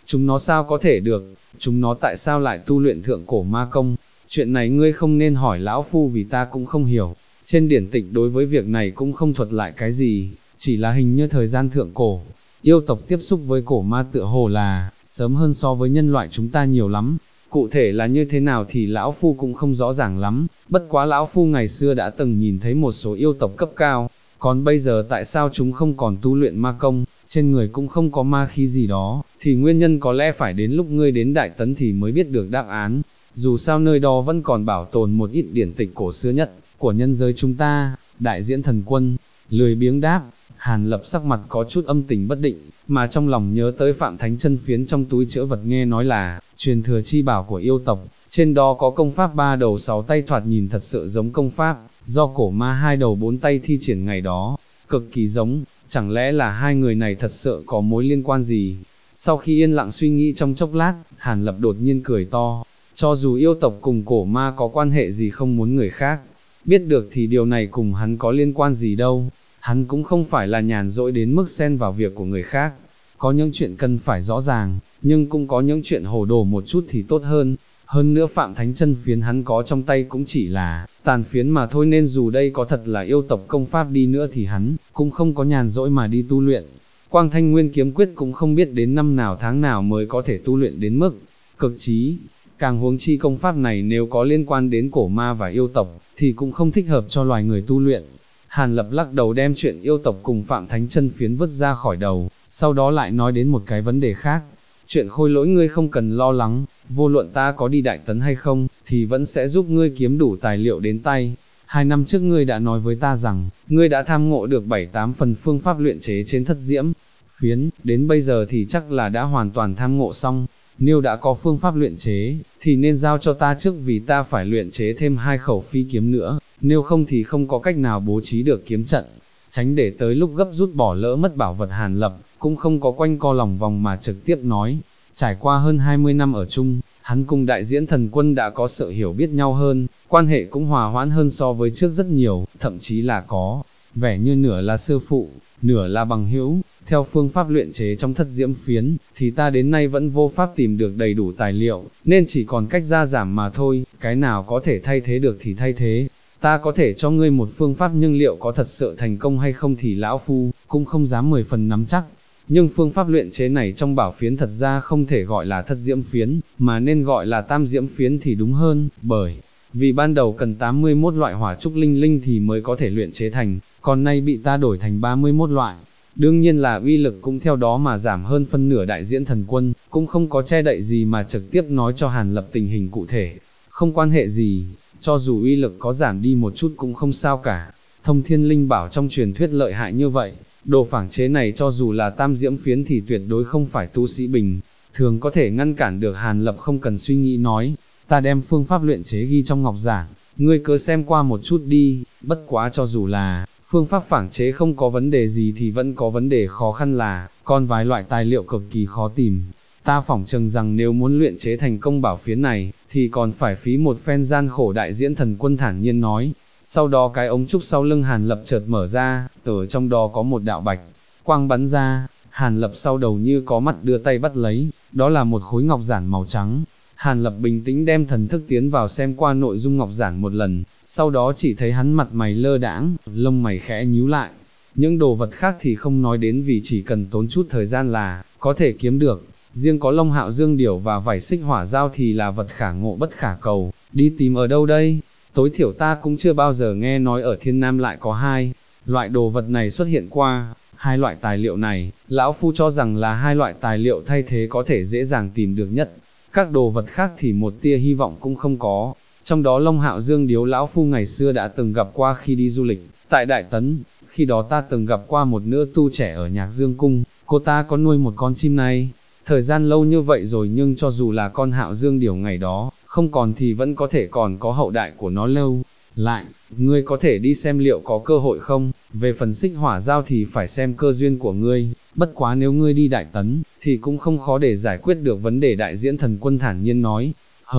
chúng nó sao có thể được, chúng nó tại sao lại tu luyện thượng cổ ma công, chuyện này ngươi không nên hỏi lão phu vì ta cũng không hiểu, trên điển tịch đối với việc này cũng không thuật lại cái gì, chỉ là hình như thời gian thượng cổ, yêu tộc tiếp xúc với cổ ma tựa hồ là, sớm hơn so với nhân loại chúng ta nhiều lắm, cụ thể là như thế nào thì lão phu cũng không rõ ràng lắm, bất quá lão phu ngày xưa đã từng nhìn thấy một số yêu tộc cấp cao, còn bây giờ tại sao chúng không còn tu luyện ma công, trên người cũng không có ma khí gì đó, thì nguyên nhân có lẽ phải đến lúc ngươi đến Đại Tấn thì mới biết được đáp án, dù sao nơi đó vẫn còn bảo tồn một ít điển tịch cổ xưa nhất, của nhân giới chúng ta, Đại Diễn Thần Quân, lười biếng đáp. Hàn Lập sắc mặt có chút âm tình bất định, mà trong lòng nhớ tới Phạm Thánh Chân Phiến trong túi chữ vật nghe nói là, truyền thừa chi bảo của yêu tộc, trên đó có công pháp 3 đầu 6 tay thoạt nhìn thật sự giống công pháp, do cổ ma 2 đầu 4 tay thi triển ngày đó, cực kỳ giống, chẳng lẽ là hai người này thật sự có mối liên quan gì? Sau khi yên lặng suy nghĩ trong chốc lát, Hàn Lập đột nhiên cười to, cho dù yêu tộc cùng cổ ma có quan hệ gì không muốn người khác biết được thì điều này cùng hắn có liên quan gì đâu. Hắn cũng không phải là nhàn rỗi đến mức xen vào việc của người khác, có những chuyện cần phải rõ ràng, nhưng cũng có những chuyện hồ đồ một chút thì tốt hơn. Hơn nữa Phạm Thánh Chân Phiến hắn có trong tay cũng chỉ là tàn phiến mà thôi, nên dù đây có thật là yêu tộc công pháp đi nữa thì hắn cũng không có nhàn rỗi mà đi tu luyện. Quang Thanh Nguyên Kiếm Quyết cũng không biết đến năm nào tháng nào mới có thể tu luyện đến mức cực trí. Càng huống chi công pháp này nếu có liên quan đến cổ ma và yêu tộc, thì cũng không thích hợp cho loài người tu luyện. Hàn Lập lắc đầu đem chuyện yêu tộc cùng Phạm Thánh Chân Phiến vứt ra khỏi đầu, sau đó lại nói đến một cái vấn đề khác. Chuyện Khôi Lỗi ngươi không cần lo lắng, vô luận ta có đi Đại Tấn hay không, thì vẫn sẽ giúp ngươi kiếm đủ tài liệu đến tay. 2 năm trước ngươi đã nói với ta rằng, ngươi đã tham ngộ được 7-8 phần phương pháp luyện chế trên Thất Diễm Phiến, đến bây giờ thì chắc là đã hoàn toàn tham ngộ xong. Nếu đã có phương pháp luyện chế, thì nên giao cho ta trước vì ta phải luyện chế thêm 2 khẩu phi kiếm nữa, nếu không thì không có cách nào bố trí được kiếm trận. Tránh để tới lúc gấp rút bỏ lỡ mất bảo vật, Hàn Lập cũng không có quanh co lòng vòng mà trực tiếp nói. Trải qua hơn 20 năm ở chung, hắn cùng Đại Diễn Thần Quân đã có sự hiểu biết nhau hơn, quan hệ cũng hòa hoãn hơn so với trước rất nhiều, thậm chí là có vẻ như nửa là sư phụ, nửa là bằng hữu. Theo phương pháp luyện chế trong Thất Diễm Phiến, thì ta đến nay vẫn vô pháp tìm được đầy đủ tài liệu, nên chỉ còn cách gia giảm mà thôi, cái nào có thể thay thế được thì thay thế. Ta có thể cho ngươi một phương pháp, nhưng liệu có thật sự thành công hay không thì lão phu cũng không dám 10 phần nắm chắc. Nhưng phương pháp luyện chế này trong bảo phiến thật ra không thể gọi là Thất Diễm Phiến, mà nên gọi là Tam Diễm Phiến thì đúng hơn, bởi vì ban đầu cần 81 loại hỏa trúc linh linh thì mới có thể luyện chế thành, còn nay bị ta đổi thành 31 loại. Đương nhiên là uy lực cũng theo đó mà giảm hơn phân nửa. Đại Diễn Thần Quân cũng không có che đậy gì mà trực tiếp nói cho Hàn Lập tình hình cụ thể, không quan hệ gì, cho dù uy lực có giảm đi một chút cũng không sao cả. Thông Thiên Linh Bảo trong truyền thuyết lợi hại như vậy, đồ phảng chế này cho dù là Tam Diễm Phiến thì tuyệt đối không phải tu sĩ bình thường có thể ngăn cản được. Hàn Lập không cần suy nghĩ nói, ta đem phương pháp luyện chế ghi trong ngọc giản, ngươi cứ xem qua một chút đi, bất quá cho dù là phương pháp phảng chế không có vấn đề gì thì vẫn có vấn đề khó khăn là, còn vài loại tài liệu cực kỳ khó tìm. Ta phỏng chừng rằng nếu muốn luyện chế thành công bảo phiến này, thì còn phải phí một phen gian khổ. Đại Diễn Thần Quân thản nhiên nói. Sau đó cái ống trúc sau lưng Hàn Lập chợt mở ra, từ trong đó có một đạo bạch quang bắn ra. Hàn Lập sau đầu như có mắt đưa tay bắt lấy, đó là một khối ngọc giản màu trắng. Hàn Lập bình tĩnh đem thần thức tiến vào xem qua nội dung ngọc giản một lần, sau đó chỉ thấy hắn mặt mày lơ đãng, lông mày khẽ nhíu lại. Những đồ vật khác thì không nói đến vì chỉ cần tốn chút thời gian là có thể kiếm được, riêng có Long Hạo Dương Điểu và vảy xích hỏa dao thì là vật khả ngộ bất khả cầu, đi tìm ở đâu đây? Tối thiểu ta cũng chưa bao giờ nghe nói ở Thiên Nam lại có hai loại đồ vật này xuất hiện qua. Hai loại tài liệu này, lão phu cho rằng là hai loại tài liệu thay thế có thể dễ dàng tìm được nhất. Các đồ vật khác thì một tia hy vọng cũng không có. Trong đó Long Hạo Dương Điếu lão phu ngày xưa đã từng gặp qua khi đi du lịch tại Đại Tấn. Khi đó ta từng gặp qua một nữ tu trẻ ở Nhạc Dương Cung, cô ta có nuôi một con chim này. Thời gian lâu như vậy rồi nhưng cho dù là con Hạo Dương Điểu ngày đó không còn thì vẫn có thể còn có hậu đại của nó lâu lại. Ngươi có thể đi xem liệu có cơ hội không? Về phần xích hỏa giao thì phải xem cơ duyên của ngươi, bất quá nếu ngươi đi Đại Tấn, thì cũng không khó để giải quyết được vấn đề. Đại Diễn Thần Quân thản nhiên nói.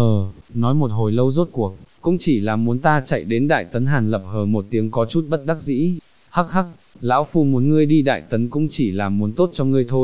Nói một hồi lâu rốt cuộc, cũng chỉ là muốn ta chạy đến Đại Tấn. Hàn Lập hờ một tiếng có chút bất đắc dĩ. Hắc hắc, lão phu muốn ngươi đi Đại Tấn cũng chỉ là muốn tốt cho ngươi thôi.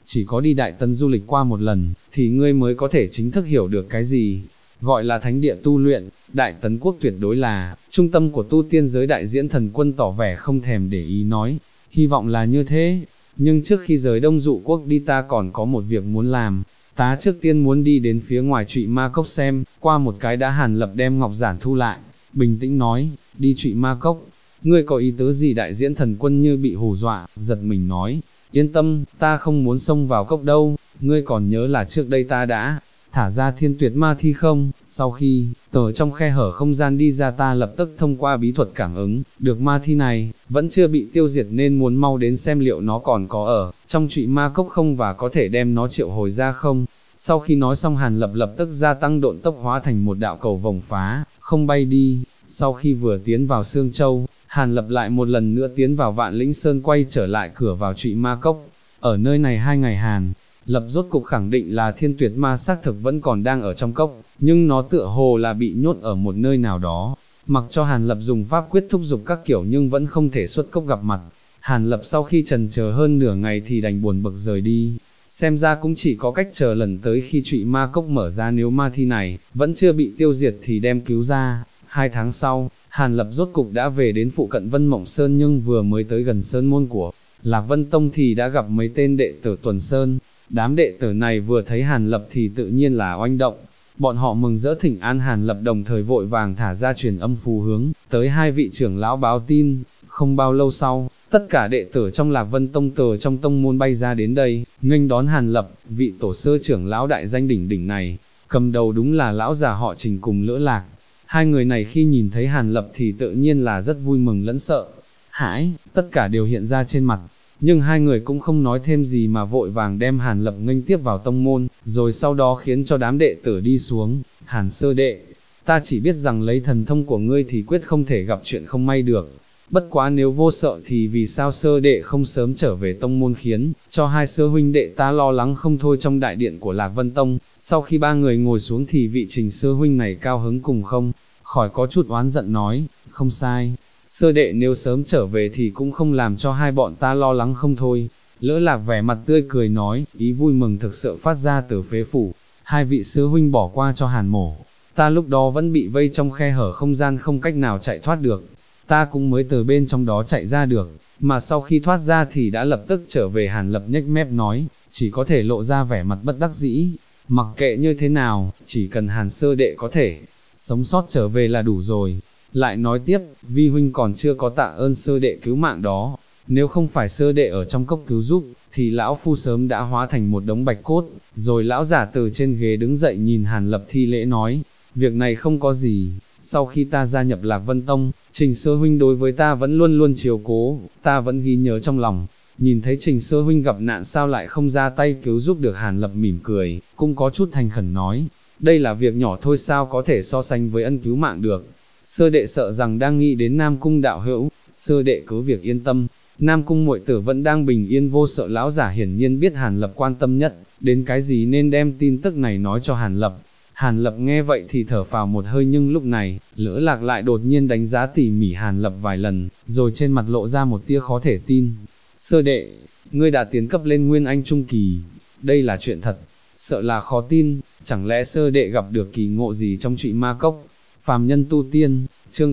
chỉ có đi Đại Tấn du lịch qua một lần, thì ngươi mới có thể chính thức hiểu được cái gì gọi là thánh địa tu luyện. Đại Tấn quốc tuyệt đối là trung tâm của tu tiên giới. Đại Diễn Thần Quân tỏ vẻ không thèm để ý nói, hy vọng là như thế, nhưng trước khi rời Đông Dụ quốc đi ta còn có một việc muốn làm. Ta trước tiên muốn đi đến phía ngoài Trụy Ma Cốc xem, qua một cái đã. Hàn Lập đem ngọc giản thu lại, bình tĩnh nói, đi Trụy Ma Cốc, ngươi có ý tứ gì? Đại Diễn Thần Quân như bị hù dọa, giật mình nói, yên tâm, ta không muốn xông vào cốc đâu, ngươi còn nhớ là trước đây ta đã thả ra Thiên Tuyệt Ma Thi không? Sau khi từ trong khe hở không gian đi ra, ta lập tức thông qua bí thuật cảm ứng được ma thi này vẫn chưa bị tiêu diệt, nên muốn mau đến xem liệu nó còn có ở trong Trụy Ma Cốc không và có thể đem nó triệu hồi ra không. Sau khi nói xong, Hàn Lập lập tức gia tăng độn tốc, hóa thành một đạo cầu vồng phá không bay đi. Sau khi vừa tiến vào Sương Châu, Hàn Lập lại một lần nữa tiến vào Vạn Lĩnh Sơn, quay trở lại cửa vào Trụy Ma Cốc. Ở nơi này 2 ngày, Hàn Lập rốt cục khẳng định là Thiên Tuyệt Ma xác thực vẫn còn đang ở trong cốc, nhưng nó tựa hồ là bị nhốt ở một nơi nào đó. Mặc cho Hàn Lập dùng pháp quyết thúc giục các kiểu nhưng vẫn không thể xuất cốc gặp mặt. Hàn Lập sau khi trần chờ hơn nửa ngày thì đành buồn bực rời đi. Xem ra cũng chỉ có cách chờ lần tới khi Trụy Ma Cốc mở ra, nếu ma thi này vẫn chưa bị tiêu diệt thì đem cứu ra. 2 tháng sau, Hàn Lập rốt cục đã về đến phụ cận Vân Mộng Sơn, nhưng vừa mới tới gần sơn môn của Lạc Vân Tông thì đã gặp mấy tên đệ tử Tuần Sơn. Đám đệ tử này vừa thấy Hàn Lập thì tự nhiên là oanh động, bọn họ mừng rỡ thỉnh an Hàn Lập, đồng thời vội vàng thả ra truyền âm phù hướng tới 2 vị trưởng lão báo tin. Không bao lâu sau, tất cả đệ tử trong Lạc Vân Tông từ trong tông môn bay ra đến đây, nghênh đón Hàn Lập. Vị tổ sư trưởng lão đại danh đỉnh đỉnh này, cầm đầu đúng là lão già họ Trình cùng Lữ Lạc. 2 người này khi nhìn thấy Hàn Lập thì tự nhiên là rất vui mừng lẫn sợ hãi, tất cả đều hiện ra trên mặt. Nhưng 2 người cũng không nói thêm gì mà vội vàng đem Hàn Lập nghênh tiếp vào tông môn, rồi sau đó khiến cho đám đệ tử đi xuống. Hàn sư đệ, ta chỉ biết rằng lấy thần thông của ngươi thì quyết không thể gặp chuyện không may được. Bất quá nếu vô sợ thì vì sao sư đệ không sớm trở về tông môn, khiến cho 2 sư huynh đệ ta lo lắng không thôi. Trong đại điện của Lạc Vân Tông, sau khi 3 người ngồi xuống thì vị Trình sư huynh này cao hứng cùng không khỏi có chút oán giận nói, không sai, sư đệ nếu sớm trở về thì cũng không làm cho 2 bọn ta lo lắng không thôi. Lữ Lạc vẻ mặt tươi cười nói, ý vui mừng thực sự phát ra từ phế phủ. 2 vị sư huynh bỏ qua cho Hàn mổ, ta lúc đó vẫn bị vây trong khe hở không gian không cách nào chạy thoát được, ta cũng mới từ bên trong đó chạy ra được, mà sau khi thoát ra thì đã lập tức trở về. Hàn Lập nhếch mép nói, chỉ có thể lộ ra vẻ mặt bất đắc dĩ, mặc kệ như thế nào, chỉ cần Hàn sư đệ có thể sống sót trở về là đủ rồi. Lại nói tiếp, vi huynh còn chưa có tạ ơn sư đệ cứu mạng đó, nếu không phải sư đệ ở trong cốc cứu giúp, thì lão phu sớm đã hóa thành một đống bạch cốt. Rồi lão giả từ trên ghế đứng dậy nhìn Hàn Lập thi lễ nói, việc này không có gì, sau khi ta gia nhập Lạc Vân Tông, Trình sư huynh đối với ta vẫn luôn luôn chiếu cố, ta vẫn ghi nhớ trong lòng. Nhìn thấy Trình sư huynh gặp nạn sao lại không ra tay cứu giúp được? Hàn Lập mỉm cười, cũng có chút thành khẩn nói, đây là việc nhỏ thôi, sao có thể so sánh với ân cứu mạng được. Sư đệ sợ rằng đang nghĩ đến Nam Cung đạo hữu, sư đệ cứ việc yên tâm, Nam Cung muội tử vẫn đang bình yên vô sợ. Lão giả hiển nhiên biết Hàn Lập quan tâm nhất đến cái gì nên đem tin tức này nói cho Hàn Lập. Hàn Lập nghe vậy thì thở phào một hơi, nhưng lúc này, Lữ Lạc lại đột nhiên đánh giá tỉ mỉ Hàn Lập vài lần, rồi trên mặt lộ ra một tia khó thể tin. Sư đệ, ngươi đã tiến cấp lên Nguyên Anh Trung Kỳ, đây là chuyện thật, sợ là khó tin, chẳng lẽ sư đệ gặp được kỳ ngộ gì trong Trụy Ma Cốc? Phàm nhân tu tiên, chương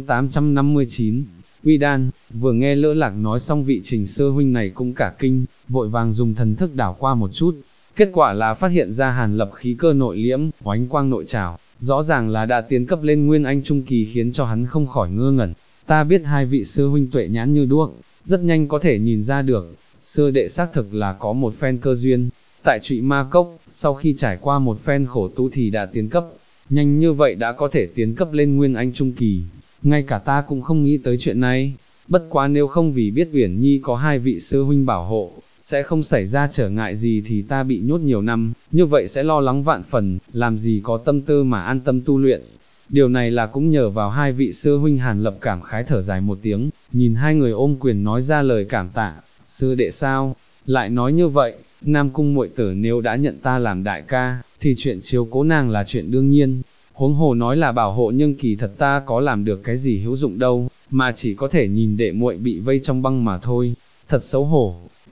859, Uy Đan. Vừa nghe Lữ Lạc nói xong, vị Trình sư huynh này cũng cả kinh, vội vàng dùng thần thức đảo qua một chút. Kết quả là phát hiện ra Hàn Lập khí cơ nội liễm, oánh quang nội trào, rõ ràng là đã tiến cấp lên Nguyên Anh Trung Kỳ, khiến cho hắn không khỏi ngơ ngẩn. Ta biết 2 vị sư huynh tuệ nhãn như đuốc, rất nhanh có thể nhìn ra được, sư đệ xác thực là có một phen cơ duyên. Tại Trụy Ma Cốc, sau khi trải qua một phen khổ tu thì đã tiến cấp, nhanh như vậy đã có thể tiến cấp lên Nguyên Anh Trung Kỳ, ngay cả ta cũng không nghĩ tới chuyện này. Bất quá nếu không vì biết Uyển Nhi có 2 vị sư huynh bảo hộ, sẽ không xảy ra trở ngại gì thì ta bị nhốt nhiều năm, như vậy sẽ lo lắng vạn phần, làm gì có tâm tư mà an tâm tu luyện. Điều này là cũng nhờ vào 2 vị sư huynh. Hàn Lập cảm khái thở dài một tiếng, nhìn 2 người ôm quyền nói ra lời cảm tạ. Sư đệ sao lại nói như vậy? Nam Cung muội tử nếu đã nhận ta làm đại ca, thì chuyện chiếu cố nàng là chuyện đương nhiên. Huống hồ nói là bảo hộ, nhưng kỳ thật ta có làm được cái gì hữu dụng đâu, mà chỉ có thể nhìn đệ muội bị vây trong băng mà thôi. Thật xấu hổ.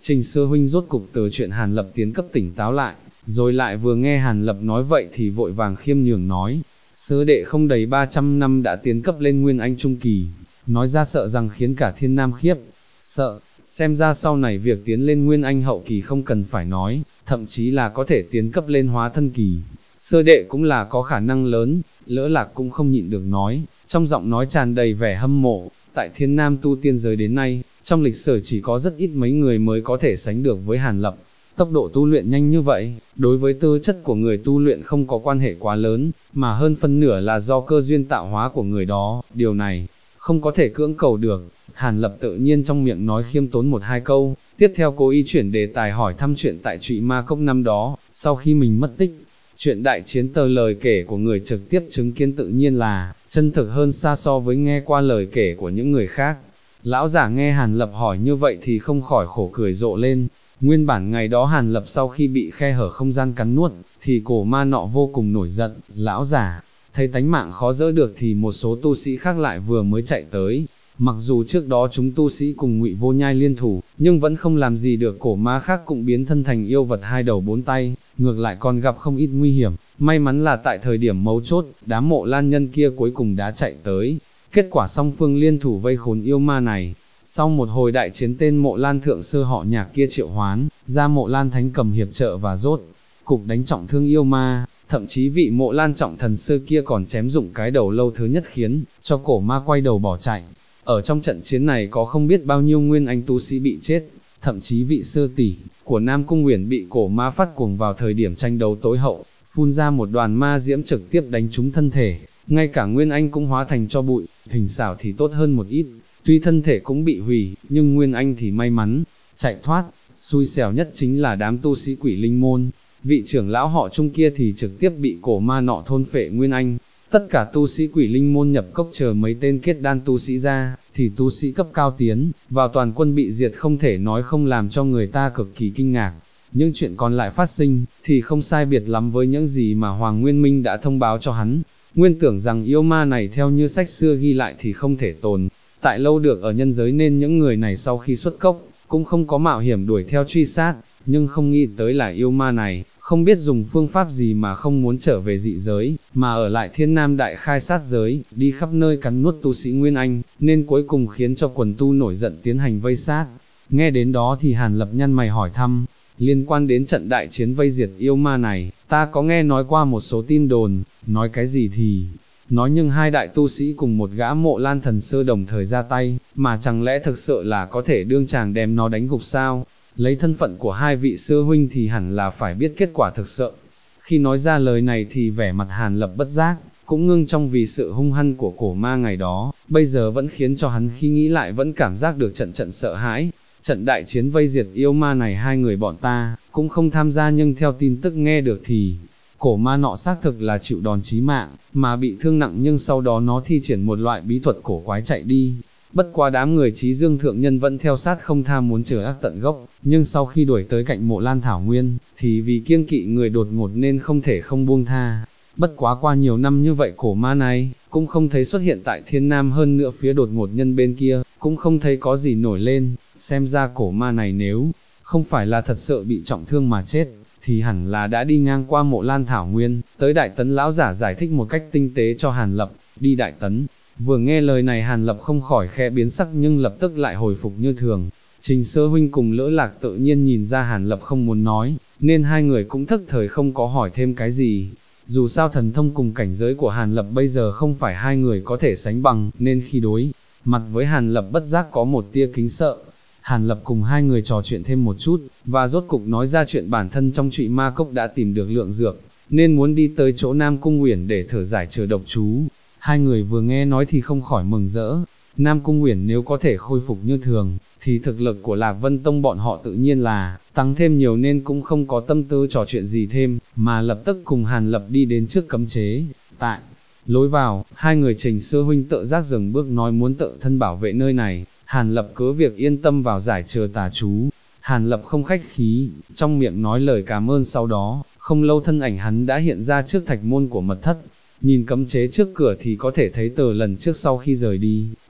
Trình Sư huynh rốt cục từ chuyện Hàn Lập tiến cấp tỉnh táo lại, rồi lại vừa nghe Hàn Lập nói vậy thì vội vàng khiêm nhường nói, sư đệ không đầy 300 năm đã tiến cấp lên Nguyên Anh Trung Kỳ, nói ra sợ rằng khiến cả Thiên Nam khiếp, sợ, xem ra sau này việc tiến lên Nguyên Anh Hậu Kỳ không cần phải nói, thậm chí là có thể tiến cấp lên Hóa Thân Kỳ, sư đệ cũng là có khả năng lớn, Lỡ Lạc cũng không nhịn được nói, trong giọng nói tràn đầy vẻ hâm mộ, tại Thiên Nam tu tiên giới đến nay, trong lịch sử chỉ có rất ít mấy người mới có thể sánh được với Hàn Lập. Tốc độ tu luyện nhanh như vậy, đối với tư chất của người tu luyện không có quan hệ quá lớn, mà hơn phân nửa là do cơ duyên tạo hóa của người đó, điều này không có thể cưỡng cầu được. Hàn Lập tự nhiên trong miệng nói khiêm tốn một hai câu, tiếp theo cố ý chuyển đề tài hỏi thăm chuyện tại Trụy Ma Cốc năm đó, sau khi mình mất tích. Chuyện đại chiến tờ lời kể của người trực tiếp chứng kiến tự nhiên là chân thực hơn xa so với nghe qua lời kể của những người khác. Lão giả nghe Hàn Lập hỏi như vậy thì không khỏi khổ cười rộ lên. Nguyên bản ngày đó Hàn Lập sau khi bị khe hở không gian cắn nuốt, thì cổ ma nọ vô cùng nổi giận, lão giả, thấy tánh mạng khó dỡ được thì một số tu sĩ khác lại vừa mới chạy tới. Mặc dù trước đó chúng tu sĩ cùng Ngụy Vô Nhai liên thủ, nhưng vẫn không làm gì được cổ ma khác cũng biến thân thành yêu vật hai đầu bốn tay, ngược lại còn gặp không ít nguy hiểm. May mắn là tại thời điểm mấu chốt, đám Mộ Lan nhân kia cuối cùng đã chạy tới. Kết quả song phương liên thủ vây khốn yêu ma này. Sau một hồi đại chiến tên Mộ Lan thượng sư họ Nhạc kia triệu hoán, ra Mộ Lan thánh cầm hiệp trợ và rốt cục đánh trọng thương yêu ma, thậm chí vị Mộ Lan trọng thần sư kia còn chém dụng cái đầu lâu thứ nhất khiến cho cổ ma quay đầu bỏ chạy. Ở trong trận chiến này có không biết bao nhiêu nguyên anh tu sĩ bị chết, thậm chí vị sư tỷ của Nam Cung Uyển bị cổ ma phát cuồng vào thời điểm tranh đấu tối hậu, phun ra một đoàn ma diễm trực tiếp đánh trúng thân thể, ngay cả nguyên anh cũng hóa thành cho bụi. Hình xảo thì tốt hơn một ít, tuy thân thể cũng bị hủy, nhưng nguyên anh thì may mắn chạy thoát. Xui xẻo nhất chính là đám tu sĩ Quỷ Linh môn, vị trưởng lão họ Trung kia thì trực tiếp bị cổ ma nọ thôn phệ nguyên anh. Tất cả tu sĩ Quỷ Linh môn nhập cốc chờ mấy tên kết đan tu sĩ ra, thì tu sĩ cấp cao tiến vào toàn quân bị diệt, không thể nói không làm cho người ta cực kỳ kinh ngạc. Những chuyện còn lại phát sinh, thì không sai biệt lắm với những gì mà Hoàng Nguyên Minh đã thông báo cho hắn. Nguyên tưởng rằng yêu ma này theo như sách xưa ghi lại thì không thể tồn tại lâu được ở nhân giới, nên những người này sau khi xuất cốc, cũng không có mạo hiểm đuổi theo truy sát, nhưng không nghĩ tới là yêu ma này, không biết dùng phương pháp gì mà không muốn trở về dị giới, mà ở lại Thiên Nam đại khai sát giới, đi khắp nơi cắn nuốt tu sĩ Nguyên Anh, nên cuối cùng khiến cho quần tu nổi giận tiến hành vây sát. Nghe đến đó thì Hàn Lập nhăn mày hỏi thăm, liên quan đến trận đại chiến vây diệt yêu ma này, ta có nghe nói qua một số tin đồn, nói cái gì thì nói, nhưng hai đại tu sĩ cùng một gã Mộ Lan thần sư đồng thời ra tay, mà chẳng lẽ thực sự là có thể đương chàng đem nó đánh gục sao? Lấy thân phận của hai vị sư huynh thì hẳn là phải biết kết quả thực sự. Khi nói ra lời này thì vẻ mặt Hàn Lập bất giác cũng ngưng trong, vì sự hung hăng của cổ ma ngày đó, bây giờ vẫn khiến cho hắn khi nghĩ lại vẫn cảm giác được trận trận sợ hãi. Trận đại chiến vây diệt yêu ma này hai người bọn ta cũng không tham gia, nhưng theo tin tức nghe được thì cổ ma nọ xác thực là chịu đòn chí mạng, mà bị thương nặng, nhưng sau đó nó thi triển một loại bí thuật cổ quái chạy đi. Bất quá đám người Chí Dương thượng nhân vẫn theo sát không tha muốn trừ ác tận gốc, nhưng sau khi đuổi tới cạnh Mộ Lan thảo nguyên, thì vì kiêng kỵ người đột ngột nên không thể không buông tha. Bất quá qua nhiều năm như vậy cổ ma này cũng không thấy xuất hiện tại Thiên Nam, hơn nữa phía đột ngột nhân bên kia cũng không thấy có gì nổi lên. Xem ra cổ ma này nếu không phải là thật sự bị trọng thương mà chết, thì hẳn là đã đi ngang qua Mộ Lan thảo nguyên, tới Đại Tấn. Lão giả giải thích một cách tinh tế cho Hàn Lập. Đi Đại Tấn. Vừa nghe lời này Hàn Lập không khỏi khẽ biến sắc, nhưng lập tức lại hồi phục như thường. Trình Sơ huynh cùng Lỡ Lạc tự nhiên nhìn ra Hàn Lập không muốn nói, nên hai người cũng thức thời không có hỏi thêm cái gì. Dù sao thần thông cùng cảnh giới của Hàn Lập bây giờ không phải hai người có thể sánh bằng, nên khi đối mặt với Hàn Lập bất giác có một tia kính sợ. Hàn Lập cùng hai người trò chuyện thêm một chút, và rốt cục nói ra chuyện bản thân trong Trụy Ma Cốc đã tìm được lượng dược, nên muốn đi tới chỗ Nam Cung Uyển để thử giải trừ độc chú. Hai người vừa nghe nói thì không khỏi mừng rỡ. Nam Cung Uyển nếu có thể khôi phục như thường, thì thực lực của Lạc Vân Tông bọn họ tự nhiên là tăng thêm nhiều, nên cũng không có tâm tư trò chuyện gì thêm, mà lập tức cùng Hàn Lập đi đến trước cấm chế. Tại lối vào, hai người Trình Sư huynh tự giác dừng bước nói muốn tự thân bảo vệ nơi này. Hàn Lập cứ việc yên tâm vào giải trừ tà chú. Hàn Lập không khách khí, trong miệng nói lời cảm ơn, sau đó không lâu thân ảnh hắn đã hiện ra trước thạch môn của mật thất. Nhìn cấm chế trước cửa thì có thể thấy từ lần trước sau khi rời đi,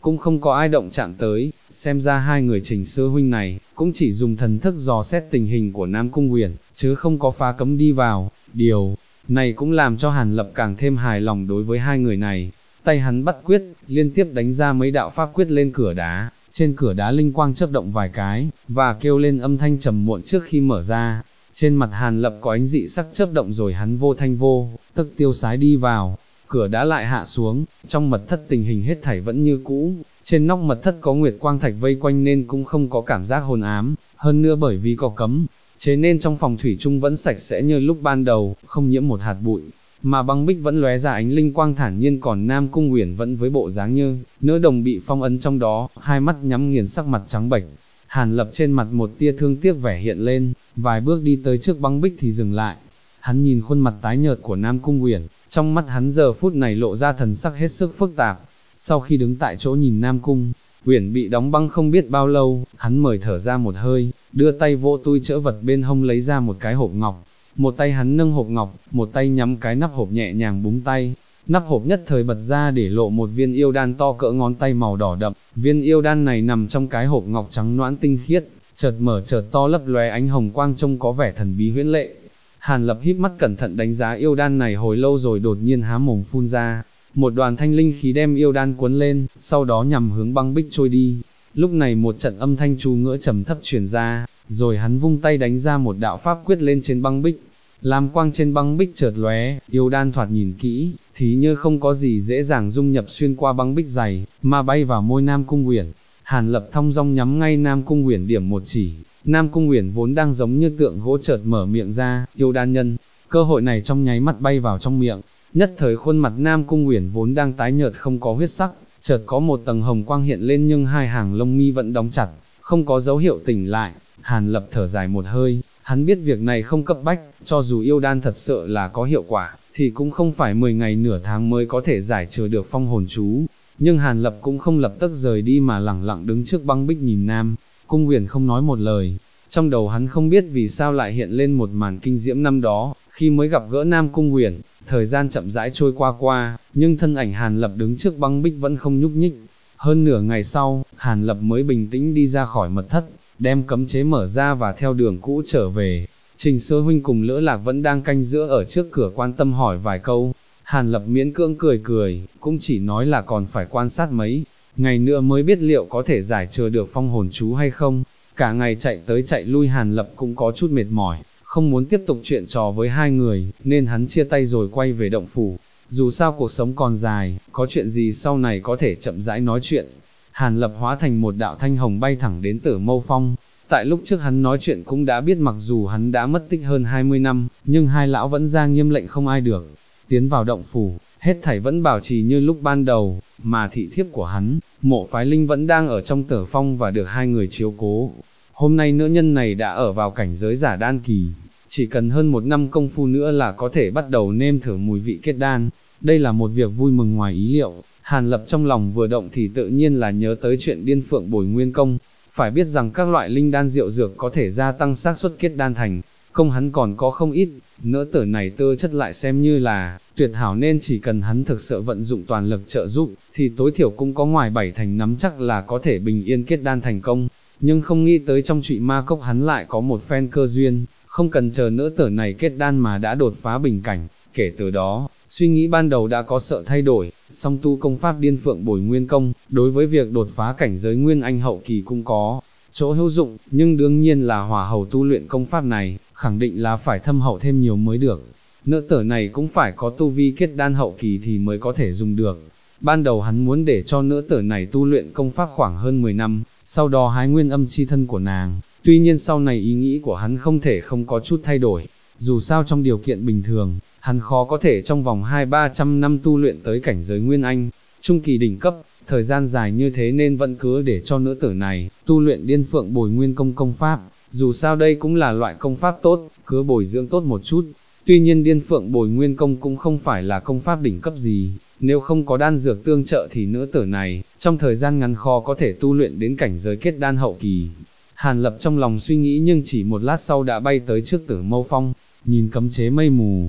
cũng không có ai động chạm tới, xem ra hai người Trình sư huynh này, cũng chỉ dùng thần thức dò xét tình hình của Nam Cung Uyển, chứ không có phá cấm đi vào, điều này cũng làm cho Hàn Lập càng thêm hài lòng đối với hai người này. Tay hắn bắt quyết, liên tiếp đánh ra mấy đạo pháp quyết lên cửa đá, trên cửa đá linh quang chớp động vài cái, và kêu lên âm thanh trầm muộn trước khi mở ra. Trên mặt Hàn Lập có ánh dị sắc chớp động rồi hắn vô thanh vô tức tiêu sái đi vào, cửa đá lại hạ xuống, trong mật thất tình hình hết thảy vẫn như cũ, trên nóc mật thất có nguyệt quang thạch vây quanh nên cũng không có cảm giác hồn ám, hơn nữa bởi vì có cấm, chế nên trong phòng thủy chung vẫn sạch sẽ như lúc ban đầu, không nhiễm một hạt bụi, mà băng bích vẫn lóe ra ánh linh quang thản nhiên, còn Nam Cung Uyển vẫn với bộ dáng như nữ đồng bị phong ấn trong đó, hai mắt nhắm nghiền, sắc mặt trắng bệch. Hàn Lập trên mặt một tia thương tiếc vẻ hiện lên, vài bước đi tới trước băng bích thì dừng lại. Hắn nhìn khuôn mặt tái nhợt của Nam Cung Uyển, trong mắt hắn giờ phút này lộ ra thần sắc hết sức phức tạp. Sau khi đứng tại chỗ nhìn Nam Cung Uyển bị đóng băng không biết bao lâu, hắn mời thở ra một hơi, đưa tay vỗ tui chữ vật bên hông lấy ra một cái hộp ngọc. Một tay hắn nâng hộp ngọc, một tay nhắm cái nắp hộp nhẹ nhàng búng tay. Nắp hộp nhất thời bật ra để lộ một viên yêu đan to cỡ ngón tay màu đỏ đậm. Viên yêu đan này nằm trong cái hộp ngọc trắng noãn tinh khiết, chợt mở chợt to lấp lóe ánh hồng quang trông có vẻ thần bí huyễn lệ. Hàn Lập híp mắt cẩn thận đánh giá yêu đan này hồi lâu rồi đột nhiên há mồm phun ra. Một đoàn thanh linh khí đem yêu đan cuốn lên, sau đó nhằm hướng băng bích trôi đi. Lúc này một trận âm thanh chú ngữ trầm thấp truyền ra, rồi hắn vung tay đánh ra một đạo pháp quyết lên trên băng bích. Lam quang trên băng bích chợt lóe, yêu đan thoạt nhìn kỹ, thì như không có gì dễ dàng dung nhập xuyên qua băng bích dày, mà bay vào môi Nam Cung Uyển. Hàn Lập thong dong nhắm ngay Nam Cung Uyển điểm một chỉ, Nam Cung Uyển vốn đang giống như tượng gỗ chợt mở miệng ra, yêu đan nhân, cơ hội này trong nháy mắt bay vào trong miệng. Nhất thời khuôn mặt Nam Cung Uyển vốn đang tái nhợt không có huyết sắc, chợt có một tầng hồng quang hiện lên nhưng hai hàng lông mi vẫn đóng chặt, không có dấu hiệu tỉnh lại. Hàn Lập thở dài một hơi, hắn biết việc này không cấp bách, cho dù yêu đan thật sự là có hiệu quả, thì cũng không phải 10 ngày nửa tháng mới có thể giải trừ được phong hồn chú. Nhưng Hàn Lập cũng không lập tức rời đi mà lẳng lặng đứng trước băng bích nhìn Nam Cung Uyển không nói một lời. Trong đầu hắn không biết vì sao lại hiện lên một màn kinh diễm năm đó, khi mới gặp gỡ Nam Cung Uyển. Thời gian chậm rãi trôi qua, nhưng thân ảnh Hàn Lập đứng trước băng bích vẫn không nhúc nhích. Hơn nửa ngày sau, Hàn Lập mới bình tĩnh đi ra khỏi mật thất, đem cấm chế mở ra và theo đường cũ trở về. Trình Sơ huynh cùng Lữ Lạc vẫn đang canh giữa ở trước cửa quan tâm hỏi vài câu. Hàn Lập miễn cưỡng cười, cũng chỉ nói là còn phải quan sát mấy ngày nữa mới biết liệu có thể giải trừ được phong hồn chú hay không. Cả ngày chạy tới chạy lui Hàn Lập cũng có chút mệt mỏi, không muốn tiếp tục chuyện trò với hai người, nên hắn chia tay rồi quay về động phủ. Dù sao cuộc sống còn dài, có chuyện gì sau này có thể chậm rãi nói chuyện. Hàn Lập hóa thành một đạo thanh hồng bay thẳng đến Tử Mâu Phong. Tại lúc trước hắn nói chuyện cũng đã biết mặc dù hắn đã mất tích hơn 20 năm, nhưng hai lão vẫn ra nghiêm lệnh không ai được tiến vào động phủ, hết thảy vẫn bảo trì như lúc ban đầu, mà thị thiếp của hắn, Mộ Phái Linh vẫn đang ở trong Tử Phong và được hai người chiếu cố. Hôm nay nữ nhân này đã ở vào cảnh giới giả đan kỳ, chỉ cần hơn 1 năm công phu nữa là có thể bắt đầu nêm thử mùi vị kết đan. Đây là một việc vui mừng ngoài ý liệu. Hàn Lập trong lòng vừa động thì tự nhiên là nhớ tới chuyện Điên Phượng bồi nguyên công. Phải biết rằng các loại linh đan diệu dược có thể gia tăng xác suất kết đan thành công hắn còn có không ít, nữ tử này tơ chất lại xem như là tuyệt hảo, nên chỉ cần hắn thực sự vận dụng toàn lực trợ giúp, thì tối thiểu cũng có ngoài 7 thành nắm chắc là có thể bình yên kết đan thành công. Nhưng không nghĩ tới trong Trụy Ma Cốc hắn lại có một phen cơ duyên, không cần chờ nữ tử này kết đan mà đã đột phá bình cảnh. Kể từ đó, suy nghĩ ban đầu đã có sợ thay đổi, song tu công pháp Điên Phượng bồi nguyên công, đối với việc đột phá cảnh giới Nguyên Anh hậu kỳ cũng có chỗ hữu dụng, nhưng đương nhiên là hỏa hầu tu luyện công pháp này, khẳng định là phải thâm hậu thêm nhiều mới được. Nữ tử này cũng phải có tu vi kết đan hậu kỳ thì mới có thể dùng được. Ban đầu hắn muốn để cho nữ tử này tu luyện công pháp khoảng hơn 10 năm, sau đó hái nguyên âm chi thân của nàng. Tuy nhiên sau này ý nghĩ của hắn không thể không có chút thay đổi. Dù sao trong điều kiện bình thường, hắn khó có thể trong vòng 200-300 năm tu luyện tới cảnh giới Nguyên Anh trung kỳ đỉnh cấp, thời gian dài như thế nên vẫn cứ để cho nữ tử này tu luyện Điên Phượng bồi nguyên công công pháp. Dù sao đây cũng là loại công pháp tốt, cứ bồi dưỡng tốt một chút. Tuy nhiên Điên Phượng bồi nguyên công cũng không phải là công pháp đỉnh cấp gì, nếu không có đan dược tương trợ thì nữ tử này trong thời gian ngắn khó có thể tu luyện đến cảnh giới kết đan hậu kỳ. Hàn Lập trong lòng suy nghĩ nhưng chỉ một lát sau đã bay tới trước Tử Mâu Phong, nhìn cấm chế mây mù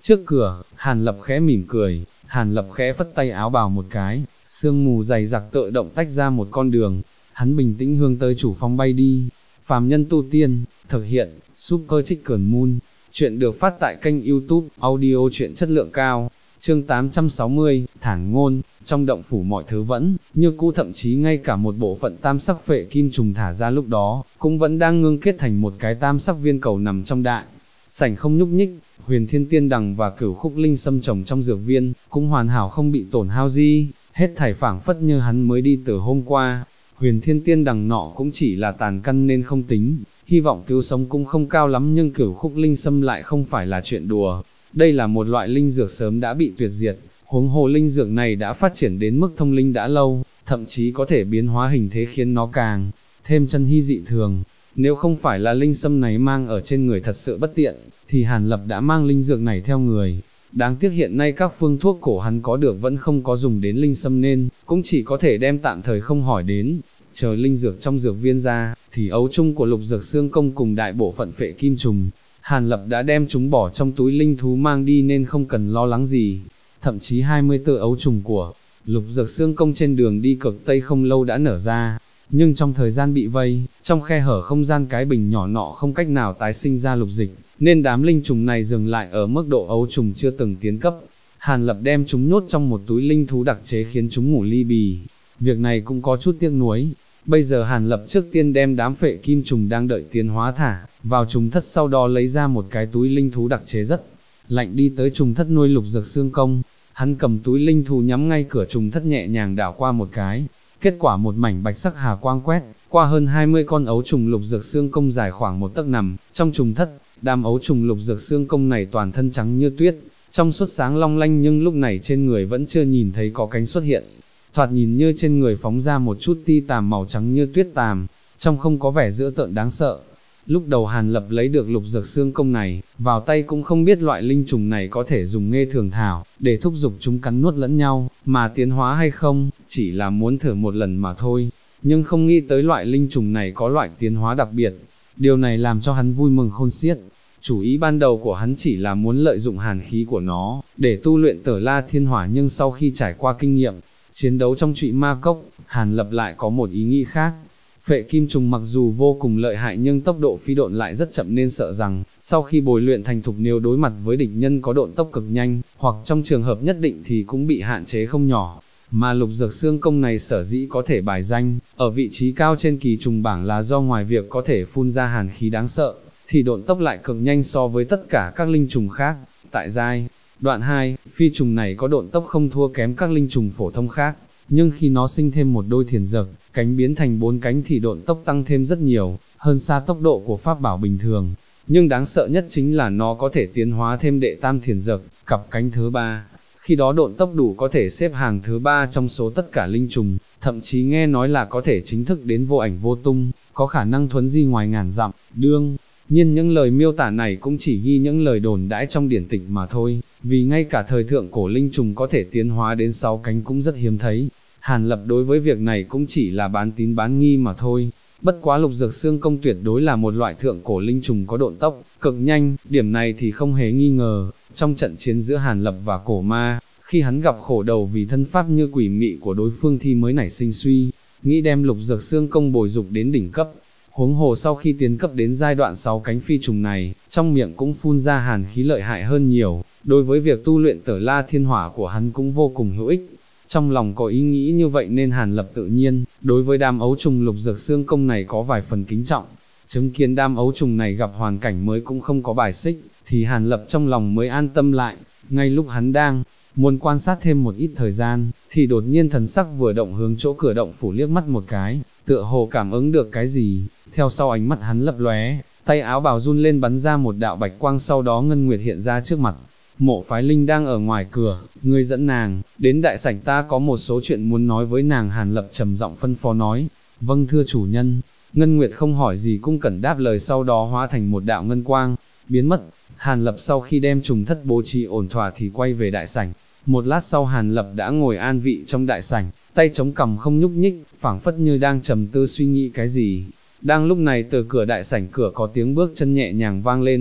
Trước cửa, Hàn Lập khẽ mỉm cười, Hàn Lập khẽ phất tay áo bào một cái, sương mù dày đặc tự động tách ra một con đường, hắn bình tĩnh hướng tới chủ phong bay đi. Phàm nhân tu tiên, thực hiện, Super Chicken Moon, chuyện được phát tại kênh YouTube, audio chuyện chất lượng cao. Chương 860, thản ngôn, trong động phủ mọi thứ vẫn như cũ, thậm chí ngay cả một bộ phận tam sắc phệ kim trùng thả ra lúc đó, cũng vẫn đang ngưng kết thành một cái tam sắc viên cầu nằm trong đại sảnh không nhúc nhích. Huyền Thiên Tiên Đằng và Cửu Khúc Linh Sâm trồng trong dược viên, cũng hoàn hảo không bị tổn hao gì, hết thảy phảng phất như hắn mới đi từ hôm qua. Huyền Thiên Tiên Đằng nọ cũng chỉ là tàn căn nên không tính, hy vọng cứu sống cũng không cao lắm, nhưng Cửu Khúc Linh Sâm lại không phải là chuyện đùa. Đây là một loại linh dược sớm đã bị tuyệt diệt, huống hồ linh dược này đã phát triển đến mức thông linh đã lâu, thậm chí có thể biến hóa hình thế khiến nó càng thêm chân hy dị thường. Nếu không phải là linh sâm này mang ở trên người thật sự bất tiện, thì Hàn Lập đã mang linh dược này theo người. Đáng tiếc hiện nay các phương thuốc cổ hắn có được vẫn không có dùng đến linh sâm nên, cũng chỉ có thể đem tạm thời không hỏi đến. Chờ linh dược trong dược viên ra, thì ấu chung của Lục Dược Xương Công cùng đại bộ phận phệ kim trùng, Hàn Lập đã đem chúng bỏ trong túi linh thú mang đi nên không cần lo lắng gì. Thậm chí 24 ấu trùng của Lục Dược Xương Công trên đường đi cực Tây không lâu đã nở ra, nhưng trong thời gian bị vây, trong khe hở không gian cái bình nhỏ nọ không cách nào tái sinh ra lục dịch, nên đám linh trùng này dừng lại ở mức độ ấu trùng chưa từng tiến cấp. Hàn Lập đem chúng nhốt trong một túi linh thú đặc chế khiến chúng ngủ ly bì. Việc này cũng có chút tiếc nuối. Bây giờ Hàn Lập trước tiên đem đám phệ kim trùng đang đợi tiến hóa thả vào trùng thất, sau đó lấy ra một cái túi linh thú đặc chế rất lạnh đi tới trùng thất nuôi Lục Dược Xương Công. Hắn cầm túi linh thú nhắm ngay cửa trùng thất nhẹ nhàng đảo qua một cái. Kết quả một mảnh bạch sắc hà quang quét qua hơn 20 con ấu trùng Lục Dược Xương Công dài khoảng một tấc nằm trong trùng thất. Đám ấu trùng Lục Dược Xương Công này toàn thân trắng như tuyết, trong suốt sáng long lanh, nhưng lúc này trên người vẫn chưa nhìn thấy có cánh xuất hiện. Thoạt nhìn như trên người phóng ra một chút ti tàm màu trắng như tuyết tàm, trông không có vẻ dữ tợn đáng sợ. Lúc đầu Hàn Lập lấy được Lục Dược Xương Công này vào tay cũng không biết loại linh trùng này có thể dùng nghê thường thảo để thúc giục chúng cắn nuốt lẫn nhau mà tiến hóa hay không, chỉ là muốn thử một lần mà thôi. Nhưng không nghĩ tới loại linh trùng này có loại tiến hóa đặc biệt, điều này làm cho hắn vui mừng khôn xiết. Chủ ý ban đầu của hắn chỉ là muốn lợi dụng hàn khí của nó để tu luyện Tở La Thiên Hỏa, nhưng sau khi trải qua kinh nghiệm chiến đấu trong Trụy Ma Cốc, Hàn Lập lại có một ý nghĩ khác. Phệ kim trùng mặc dù vô cùng lợi hại nhưng tốc độ phi độn lại rất chậm, nên sợ rằng sau khi bồi luyện thành thục, nếu đối mặt với địch nhân có độn tốc cực nhanh, hoặc trong trường hợp nhất định thì cũng bị hạn chế không nhỏ. Mà Lục Dược Xương Công này sở dĩ có thể bài danh ở vị trí cao trên kỳ trùng bảng là do ngoài việc có thể phun ra hàn khí đáng sợ, thì độn tốc lại cực nhanh so với tất cả các linh trùng khác. Tại giai đoạn 2, phi trùng này có độn tốc không thua kém các linh trùng phổ thông khác, nhưng khi nó sinh thêm một đôi thiền dược, cánh biến thành 4 cánh thì độn tốc tăng thêm rất nhiều, hơn xa tốc độ của pháp bảo bình thường. Nhưng đáng sợ nhất chính là nó có thể tiến hóa thêm đệ tam thiền dược, cặp cánh thứ 3. Khi đó độn tốc đủ có thể xếp hàng thứ 3 trong số tất cả linh trùng, thậm chí nghe nói là có thể chính thức đến vô ảnh vô tung, có khả năng thuấn di ngoài ngàn dặm. Đương nhiên những lời miêu tả này cũng chỉ ghi những lời đồn đãi trong điển tịch mà thôi, vì ngay cả thời thượng cổ linh trùng có thể tiến hóa đến 6 cánh cũng rất hiếm thấy. Hàn Lập đối với việc này cũng chỉ là bán tín bán nghi mà thôi. Bất quá Lục Dược Xương Công tuyệt đối là một loại thượng cổ linh trùng có độn tốc cực nhanh, điểm này thì không hề nghi ngờ. Trong trận chiến giữa Hàn Lập và cổ ma, khi hắn gặp khổ đầu vì thân pháp như quỷ mị của đối phương thì mới nảy sinh suy nghĩ đem Lục Dược Xương Công bồi dục đến đỉnh cấp. Huống hồ sau khi tiến cấp đến giai đoạn 6 cánh phi trùng này, trong miệng cũng phun ra hàn khí lợi hại hơn nhiều, đối với việc tu luyện Tở La Thiên Hỏa của hắn cũng vô cùng hữu ích. Trong lòng có ý nghĩ như vậy nên Hàn Lập tự nhiên đối với đám ấu trùng Lục Dược Xương Công này có vài phần kính trọng. Chứng kiến đám ấu trùng này gặp hoàn cảnh mới cũng không có bài xích, thì Hàn Lập trong lòng mới an tâm lại. Ngay lúc hắn đang muốn quan sát thêm một ít thời gian, thì đột nhiên thần sắc vừa động, hướng chỗ cửa động phủ liếc mắt một cái, tựa hồ cảm ứng được cái gì. Theo sau ánh mắt hắn lấp lóe, tay áo bào run lên bắn ra một đạo bạch quang, sau đó ngân nguyệt hiện ra trước mặt. Mộ Phái Linh đang ở ngoài cửa, ngươi dẫn nàng đến đại sảnh, ta có một số chuyện muốn nói với nàng. Hàn Lập trầm giọng phân phó nói. Vâng thưa chủ nhân. Ngân Nguyệt không hỏi gì cung cẩn đáp lời, sau đó hóa thành một đạo ngân quang, biến mất. Hàn Lập sau khi đem trùng thất bố trí ổn thỏa thì quay về đại sảnh. Một lát sau Hàn Lập đã ngồi an vị trong đại sảnh, tay chống cằm không nhúc nhích, phảng phất như đang trầm tư suy nghĩ cái gì. Đang lúc này từ cửa đại sảnh cửa có tiếng bước chân nhẹ nhàng vang lên.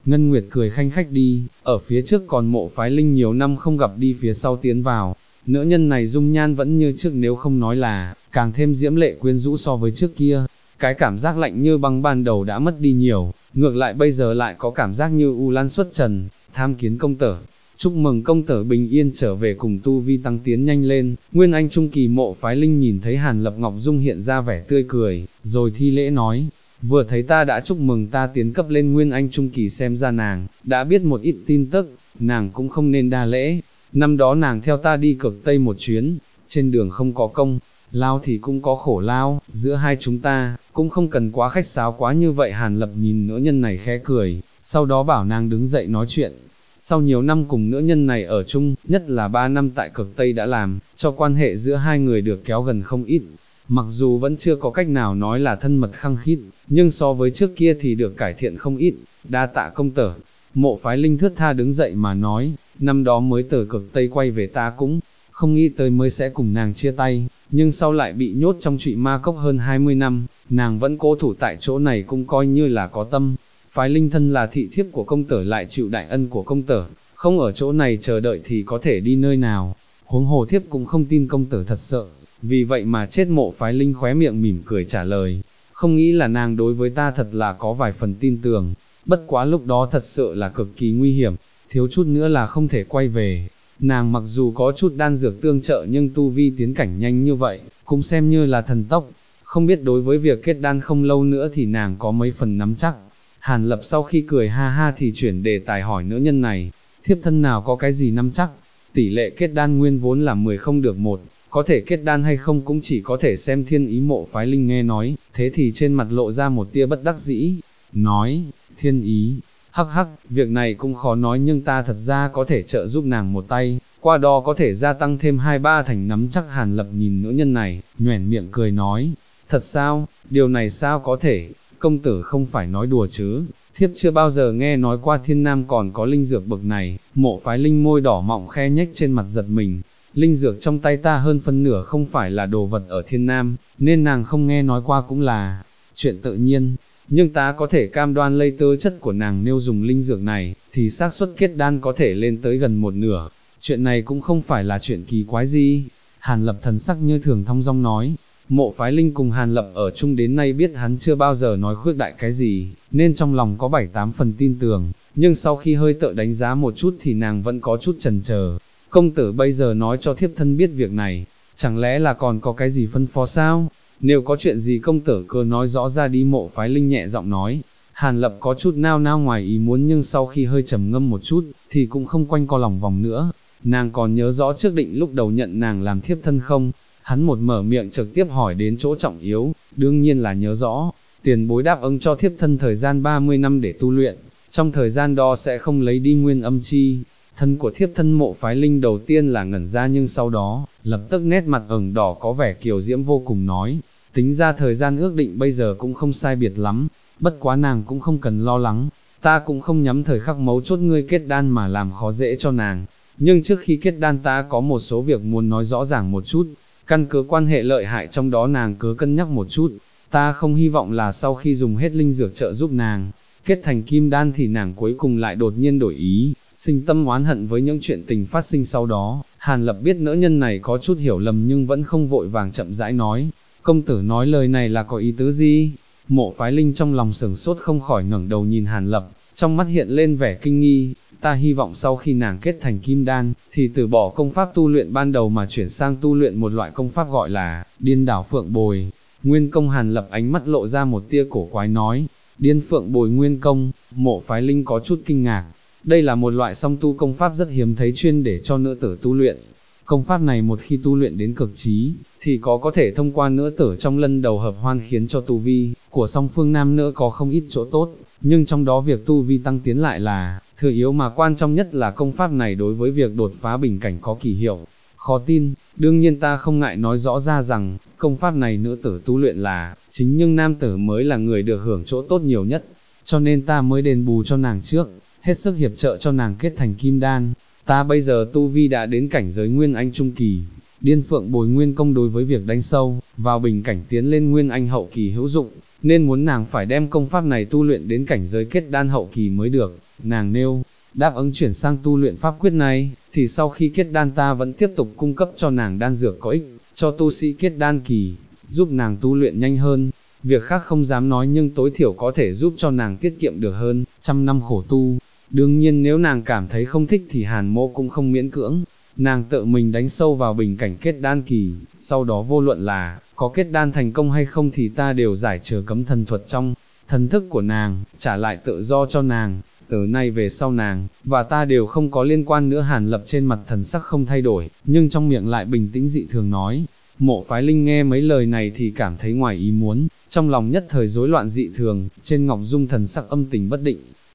Ngân Nguyệt cười khanh khách đi, ở phía trước còn Mộ Phái Linh nhiều năm không gặp đi phía sau tiến vào. Nữ nhân này dung nhan vẫn như trước, nếu không nói là, càng thêm diễm lệ quyến rũ so với trước kia. Cái cảm giác lạnh như băng ban đầu đã mất đi nhiều, ngược lại bây giờ lại có cảm giác như u lan xuất trần. Tham kiến công tử, chúc mừng công tử bình yên trở về cùng tu vi tăng tiến nhanh lên. Nguyên Anh trung kỳ. Mộ Phái Linh nhìn thấy Hàn Lập Ngọc Dung hiện ra vẻ tươi cười, rồi thi lễ nói, vừa thấy ta đã chúc mừng ta tiến cấp lên Nguyên Anh trung kỳ, xem ra nàng đã biết một ít tin tức, nàng cũng không nên đa lễ. Năm đó nàng theo ta đi Cực Tây một chuyến, trên đường không có công lao thì cũng có khổ lao, giữa hai chúng ta cũng không cần quá khách sáo quá như vậy. Hàn Lập nhìn nữ nhân này khẽ cười, sau đó bảo nàng đứng dậy nói chuyện. Sau nhiều năm cùng nữ nhân này ở chung, nhất là 3 năm tại Cực Tây đã làm cho quan hệ giữa hai người được kéo gần không ít. Mặc dù vẫn chưa có cách nào nói là thân mật khăng khít, nhưng so với trước kia thì được cải thiện không ít. Đa tạ công tử. Mộ Phái Linh thướt tha đứng dậy mà nói, năm đó mới từ Cực Tây quay về ta cũng không nghĩ tới mới sẽ cùng nàng chia tay, nhưng sau lại bị nhốt trong trụy ma cốc hơn 20 năm, nàng vẫn cố thủ tại chỗ này cũng coi như là có tâm. Phái Linh thân là thị thiếp của công tử lại chịu đại ân của công tử, không ở chỗ này chờ đợi thì có thể đi nơi nào, huống hồ thiếp cũng không tin công tử thật sợ, vì vậy mà chết. Mộ Phái Linh khóe miệng mỉm cười trả lời, không nghĩ là nàng đối với ta thật là có vài phần tin tưởng, bất quá lúc đó thật sự là cực kỳ nguy hiểm, thiếu chút nữa là không thể quay về. Nàng mặc dù có chút đan dược tương trợ nhưng tu vi tiến cảnh nhanh như vậy, cũng xem như là thần tốc, không biết đối với việc kết đan không lâu nữa thì nàng có mấy phần nắm chắc. Hàn Lập sau khi cười ha ha thì chuyển đề tài hỏi nữ nhân này, thiếp thân nào có cái gì nắm chắc, tỷ lệ kết đan nguyên vốn là 10 không được 1, có thể kết đan hay không cũng chỉ có thể xem thiên ý. Mộ Phái Linh nghe nói, thế thì trên mặt lộ ra một tia bất đắc dĩ, nói, thiên ý, hắc hắc, việc này cũng khó nói nhưng ta thật ra có thể trợ giúp nàng một tay, qua đó có thể gia tăng thêm 2-3 thành nắm chắc. Hàn Lập nhìn nữ nhân này, nhoẻn miệng cười nói, thật sao, điều này sao có thể, công tử không phải nói đùa chứ, thiếp chưa bao giờ nghe nói qua Thiên Nam còn có linh dược bậc này. Mộ Phái Linh môi đỏ mọng khe nhếch trên mặt giật mình, linh dược trong tay ta hơn phân nửa không phải là đồ vật ở Thiên Nam, nên nàng không nghe nói qua cũng là chuyện tự nhiên. Nhưng ta có thể cam đoan lây tơ chất của nàng nếu dùng linh dược này, thì xác suất kết đan có thể lên tới gần 1/2, chuyện này cũng không phải là chuyện kỳ quái gì. Hàn Lập thần sắc như thường thong dong nói, Mộ Phái Linh cùng Hàn Lập ở chung đến nay biết hắn chưa bao giờ nói khuyết đại cái gì, nên trong lòng có 7-8 phần tin tưởng, nhưng sau khi hơi tự đánh giá một chút thì nàng vẫn có chút chần chờ. Công tử bây giờ nói cho thiếp thân biết việc này, chẳng lẽ là còn có cái gì phân phó sao? Nếu có chuyện gì công tử cứ nói rõ ra đi. Mộ Phái Linh nhẹ giọng nói. Hàn Lập có chút nao nao ngoài ý muốn nhưng sau khi hơi trầm ngâm một chút, thì cũng không quanh co lòng vòng nữa. Nàng còn nhớ rõ trước định lúc đầu nhận nàng làm thiếp thân không? Hắn một mở miệng trực tiếp hỏi đến chỗ trọng yếu, đương nhiên là nhớ rõ. Tiền bối đáp ứng cho thiếp thân thời gian 30 năm để tu luyện, trong thời gian đó sẽ không lấy đi nguyên âm chi. Thân của thiếp thân. Mộ Phái Linh đầu tiên là ngẩn ra nhưng sau đó, lập tức nét mặt ửng đỏ có vẻ kiều diễm vô cùng nói, tính ra thời gian ước định bây giờ cũng không sai biệt lắm, bất quá nàng cũng không cần lo lắng, ta cũng không nhắm thời khắc mấu chốt ngươi kết đan mà làm khó dễ cho nàng, nhưng trước khi kết đan ta có một số việc muốn nói rõ ràng một chút, căn cứ quan hệ lợi hại trong đó nàng cứ cân nhắc một chút, ta không hy vọng là sau khi dùng hết linh dược trợ giúp nàng kết thành kim đan thì nàng cuối cùng lại đột nhiên đổi ý, sinh tâm oán hận với những chuyện tình phát sinh sau đó. Hàn Lập biết nữ nhân này có chút hiểu lầm nhưng vẫn không vội vàng, chậm rãi nói, công tử nói lời này là có ý tứ gì? Mộ Phái Linh trong lòng sửng sốt không khỏi ngẩng đầu nhìn Hàn Lập, trong mắt hiện lên vẻ kinh nghi. Ta hy vọng sau khi nàng kết thành kim đan, thì từ bỏ công pháp tu luyện ban đầu mà chuyển sang tu luyện một loại công pháp gọi là Điên Đảo Phượng Bồi Nguyên Công. Hàn Lập ánh mắt lộ ra một tia cổ quái nói, Điên Phượng Bồi Nguyên Công. Mộ Phái Linh có chút kinh ngạc, đây là một loại song tu công pháp rất hiếm thấy chuyên để cho nữ tử tu luyện. Công pháp này một khi tu luyện đến cực trí, thì có thể thông qua nữ tử trong lần đầu hợp hoan khiến cho tu vi của song phương nam nữ có không ít chỗ tốt, nhưng trong đó việc tu vi tăng tiến lại là thứ yếu mà quan trọng nhất là công pháp này đối với việc đột phá bình cảnh có kỳ hiệu. Khó tin, đương nhiên ta không ngại nói rõ ra rằng, công pháp này nữ tử tu luyện là chính nhưng nam tử mới là người được hưởng chỗ tốt nhiều nhất, cho nên ta mới đền bù cho nàng trước, hết sức hiệp trợ cho nàng kết thành kim đan. Ta bây giờ tu vi đã đến cảnh giới Nguyên Anh Trung Kỳ, Điên Phượng Bồi Nguyên Công đối với việc đánh sâu vào bình cảnh tiến lên Nguyên Anh Hậu Kỳ hữu dụng, nên muốn nàng phải đem công pháp này tu luyện đến cảnh giới kết đan hậu kỳ mới được. Nàng nêu, đáp ứng chuyển sang tu luyện pháp quyết này, thì sau khi kết đan ta vẫn tiếp tục cung cấp cho nàng đan dược có ích, cho tu sĩ kết đan kỳ, giúp nàng tu luyện nhanh hơn. Việc khác không dám nói nhưng tối thiểu có thể giúp cho nàng tiết kiệm được hơn 100 năm khổ tu. Đương nhiên nếu nàng cảm thấy không thích thì Hàn Mỗ cũng không miễn cưỡng. Nàng tự mình đánh sâu vào bình cảnh kết đan kỳ, sau đó vô luận là có kết đan thành công hay không thì ta đều giải trừ cấm thần thuật trong thần thức của nàng, trả lại tự do cho nàng. Từ nay về sau nàng và ta đều không có liên quan nữa. Hàn Lập trên mặt thần sắc không thay đổi, nhưng trong miệng lại bình tĩnh dị thường nói. Mộ Phái Linh nghe mấy lời này thì cảm thấy ngoài ý muốn, trong lòng nhất thời rối loạn dị thường, trên Ngọc Dung thần sắc âm tình bất định,